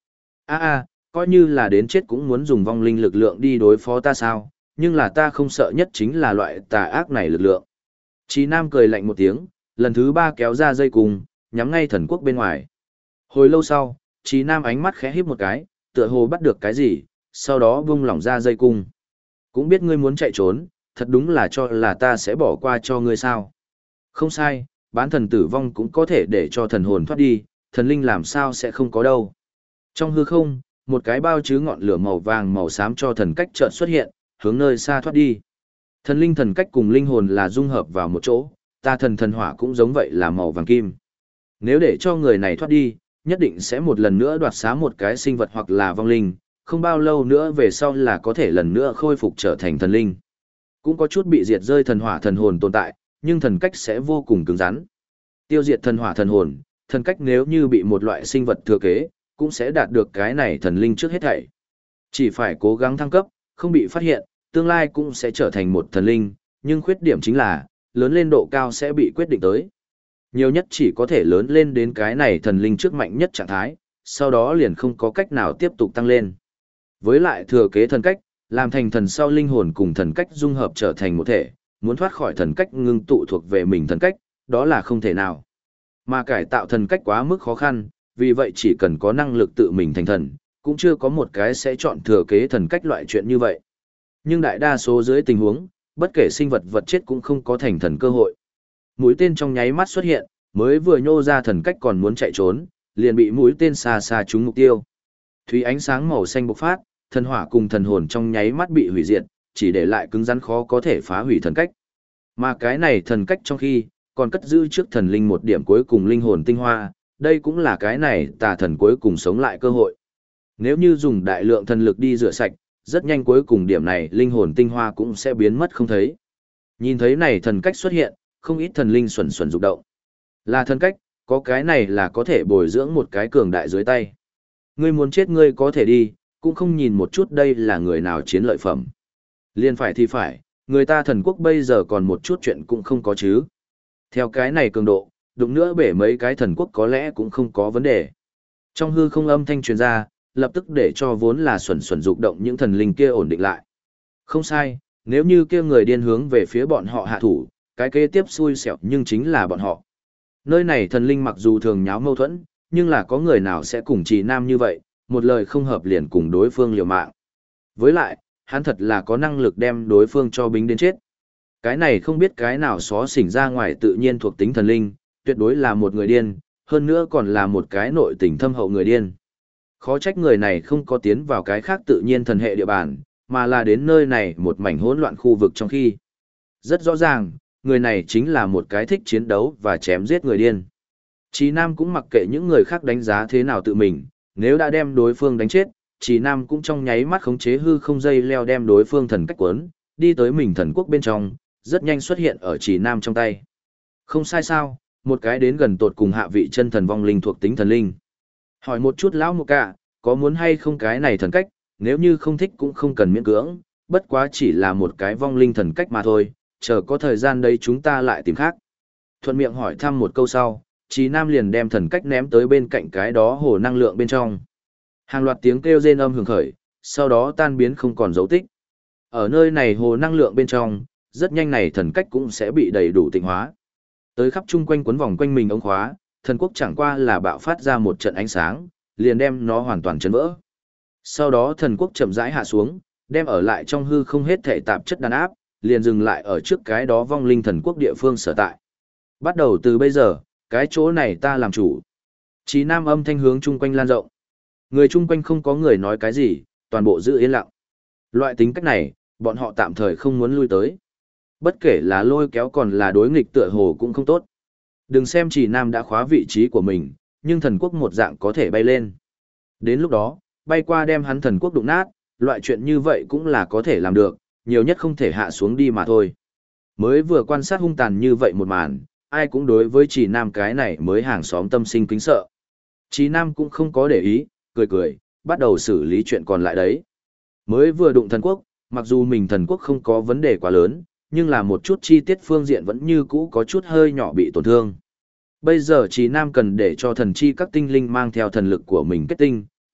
Coi như là đến chết cũng muốn dùng vong linh lực lượng đi đối phó ta sao, nhưng là ta không sợ nhất chính là loại tà ác này lực lượng. Chí Nam cười lạnh một tiếng, lần thứ 3 kéo ra dây cùng, nhắm ngay thần quốc bên ngoài. Hồi lâu sau, Chí Nam ánh mắt khẽ híp một cái, tựa hồ bắt được cái gì, sau đó buông lỏng ra dây cung. Cũng biết ngươi muốn chạy trốn, thật đúng là cho là ta sẽ bỏ qua cho ngươi sao. Không sai, bán thần tử vong cũng có thể để cho thần hồn thoát đi, thần linh làm sao sẽ không có đâu. Trong hư không, một cái bao chứa ngọn lửa màu vàng màu xám cho thần cách chợt xuất hiện, hướng nơi xa thoát đi. Thần linh thần cách cùng linh hồn là dung hợp vào một chỗ, ta thần hỏa cũng giống vậy là màu vàng kim. Nếu để cho người này thoát đi, nhất định sẽ một lần nữa đoạt xá một cái sinh vật hoặc là vong linh, không bao lâu nữa về sau là có thể lần nữa khôi phục trở thành thần linh. Cũng có chút bị diệt rơi thần hỏa thần hồn tồn tại, nhưng thần cách sẽ vô cùng cứng rắn. Tiêu diệt thần hỏa thần hồn, thần cách nếu như bị một loại sinh vật thừa kế, cũng sẽ đạt được cái này thần linh trước hết thảy. Chỉ phải cố gắng thăng cấp, không bị phát hiện, tương lai cũng sẽ trở thành một thần linh, nhưng khuyết điểm chính là, lớn lên độ cao sẽ bị quyết định tới. Nhiều nhất chỉ có thể lớn lên đến cái này thần linh trước mạnh nhất trạng thái, sau đó liền không có cách nào tiếp tục tăng lên. Với lại thừa kế thần cách, làm thành thần sau linh hồn cùng thần cách dung hợp trở thành một thể, muốn thoát khỏi thần cách ngưng tụ thuộc về mình thần cách, đó là không thể nào. Mà cải tạo thần cách quá mức khó khăn, vì vậy chỉ cần có năng lực tự mình thành thần, cũng chưa có một cái sẽ chọn thừa kế thần cách loại chuyện như vậy. Nhưng đại đa số dưới tình huống, bất kể sinh vật vật chết cũng không có thành thần cơ hội. Mũi tên trong nháy mắt xuất hiện, mới vừa nhô ra thần cách còn muốn chạy trốn, liền bị mũi tên xa xa trúng mục tiêu. Thủy ánh sáng màu xanh bộc phát, thần hỏa cùng thần hồn trong nháy mắt bị hủy diệt, chỉ để lại cứng rắn khó có thể phá hủy thần cách. Mà cái này thần cách trong khi, còn cất giữ trước thần linh một điểm cuối cùng linh hồn tinh hoa, đây cũng là cái này tà thần cuối cùng sống lại cơ hội. Nếu như dùng đại lượng thần lực đi rửa sạch, rất nhanh cuối cùng điểm này linh hồn tinh hoa cũng sẽ biến mất không thấy. Nhìn thấy này thần cách xuất hiện, không ít thần linh xuẩn xuẩn rụng động. Là thần cách, có cái này là có thể bồi dưỡng một cái cường đại dưới tay. Ngươi muốn chết ngươi có thể đi, cũng không nhìn một chút đây là người nào chiến lợi phẩm. Liên phải thì phải, người ta thần quốc bây giờ còn một chút chuyện cũng không có chứ. Theo cái này cường độ, đụng nữa bể mấy cái thần quốc có lẽ cũng không có vấn đề. Trong hư không âm thanh truyền ra, lập tức để cho vốn là xuẩn xuẩn rụng động những thần linh kia ổn định lại. Không sai, nếu như kia người điên hướng về phía bọn họ hạ thủ, cái kế tiếp xui xẻo nhưng chính là bọn họ. Nơi này thần linh mặc dù thường nháo mâu thuẫn, nhưng là có người nào sẽ cùng Trì Nam như vậy, một lời không hợp liền cùng đối phương liều mạng. Với lại, hắn thật là có năng lực đem đối phương cho bính đến chết. Cái này không biết cái nào xó xỉnh ra ngoài tự nhiên thuộc tính thần linh, tuyệt đối là một người điên, hơn nữa còn là một cái nội tình thâm hậu người điên. Khó trách người này không có tiến vào cái khác tự nhiên thần hệ địa bàn, mà là đến nơi này một mảnh hỗn loạn khu vực trong khi. Rất rõ ràng, người này chính là một cái thích chiến đấu và chém giết người điên. Chí Nam cũng mặc kệ những người khác đánh giá thế nào tự mình, nếu đã đem đối phương đánh chết, Chí Nam cũng trong nháy mắt khống chế hư không dây leo đem đối phương thần cách cuốn, đi tới mình thần quốc bên trong, rất nhanh xuất hiện ở Chí Nam trong tay. Không sai sao, một cái đến gần tột cùng hạ vị chân thần vong linh thuộc tính thần linh. Hỏi một chút lão một cả, có muốn hay không cái này thần cách, nếu như không thích cũng không cần miễn cưỡng, bất quá chỉ là một cái vong linh thần cách mà thôi, chờ có thời gian đây chúng ta lại tìm khác. Thuận miệng hỏi thăm một câu sau, Chí Nam liền đem thần cách ném tới bên cạnh cái đó hồ năng lượng bên trong. Hàng loạt tiếng kêu rên âm hưởng khởi, sau đó tan biến không còn dấu tích. Ở nơi này hồ năng lượng bên trong, rất nhanh này thần cách cũng sẽ bị đầy đủ tịnh hóa. Tới khắp chung quanh quấn vòng quanh mình ống khóa, thần quốc chẳng qua là bạo phát ra một trận ánh sáng, liền đem nó hoàn toàn chấn vỡ. Sau đó thần quốc chậm rãi hạ xuống, đem ở lại trong hư không hết thể tạp chất đàn áp, liền dừng lại ở trước cái đó vong linh thần quốc địa phương sở tại. Bắt đầu từ bây giờ, cái chỗ này ta làm chủ. Chí Nam âm thanh hướng chung quanh lan rộng. Người chung quanh không có người nói cái gì, toàn bộ giữ yên lặng. Loại tính cách này, bọn họ tạm thời không muốn lui tới. Bất kể là lôi kéo còn là đối nghịch tựa hồ cũng không tốt. Đừng xem Chí Nam đã khóa vị trí của mình, nhưng thần quốc một dạng có thể bay lên. Đến lúc đó, bay qua đem hắn thần quốc đụng nát, loại chuyện như vậy cũng là có thể làm được, nhiều nhất không thể hạ xuống đi mà thôi. Mới vừa quan sát hung tàn như vậy một màn, ai cũng đối với Chí Nam cái này mới hàng xóm tâm sinh kính sợ. Chí Nam cũng không có để ý, cười cười, bắt đầu xử lý chuyện còn lại đấy. Mới vừa đụng thần quốc, mặc dù mình thần quốc không có vấn đề quá lớn, nhưng là một chút chi tiết phương diện vẫn như cũ có chút hơi nhỏ bị tổn thương. Bây giờ Chí Nam cần để cho thần chi các tinh linh mang theo thần lực của mình kết tinh,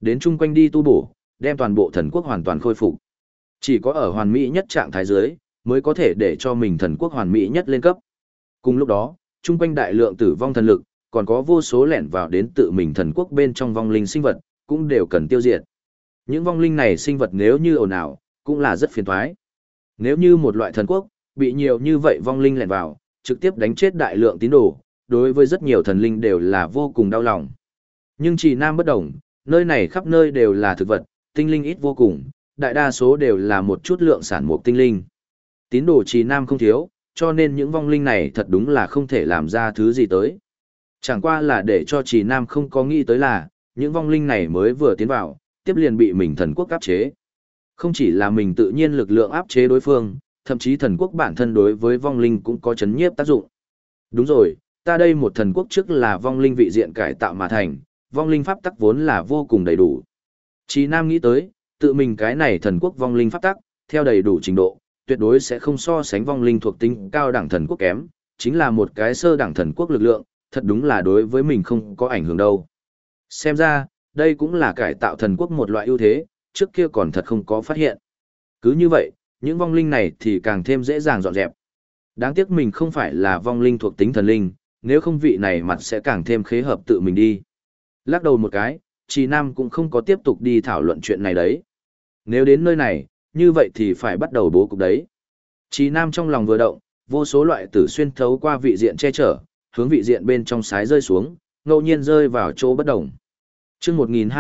đến chung quanh đi tu bổ, đem toàn bộ thần quốc hoàn toàn khôi phục. Chỉ có ở hoàn mỹ nhất trạng thái dưới, mới có thể để cho mình thần quốc hoàn mỹ nhất lên cấp. Cùng lúc đó, chung quanh đại lượng tử vong thần lực, còn có vô số lẻn vào đến tự mình thần quốc bên trong vong linh sinh vật, cũng đều cần tiêu diệt. Những vong linh này sinh vật nếu như ồn ào, cũng là rất phiền toái. Nếu như một loại thần quốc, bị nhiều như vậy vong linh lẻn vào, trực tiếp đánh chết đại lượng tín đồ, đối với rất nhiều thần linh đều là vô cùng đau lòng. Nhưng Trì Nam bất đồng, nơi này khắp nơi đều là thực vật, tinh linh ít vô cùng, đại đa số đều là một chút lượng sản mục tinh linh. Tín đồ Trì Nam không thiếu, cho nên những vong linh này thật đúng là không thể làm ra thứ gì tới. Chẳng qua là để cho Trì Nam không có nghĩ tới là, những vong linh này mới vừa tiến vào, tiếp liền bị mình thần quốc áp chế. Không chỉ là mình tự nhiên lực lượng áp chế đối phương, thậm chí thần quốc bản thân đối với vong linh cũng có chấn nhiếp tác dụng. Đúng rồi, ta đây một thần quốc trước là vong linh vị diện cải tạo mà thành, vong linh pháp tắc vốn là vô cùng đầy đủ. Chí Nam nghĩ tới, tự mình cái này thần quốc vong linh pháp tắc, theo đầy đủ trình độ, tuyệt đối sẽ không so sánh vong linh thuộc tính cao đẳng thần quốc kém, chính là một cái sơ đẳng thần quốc lực lượng, thật đúng là đối với mình không có ảnh hưởng đâu. Xem ra, đây cũng là cải tạo thần quốc một loại ưu thế, trước kia còn thật không có phát hiện. Cứ như vậy, những vong linh này thì càng thêm dễ dàng dọn dẹp. Đáng tiếc mình không phải là vong linh thuộc tính thần linh, nếu không vị này mặt sẽ càng thêm khế hợp tự mình đi. Lắc đầu một cái, Trì Nam cũng không có tiếp tục đi thảo luận chuyện này đấy. Nếu đến nơi này, như vậy thì phải bắt đầu bố cục đấy. Trì Nam trong lòng vừa động, vô số loại tử xuyên thấu qua vị diện che chở, hướng vị diện bên trong sái rơi xuống, ngẫu nhiên rơi vào chỗ bất động. Chương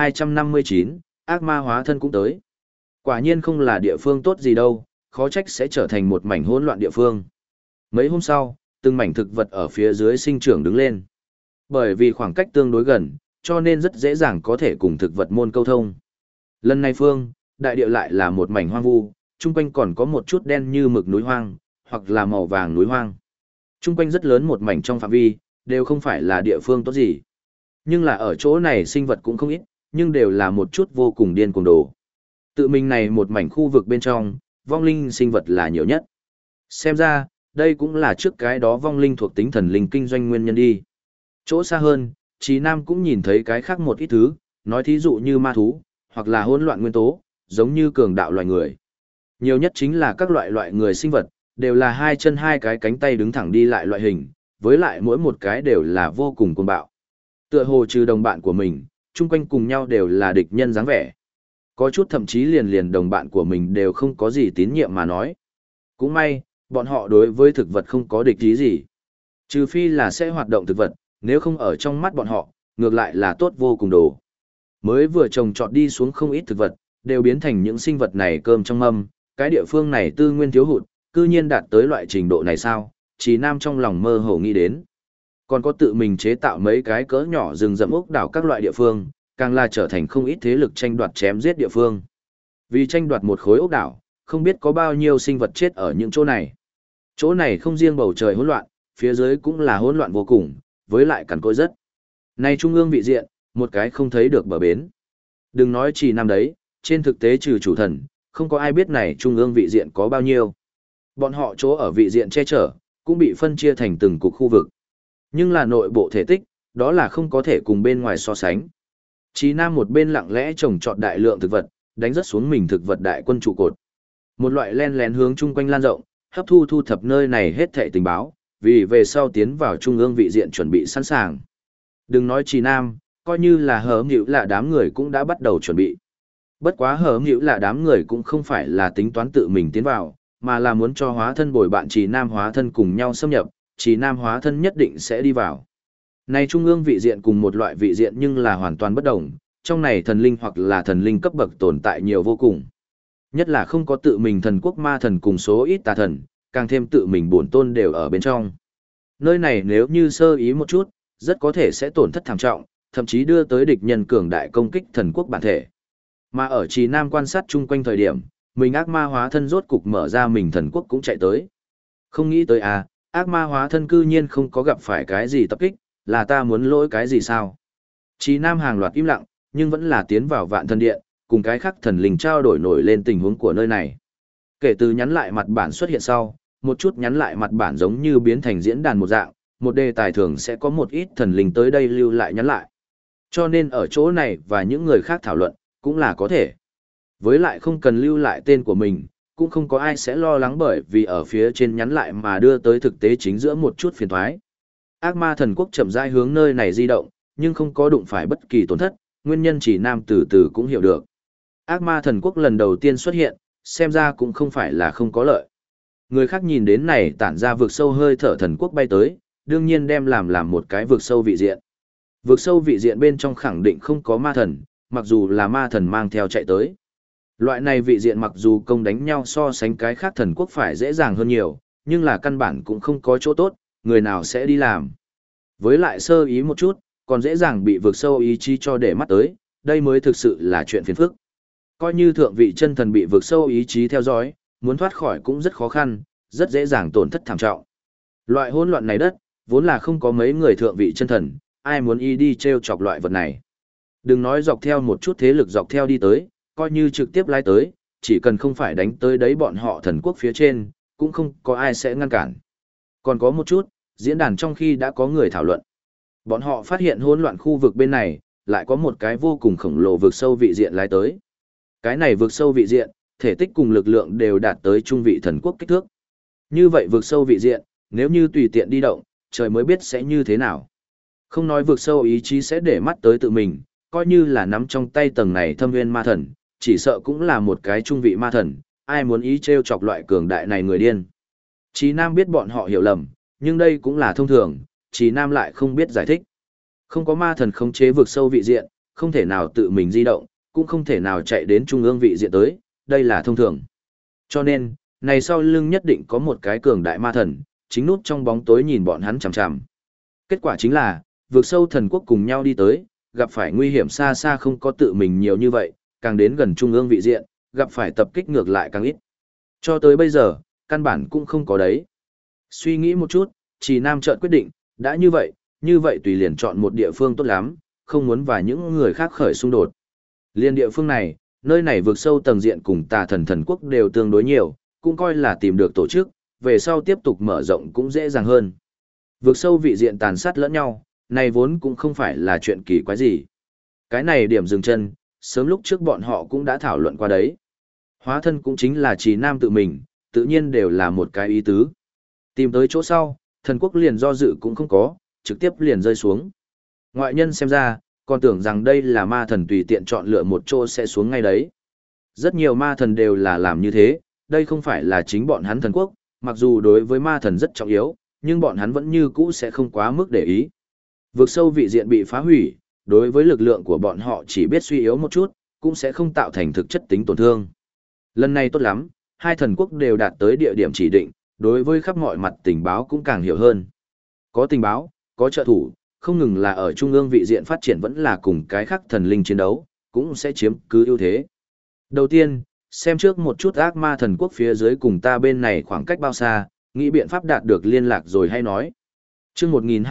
1259, ác ma hóa thân cũng tới. Quả nhiên không là địa phương tốt gì đâu, khó trách sẽ trở thành một mảnh hỗn loạn địa phương. Mấy hôm sau, từng mảnh thực vật ở phía dưới sinh trưởng đứng lên. Bởi vì khoảng cách tương đối gần, cho nên rất dễ dàng có thể cùng thực vật môn câu thông. Lần này phương, đại địa lại là một mảnh hoang vu, chung quanh còn có một chút đen như mực núi hoang, hoặc là màu vàng núi hoang. Chung quanh rất lớn một mảnh trong phạm vi, đều không phải là địa phương tốt gì. Nhưng là ở chỗ này sinh vật cũng không ít, nhưng đều là một chút vô cùng điên cuồng đồ. Tự mình này một mảnh khu vực bên trong, vong linh sinh vật là nhiều nhất. Xem ra, đây cũng là trước cái đó vong linh thuộc tính thần linh kinh doanh nguyên nhân đi. Chỗ xa hơn, Chí Nam cũng nhìn thấy cái khác một ít thứ, nói thí dụ như ma thú, hoặc là hỗn loạn nguyên tố, giống như cường đạo loài người. Nhiều nhất chính là các loại người sinh vật, đều là hai chân hai cái cánh tay đứng thẳng đi lại loại hình, với lại mỗi một cái đều là vô cùng cuồng bạo. Tựa hồ trừ đồng bạn của mình, chung quanh cùng nhau đều là địch nhân dáng vẻ. Có chút thậm chí liền đồng bạn của mình đều không có gì tín nhiệm mà nói. Cũng may, bọn họ đối với thực vật không có địch ý gì. Trừ phi là sẽ hoạt động thực vật, nếu không ở trong mắt bọn họ, ngược lại là tốt vô cùng đồ. Mới vừa trồng trọt đi xuống không ít thực vật, đều biến thành những sinh vật này cơm trong mâm, cái địa phương này tư nguyên thiếu hụt, cư nhiên đạt tới loại trình độ này sao, Chí Nam trong lòng mơ hồ nghĩ đến. Còn có tự mình chế tạo mấy cái cỡ nhỏ rừng rậm ốc đảo các loại địa phương, càng là trở thành không ít thế lực tranh đoạt chém giết địa phương. Vì tranh đoạt một khối ốc đảo, không biết có bao nhiêu sinh vật chết ở những chỗ này. Chỗ này không riêng bầu trời hỗn loạn, phía dưới cũng là hỗn loạn vô cùng, với lại cằn cỗi rất. Nay trung ương vị diện, một cái không thấy được bờ bến. Đừng nói chỉ năm đấy, trên thực tế trừ chủ thần, không có ai biết này trung ương vị diện có bao nhiêu. Bọn họ chỗ ở vị diện che chở, cũng bị phân chia thành từng cục khu vực. Nhưng là nội bộ thể tích, đó là không có thể cùng bên ngoài so sánh. Chí Nam một bên lặng lẽ trồng trọt đại lượng thực vật, đánh rất xuống mình thực vật đại quân trụ cột. Một loại len lén hướng chung quanh lan rộng, hấp thu thu thập nơi này hết thảy tình báo, vì về sau tiến vào trung ương vị diện chuẩn bị sẵn sàng. Đừng nói Chí Nam, coi như là Hở Hữu là đám người cũng đã bắt đầu chuẩn bị. Bất quá Hở Hữu là đám người cũng không phải là tính toán tự mình tiến vào, mà là muốn cho hóa thân bồi bạn Chí Nam hóa thân cùng nhau xâm nhập, Chí Nam hóa thân nhất định sẽ đi vào. Này trung ương vị diện cùng một loại vị diện nhưng là hoàn toàn bất đồng, trong này thần linh hoặc là thần linh cấp bậc tồn tại nhiều vô cùng. Nhất là không có tự mình thần quốc ma thần cùng số ít tà thần, càng thêm tự mình bổn tôn đều ở bên trong. Nơi này nếu như sơ ý một chút, rất có thể sẽ tổn thất thảm trọng, thậm chí đưa tới địch nhân cường đại công kích thần quốc bản thể. Mà ở Trì Nam quan sát chung quanh thời điểm, mình ác ma hóa thân rốt cục mở ra mình thần quốc cũng chạy tới. Không nghĩ tới à, ác ma hóa thân cư nhiên không có gặp phải cái gì tập kích, là ta muốn lỗi cái gì sao? Trì Nam hàng loạt im lặng, nhưng vẫn là tiến vào vạn thần điện, cùng cái khác thần linh trao đổi nổi lên tình huống của nơi này. Kể từ nhắn lại mặt bản xuất hiện sau, một chút nhắn lại mặt bản giống như biến thành diễn đàn một dạng, một đề tài thường sẽ có một ít thần linh tới đây lưu lại nhắn lại. Cho nên ở chỗ này và những người khác thảo luận, cũng là có thể. Với lại không cần lưu lại tên của mình, cũng không có ai sẽ lo lắng bởi vì ở phía trên nhắn lại mà đưa tới thực tế chính giữa một chút phiền thoái. Ác ma thần quốc chậm rãi hướng nơi này di động, nhưng không có đụng phải bất kỳ tổn thất, nguyên nhân chỉ nam từ từ cũng hiểu được. Ác ma thần quốc lần đầu tiên xuất hiện, xem ra cũng không phải là không có lợi. Người khác nhìn đến này tản ra vực sâu hơi thở thần quốc bay tới, đương nhiên đem làm một cái vực sâu vị diện. Vực sâu vị diện bên trong khẳng định không có ma thần, mặc dù là ma thần mang theo chạy tới. Loại này vị diện mặc dù công đánh nhau so sánh cái khác thần quốc phải dễ dàng hơn nhiều, nhưng là căn bản cũng không có chỗ tốt, người nào sẽ đi làm. Với lại sơ ý một chút, còn dễ dàng bị vực sâu ý chí cho để mắt tới, đây mới thực sự là chuyện phiền phức. Coi như thượng vị chân thần bị vực sâu ý chí theo dõi, muốn thoát khỏi cũng rất khó khăn, rất dễ dàng tổn thất thảm trọng. Loại hỗn loạn này đất, vốn là không có mấy người thượng vị chân thần, ai muốn y đi treo chọc loại vật này. Đừng nói dọc theo một chút thế lực dọc theo đi tới, coi như trực tiếp lái tới, chỉ cần không phải đánh tới đấy bọn họ thần quốc phía trên, cũng không có ai sẽ ngăn cản. Còn có một chút, diễn đàn trong khi đã có người thảo luận. Bọn họ phát hiện hỗn loạn khu vực bên này, lại có một cái vô cùng khổng lồ vực sâu vị diện lái tới. Cái này vực sâu vị diện, thể tích cùng lực lượng đều đạt tới trung vị thần quốc kích thước. Như vậy vực sâu vị diện, nếu như tùy tiện đi động, trời mới biết sẽ như thế nào. Không nói vực sâu ý chí sẽ để mắt tới tự mình, coi như là nắm trong tay tầng này thâm nguyên ma thần, chỉ sợ cũng là một cái trung vị ma thần, ai muốn ý trêu chọc loại cường đại này người điên. Chí Nam biết bọn họ hiểu lầm, nhưng đây cũng là thông thường, Chí Nam lại không biết giải thích. Không có ma thần khống chế vực sâu vị diện, không thể nào tự mình di động, cũng không thể nào chạy đến trung ương vị diện tới, đây là thông thường. Cho nên, này sau lưng nhất định có một cái cường đại ma thần, chính nút trong bóng tối nhìn bọn hắn chằm chằm. Kết quả chính là, vực sâu thần quốc cùng nhau đi tới, gặp phải nguy hiểm xa xa không có tự mình nhiều như vậy, càng đến gần trung ương vị diện, gặp phải tập kích ngược lại càng ít. Cho tới bây giờ, căn bản cũng không có đấy. Suy nghĩ một chút, Chỉ Nam chợt quyết định, đã như vậy tùy liền chọn một địa phương tốt lắm, không muốn và những người khác khởi xung đột. Liên địa phương này, nơi này vượt sâu tầng diện cùng tà thần thần quốc đều tương đối nhiều, cũng coi là tìm được tổ chức, về sau tiếp tục mở rộng cũng dễ dàng hơn. Vượt sâu vị diện tàn sát lẫn nhau, này vốn cũng không phải là chuyện kỳ quái gì. Cái này điểm dừng chân, sớm lúc trước bọn họ cũng đã thảo luận qua đấy. Hóa thân cũng chính là Trì Nam tự mình, tự nhiên đều là một cái ý tứ. Tìm tới chỗ sau, thần quốc liền do dự cũng không có, trực tiếp liền rơi xuống. Ngoại nhân xem ra, còn tưởng rằng đây là ma thần tùy tiện chọn lựa một chỗ sẽ xuống ngay đấy. Rất nhiều ma thần đều là làm như thế, đây không phải là chính bọn hắn thần quốc, mặc dù đối với ma thần rất trọng yếu, nhưng bọn hắn vẫn như cũ sẽ không quá mức để ý. Vực sâu vị diện bị phá hủy, đối với lực lượng của bọn họ chỉ biết suy yếu một chút, cũng sẽ không tạo thành thực chất tính tổn thương. Lần này tốt lắm, hai thần quốc đều đạt tới địa điểm chỉ định, đối với khắp mọi mặt tình báo cũng càng hiểu hơn. Có tình báo, có trợ thủ, không ngừng là ở trung ương vị diện phát triển vẫn là cùng cái khác thần linh chiến đấu, cũng sẽ chiếm cứ ưu thế. Đầu tiên, xem trước một chút ác ma thần quốc phía dưới cùng ta bên này khoảng cách bao xa, nghĩ biện pháp đạt được liên lạc rồi hay nói. Chương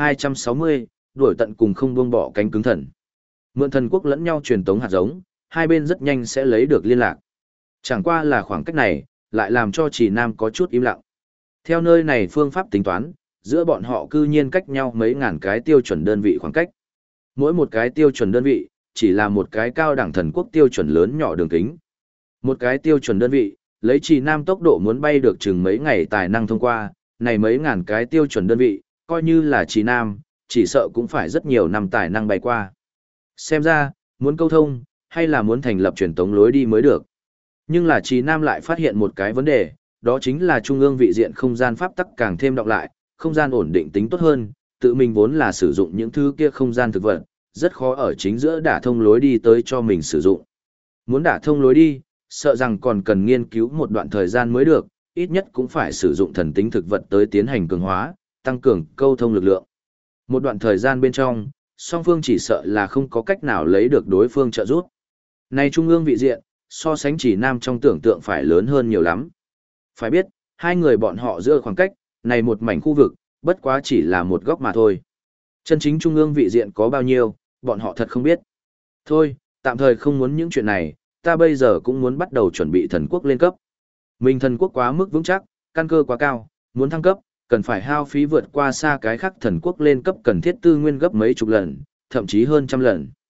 1260, đuổi tận cùng không buông bỏ cánh cứng thần. Mượn thần quốc lẫn nhau truyền tống hạt giống, hai bên rất nhanh sẽ lấy được liên lạc. Chẳng qua là khoảng cách này, lại làm cho Chỉ Nam có chút im lặng. Theo nơi này phương pháp tính toán, giữa bọn họ cư nhiên cách nhau mấy ngàn cái tiêu chuẩn đơn vị khoảng cách. Mỗi một cái tiêu chuẩn đơn vị, chỉ là một cái cao đẳng thần quốc tiêu chuẩn lớn nhỏ đường kính. Một cái tiêu chuẩn đơn vị, lấy Chỉ Nam tốc độ muốn bay được chừng mấy ngày tài năng thông qua, này mấy ngàn cái tiêu chuẩn đơn vị, coi như là Chỉ Nam, chỉ sợ cũng phải rất nhiều năm tài năng bay qua. Xem ra, muốn câu thông, hay là muốn thành lập truyền tống lối đi mới được. Nhưng là Chỉ Nam lại phát hiện một cái vấn đề, đó chính là trung ương vị diện không gian pháp tắc càng thêm đọc lại, không gian ổn định tính tốt hơn, tự mình vốn là sử dụng những thứ kia không gian thực vật, rất khó ở chính giữa đả thông lối đi tới cho mình sử dụng. Muốn đả thông lối đi, sợ rằng còn cần nghiên cứu một đoạn thời gian mới được, ít nhất cũng phải sử dụng thần tính thực vật tới tiến hành cường hóa, tăng cường câu thông lực lượng. Một đoạn thời gian bên trong, song phương chỉ sợ là không có cách nào lấy được đối phương trợ giúp. Này trung ương vị diện, so sánh Chỉ Nam trong tưởng tượng phải lớn hơn nhiều lắm. Phải biết, hai người bọn họ giữa khoảng cách, này một mảnh khu vực, bất quá chỉ là một góc mà thôi. Chân chính trung ương vị diện có bao nhiêu, bọn họ thật không biết. Thôi, tạm thời không muốn những chuyện này, ta bây giờ cũng muốn bắt đầu chuẩn bị thần quốc lên cấp. Mình thần quốc quá mức vững chắc, căn cơ quá cao, muốn thăng cấp, cần phải hao phí vượt qua xa cái khác thần quốc lên cấp cần thiết tư nguyên gấp mấy chục lần, thậm chí hơn trăm lần.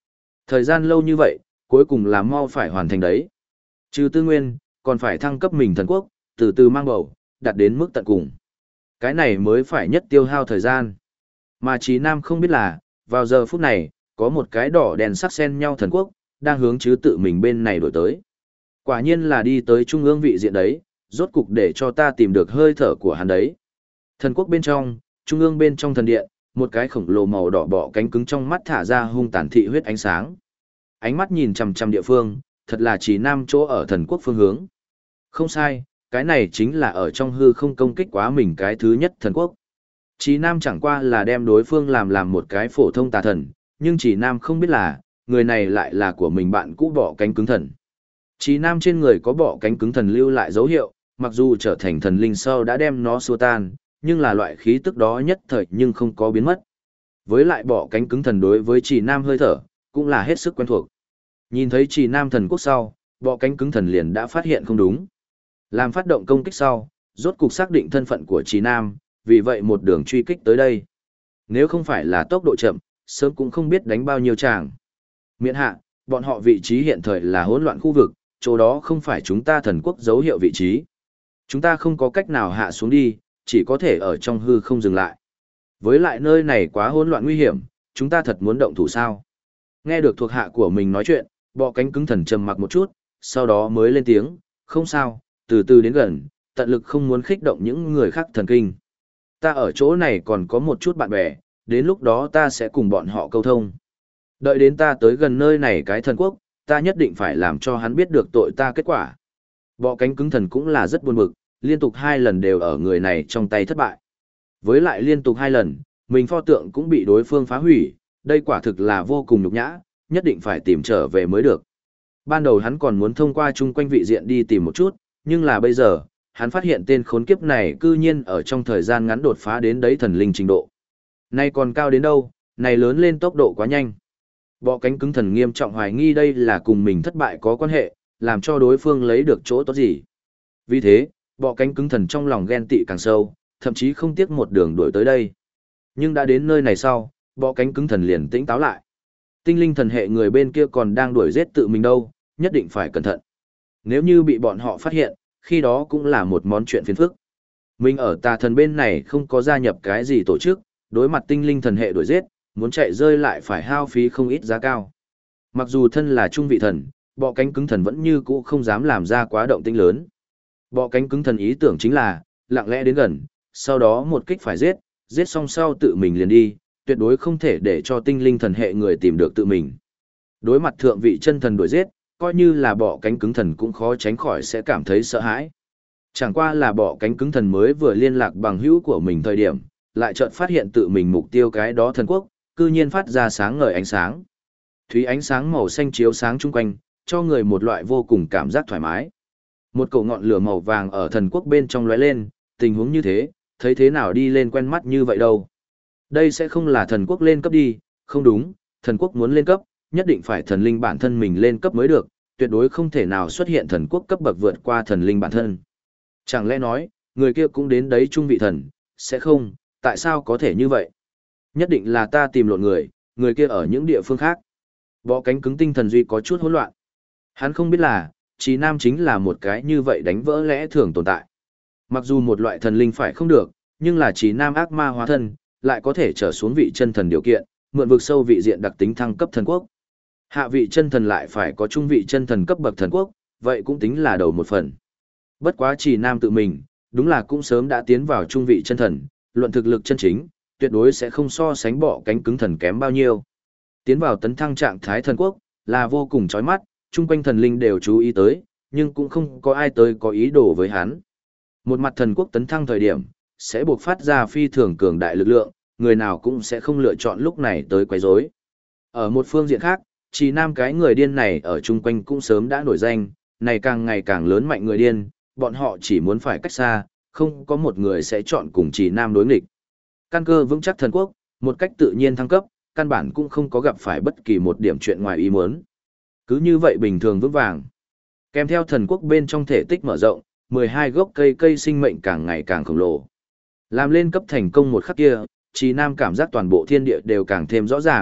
Thời gian lâu như vậy, cuối cùng là mau phải hoàn thành đấy. Trừ tư nguyên, còn phải thăng cấp mình thần quốc, từ từ mang bầu, đạt đến mức tận cùng. Cái này mới phải nhất tiêu hao thời gian. Mà Trí Nam không biết là, vào giờ phút này, có một cái đỏ đèn sắc xen nhau thần quốc, đang hướng chứ tự mình bên này đổi tới. Quả nhiên là đi tới trung ương vị diện đấy, rốt cục để cho ta tìm được hơi thở của hắn đấy. Thần quốc bên trong, trung ương bên trong thần điện, một cái khổng lồ màu đỏ bọ cánh cứng trong mắt thả ra hung tàn thị huyết ánh sáng. Ánh mắt nhìn chằm chằm địa phương, thật là Trí Nam chỗ ở thần quốc phương hướng. Không sai, cái này chính là ở trong hư không công kích quá mình cái thứ nhất thần quốc. Trí Nam chẳng qua là đem đối phương làm một cái phổ thông tà thần, nhưng Trí Nam không biết là, người này lại là của mình bạn cũ bọ cánh cứng thần. Trí Nam trên người có bọ cánh cứng thần lưu lại dấu hiệu, mặc dù trở thành thần linh sau đã đem nó xua tan, nhưng là loại khí tức đó nhất thời nhưng không có biến mất. Với lại bọ cánh cứng thần đối với Trí Nam hơi thở, cũng là hết sức quen thuộc. Nhìn thấy Trí Nam thần quốc sau, bọ cánh cứng thần liền đã phát hiện không đúng. Làm phát động công kích sau, rốt cục xác định thân phận của Trí Nam, vì vậy một đường truy kích tới đây. Nếu không phải là tốc độ chậm, sớm cũng không biết đánh bao nhiêu tràng. Miễn hạ, bọn họ vị trí hiện thời là hỗn loạn khu vực, chỗ đó không phải chúng ta thần quốc dấu hiệu vị trí. Chúng ta không có cách nào hạ xuống đi, chỉ có thể ở trong hư không dừng lại. Với lại nơi này quá hỗn loạn nguy hiểm, chúng ta thật muốn động thủ sao? Nghe được thuộc hạ của mình nói chuyện, bọ cánh cứng thần trầm mặc một chút, sau đó mới lên tiếng, không sao, từ từ đến gần, tận lực không muốn khích động những người khác thần kinh. Ta ở chỗ này còn có một chút bạn bè, đến lúc đó ta sẽ cùng bọn họ câu thông. Đợi đến ta tới gần nơi này cái thần quốc, ta nhất định phải làm cho hắn biết được tội ta kết quả. Bọ cánh cứng thần cũng là rất buồn bực, liên tục 2 lần đều ở người này trong tay thất bại. Với lại liên tục 2 lần, mình pho tượng cũng bị đối phương phá hủy, đây quả thực là vô cùng nhục nhã, nhất định phải tìm trở về mới được. Ban đầu hắn còn muốn thông qua chung quanh vị diện đi tìm một chút, nhưng là bây giờ, hắn phát hiện tên khốn kiếp này cư nhiên ở trong thời gian ngắn đột phá đến đấy thần linh trình độ. Nay còn cao đến đâu, này lớn lên tốc độ quá nhanh. Bọ cánh cứng thần nghiêm trọng hoài nghi đây là cùng mình thất bại có quan hệ, làm cho đối phương lấy được chỗ tốt gì. Vì thế, bọ cánh cứng thần trong lòng ghen tị càng sâu, thậm chí không tiếc một đường đuổi tới đây. Nhưng đã đến nơi này sau, bọ cánh cứng thần liền tĩnh táo lại. Tinh linh thần hệ người bên kia còn đang đuổi giết tự mình đâu, nhất định phải cẩn thận. Nếu như bị bọn họ phát hiện, khi đó cũng là một món chuyện phiền phức. Mình ở tà thần bên này không có gia nhập cái gì tổ chức, đối mặt tinh linh thần hệ đuổi giết, muốn chạy rơi lại phải hao phí không ít giá cao. Mặc dù thân là trung vị thần, bọ cánh cứng thần vẫn như cũ không dám làm ra quá động tĩnh lớn. Bọ cánh cứng thần ý tưởng chính là, lặng lẽ đến gần, sau đó một kích phải giết, giết xong sau tự mình liền đi, tuyệt đối không thể để cho tinh linh thần hệ người tìm được tự mình. Đối mặt thượng vị chân thần đuổi giết, coi như là bọ cánh cứng thần cũng khó tránh khỏi sẽ cảm thấy sợ hãi. Chẳng qua là bọ cánh cứng thần mới vừa liên lạc bằng hữu của mình thời điểm, lại chợt phát hiện tự mình mục tiêu cái đó thần quốc, cư nhiên phát ra sáng ngời ánh sáng. Thúy ánh sáng màu xanh chiếu sáng chung quanh, cho người một loại vô cùng cảm giác thoải mái. Một cổ ngọn lửa màu vàng ở thần quốc bên trong lóe lên, tình huống như thế, thấy thế nào đi lên quen mắt như vậy đâu. Đây sẽ không là thần quốc lên cấp đi, không đúng, thần quốc muốn lên cấp, nhất định phải thần linh bản thân mình lên cấp mới được, tuyệt đối không thể nào xuất hiện thần quốc cấp bậc vượt qua thần linh bản thân. Chẳng lẽ nói, người kia cũng đến đấy trung vị thần, sẽ không, tại sao có thể như vậy? Nhất định là ta tìm lộn người kia ở những địa phương khác. Bọ cánh cứng tinh thần duy có chút hỗn loạn. Hắn không biết là, Trí Nam chính là một cái như vậy đánh vỡ lẽ thường tồn tại. Mặc dù một loại thần linh phải không được, nhưng là Trí Nam ác ma hóa thân, lại có thể trở xuống vị chân thần điều kiện, mượn vực sâu vị diện đặc tính thăng cấp thần quốc. Hạ vị chân thần lại phải có trung vị chân thần cấp bậc thần quốc, vậy cũng tính là đầu một phần. Bất quá Trí Nam tự mình, đúng là cũng sớm đã tiến vào trung vị chân thần, luận thực lực chân chính, tuyệt đối sẽ không so sánh bọ cánh cứng thần kém bao nhiêu. Tiến vào tấn thăng trạng thái thần quốc, là vô cùng chói mắt, chung quanh thần linh đều chú ý tới, nhưng cũng không có ai tới có ý đồ với hắn. Một mặt thần quốc tấn thăng thời điểm, sẽ buộc phát ra phi thường cường đại lực lượng, người nào cũng sẽ không lựa chọn lúc này tới quấy rối. Ở một phương diện khác, Trí Nam cái người điên này ở chung quanh cũng sớm đã nổi danh, này càng ngày càng lớn mạnh người điên, bọn họ chỉ muốn phải cách xa, không có một người sẽ chọn cùng Trí Nam đối nghịch. Căn cơ vững chắc thần quốc, một cách tự nhiên thăng cấp, căn bản cũng không có gặp phải bất kỳ một điểm chuyện ngoài ý muốn. Cứ như vậy bình thường vững vàng. Kèm theo thần quốc bên trong thể tích mở rộng, 12 gốc cây sinh mệnh càng ngày càng khổng lồ. Làm lên cấp thành công một khắc kia, Trí Nam cảm giác toàn bộ thiên địa đều càng thêm rõ ràng,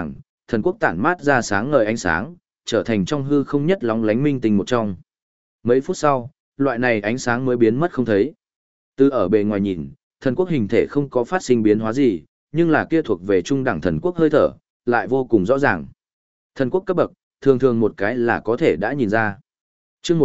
thần quốc tản mát ra sáng ngời ánh sáng, trở thành trong hư không nhất lóng lánh minh tinh một trong. Mấy phút sau, loại này ánh sáng mới biến mất không thấy. Từ ở bề ngoài nhìn, thần quốc hình thể không có phát sinh biến hóa gì, nhưng là kia thuộc về trung đẳng thần quốc hơi thở, lại vô cùng rõ ràng. Thần quốc cấp bậc, thường thường một cái là có thể đã nhìn ra. Chương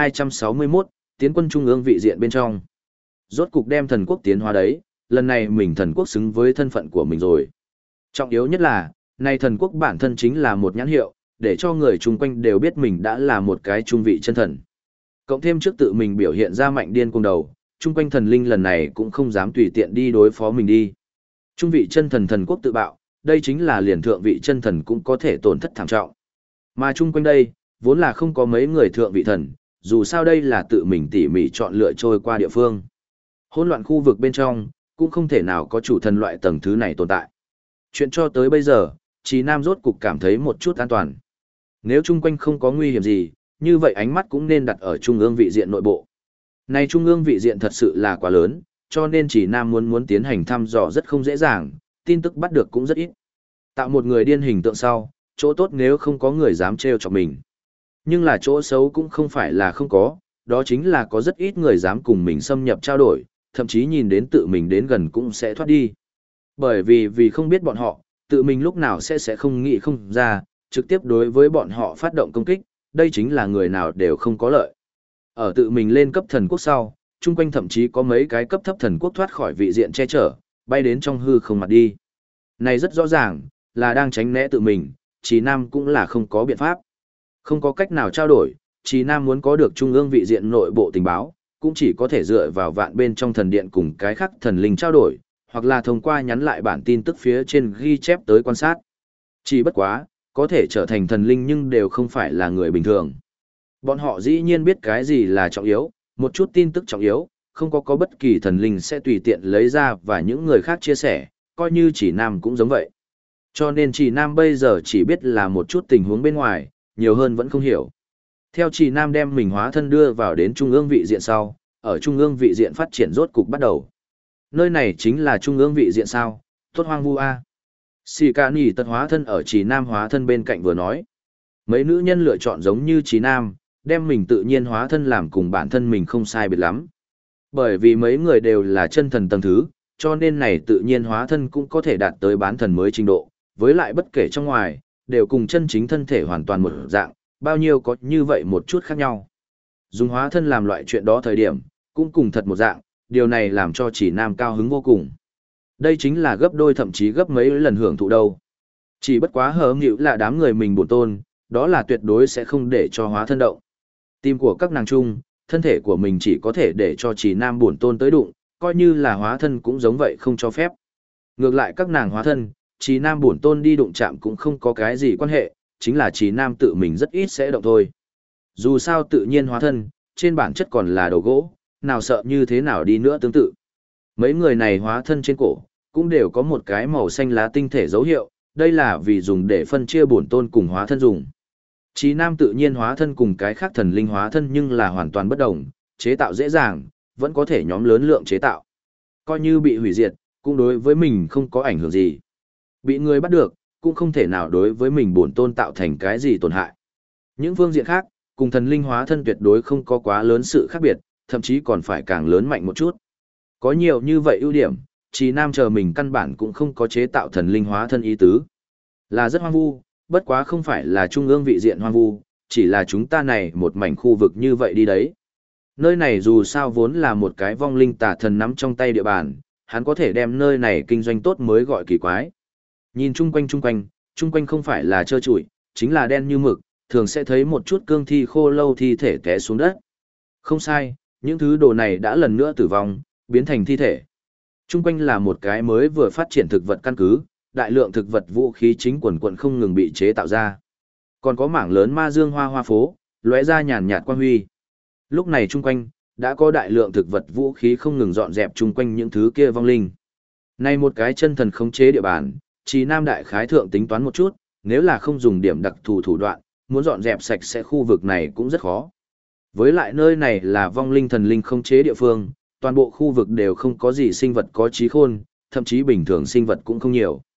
1261, tiến quân trung ương vị diện bên trong. Rốt cục đem thần quốc tiến hóa đấy, lần này mình thần quốc xứng với thân phận của mình rồi. Trọng yếu nhất là, nay thần quốc bản thân chính là một nhãn hiệu, để cho người chung quanh đều biết mình đã là một cái trung vị chân thần. Cộng thêm trước tự mình biểu hiện ra mạnh điên cuồng đầu, chung quanh thần linh lần này cũng không dám tùy tiện đi đối phó mình đi. Trung vị chân thần thần quốc tự bạo, đây chính là liền thượng vị chân thần cũng có thể tổn thất thảm trọng. Mà chung quanh đây, vốn là không có mấy người thượng vị thần, dù sao đây là tự mình tỉ mỉ chọn lựa trôi qua địa phương. Hỗn loạn khu vực bên trong, cũng không thể nào có chủ thần loại tầng thứ này tồn tại. Chuyện cho tới bây giờ, Trí Nam rốt cục cảm thấy một chút an toàn. Nếu chung quanh không có nguy hiểm gì, như vậy ánh mắt cũng nên đặt ở trung ương vị diện nội bộ. Này trung ương vị diện thật sự là quá lớn, cho nên Trí Nam muốn tiến hành thăm dò rất không dễ dàng, tin tức bắt được cũng rất ít. Tạo một người điên hình tượng sau, chỗ tốt nếu không có người dám trêu chọc mình. Nhưng là chỗ xấu cũng không phải là không có, đó chính là có rất ít người dám cùng mình xâm nhập trao đổi, thậm chí nhìn đến tự mình đến gần cũng sẽ thoát đi. Bởi vì không biết bọn họ, tự mình lúc nào sẽ không nghĩ không ra, trực tiếp đối với bọn họ phát động công kích, đây chính là người nào đều không có lợi. Ở tự mình lên cấp thần quốc sau, chung quanh thậm chí có mấy cái cấp thấp thần quốc thoát khỏi vị diện che chở, bay đến trong hư không mặt đi. Này rất rõ ràng, là đang tránh né tự mình, Trí Nam cũng là không có biện pháp. Không có cách nào trao đổi, Trí Nam muốn có được trung ương vị diện nội bộ tình báo, cũng chỉ có thể dựa vào vạn bên trong thần điện cùng cái khác thần linh trao đổi, hoặc là thông qua nhắn lại bản tin tức phía trên ghi chép tới quan sát. Chỉ bất quá, có thể trở thành thần linh nhưng đều không phải là người bình thường. Bọn họ dĩ nhiên biết cái gì là trọng yếu, một chút tin tức trọng yếu, không có bất kỳ thần linh sẽ tùy tiện lấy ra và những người khác chia sẻ, coi như Chỉ Nam cũng giống vậy. Cho nên Chỉ Nam bây giờ chỉ biết là một chút tình huống bên ngoài, nhiều hơn vẫn không hiểu. Theo Chỉ Nam đem mình hóa thân đưa vào đến trung ương vị diện sau, ở trung ương vị diện phát triển rốt cục bắt đầu. Nơi này chính là trung ương vị diện sao, tốt hoang vu a. Xì ca nỉ tật hóa thân ở Chỉ Nam hóa thân bên cạnh vừa nói. Mấy nữ nhân lựa chọn giống như Chỉ Nam, đem mình tự nhiên hóa thân làm cùng bản thân mình không sai biệt lắm. Bởi vì mấy người đều là chân thần tầng thứ, cho nên này tự nhiên hóa thân cũng có thể đạt tới bán thần mới trình độ, với lại bất kể trong ngoài, đều cùng chân chính thân thể hoàn toàn một dạng, bao nhiêu có như vậy một chút khác nhau. Dùng hóa thân làm loại chuyện đó thời điểm, cũng cùng thật một dạng, điều này làm cho Chỉ Nam cao hứng vô cùng. Đây chính là gấp đôi thậm chí gấp mấy lần hưởng thụ đâu. Chỉ bất quá hờ nghịu là đám người mình bổn tôn, đó là tuyệt đối sẽ không để cho hóa thân động. Tim của các nàng chung, thân thể của mình chỉ có thể để cho Chỉ Nam bổn tôn tới đụng, coi như là hóa thân cũng giống vậy không cho phép. Ngược lại các nàng hóa thân, Chỉ Nam bổn tôn đi đụng chạm cũng không có cái gì quan hệ, chính là Chỉ Nam tự mình rất ít sẽ động thôi. Dù sao tự nhiên hóa thân, trên bản chất còn là đồ gỗ, nào sợ như thế nào đi nữa tương tự. Mấy người này hóa thân trên cổ, cũng đều có một cái màu xanh lá tinh thể dấu hiệu, đây là vì dùng để phân chia bổn tôn cùng hóa thân dùng. Chí Nam tự nhiên hóa thân cùng cái khác thần linh hóa thân nhưng là hoàn toàn bất đồng, chế tạo dễ dàng, vẫn có thể nhóm lớn lượng chế tạo. Coi như bị hủy diệt, cũng đối với mình không có ảnh hưởng gì. Bị người bắt được, cũng không thể nào đối với mình bổn tôn tạo thành cái gì tổn hại. Những phương diện khác, cùng thần linh hóa thân tuyệt đối không có quá lớn sự khác biệt, thậm chí còn phải càng lớn mạnh một chút. Có nhiều như vậy ưu điểm, Chí Nam chờ mình căn bản cũng không có chế tạo thần linh hóa thân ý tứ. Là rất hoang vu, bất quá không phải là trung ương vị diện hoang vu, chỉ là chúng ta này một mảnh khu vực như vậy đi đấy. Nơi này dù sao vốn là một cái vong linh tà thần nắm trong tay địa bàn, hắn có thể đem nơi này kinh doanh tốt mới gọi kỳ quái. Nhìn chung quanh không phải là trơ trụi, chính là đen như mực, thường sẽ thấy một chút cương thi khô lâu thi thể té xuống đất. Không sai, những thứ đồ này đã lần nữa tử vong, biến thành thi thể. Chung quanh là một cái mới vừa phát triển thực vật căn cứ, đại lượng thực vật vũ khí chính quần quận không ngừng bị chế tạo ra. Còn có mảng lớn ma dương hoa phố, lóe ra nhàn nhạt quang huy. Lúc này chung quanh, đã có đại lượng thực vật vũ khí không ngừng dọn dẹp chung quanh những thứ kia vong linh. Này một cái chân thần khống chế địa bàn, Chí Nam đại khái thượng tính toán một chút, nếu là không dùng điểm đặc thù thủ đoạn, muốn dọn dẹp sạch sẽ khu vực này cũng rất khó. Với lại nơi này là vong linh thần linh khống chế địa phương, toàn bộ khu vực đều không có gì sinh vật có trí khôn, thậm chí bình thường sinh vật cũng không nhiều.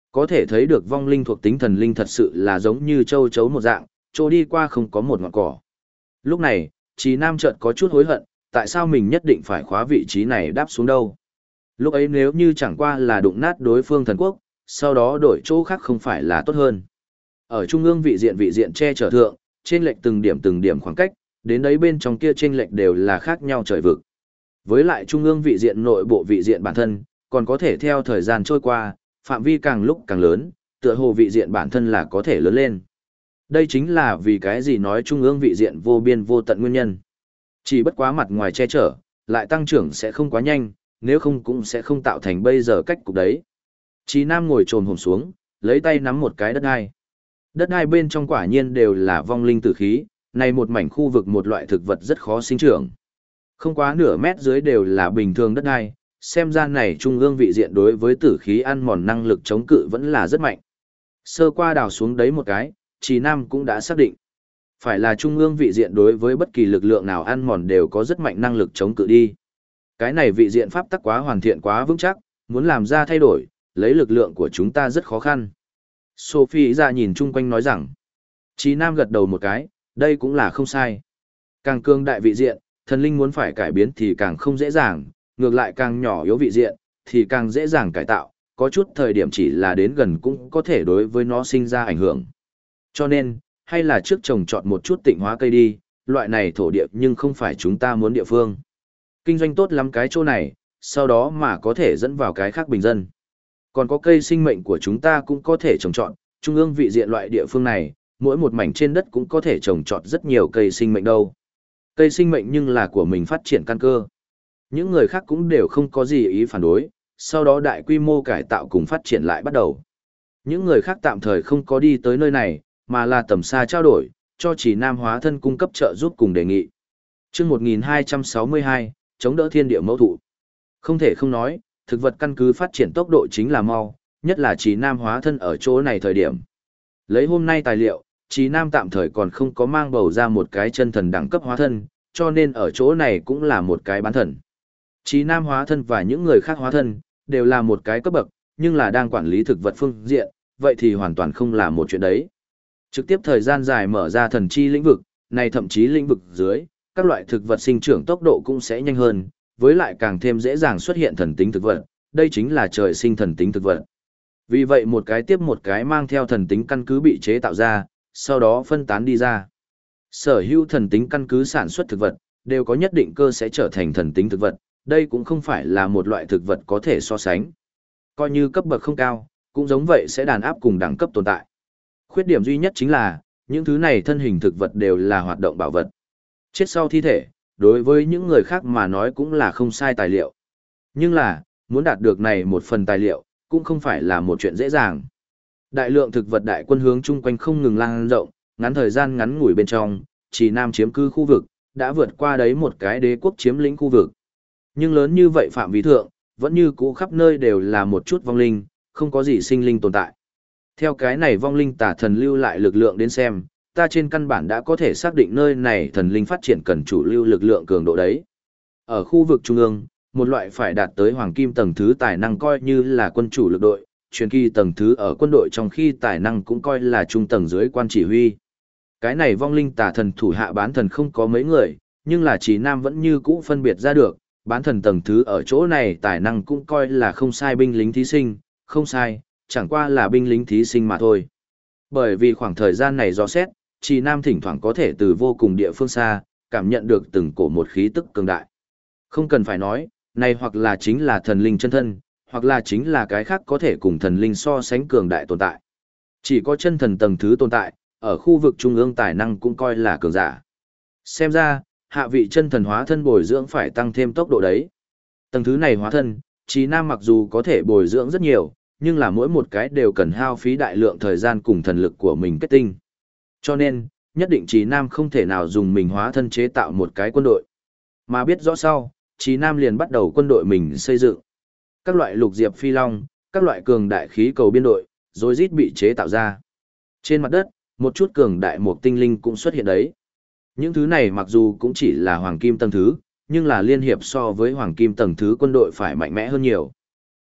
Có thể thấy được vong linh thuộc tính thần linh thật sự là giống như châu chấu một dạng, trôi đi qua không có một ngọn cỏ. Lúc này, Trì Nam chợt có chút hối hận, tại sao mình nhất định phải khóa vị trí này đáp xuống đâu. Lúc ấy nếu như chẳng qua là đụng nát đối phương thần quốc, sau đó đổi chỗ khác không phải là tốt hơn. Ở trung ương vị diện che chở thượng, trên lệch từng điểm khoảng cách, đến đấy bên trong kia trên lệch đều là khác nhau trời vực. Với lại trung ương vị diện nội bộ vị diện bản thân, còn có thể theo thời gian trôi qua, phạm vi càng lúc càng lớn, tựa hồ vị diện bản thân là có thể lớn lên. Đây chính là vì cái gì nói trung ương vị diện vô biên vô tận nguyên nhân. Chỉ bất quá mặt ngoài che chở, lại tăng trưởng sẽ không quá nhanh, nếu không cũng sẽ không tạo thành bây giờ cách cục đấy. Chí Nam ngồi trồm hổm xuống, lấy tay nắm một cái đất đai. Đất đai bên trong quả nhiên đều là vong linh tử khí, này một mảnh khu vực một loại thực vật rất khó sinh trưởng. Không quá nửa mét dưới đều là bình thường đất đai, xem ra này trung ương vị diện đối với tử khí ăn mòn năng lực chống cự vẫn là rất mạnh. Sơ qua đào xuống đấy một cái, Chí Nam cũng đã xác định. Phải là trung ương vị diện đối với bất kỳ lực lượng nào ăn mòn đều có rất mạnh năng lực chống cự đi. Cái này vị diện pháp tắc quá hoàn thiện quá vững chắc, muốn làm ra thay đổi, lấy lực lượng của chúng ta rất khó khăn. Sophie ra nhìn chung quanh nói rằng, Chí Nam gật đầu một cái, đây cũng là không sai. Càng cường đại vị diện, thần linh muốn phải cải biến thì càng không dễ dàng, ngược lại càng nhỏ yếu vị diện, thì càng dễ dàng cải tạo, có chút thời điểm chỉ là đến gần cũng có thể đối với nó sinh ra ảnh hưởng. Cho nên, hay là trước trồng trọt một chút tịnh hóa cây đi, loại này thổ địa nhưng không phải chúng ta muốn địa phương. Kinh doanh tốt lắm cái chỗ này, sau đó mà có thể dẫn vào cái khác bình dân. Còn có cây sinh mệnh của chúng ta cũng có thể trồng trọt, trung ương vị diện loại địa phương này, mỗi một mảnh trên đất cũng có thể trồng trọt rất nhiều cây sinh mệnh đâu. Cây sinh mệnh nhưng là của mình phát triển căn cơ. Những người khác cũng đều không có gì ý phản đối, sau đó đại quy mô cải tạo cùng phát triển lại bắt đầu. Những người khác tạm thời không có đi tới nơi này, mà là tầm xa trao đổi, cho Chỉ Nam hóa thân cung cấp trợ giúp cùng đề nghị. Chương 1262, chống đỡ thiên địa mẫu thụ. Không thể không nói, thực vật căn cứ phát triển tốc độ chính là mau, nhất là Chỉ Nam hóa thân ở chỗ này thời điểm. Lấy hôm nay tài liệu, Chỉ Nam tạm thời còn không có mang bầu ra một cái chân thần đẳng cấp hóa thân, cho nên ở chỗ này cũng là một cái bán thần. Chỉ Nam hóa thân và những người khác hóa thân, đều là một cái cấp bậc, nhưng là đang quản lý thực vật phương diện, vậy thì hoàn toàn không là một chuyện đấy. Trực tiếp thời gian dài mở ra thần chi lĩnh vực, này thậm chí lĩnh vực dưới, các loại thực vật sinh trưởng tốc độ cũng sẽ nhanh hơn, với lại càng thêm dễ dàng xuất hiện thần tính thực vật, đây chính là trời sinh thần tính thực vật. Vì vậy một cái tiếp một cái mang theo thần tính căn cứ bị chế tạo ra, sau đó phân tán đi ra. Sở hữu thần tính căn cứ sản xuất thực vật, đều có nhất định cơ sẽ trở thành thần tính thực vật, đây cũng không phải là một loại thực vật có thể so sánh. Coi như cấp bậc không cao, cũng giống vậy sẽ đàn áp cùng đẳng cấp tồn tại. Khuyết điểm duy nhất chính là, những thứ này thân hình thực vật đều là hoạt động bảo vật. Chết sau thi thể, đối với những người khác mà nói cũng là không sai tài liệu. Nhưng là, muốn đạt được này một phần tài liệu, cũng không phải là một chuyện dễ dàng. Đại lượng thực vật đại quân hướng chung quanh không ngừng lan rộng, ngắn thời gian ngắn ngủi bên trong, Chỉ Nam chiếm cư khu vực, đã vượt qua đấy một cái đế quốc chiếm lĩnh khu vực. Nhưng lớn như vậy phạm vi thượng, vẫn như cũ khắp nơi đều là một chút vong linh, không có gì sinh linh tồn tại. Theo cái này vong linh tả thần lưu lại lực lượng đến xem, ta trên căn bản đã có thể xác định nơi này thần linh phát triển cần chủ lưu lực lượng cường độ đấy. Ở khu vực trung ương, một loại phải đạt tới hoàng kim tầng thứ tài năng coi như là quân chủ lực đội, truyền kỳ tầng thứ ở quân đội trong khi tài năng cũng coi là trung tầng dưới quan chỉ huy. Cái này vong linh tả thần thủ hạ bán thần không có mấy người, nhưng là Chỉ Nam vẫn như cũ phân biệt ra được, bán thần tầng thứ ở chỗ này tài năng cũng coi là không sai binh lính thí sinh, không sai, chẳng qua là binh lính thí sinh mà thôi. Bởi vì khoảng thời gian này do xét, Chỉ Nam thỉnh thoảng có thể từ vô cùng địa phương xa, cảm nhận được từng cổ một khí tức cường đại. Không cần phải nói, này hoặc là chính là thần linh chân thân, hoặc là chính là cái khác có thể cùng thần linh so sánh cường đại tồn tại. Chỉ có chân thần tầng thứ tồn tại, ở khu vực trung ương tài năng cũng coi là cường giả. Xem ra, hạ vị chân thần hóa thân bồi dưỡng phải tăng thêm tốc độ đấy. Tầng thứ này hóa thân, Chí Nam mặc dù có thể bồi dưỡng rất nhiều, nhưng là mỗi một cái đều cần hao phí đại lượng thời gian cùng thần lực của mình kết tinh. Cho nên, nhất định Chí Nam không thể nào dùng mình hóa thân chế tạo một cái quân đội. Mà biết rõ sau, Chí Nam liền bắt đầu quân đội mình xây dựng. Các loại lục diệp phi long, các loại cường đại khí cầu biên đội, rồi rít bị chế tạo ra. Trên mặt đất, một chút cường đại một tinh linh cũng xuất hiện đấy. Những thứ này mặc dù cũng chỉ là hoàng kim tầng thứ, nhưng là liên hiệp so với hoàng kim tầng thứ quân đội phải mạnh mẽ hơn nhiều.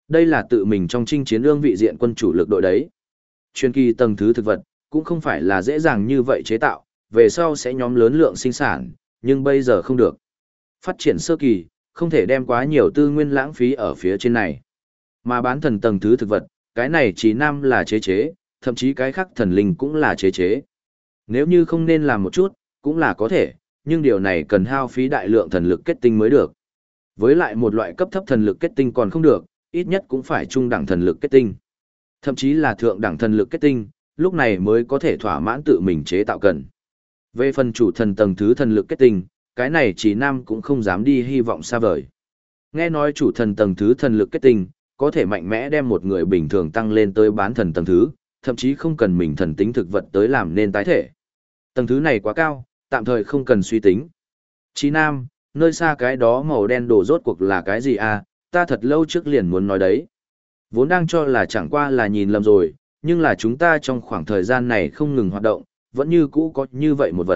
Đây là tự mình trong chinh chiến ương vị diện quân chủ lực đội đấy. Truyền kỳ tầng thứ thực vật, cũng không phải là dễ dàng như vậy chế tạo, về sau sẽ nhóm lớn lượng sinh sản, nhưng bây giờ không được. Phát triển sơ kỳ, không thể đem quá nhiều tư nguyên lãng phí ở phía trên này. Mà bán thần tầng thứ thực vật, cái này chỉ nam là chế, thậm chí cái khác thần linh cũng là chế. Nếu như không nên làm một chút, cũng là có thể, nhưng điều này cần hao phí đại lượng thần lực kết tinh mới được. Với lại một loại cấp thấp thần lực kết tinh còn không được, ít nhất cũng phải trung đẳng thần lực kết tinh. Thậm chí là thượng đẳng thần lực kết tinh, lúc này mới có thể thỏa mãn tự mình chế tạo cần. Về phần chủ thần tầng thứ thần lực kết tinh, cái này chỉ nam cũng không dám đi hy vọng xa vời. Nghe nói chủ thần tầng thứ thần lực kết tinh, có thể mạnh mẽ đem một người bình thường tăng lên tới bán thần tầng thứ, thậm chí không cần mình thần tính thực vật tới làm nên tái thể. Tầng thứ này quá cao, tạm thời không cần suy tính. Chí nam, nơi xa cái đó màu đen đồ rốt cuộc là cái gì à, ta thật lâu trước liền muốn nói đấy. Vốn đang cho là chẳng qua là nhìn lầm rồi, nhưng là chúng ta trong khoảng thời gian này không ngừng hoạt động, vẫn như cũ có như vậy một vật.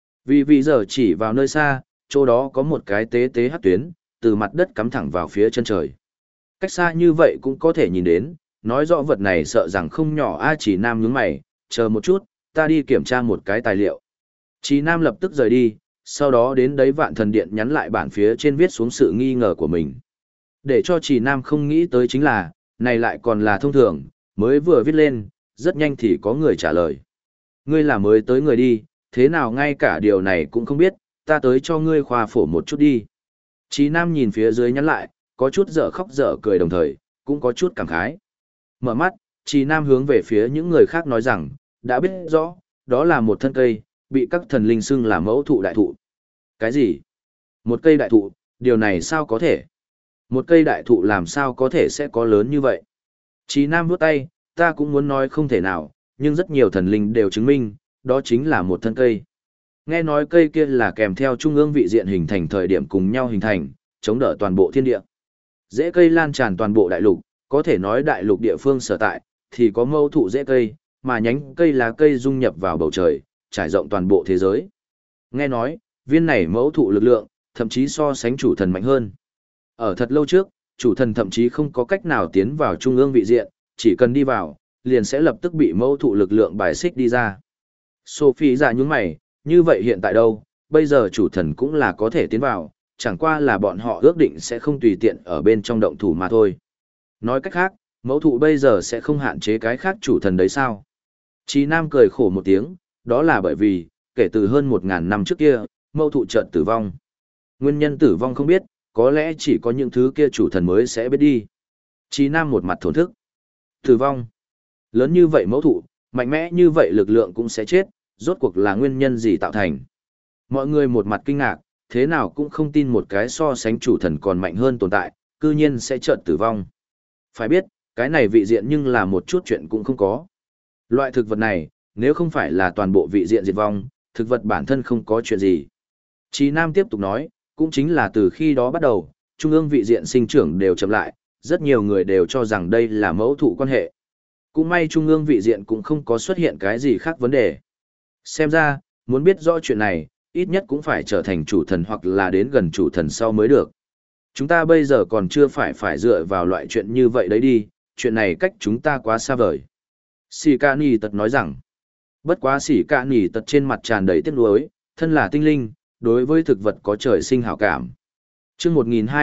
Vì giờ chỉ vào nơi xa, chỗ đó có một cái tế hắc tuyến, từ mặt đất cắm thẳng vào phía chân trời. Cách xa như vậy cũng có thể nhìn đến, nói rõ vật này sợ rằng không nhỏ a. Chỉ nam nhướng mày, chờ một chút, ta đi kiểm tra một cái tài liệu. Chỉ nam lập tức rời đi, sau đó đến đấy Vạn Thần Điện nhắn lại bản phía trên viết xuống sự nghi ngờ của mình. Để cho Chỉ nam không nghĩ tới chính là, này lại còn là thông thường, mới vừa viết lên, rất nhanh thì có người trả lời. Ngươi là mới tới người đi, thế nào ngay cả điều này cũng không biết, ta tới cho ngươi khoa phổ một chút đi. Chí Nam nhìn phía dưới nhắn lại, có chút dở khóc dở cười đồng thời, cũng có chút cảm khái. Mở mắt, Chí Nam hướng về phía những người khác nói rằng, đã biết rõ, đó là một thân cây, bị các thần linh xưng là mẫu thụ đại thụ. Cái gì? Một cây đại thụ, điều này sao có thể? Một cây đại thụ làm sao có thể sẽ có lớn như vậy? Chí Nam vuốt tay, ta cũng muốn nói không thể nào, nhưng rất nhiều thần linh đều chứng minh, đó chính là một thân cây. Nghe nói cây kia là kèm theo trung ương vị diện hình thành thời điểm cùng nhau hình thành, chống đỡ toàn bộ thiên địa. Rễ cây lan tràn toàn bộ đại lục, có thể nói đại lục địa phương sở tại, thì có mâu thụ rễ cây, mà nhánh cây lá cây dung nhập vào bầu trời, trải rộng toàn bộ thế giới. Nghe nói, viên này mẫu thụ lực lượng, thậm chí so sánh chủ thần mạnh hơn. Ở thật lâu trước, chủ thần thậm chí không có cách nào tiến vào trung ương vị diện, chỉ cần đi vào, liền sẽ lập tức bị mẫu thụ lực lượng bài xích đi ra. Sophie dạ nhún mày, như vậy hiện tại đâu, bây giờ chủ thần cũng là có thể tiến vào, chẳng qua là bọn họ ước định sẽ không tùy tiện ở bên trong động thủ mà thôi. Nói cách khác, mẫu thụ bây giờ sẽ không hạn chế cái khác chủ thần đấy sao? Chí Nam cười khổ một tiếng, đó là bởi vì, kể từ hơn 1000 năm trước kia, mẫu thụ chợt tử vong. Nguyên nhân tử vong không biết, có lẽ chỉ có những thứ kia chủ thần mới sẽ biết đi. Chí Nam một mặt thổn thức. Tử vong. Lớn như vậy mẫu thụ, mạnh mẽ như vậy lực lượng cũng sẽ chết, rốt cuộc là nguyên nhân gì tạo thành. Mọi người một mặt kinh ngạc, thế nào cũng không tin một cái so sánh chủ thần còn mạnh hơn tồn tại, cư nhiên sẽ chợt tử vong. Phải biết, cái này vị diện nhưng là một chút chuyện cũng không có. Loại thực vật này, nếu không phải là toàn bộ vị diện diệt vong, thực vật bản thân không có chuyện gì. Chí Nam tiếp tục nói, cũng chính là từ khi đó bắt đầu, trung ương vị diện sinh trưởng đều chậm lại, rất nhiều người đều cho rằng đây là mẫu thụ quan hệ. Cũng may trung ương vị diện cũng không có xuất hiện cái gì khác vấn đề. Xem ra, muốn biết rõ chuyện này, ít nhất cũng phải trở thành chủ thần hoặc là đến gần chủ thần sau mới được. Chúng ta bây giờ còn chưa phải dựa vào loại chuyện như vậy đấy đi, chuyện này cách chúng ta quá xa vời. Sĩ Ca Nì Tật nói rằng, bất quá Sĩ Ca Nì Tật trên mặt tràn đầy tiếc nuối, thân là tinh linh, đối với thực vật có trời sinh hảo cảm. Chương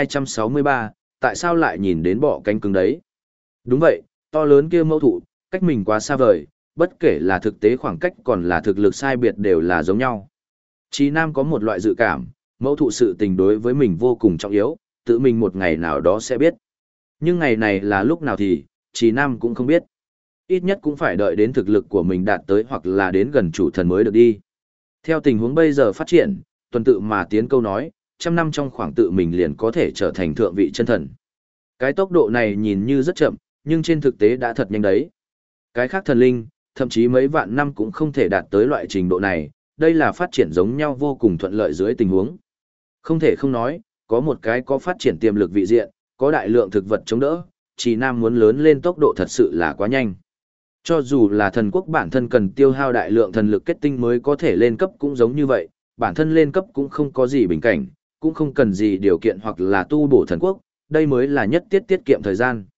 1263, tại sao lại nhìn đến bọ cánh cứng đấy? Đúng vậy, to lớn kia mẫu thụ, cách mình quá xa vời, bất kể là thực tế khoảng cách còn là thực lực sai biệt đều là giống nhau. Chí Nam có một loại dự cảm, mẫu thụ sự tình đối với mình vô cùng trọng yếu, tự mình một ngày nào đó sẽ biết. Nhưng ngày này là lúc nào thì, Chí Nam cũng không biết. Ít nhất cũng phải đợi đến thực lực của mình đạt tới hoặc là đến gần chủ thần mới được đi. Theo tình huống bây giờ phát triển, tuần tự mà tiến câu nói, 100 năm trong khoảng tự mình liền có thể trở thành thượng vị chân thần. Cái tốc độ này nhìn như rất chậm, nhưng trên thực tế đã thật nhanh đấy. Cái khác thần linh, thậm chí mấy vạn năm cũng không thể đạt tới loại trình độ này, đây là phát triển giống nhau vô cùng thuận lợi dưới tình huống. Không thể không nói, có một cái có phát triển tiềm lực vị diện, có đại lượng thực vật chống đỡ, Chí Nam muốn lớn lên tốc độ thật sự là quá nhanh. Cho dù là thần quốc bản thân cần tiêu hao đại lượng thần lực kết tinh mới có thể lên cấp cũng giống như vậy, bản thân lên cấp cũng không có gì bình cảnh, cũng không cần gì điều kiện hoặc là tu bổ thần quốc, đây mới là nhất tiết kiệm thời gian.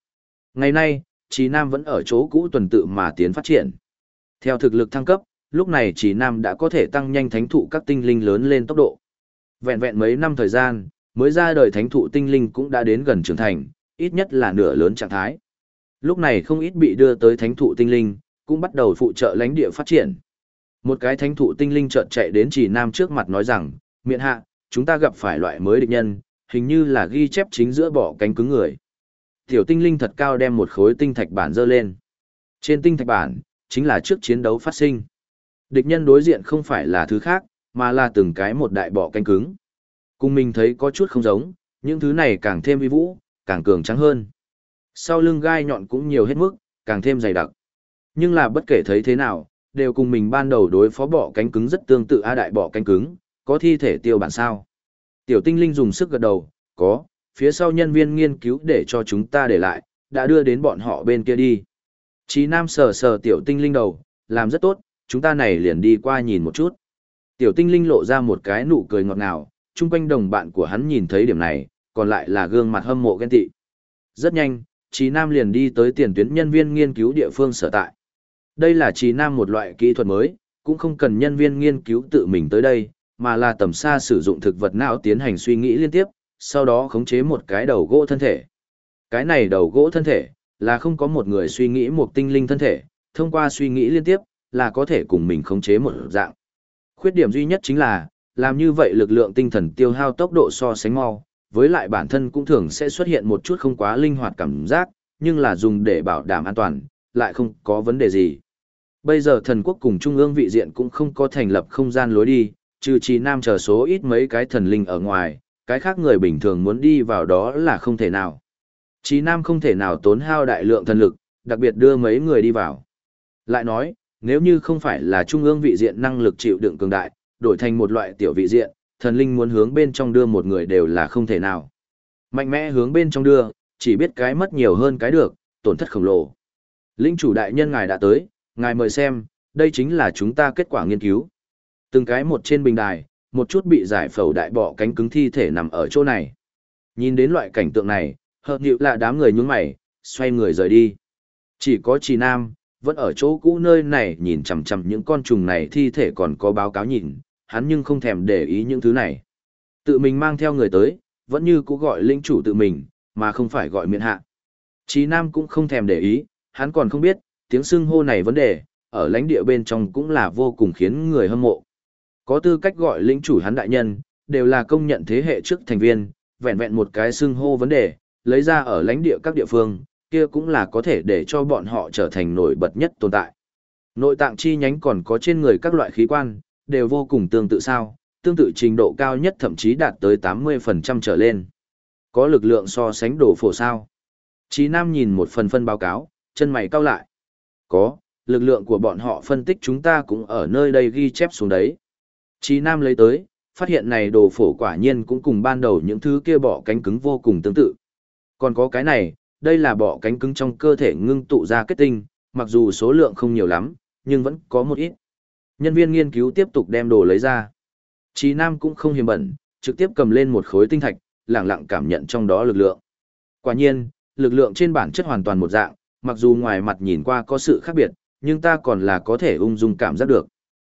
Ngày nay, Trì Nam vẫn ở chỗ cũ tuần tự mà tiến phát triển. Theo thực lực thăng cấp, lúc này Trì Nam đã có thể tăng nhanh thánh thụ các tinh linh lớn lên tốc độ. Vẹn vẹn mấy năm thời gian, mới ra đời thánh thụ tinh linh cũng đã đến gần trưởng thành, ít nhất là nửa lớn trạng thái. Lúc này không ít bị đưa tới thánh thụ tinh linh, cũng bắt đầu phụ trợ lãnh địa phát triển. Một cái thánh thụ tinh linh chợt chạy đến Trì Nam trước mặt nói rằng, miện hạ, chúng ta gặp phải loại mới địch nhân, hình như là ghi chép chính giữa bỏ cánh cứng người. Tiểu tinh linh thật cao đem một khối tinh thạch bản dơ lên. Trên tinh thạch bản, chính là trước chiến đấu phát sinh. Địch nhân đối diện không phải là thứ khác, mà là từng cái một đại bọ cánh cứng. Cùng mình thấy có chút không giống, những thứ này càng thêm uy vũ, càng cường trắng hơn. Sau lưng gai nhọn cũng nhiều hết mức, càng thêm dày đặc. Nhưng là bất kể thấy thế nào, đều cùng mình ban đầu đối phó bọ cánh cứng rất tương tự. A đại bọ cánh cứng, có thi thể tiêu bản sao? Tiểu tinh linh dùng sức gật đầu, có, phía sau nhân viên nghiên cứu để cho chúng ta để lại, đã đưa đến bọn họ bên kia đi. Chí Nam sờ sờ tiểu tinh linh đầu, làm rất tốt, chúng ta này liền đi qua nhìn một chút. Tiểu tinh linh lộ ra một cái nụ cười ngọt ngào, chung quanh đồng bạn của hắn nhìn thấy điểm này, còn lại là gương mặt hâm mộ ghen tị. Rất nhanh, Chí Nam liền đi tới tiền tuyến nhân viên nghiên cứu địa phương sở tại. Đây là Chí Nam một loại kỹ thuật mới, cũng không cần nhân viên nghiên cứu tự mình tới đây, mà là tầm xa sử dụng thực vật não tiến hành suy nghĩ liên tiếp, sau đó khống chế một cái đầu gỗ thân thể. Cái này đầu gỗ thân thể, là không có một người suy nghĩ một tinh linh thân thể, thông qua suy nghĩ liên tiếp, là có thể cùng mình khống chế một dạng. Khuyết điểm duy nhất chính là, làm như vậy lực lượng tinh thần tiêu hao tốc độ so sánh mau, với lại bản thân cũng thường sẽ xuất hiện một chút không quá linh hoạt cảm giác, nhưng là dùng để bảo đảm an toàn, lại không có vấn đề gì. Bây giờ thần quốc cùng trung ương vị diện cũng không có thành lập không gian lối đi, trừ Trì Nam chờ số ít mấy cái thần linh ở ngoài, cái khác người bình thường muốn đi vào đó là không thể nào. Trì Nam không thể nào tốn hao đại lượng thần lực, đặc biệt đưa mấy người đi vào. Lại nói, nếu như không phải là trung ương vị diện năng lực chịu đựng cường đại, đổi thành một loại tiểu vị diện, thần linh muốn hướng bên trong đưa một người đều là không thể nào. Mạnh mẽ hướng bên trong đưa, chỉ biết cái mất nhiều hơn cái được, tổn thất khổng lồ. Linh chủ đại nhân ngài đã tới, ngài mời xem, đây chính là chúng ta kết quả nghiên cứu. Từng cái một trên bình đài, một chút bị giải phẫu đại bọ cánh cứng thi thể nằm ở chỗ này. Nhìn đến loại cảnh tượng này, hợp nhịu là đám người nhún mày, xoay người rời đi. Chỉ có Trì Nam, vẫn ở chỗ cũ nơi này nhìn chằm chằm những con trùng này thi thể còn có báo cáo nhìn, hắn nhưng không thèm để ý những thứ này. Tự mình mang theo người tới, vẫn như cũ gọi linh chủ tự mình, mà không phải gọi miện hạ. Trì Nam cũng không thèm để ý, hắn còn không biết, tiếng xưng hô này vấn đề, ở lãnh địa bên trong cũng là vô cùng khiến người hâm mộ. Có tư cách gọi lĩnh chủ hắn đại nhân, đều là công nhận thế hệ trước thành viên, vẹn vẹn một cái xưng hô vấn đề, lấy ra ở lãnh địa các địa phương, kia cũng là có thể để cho bọn họ trở thành nổi bật nhất tồn tại. Nội tạng chi nhánh còn có trên người các loại khí quan, đều vô cùng tương tự sao, tương tự trình độ cao nhất thậm chí đạt tới 80% trở lên. Có lực lượng so sánh đổ phổ sao. Chí Nam nhìn một phần phân báo cáo, chân mày cau lại. Có, lực lượng của bọn họ phân tích chúng ta cũng ở nơi đây ghi chép xuống đấy. Chí Nam lấy tới, phát hiện này đồ phổ quả nhiên cũng cùng ban đầu những thứ kia bọ cánh cứng vô cùng tương tự. Còn có cái này, đây là bọ cánh cứng trong cơ thể ngưng tụ ra kết tinh, mặc dù số lượng không nhiều lắm, nhưng vẫn có một ít. Nhân viên nghiên cứu tiếp tục đem đồ lấy ra. Chí Nam cũng không hiềm bẩn, trực tiếp cầm lên một khối tinh thạch, lặng lặng cảm nhận trong đó lực lượng. Quả nhiên, lực lượng trên bản chất hoàn toàn một dạng, mặc dù ngoài mặt nhìn qua có sự khác biệt, nhưng ta còn là có thể ung dung cảm giác được.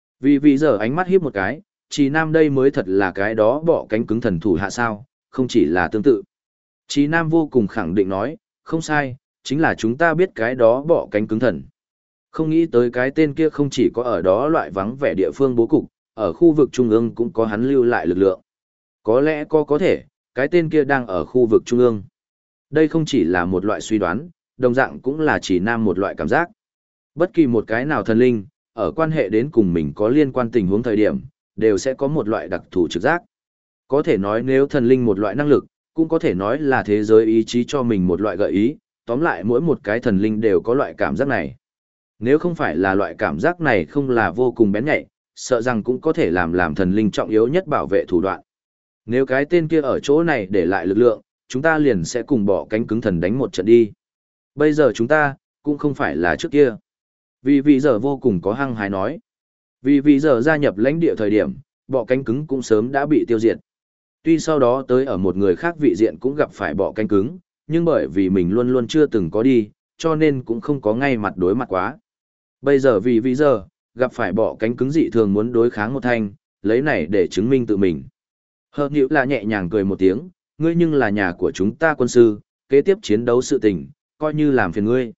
Vì giờ ánh mắt hiếp một cái, Chí Nam đây mới thật là cái đó bọ cánh cứng thần thủ hạ sao, không chỉ là tương tự. Chí Nam vô cùng khẳng định nói, không sai, chính là chúng ta biết cái đó bọ cánh cứng thần. Không nghĩ tới cái tên kia không chỉ có ở đó loại vắng vẻ địa phương bố cục, ở khu vực trung ương cũng có hắn lưu lại lực lượng. Có lẽ có thể, cái tên kia đang ở khu vực trung ương. Đây không chỉ là một loại suy đoán, đồng dạng cũng là Chí Nam một loại cảm giác. Bất kỳ một cái nào thần linh, ở quan hệ đến cùng mình có liên quan tình huống thời điểm, đều sẽ có một loại đặc thù trực giác. Có thể nói nếu thần linh một loại năng lực, cũng có thể nói là thế giới ý chí cho mình một loại gợi ý, tóm lại mỗi một cái thần linh đều có loại cảm giác này. Nếu không phải là loại cảm giác này không là vô cùng bén nhạy, sợ rằng cũng có thể làm thần linh trọng yếu nhất bảo vệ thủ đoạn. Nếu cái tên kia ở chỗ này để lại lực lượng, chúng ta liền sẽ cùng bỏ cánh cứng thần đánh một trận đi. Bây giờ chúng ta, cũng không phải là trước kia. Vì giờ vô cùng có hăng hái nói. Vì giờ gia nhập lãnh địa thời điểm, bọ cánh cứng cũng sớm đã bị tiêu diệt. Tuy sau đó tới ở một người khác vị diện cũng gặp phải bọ cánh cứng, nhưng bởi vì mình luôn luôn chưa từng có đi, cho nên cũng không có ngay mặt đối mặt quá. Bây giờ vì giờ, gặp phải bọ cánh cứng dị thường muốn đối kháng một thanh, lấy này để chứng minh tự mình. Hợp nhữ là nhẹ nhàng cười một tiếng, ngươi nhưng là nhà của chúng ta quân sư, kế tiếp chiến đấu sự tình, coi như làm phiền ngươi.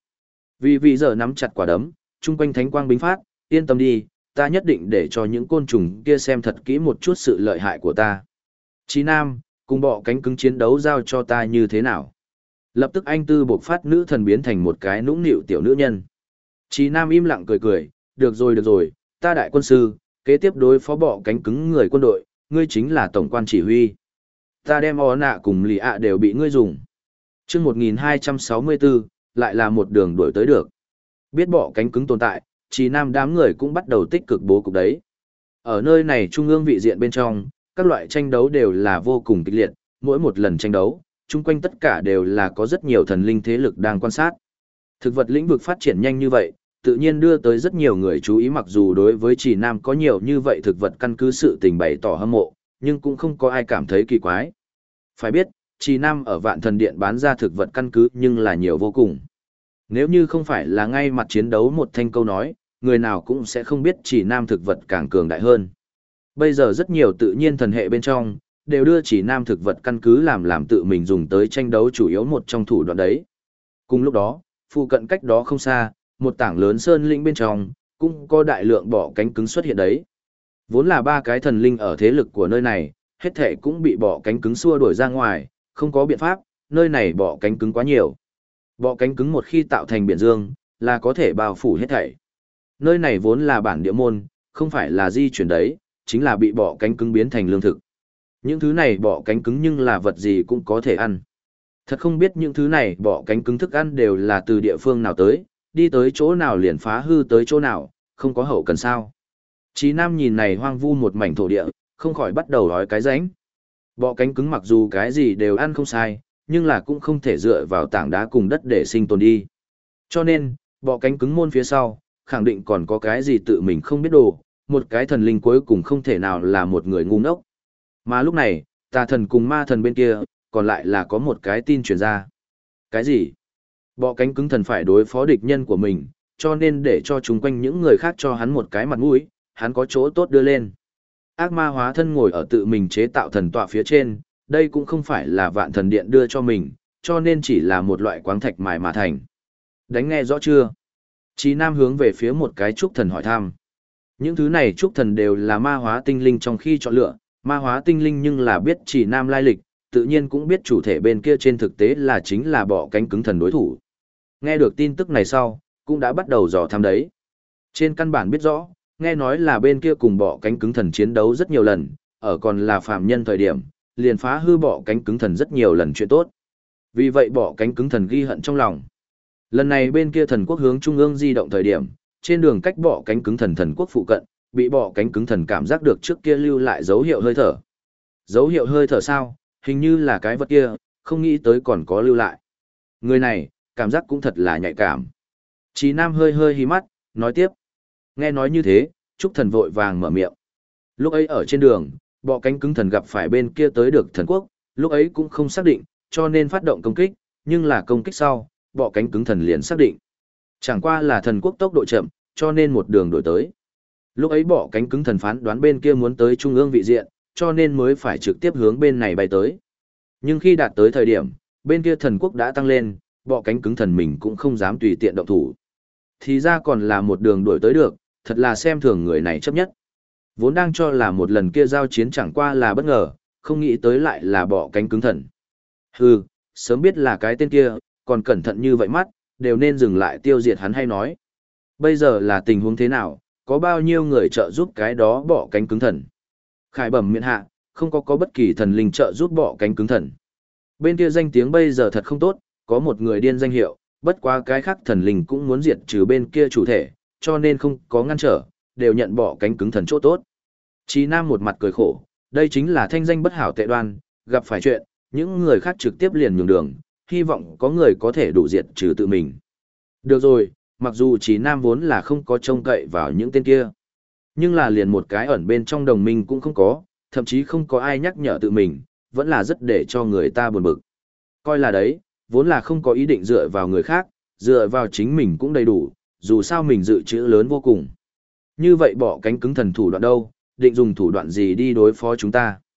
Vì giờ nắm chặt quả đấm, chung quanh thánh quang bính phát, yên tâm đi, ta nhất định để cho những côn trùng kia xem thật kỹ một chút sự lợi hại của ta. Chí Nam, cùng bọ cánh cứng chiến đấu giao cho ta như thế nào? Lập tức anh tư bộc phát nữ thần biến thành một cái nũng nịu tiểu nữ nhân. Chí Nam im lặng cười cười, được rồi, ta đại quân sư, kế tiếp đối phó bọ cánh cứng người quân đội, ngươi chính là tổng quan chỉ huy. Ta đem ó nạ cùng lì ạ đều bị ngươi dùng. Chương 1264, lại là một đường đuổi tới được. Biết bọ cánh cứng tồn tại, Chí Nam đám người cũng bắt đầu tích cực bố cục đấy. Ở nơi này trung ương vị diện bên trong, các loại tranh đấu đều là vô cùng kịch liệt, mỗi một lần tranh đấu, chung quanh tất cả đều là có rất nhiều thần linh thế lực đang quan sát. Thực vật lĩnh vực phát triển nhanh như vậy, tự nhiên đưa tới rất nhiều người chú ý, mặc dù đối với Chỉ Nam có nhiều như vậy thực vật căn cứ sự tình bày tỏ hâm mộ, nhưng cũng không có ai cảm thấy kỳ quái. Phải biết, Chỉ Nam ở Vạn Thần Điện bán ra thực vật căn cứ nhưng là nhiều vô cùng. Nếu như không phải là ngay mặt chiến đấu một thanh câu nói, người nào cũng sẽ không biết Chỉ Nam thực vật càng cường đại hơn. Bây giờ rất nhiều tự nhiên thần hệ bên trong, đều đưa Chỉ Nam thực vật căn cứ làm tự mình dùng tới tranh đấu chủ yếu một trong thủ đoạn đấy. Cùng lúc đó, phụ cận cách đó không xa, một tảng lớn sơn lĩnh bên trong, cũng có đại lượng bọ cánh cứng xuất hiện đấy. Vốn là ba cái thần linh ở thế lực của nơi này, hết thể cũng bị bọ cánh cứng xua đuổi ra ngoài, không có biện pháp, nơi này bọ cánh cứng quá nhiều. Bọ cánh cứng một khi tạo thành biển dương, là có thể bao phủ hết thảy. Nơi này vốn là bản địa môn, không phải là di chuyển đấy, chính là bị bọ cánh cứng biến thành lương thực. Những thứ này bọ cánh cứng nhưng là vật gì cũng có thể ăn. Thật không biết những thứ này bọ cánh cứng thức ăn đều là từ địa phương nào tới, đi tới chỗ nào liền phá hư tới chỗ nào, không có hậu cần sao. Chí Nam nhìn này hoang vu một mảnh thổ địa, không khỏi bắt đầu đói cái rãnh. Bọ cánh cứng mặc dù cái gì đều ăn không sai, nhưng là cũng không thể dựa vào tảng đá cùng đất để sinh tồn đi. Cho nên, bọ cánh cứng môn phía sau, khẳng định còn có cái gì tự mình không biết đồ, một cái thần linh cuối cùng không thể nào là một người ngu ngốc. Mà lúc này, tà thần cùng ma thần bên kia, còn lại là có một cái tin truyền ra. Cái gì? Bọ cánh cứng thần phải đối phó địch nhân của mình, cho nên để cho chúng quanh những người khác cho hắn một cái mặt mũi, hắn có chỗ tốt đưa lên. Ác ma hóa thân ngồi ở tự mình chế tạo thần tọa phía trên, đây cũng không phải là Vạn Thần Điện đưa cho mình, cho nên chỉ là một loại quáng thạch mài mà thành. Đánh nghe rõ chưa? Chí Nam hướng về phía một cái trúc thần hỏi thăm. Những thứ này trúc thần đều là ma hóa tinh linh trong khi chọn lựa, ma hóa tinh linh nhưng là biết Chỉ Nam lai lịch, tự nhiên cũng biết chủ thể bên kia trên thực tế là chính là bọ cánh cứng thần đối thủ. Nghe được tin tức này sau, cũng đã bắt đầu dò thăm đấy. Trên căn bản biết rõ, nghe nói là bên kia cùng bọ cánh cứng thần chiến đấu rất nhiều lần, ở còn là phàm nhân thời điểm, liền phá hư bọ cánh cứng thần rất nhiều lần chuyện tốt. Vì vậy bọ cánh cứng thần ghi hận trong lòng. Lần này bên kia thần quốc hướng trung ương di động thời điểm, trên đường cách bọ cánh cứng thần thần quốc phụ cận, bị bọ cánh cứng thần cảm giác được trước kia lưu lại dấu hiệu hơi thở. Dấu hiệu hơi thở sao? Hình như là cái vật kia, không nghĩ tới còn có lưu lại. Người này, cảm giác cũng thật là nhạy cảm. Chí Nam hơi hơi hí mắt, nói tiếp. Nghe nói như thế, Trúc Thần vội vàng mở miệng. Lúc ấy ở trên đường, bọ cánh cứng thần gặp phải bên kia tới được thần quốc, lúc ấy cũng không xác định, cho nên phát động công kích, nhưng là công kích sau, bọ cánh cứng thần liền xác định. Chẳng qua là thần quốc tốc độ chậm, cho nên một đường đổi tới. Lúc ấy bọ cánh cứng thần phán đoán bên kia muốn tới trung ương vị diện, cho nên mới phải trực tiếp hướng bên này bay tới. Nhưng khi đạt tới thời điểm, bên kia thần quốc đã tăng lên, bọ cánh cứng thần mình cũng không dám tùy tiện động thủ. Thì ra còn là một đường đuổi tới được, thật là xem thường người này chấp nhất. Vốn đang cho là một lần kia giao chiến chẳng qua là bất ngờ, không nghĩ tới lại là bọ cánh cứng thần. Hừ, sớm biết là cái tên kia, còn cẩn thận như vậy mắt, đều nên dừng lại tiêu diệt hắn hay nói. Bây giờ là tình huống thế nào, có bao nhiêu người trợ giúp cái đó bọ cánh cứng thần. Khải bẩm miện hạ, không có bất kỳ thần linh trợ giúp bọ cánh cứng thần. Bên kia danh tiếng bây giờ thật không tốt, có một người điên danh hiệu, bất quá cái khác thần linh cũng muốn diệt trừ bên kia chủ thể, cho nên không có ngăn trở, đều nhận bọ cánh cứng thần chỗ tốt. Chí Nam một mặt cười khổ, đây chính là thanh danh bất hảo tệ đoan, gặp phải chuyện, những người khác trực tiếp liền nhường đường, hy vọng có người có thể đủ diệt trừ tự mình. Được rồi, mặc dù Chí Nam vốn là không có trông cậy vào những tên kia, nhưng là liền một cái ẩn bên trong đồng minh cũng không có, thậm chí không có ai nhắc nhở tự mình, vẫn là rất để cho người ta buồn bực. Coi là đấy, Vốn là không có ý định dựa vào người khác, dựa vào chính mình cũng đầy đủ, dù sao mình dự trữ lớn vô cùng. Như vậy bỏ cánh cứng thần thủ đoạn đâu, định dùng thủ đoạn gì đi đối phó chúng ta?